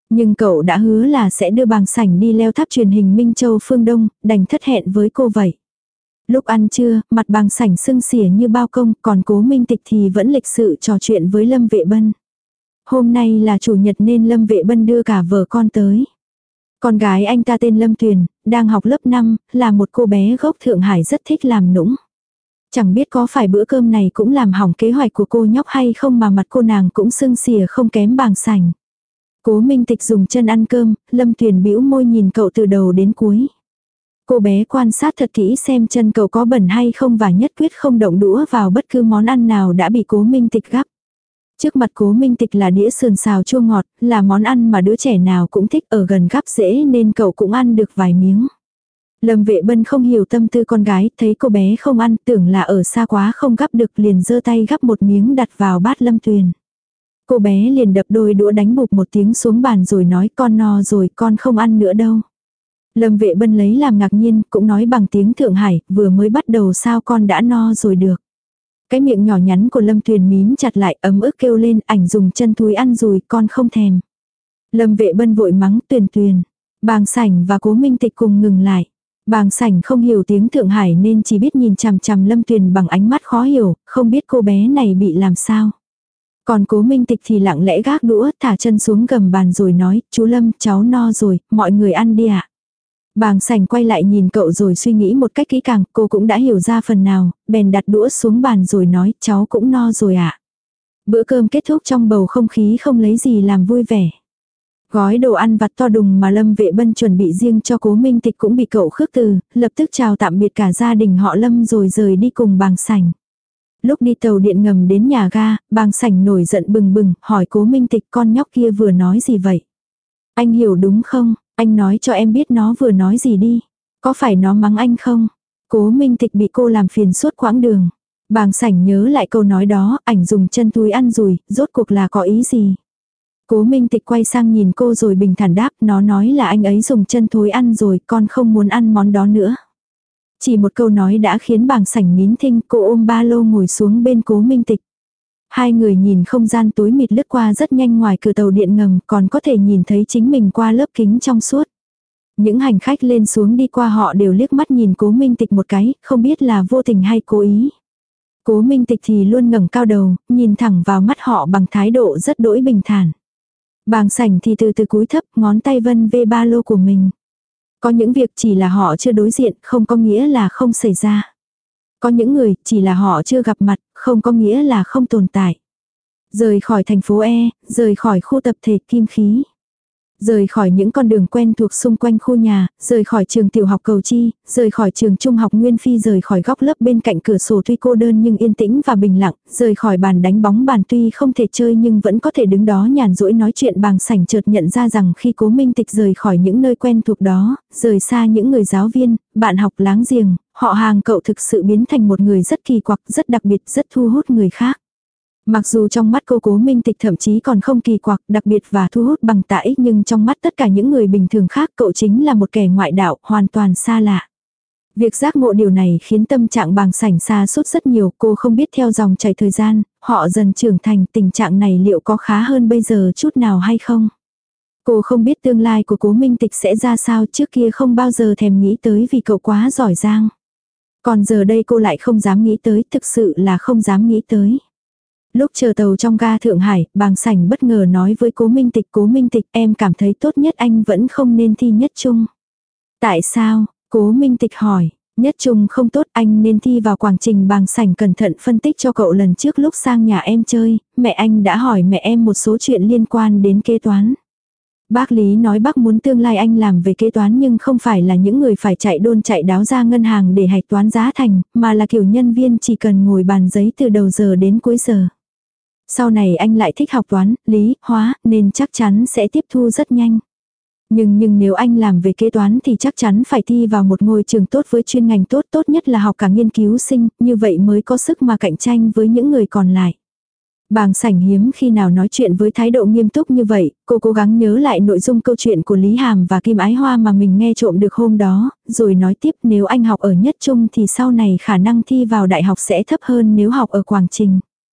Nhưng cậu đã hứa là sẽ đưa Bàng Sảnh đi leo tháp truyền hình Minh Châu phương Đông, đành thất hẹn với cô vậy. Lúc ăn trưa, mặt Bàng Sảnh sưng xỉa như bao công, còn Cố Minh Tịch thì vẫn lịch sự trò chuyện với Lâm Vệ Bân. Hôm nay là chủ nhật nên Lâm Vệ Bân đưa cả vợ con tới. Con gái anh ta tên Lâm Tuyền, đang học lớp năm, là một cô bé gốc Thượng Hải rất thích làm nũng. Chẳng biết có phải bữa cơm này cũng làm hỏng kế hoạch của cô nhóc hay không mà mặt cô nàng cũng sưng xỉa không kém Bàng Sảnh. Cố Minh Tịch dùng chân ăn cơm, Lâm Tuyền bĩu môi nhìn cậu từ đầu đến cuối. Cô bé quan sát thật kỹ xem chân cậu có bẩn hay không và nhất quyết không động đũa vào bất cứ món ăn nào đã bị Cố Minh Tịch gắp. Trước mặt Cố Minh Tịch là đĩa sườn xào chua ngọt, là món ăn mà đứa trẻ nào cũng thích, ở gần gắp dễ nên cậu cũng ăn được vài miếng. Lâm Vệ Bân không hiểu tâm tư con gái, thấy cô bé không ăn, tưởng là ở xa quá không gắp được, liền giơ tay gắp một miếng đặt vào bát Lâm Tuyền. Cô bé liền đập đôi đũa đánh bụp một tiếng xuống bàn rồi nói con no rồi, con không ăn nữa đâu. Lâm Vệ Bân lấy làm ngạc nhiên, cũng nói bằng tiếng Thượng Hải, vừa mới bắt đầu sao con đã no rồi được. Cái miệng nhỏ nhắn của Lâm Tuyền mím chặt lại, ấm ức kêu lên, ảnh dùng chân thúi ăn rồi, con không thèm. Lâm Vệ Bân vội mắng Tuyền Tuyền. Bàng Sảnh và Cố Minh Tịch cùng ngừng lại. Bàng Sảnh không hiểu tiếng Thượng Hải nên chỉ biết nhìn chằm chằm Lâm Tuyền bằng ánh mắt khó hiểu, không biết cô bé này bị làm sao. Còn Cố Minh Tịch thì lặng lẽ gác đũa, thả chân xuống gầm bàn rồi nói, chú Lâm, cháu no rồi, mọi người ăn đi ạ. Bàng Sảnh quay lại nhìn cậu rồi suy nghĩ một cách kỹ càng, cô cũng đã hiểu ra phần nào, bèn đặt đũa xuống bàn rồi nói, cháu cũng no rồi ạ. Bữa cơm kết thúc trong bầu không khí không lấy gì làm vui vẻ. Gói đồ ăn vặt to đùng mà Lâm Vệ Bân chuẩn bị riêng cho Cố Minh Tịch cũng bị cậu khước từ, lập tức chào tạm biệt cả gia đình họ Lâm rồi rời đi cùng Bàng Sảnh. Lúc đi tàu điện ngầm đến nhà ga, Bàng Sảnh nổi giận bừng bừng, hỏi Cố Minh Tịch con nhóc kia vừa nói gì vậy? Anh hiểu đúng không? Anh nói cho em biết nó vừa nói gì đi. Có phải nó mắng anh không? Cố Minh Tịch bị cô làm phiền suốt quãng đường. Bàng Sảnh nhớ lại câu nói đó, ảnh dùng chân túi ăn rùi, rốt cuộc là có ý gì? Cố Minh Tịch quay sang nhìn cô rồi bình thản đáp, nó nói là anh ấy dùng chân thối ăn rồi, con không muốn ăn món đó nữa. Chỉ một câu nói đã khiến Bàng Sảnh nín thinh, cô ôm ba lô ngồi xuống bên Cố Minh Tịch. Hai người nhìn không gian tối mịt lướt qua rất nhanh ngoài cửa tàu điện ngầm, còn có thể nhìn thấy chính mình qua lớp kính trong suốt. Những hành khách lên xuống đi qua họ đều liếc mắt nhìn Cố Minh Tịch một cái, không biết là vô tình hay cố ý. Cố Minh Tịch thì luôn ngẩng cao đầu, nhìn thẳng vào mắt họ bằng thái độ rất đỗi bình thản. Bàng Sảnh thì từ từ cúi thấp, ngón tay vân về ba lô của mình. Có những việc chỉ là họ chưa đối diện, không có nghĩa là không xảy ra. Có những người, chỉ là họ chưa gặp mặt, không có nghĩa là không tồn tại. Rời khỏi thành phố E, rời khỏi khu tập thể Kim Khí. Rời khỏi những con đường quen thuộc xung quanh khu nhà, rời khỏi trường tiểu học Cầu Chi, rời khỏi trường trung học Nguyên Phi, rời khỏi góc lớp bên cạnh cửa sổ tuy cô đơn nhưng yên tĩnh và bình lặng, rời khỏi bàn đánh bóng bàn tuy không thể chơi nhưng vẫn có thể đứng đó nhàn rỗi nói chuyện. Bàng Sảnh chợt nhận ra rằng khi Cố Minh Tịch rời khỏi những nơi quen thuộc đó, rời xa những người giáo viên, bạn học láng giềng, họ hàng cậu thực sự biến thành một người rất kỳ quặc, rất đặc biệt, rất thu hút người khác. Mặc dù trong mắt cô Cố Minh Tịch thậm chí còn không kỳ quặc, đặc biệt và thu hút bằng tạ ích, nhưng trong mắt tất cả những người bình thường khác cậu chính là một kẻ ngoại đạo, hoàn toàn xa lạ. Việc giác ngộ điều này khiến tâm trạng Bàng Sảnh sa sút rất nhiều, cô không biết theo dòng chảy thời gian, họ dần trưởng thành, tình trạng này liệu có khá hơn bây giờ chút nào hay không. Cô không biết tương lai của Cố Minh Tịch sẽ ra sao, trước kia không bao giờ thèm nghĩ tới vì cậu quá giỏi giang. Còn giờ đây cô lại không dám nghĩ tới, thực sự là không dám nghĩ tới. Lúc chờ tàu trong ga Thượng Hải, Bàng Sảnh bất ngờ nói với Cố Minh Tịch, Cố Minh Tịch em cảm thấy tốt nhất anh vẫn không nên thi nhất trung. Tại sao? Cố Minh Tịch hỏi. Nhất trung không tốt, anh nên thi vào Quảng Trình. Bàng Sảnh cẩn thận phân tích cho cậu lần trước lúc sang nhà em chơi, mẹ anh đã hỏi mẹ em một số chuyện liên quan đến kế toán. Bác Lý nói bác muốn tương lai anh làm về kế toán nhưng không phải là những người phải chạy đôn chạy đáo ra ngân hàng để hạch toán giá thành, mà là kiểu nhân viên chỉ cần ngồi bàn giấy từ đầu giờ đến cuối giờ. Sau này anh lại thích học toán, lý, hóa, nên chắc chắn sẽ tiếp thu rất nhanh. Nhưng nhưng nếu anh làm về kế toán thì chắc chắn phải thi vào một ngôi trường tốt với chuyên ngành tốt, tốt nhất là học cả nghiên cứu sinh, như vậy mới có sức mà cạnh tranh với những người còn lại. Bàng Sảnh hiếm khi nào nói chuyện với thái độ nghiêm túc như vậy, cô cố gắng nhớ lại nội dung câu chuyện của Lý Hàm và Kim Ái Hoa mà mình nghe trộm được hôm đó, rồi nói tiếp nếu anh học ở nhất trung thì sau này khả năng thi vào đại học sẽ thấp hơn nếu học ở Quảng Trình.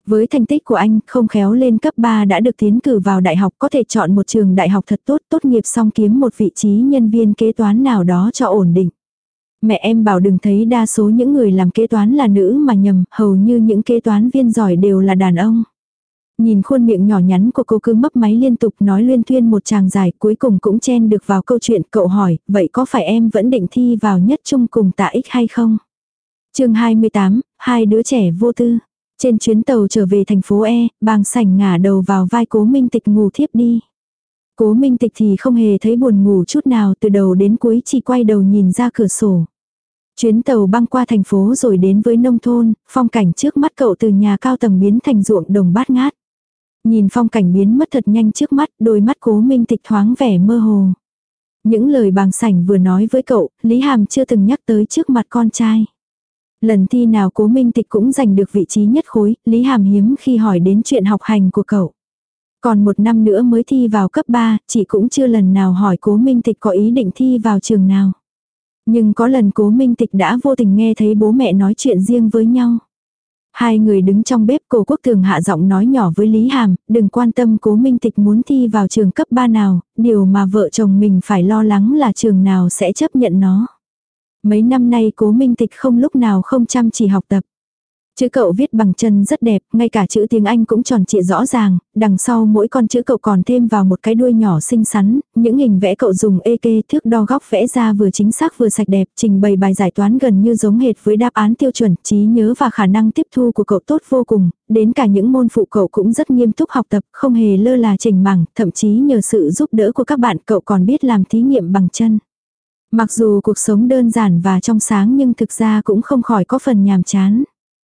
Với thành tích của anh, không khéo lên cấp ba đã được tiến cử vào đại học, có thể chọn một trường đại học thật tốt, tốt nghiệp xong kiếm một vị trí nhân viên kế toán nào đó cho ổn định. Mẹ em bảo đừng thấy đa số những người làm kế toán là nữ mà nhầm, hầu như những kế toán viên giỏi đều là đàn ông. Nhìn khuôn miệng nhỏ nhắn của cô cứ mấp máy liên tục nói luyên thuyên một tràng dài, cuối cùng cũng chen được vào câu chuyện. Cậu hỏi, vậy có phải em vẫn định thi vào nhất trung cùng tạ ích hay không? Chương hai mươi tám, hai đứa trẻ vô tư. Trên chuyến tàu trở về thành phố E, Bàng Sảnh ngả đầu vào vai Cố Minh Tịch ngủ thiếp đi. Cố Minh Tịch thì không hề thấy buồn ngủ chút nào, từ đầu đến cuối chỉ quay đầu nhìn ra cửa sổ. Chuyến tàu băng qua thành phố rồi đến với nông thôn, phong cảnh trước mắt cậu từ nhà cao tầng biến thành ruộng đồng bát ngát. Nhìn phong cảnh biến mất thật nhanh trước mắt, đôi mắt Cố Minh Tịch thoáng vẻ mơ hồ. Những lời Bàng Sảnh vừa nói với cậu, Lý Hàm chưa từng nhắc tới trước mặt con trai. Lần thi nào Cố Minh Tịch cũng giành được vị trí nhất khối, Lý Hàm hiếm khi hỏi đến chuyện học hành của cậu. Còn một năm nữa mới thi vào cấp ba, chị cũng chưa lần nào hỏi Cố Minh Tịch có ý định thi vào trường nào. Nhưng có lần Cố Minh Tịch đã vô tình nghe thấy bố mẹ nói chuyện riêng với nhau. Hai người đứng trong bếp, Cố Quốc Thường hạ giọng nói nhỏ với Lý Hàm, đừng quan tâm Cố Minh Tịch muốn thi vào trường cấp ba nào, điều mà vợ chồng mình phải lo lắng là trường nào sẽ chấp nhận nó. Mấy năm nay Cố Minh Tịch không lúc nào không chăm chỉ học tập. Chữ cậu viết bằng chân rất đẹp, ngay cả chữ tiếng Anh cũng tròn trịa rõ ràng, đằng sau mỗi con chữ cậu còn thêm vào một cái đuôi nhỏ xinh xắn, những hình vẽ cậu dùng ê kê thước đo góc vẽ ra vừa chính xác vừa sạch đẹp, trình bày bài giải toán gần như giống hệt với đáp án tiêu chuẩn, trí nhớ và khả năng tiếp thu của cậu tốt vô cùng, đến cả những môn phụ cậu cũng rất nghiêm túc học tập, không hề lơ là chỉnh mảng, thậm chí nhờ sự giúp đỡ của các bạn cậu còn biết làm thí nghiệm bằng chân. Mặc dù cuộc sống đơn giản và trong sáng nhưng thực ra cũng không khỏi có phần nhàm chán.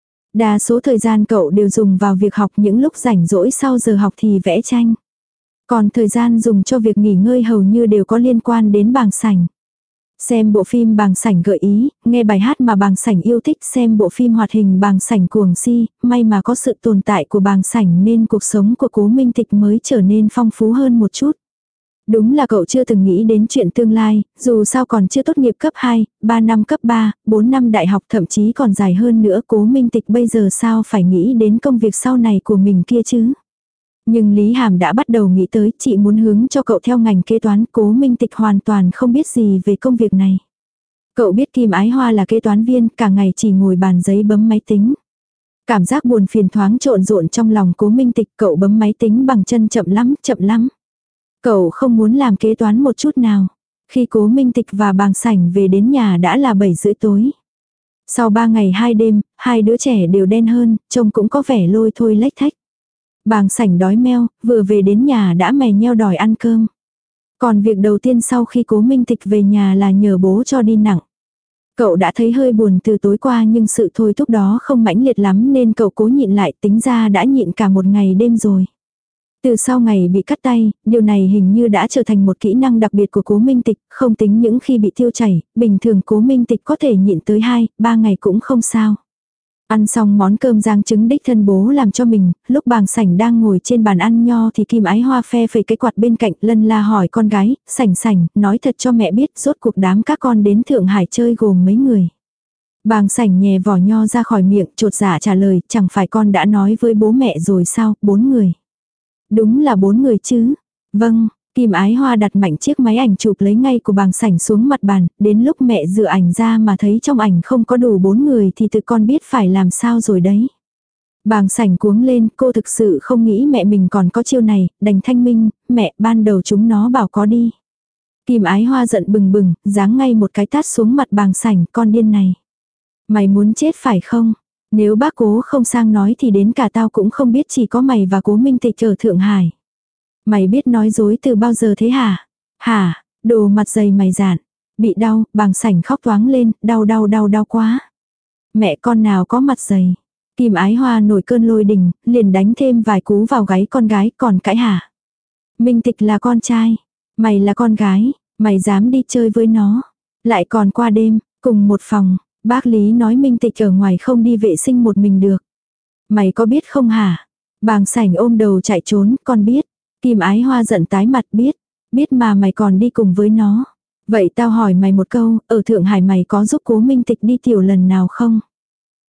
Đa số thời gian cậu đều dùng vào việc học, những lúc rảnh rỗi sau giờ học thì vẽ tranh. Còn thời gian dùng cho việc nghỉ ngơi hầu như đều có liên quan đến Bàng Sảnh. Xem bộ phim Bàng Sảnh gợi ý, nghe bài hát mà Bàng Sảnh yêu thích, xem bộ phim hoạt hình Bàng Sảnh cuồng si, may mà có sự tồn tại của Bàng Sảnh nên cuộc sống của Cố Minh Tịch mới trở nên phong phú hơn một chút. Đúng là cậu chưa từng nghĩ đến chuyện tương lai, dù sao còn chưa tốt nghiệp cấp hai, ba năm cấp ba, bốn năm đại học thậm chí còn dài hơn nữa. Cố Minh Tịch bây giờ sao phải nghĩ đến công việc sau này của mình kia chứ. Nhưng Lý Hàm đã bắt đầu nghĩ tới, chị muốn hướng cho cậu theo ngành kế toán. Cố Minh Tịch hoàn toàn không biết gì về công việc này. Cậu biết Kim Ái Hoa là kế toán viên, cả ngày chỉ ngồi bàn giấy bấm máy tính. Cảm giác buồn phiền thoáng trộn rộn trong lòng Cố Minh Tịch, cậu bấm máy tính bằng chân chậm lắm, chậm lắm. Cậu không muốn làm kế toán một chút nào. Khi Cố Minh Tịch và Bàng Sảnh về đến nhà đã là bảy rưỡi tối. Sau ba ngày hai đêm, hai đứa trẻ đều đen hơn, trông cũng có vẻ lôi thôi lếch thách. Bàng Sảnh đói meo, vừa về đến nhà đã mè nheo đòi ăn cơm. Còn việc đầu tiên sau khi Cố Minh Tịch về nhà là nhờ bố cho đi nặng. Cậu đã thấy hơi buồn từ tối qua nhưng sự thôi thúc đó không mãnh liệt lắm nên cậu cố nhịn lại, tính ra đã nhịn cả một ngày đêm rồi. Từ sau ngày bị cắt tay, điều này hình như đã trở thành một kỹ năng đặc biệt của Cố Minh Tịch, không tính những khi bị tiêu chảy, bình thường Cố Minh Tịch có thể nhịn tới hai, ba ngày cũng không sao. Ăn xong món cơm rang trứng đích thân bố làm cho mình, lúc Bàng Sảnh đang ngồi trên bàn ăn nho thì Kim Ái Hoa phe phẩy cái quạt bên cạnh, lân la hỏi con gái, Sảnh Sảnh, nói thật cho mẹ biết rốt cuộc đám các con đến Thượng Hải chơi gồm mấy người. Bàng Sảnh nhè vỏ nho ra khỏi miệng, chột dạ trả lời, chẳng phải con đã nói với bố mẹ rồi sao, bốn người. Đúng là bốn người chứ. Vâng, Kim Ái Hoa đặt mạnh chiếc máy ảnh chụp lấy ngay của Bàng Sảnh xuống mặt bàn, đến lúc mẹ dựa ảnh ra mà thấy trong ảnh không có đủ bốn người thì tự con biết phải làm sao rồi đấy. Bàng Sảnh cuống lên, cô thực sự không nghĩ mẹ mình còn có chiêu này, đành thanh minh, mẹ ban đầu chúng nó bảo có đi. Kim Ái Hoa giận bừng bừng, giáng ngay một cái tát xuống mặt Bàng Sảnh, con điên này. Mày muốn chết phải không? Nếu bác Cố không sang nói thì đến cả tao cũng không biết, chỉ có mày và Cố Minh Tịch ở Thượng Hải. Mày biết nói dối từ bao giờ thế hả? Hả, đồ mặt dày mày dạn. Bị đau, Bàng Sảnh khóc toáng lên, đau đau đau đau quá. Mẹ con nào có mặt dày. Kim Ái Hoa nổi cơn lôi đình, liền đánh thêm vài cú vào gáy con gái, còn cãi hả? Minh Tịch là con trai, mày là con gái, mày dám đi chơi với nó. Lại còn qua đêm, cùng một phòng. Bác Lý nói Minh Tịch ở ngoài không đi vệ sinh một mình được. Mày có biết không hả? Bàng Sảnh ôm đầu chạy trốn, con biết. Kim Ái Hoa giận tái mặt, biết. Biết mà mày còn đi cùng với nó. Vậy tao hỏi mày một câu, ở Thượng Hải mày có giúp Cố Minh Tịch đi tiểu lần nào không?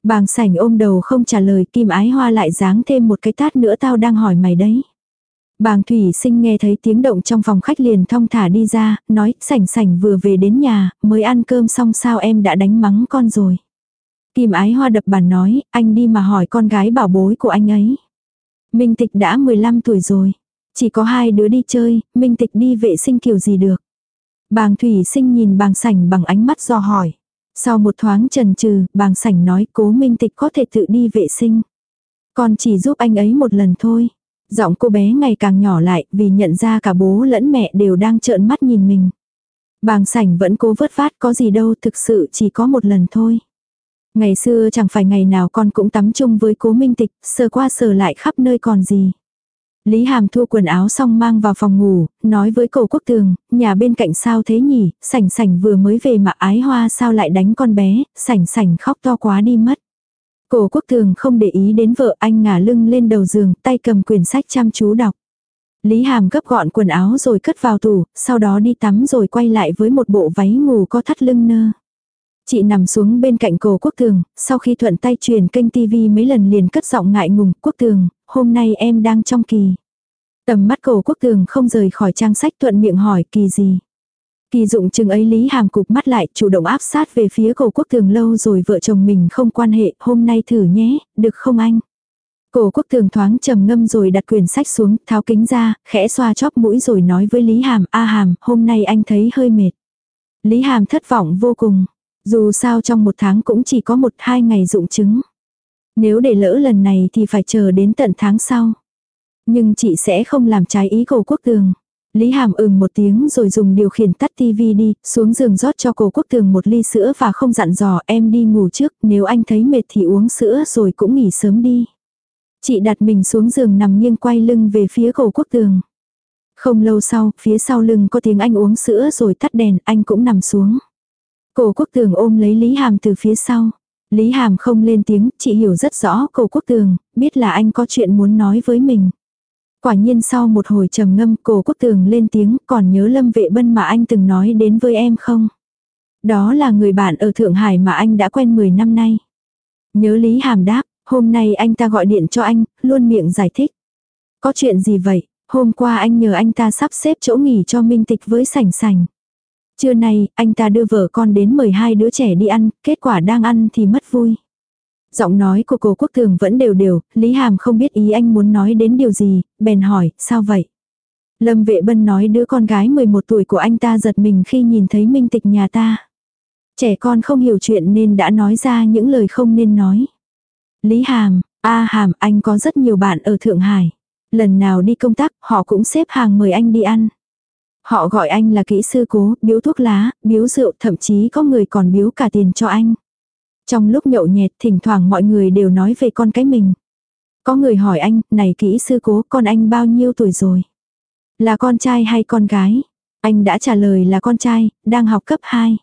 Bàng sảnh ôm đầu không trả lời, Kim Ái Hoa lại giáng thêm một cái tát nữa, tao đang hỏi mày đấy. Bàng Thủy Sinh nghe thấy tiếng động trong phòng khách liền thong thả đi ra, nói, sảnh sảnh vừa về đến nhà, mới ăn cơm xong sao em đã đánh mắng con rồi. Kim Ái Hoa đập bàn nói, anh đi mà hỏi con gái bảo bối của anh ấy. Minh Tịch đã mười lăm tuổi rồi. Chỉ có hai đứa đi chơi, Minh Tịch đi vệ sinh kiểu gì được. Bàng Thủy Sinh nhìn Bàng Sảnh bằng ánh mắt do hỏi. Sau một thoáng chần chừ, Bàng Sảnh nói cố Minh Tịch có thể tự đi vệ sinh. Con chỉ giúp anh ấy một lần thôi. Giọng cô bé ngày càng nhỏ lại vì nhận ra cả bố lẫn mẹ đều đang trợn mắt nhìn mình. Bàng Sảnh vẫn cố vớt vát, có gì đâu, thực sự chỉ có một lần thôi. Ngày xưa chẳng phải ngày nào con cũng tắm chung với cố Minh Tịch, sờ qua sờ lại khắp nơi còn gì. Lý Hàm thu quần áo xong mang vào phòng ngủ, nói với Cổ Quốc Tường, nhà bên cạnh sao thế nhỉ, Sảnh Sảnh vừa mới về mà Ái Hoa sao lại đánh con bé, Sảnh Sảnh khóc to quá đi mất. Cổ Quốc Tường không để ý đến vợ, anh ngả lưng lên đầu giường, tay cầm quyển sách chăm chú đọc. Lý Hàm gấp gọn quần áo rồi cất vào tủ, sau đó đi tắm rồi quay lại với một bộ váy ngủ có thắt lưng nơ. Chị nằm xuống bên cạnh Cổ Quốc Tường, sau khi thuận tay truyền kênh tivi mấy lần liền cất giọng ngại ngùng, Quốc Tường, hôm nay em đang trong kỳ. Tầm mắt Cổ Quốc Tường không rời khỏi trang sách, thuận miệng hỏi kỳ gì. Kỳ dụng chừng ấy. Lý Hàm cụp mắt lại, chủ động áp sát về phía Cổ Quốc Tường, lâu rồi vợ chồng mình không quan hệ, hôm nay thử nhé, được không anh? Cổ Quốc Tường thoáng trầm ngâm rồi đặt quyển sách xuống, tháo kính ra, khẽ xoa chóp mũi rồi nói với Lý Hàm, a Hàm, hôm nay anh thấy hơi mệt. Lý Hàm thất vọng vô cùng. Dù sao trong một tháng cũng chỉ có một hai ngày dụng chứng. Nếu để lỡ lần này thì phải chờ đến tận tháng sau. Nhưng chị sẽ không làm trái ý Cổ Quốc Tường. Lý Hàm ừm một tiếng rồi dùng điều khiển tắt tivi đi, xuống giường rót cho Cổ Quốc Tường một ly sữa và không dặn dò em đi ngủ trước, nếu anh thấy mệt thì uống sữa rồi cũng nghỉ sớm đi. Chị đặt mình xuống giường nằm nghiêng quay lưng về phía Cổ Quốc Tường. Không lâu sau, phía sau lưng có tiếng anh uống sữa rồi tắt đèn, anh cũng nằm xuống. Cổ Quốc Tường ôm lấy Lý Hàm từ phía sau. Lý Hàm không lên tiếng, chị hiểu rất rõ Cổ Quốc Tường, biết là anh có chuyện muốn nói với mình. Quả nhiên sau một hồi trầm ngâm, Cổ Quốc Tường lên tiếng, còn nhớ Lâm Vệ Bân mà anh từng nói đến với em không? Đó là người bạn ở Thượng Hải mà anh đã quen mười năm nay. Nhớ. Lý Hàm đáp, hôm nay anh ta gọi điện cho anh, luôn miệng giải thích. Có chuyện gì vậy? Hôm qua anh nhờ anh ta sắp xếp chỗ nghỉ cho Minh Tịch với Sảnh Sảnh. Trưa nay, anh ta đưa vợ con đến mời hai đứa trẻ đi ăn, kết quả đang ăn thì mất vui. Giọng nói của Cổ Quốc Tường vẫn đều đều, Lý Hàm không biết ý anh muốn nói đến điều gì, bèn hỏi, sao vậy? Lâm Vệ Bân nói đứa con gái mười một tuổi của anh ta giật mình khi nhìn thấy Minh Tịch nhà ta. Trẻ con không hiểu chuyện nên đã nói ra những lời không nên nói. Lý Hàm, a Hàm, anh có rất nhiều bạn ở Thượng Hải. Lần nào đi công tác, họ cũng xếp hàng mời anh đi ăn. Họ gọi anh là kỹ sư Cố, biếu thuốc lá, biếu rượu, thậm chí có người còn biếu cả tiền cho anh. Trong lúc nhậu nhẹt, thỉnh thoảng mọi người đều nói về con cái mình. Có người hỏi anh, này kỹ sư Cố, con anh bao nhiêu tuổi rồi? Là con trai hay con gái? Anh đã trả lời là con trai, đang học cấp hai.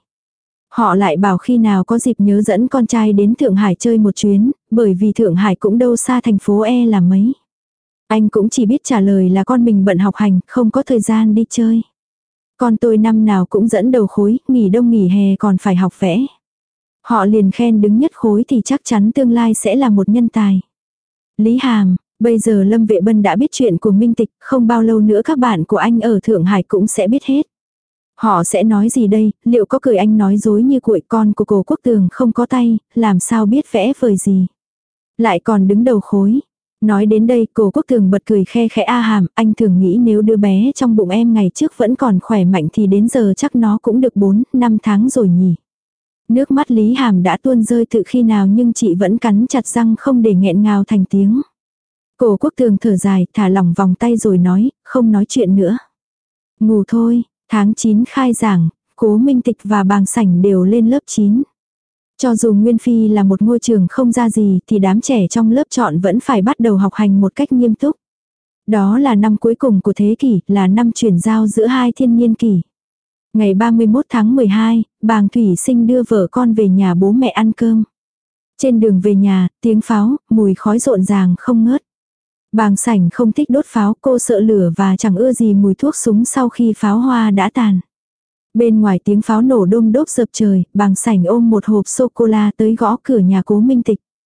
Họ lại bảo khi nào có dịp nhớ dẫn con trai đến Thượng Hải chơi một chuyến, bởi vì Thượng Hải cũng đâu xa thành phố E là mấy. Anh cũng chỉ biết trả lời là con mình bận học hành, không có thời gian đi chơi. Con tôi năm nào cũng dẫn đầu khối, nghỉ đông nghỉ hè còn phải học vẽ. Họ liền khen đứng nhất khối thì chắc chắn tương lai sẽ là một nhân tài. Lý Hàm, bây giờ Lâm Vệ Bân đã biết chuyện của Minh Tịch, không bao lâu nữa các bạn của anh ở Thượng Hải cũng sẽ biết hết. Họ sẽ nói gì đây, liệu có cười anh nói dối như cuội, con của Cổ Quốc Tường không có tay, làm sao biết vẽ vời gì. Lại còn đứng đầu khối. Nói đến đây, Cổ Quốc Tường bật cười khe khẽ. A Hàm, anh thường nghĩ nếu đứa bé trong bụng em ngày trước vẫn còn khỏe mạnh thì đến giờ chắc nó cũng được bốn, năm tháng rồi nhỉ. Nước mắt Lý Hàm đã tuôn rơi từ khi nào nhưng chị vẫn cắn chặt răng không để nghẹn ngào thành tiếng. Cổ Quốc Tường thở dài, thả lỏng vòng tay rồi nói, không nói chuyện nữa. Ngủ thôi. Tháng chín khai giảng, Cố Minh Tịch và Bàng Sảnh đều lên lớp chín. Cho dù Nguyên Phi là một ngôi trường không ra gì thì đám trẻ trong lớp chọn vẫn phải bắt đầu học hành một cách nghiêm túc. Đó là năm cuối cùng của thế kỷ, là năm chuyển giao giữa hai thiên niên kỷ. Ngày ba mươi mốt tháng mười hai, Bàng Thủy Sinh đưa vợ con về nhà bố mẹ ăn cơm. Trên đường về nhà, tiếng pháo, mùi khói rộn ràng không ngớt. Bàng Sảnh không thích đốt pháo, cô sợ lửa và chẳng ưa gì mùi thuốc súng sau khi pháo hoa đã tàn. Bên ngoài tiếng pháo nổ đôm đốp dập trời, Bàng Sảnh ôm một hộp sô-cô-la tới gõ cửa nhà Cố Minh Tịch.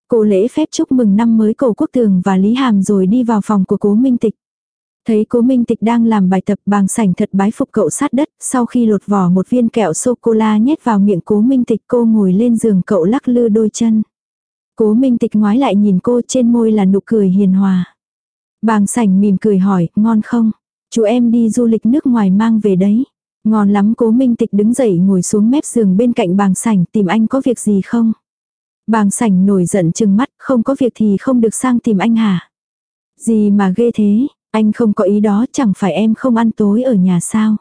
Cô lễ phép chúc mừng năm mới Cổ Quốc Tường và Lý Hàm rồi đi vào phòng của Cố Minh Tịch. Thấy Cố Minh Tịch đang làm bài tập, Bàng Sảnh thật bái phục cậu sát đất, sau khi lột vỏ một viên kẹo sô-cô-la nhét vào miệng Cố Minh Tịch, cô ngồi lên giường cậu lắc lư đôi chân. Cố Minh Tịch ngoái lại nhìn cô, trên môi là nụ cười hiền hòa. Bàng Sảnh mỉm cười hỏi, ngon không? Chú em đi du lịch nước ngoài mang về đấy. Ngon lắm. Cố Minh Tịch đứng dậy ngồi xuống mép giường bên cạnh Bàng Sảnh, tìm anh có việc gì không? Bàng Sảnh nổi giận trừng mắt, không có việc thì không được sang tìm anh hả? Gì mà ghê thế, anh không có ý đó, chẳng phải em không ăn tối ở nhà sao?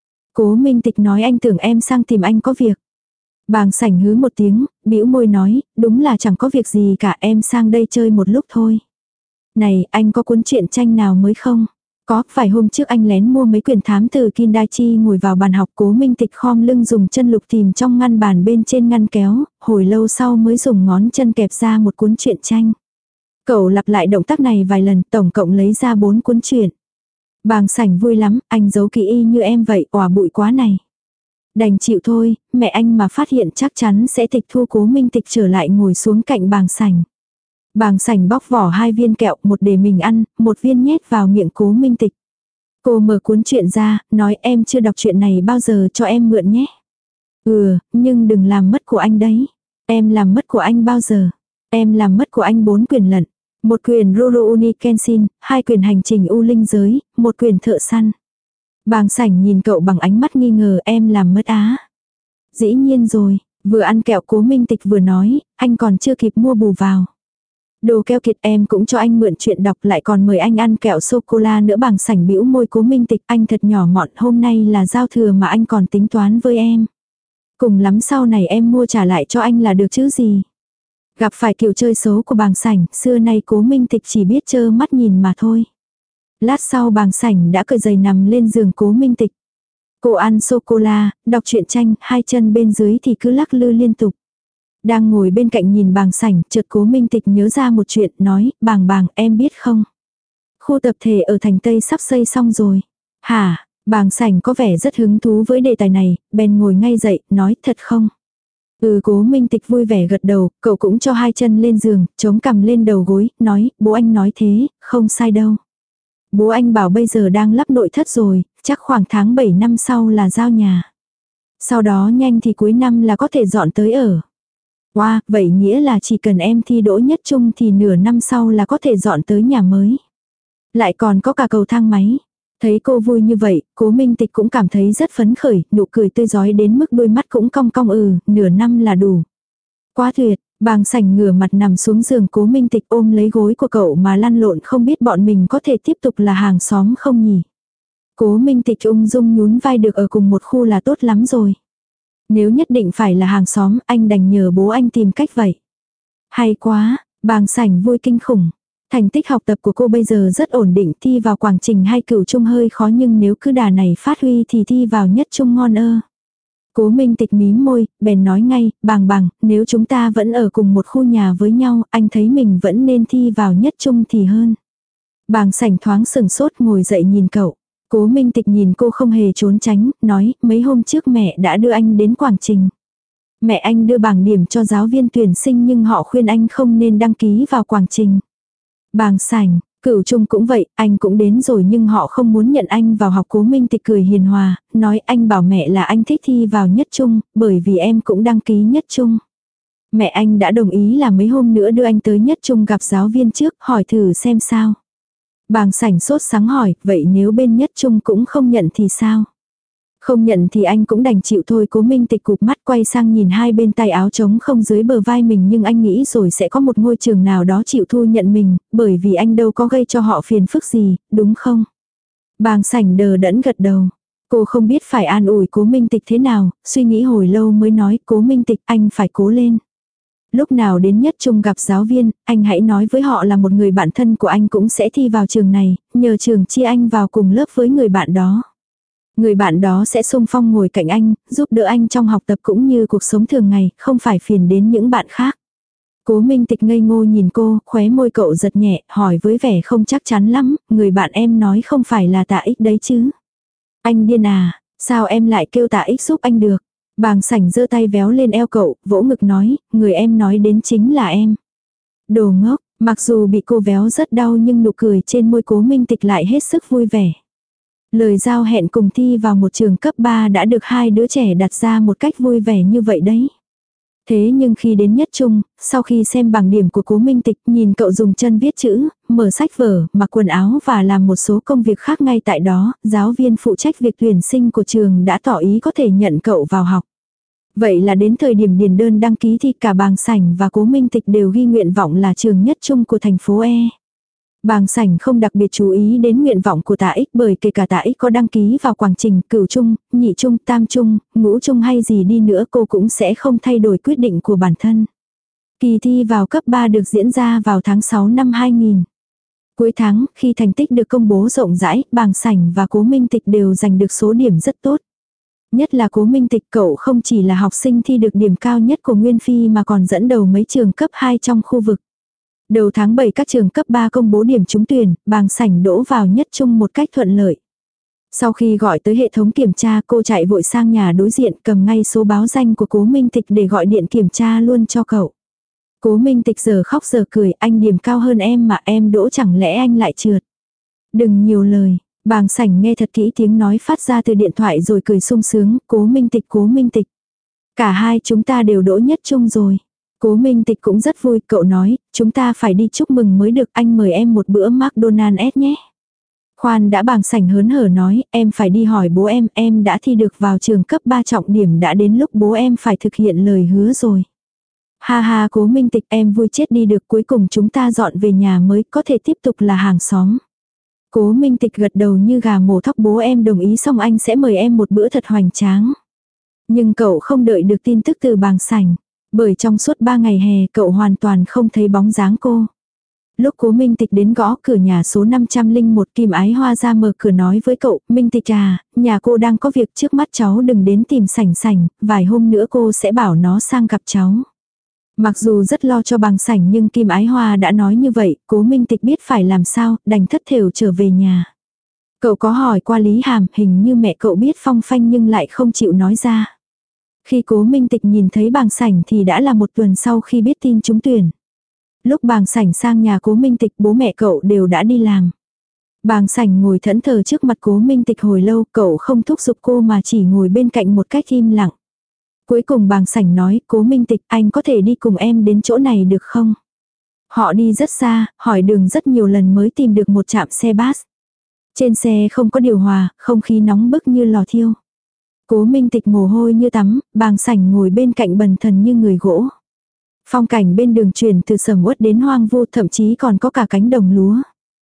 Cố Minh Tịch nói anh tưởng em sang tìm anh có việc. Bàng Sảnh hứ một tiếng, bĩu môi nói, đúng là chẳng có việc gì cả, em sang đây chơi một lúc thôi. Này, anh có cuốn truyện tranh nào mới không? Có, vài hôm trước anh lén mua mấy quyển thám tử Kindaichi ngồi vào bàn học. Cố Minh Tịch khom lưng dùng chân lục tìm trong ngăn bàn bên trên ngăn kéo, hồi lâu sau mới dùng ngón chân kẹp ra một cuốn truyện tranh. Cậu lặp lại động tác này vài lần, tổng cộng lấy ra bốn cuốn truyện. Bàng Sảnh vui lắm, anh giấu kỹ y như em vậy, òa bụi quá này. Đành chịu thôi, mẹ anh mà phát hiện chắc chắn sẽ tịch thu. Cố Minh Tịch trở lại ngồi xuống cạnh Bàng Sảnh. Bàng Sảnh bóc vỏ hai viên kẹo, một để mình ăn, một viên nhét vào miệng Cố Minh Tịch. Cô mở cuốn truyện ra, nói em chưa đọc truyện này bao giờ, cho em mượn nhé. Ừ, nhưng đừng làm mất của anh đấy. Em làm mất của anh bao giờ? Em làm mất của anh bốn quyển lận. Một quyển Rurouni Kenshin, hai quyển Hành trình U Linh Giới, một quyển Thợ Săn. Bàng Sảnh nhìn cậu bằng ánh mắt nghi ngờ, em làm mất á. Dĩ nhiên rồi, vừa ăn kẹo Cố Minh Tịch vừa nói, anh còn chưa kịp mua bù vào. Đồ keo kiệt, em cũng cho anh mượn chuyện đọc lại còn mời anh ăn kẹo sô-cô-la nữa. Bàng Sảnh bĩu môi. Cố Minh Tịch, anh thật nhỏ mọn, hôm nay là giao thừa mà anh còn tính toán với em. Cùng lắm sau này em mua trả lại cho anh là được chứ gì. Gặp phải kiểu chơi xấu của Bàng Sảnh, xưa nay Cố Minh Tịch chỉ biết trơ mắt nhìn mà thôi. Lát sau Bàng Sảnh đã cởi giày nằm lên giường Cố Minh Tịch. Cô ăn sô-cô-la, đọc truyện tranh, hai chân bên dưới thì cứ lắc lư liên tục. Đang ngồi bên cạnh nhìn Bàng Sảnh, chợt Cố Minh Tịch nhớ ra một chuyện, nói, Bàng Bàng, em biết không? Khu tập thể ở thành Tây sắp xây xong rồi. Hả? Bàng Sảnh có vẻ rất hứng thú với đề tài này, bèn ngồi ngay dậy, nói, thật không? Ừ. Cố Minh Tịch vui vẻ gật đầu, cậu cũng cho hai chân lên giường, chống cằm lên đầu gối, nói, bố anh nói thế, không sai đâu. Bố anh bảo bây giờ đang lắp nội thất rồi, chắc khoảng tháng bảy năm sau là giao nhà. Sau đó nhanh thì cuối năm là có thể dọn tới ở. Wow, vậy nghĩa là chỉ cần em thi đỗ nhất trung thì nửa năm sau là có thể dọn tới nhà mới. Lại còn có cả cầu thang máy. Thấy cô vui như vậy, Cố Minh Tịch cũng cảm thấy rất phấn khởi, nụ cười tươi rói đến mức đôi mắt cũng cong cong. Ừ, nửa năm là đủ. Quá tuyệt. Bàng Sảnh ngửa mặt nằm xuống giường Cố Minh Tịch ôm lấy gối của cậu mà lăn lộn, không biết bọn mình có thể tiếp tục là hàng xóm không nhỉ. Cố Minh Tịch ung dung nhún vai, được ở cùng một khu là tốt lắm rồi. Nếu nhất định phải là hàng xóm, anh đành nhờ bố anh tìm cách vậy. Hay quá, Bàng Sảnh vui kinh khủng. Thành tích học tập của cô bây giờ rất ổn định, thi vào Quảng Trình hay Cửu Trung hơi khó nhưng nếu cứ đà này phát huy thì thi vào nhất trung ngon ơ. Cố Minh Tịch mím môi, bèn nói ngay, Bàng Bàng, nếu chúng ta vẫn ở cùng một khu nhà với nhau, anh thấy mình vẫn nên thi vào nhất trung thì hơn. Bàng Sảnh thoáng sừng sốt, ngồi dậy nhìn cậu. Cố Minh Tịch nhìn cô không hề trốn tránh, nói, mấy hôm trước mẹ đã đưa anh đến Quảng Trình. Mẹ anh đưa bảng điểm cho giáo viên tuyển sinh nhưng họ khuyên anh không nên đăng ký vào Quảng Trình. Bàng Sảnh, Cửu Trung cũng vậy, anh cũng đến rồi nhưng họ không muốn nhận anh vào học. Cố Minh Tịch cười hiền hòa, nói, anh bảo mẹ là anh thích thi vào nhất trung, bởi vì em cũng đăng ký nhất trung. Mẹ anh đã đồng ý là mấy hôm nữa đưa anh tới nhất trung gặp giáo viên trước, hỏi thử xem sao. Bàng Sảnh sốt sắng hỏi, vậy nếu bên nhất trung cũng không nhận thì sao? Không nhận thì anh cũng đành chịu thôi. Cố Minh Tịch cụp mắt quay sang nhìn hai bên tay áo trống không dưới bờ vai mình, nhưng anh nghĩ rồi sẽ có một ngôi trường nào đó chịu thu nhận mình, bởi vì anh đâu có gây cho họ phiền phức gì, đúng không? Bàng Sảnh đờ đẫn gật đầu. Cô không biết phải an ủi Cố Minh Tịch thế nào, suy nghĩ hồi lâu mới nói, Cố Minh Tịch, anh phải cố lên. Lúc nào đến nhất trung gặp giáo viên, anh hãy nói với họ là một người bạn thân của anh cũng sẽ thi vào trường này, nhờ trường chia anh vào cùng lớp với người bạn đó. Người bạn đó sẽ xung phong ngồi cạnh anh, giúp đỡ anh trong học tập cũng như cuộc sống thường ngày, không phải phiền đến những bạn khác. Cố Minh Tịch ngây ngô nhìn cô, khóe môi cậu giật nhẹ, hỏi với vẻ không chắc chắn lắm, người bạn em nói không phải là Tạ Ích đấy chứ? Anh điên à, sao em lại kêu Tạ Ích giúp anh được? Bàng Sảnh giơ tay véo lên eo cậu, vỗ ngực nói, người em nói đến chính là em. Đồ ngốc, mặc dù bị cô véo rất đau nhưng nụ cười trên môi Cố Minh Tịch lại hết sức vui vẻ. Lời giao hẹn cùng thi vào một trường cấp ba đã được hai đứa trẻ đặt ra một cách vui vẻ như vậy đấy. Thế nhưng khi đến nhất trung, sau khi xem bảng điểm của Cố Minh Tịch, nhìn cậu dùng chân viết chữ, mở sách vở, mặc quần áo và làm một số công việc khác ngay tại đó, giáo viên phụ trách việc tuyển sinh của trường đã tỏ ý có thể nhận cậu vào học. Vậy là đến thời điểm điền đơn đăng ký thì cả Bàng Sảnh và Cố Minh Tịch đều ghi nguyện vọng là trường nhất trung của thành phố E. Bàng Sảnh không đặc biệt chú ý đến nguyện vọng của Tạ Ích bởi kể cả Tạ Ích có đăng ký vào quảng trình cửu trung, nhị trung, tam trung, ngũ trung hay gì đi nữa cô cũng sẽ không thay đổi quyết định của bản thân. Kỳ thi vào cấp ba được diễn ra vào tháng sáu năm hai nghìn. Cuối tháng, khi thành tích được công bố rộng rãi, Bàng Sảnh và Cố Minh Tịch đều giành được số điểm rất tốt. Nhất là Cố Minh Tịch, cậu không chỉ là học sinh thi được điểm cao nhất của Nguyên Phi mà còn dẫn đầu mấy trường cấp hai trong khu vực. Đầu tháng bảy các trường cấp ba công bố điểm trúng tuyển, Bàng Sảnh đỗ vào nhất trung một cách thuận lợi. Sau khi gọi tới hệ thống kiểm tra, cô chạy vội sang nhà đối diện cầm ngay số báo danh của Cố Minh Tịch để gọi điện kiểm tra luôn cho cậu. Cố Minh Tịch giờ khóc giờ cười, anh điểm cao hơn em mà em đỗ chẳng lẽ anh lại trượt. Đừng nhiều lời, Bàng Sảnh nghe thật kỹ tiếng nói phát ra từ điện thoại rồi cười sung sướng, Cố Minh Tịch, Cố Minh Tịch. Cả hai chúng ta đều đỗ nhất trung rồi. Cố Minh Tịch cũng rất vui, cậu nói, chúng ta phải đi chúc mừng mới được, anh mời em một bữa McDonald's nhé. Khoan đã, Bàng Sảnh hớn hở nói, em phải đi hỏi bố em, em đã thi được vào trường cấp ba trọng điểm, đã đến lúc bố em phải thực hiện lời hứa rồi. Ha ha, Cố Minh Tịch, em vui chết đi được, cuối cùng chúng ta dọn về nhà mới, có thể tiếp tục là hàng xóm. Cố Minh Tịch gật đầu như gà mổ thóc, bố em đồng ý xong anh sẽ mời em một bữa thật hoành tráng. Nhưng cậu không đợi được tin tức từ Bàng Sảnh. Bởi trong suốt ba ngày hè cậu hoàn toàn không thấy bóng dáng cô. Lúc Cố Minh Tịch đến gõ cửa nhà số năm trăm lẻ một, Kim Ái Hoa ra mở cửa nói với cậu, Minh Tịch à, nhà cô đang có việc, trước mắt cháu đừng đến tìm Sảnh Sảnh, vài hôm nữa cô sẽ bảo nó sang gặp cháu. Mặc dù rất lo cho Bàng Sảnh nhưng Kim Ái Hoa đã nói như vậy, Cố Minh Tịch biết phải làm sao, đành thất thểu trở về nhà. Cậu có hỏi qua Lý Hàm, hình như mẹ cậu biết phong phanh nhưng lại không chịu nói ra. Khi Cố Minh Tịch nhìn thấy Bàng Sảnh thì đã là một tuần sau khi biết tin trúng tuyển. Lúc Bàng Sảnh sang nhà Cố Minh Tịch, bố mẹ cậu đều đã đi làm. Bàng Sảnh ngồi thẫn thờ trước mặt Cố Minh Tịch hồi lâu, cậu không thúc giục cô mà chỉ ngồi bên cạnh một cách im lặng. Cuối cùng Bàng Sảnh nói, Cố Minh Tịch, anh có thể đi cùng em đến chỗ này được không? Họ đi rất xa, hỏi đường rất nhiều lần mới tìm được một trạm xe bus. Trên xe không có điều hòa, không khí nóng bức như lò thiêu. Cố Minh Tịch mồ hôi như tắm, Bàng Sảnh ngồi bên cạnh bần thần như người gỗ. Phong cảnh bên đường chuyển từ sầm uất đến hoang vu, thậm chí còn có cả cánh đồng lúa.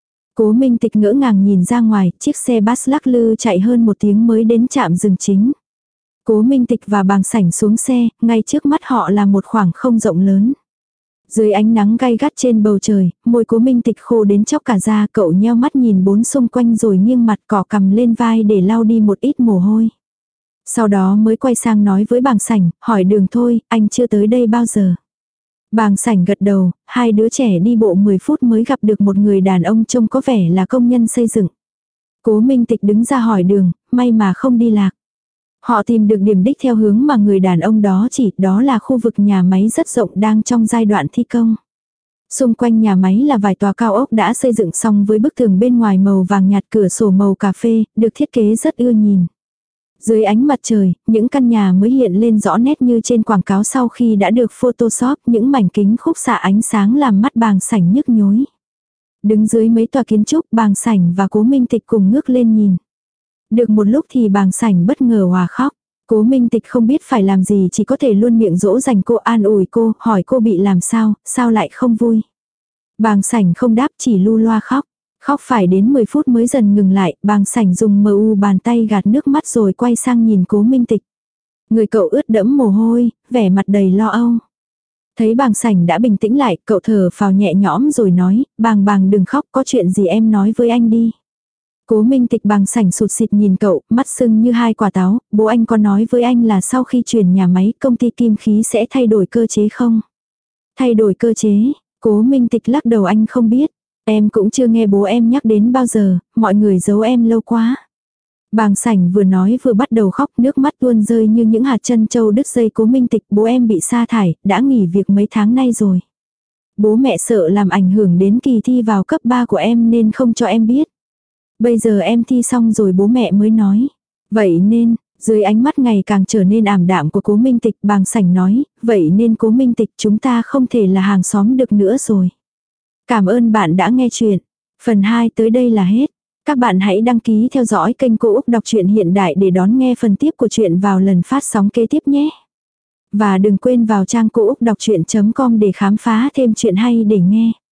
Cố Minh Tịch ngỡ ngàng nhìn ra ngoài, chiếc xe bus lắc lư chạy hơn một tiếng mới đến trạm dừng chính. Cố Minh Tịch và Bàng Sảnh xuống xe, ngay trước mắt họ là một khoảng không rộng lớn. Dưới ánh nắng gay gắt trên bầu trời, môi Cố Minh Tịch khô đến chóc cả da, cậu nheo mắt nhìn bốn xung quanh rồi nghiêng mặt cỏ cằm lên vai để lau đi một ít mồ hôi. Sau đó mới quay sang nói với Bàng Sảnh, hỏi đường thôi, anh chưa tới đây bao giờ. Bàng Sảnh gật đầu, hai đứa trẻ đi bộ mười phút mới gặp được một người đàn ông trông có vẻ là công nhân xây dựng. Cố Minh Tịch đứng ra hỏi đường, may mà không đi lạc. Họ tìm được điểm đích theo hướng mà người đàn ông đó chỉ, đó là khu vực nhà máy rất rộng đang trong giai đoạn thi công. Xung quanh nhà máy là vài tòa cao ốc đã xây dựng xong với bức tường bên ngoài màu vàng nhạt, cửa sổ màu cà phê, được thiết kế rất ưa nhìn. Dưới ánh mặt trời, những căn nhà mới hiện lên rõ nét như trên quảng cáo sau khi đã được Photoshop, những mảnh kính khúc xạ ánh sáng làm mắt Bàng Sảnh nhức nhối. Đứng dưới mấy tòa kiến trúc, Bàng Sảnh và Cố Minh Tịch cùng ngước lên nhìn. Được một lúc thì Bàng Sảnh bất ngờ òa khóc. Cố Minh Tịch không biết phải làm gì, chỉ có thể luôn miệng dỗ dành cô, an ủi cô, hỏi cô bị làm sao, sao lại không vui. Bàng Sảnh không đáp, chỉ lu loa khóc. Khóc phải đến mười phút mới dần ngừng lại, Bàng Sảnh dùng mờ u bàn tay gạt nước mắt rồi quay sang nhìn Cố Minh Tịch. Người cậu ướt đẫm mồ hôi, vẻ mặt đầy lo âu. Thấy Bàng Sảnh đã bình tĩnh lại, cậu thở phào nhẹ nhõm rồi nói, Bàng Bàng đừng khóc, có chuyện gì em nói với anh đi. Cố Minh Tịch Bàng Sảnh sụt sịt nhìn cậu, mắt sưng như hai quả táo, bố anh có nói với anh là sau khi chuyển nhà máy công ty kim khí sẽ thay đổi cơ chế không? Thay đổi cơ chế, Cố Minh Tịch lắc đầu, anh không biết. Em cũng chưa nghe bố em nhắc đến bao giờ, mọi người giấu em lâu quá. Bàng Sảnh vừa nói vừa bắt đầu khóc, nước mắt tuôn rơi như những hạt trân châu đứt dây. Cố Minh Tịch, bố em bị sa thải, đã nghỉ việc mấy tháng nay rồi. Bố mẹ sợ làm ảnh hưởng đến kỳ thi vào cấp ba của em nên không cho em biết. Bây giờ em thi xong rồi bố mẹ mới nói. Vậy nên, dưới ánh mắt ngày càng trở nên ảm đạm của Cố Minh Tịch, Bàng Sảnh nói, vậy nên Cố Minh Tịch chúng ta không thể là hàng xóm được nữa rồi. Cảm ơn bạn đã nghe chuyện. Phần hai tới đây là hết. Các bạn hãy đăng ký theo dõi kênh Cô Úc Đọc truyện Hiện Đại để đón nghe phần tiếp của chuyện vào lần phát sóng kế tiếp nhé. Và đừng quên vào trang cô úc đọc chuyện chấm com để khám phá thêm chuyện hay để nghe.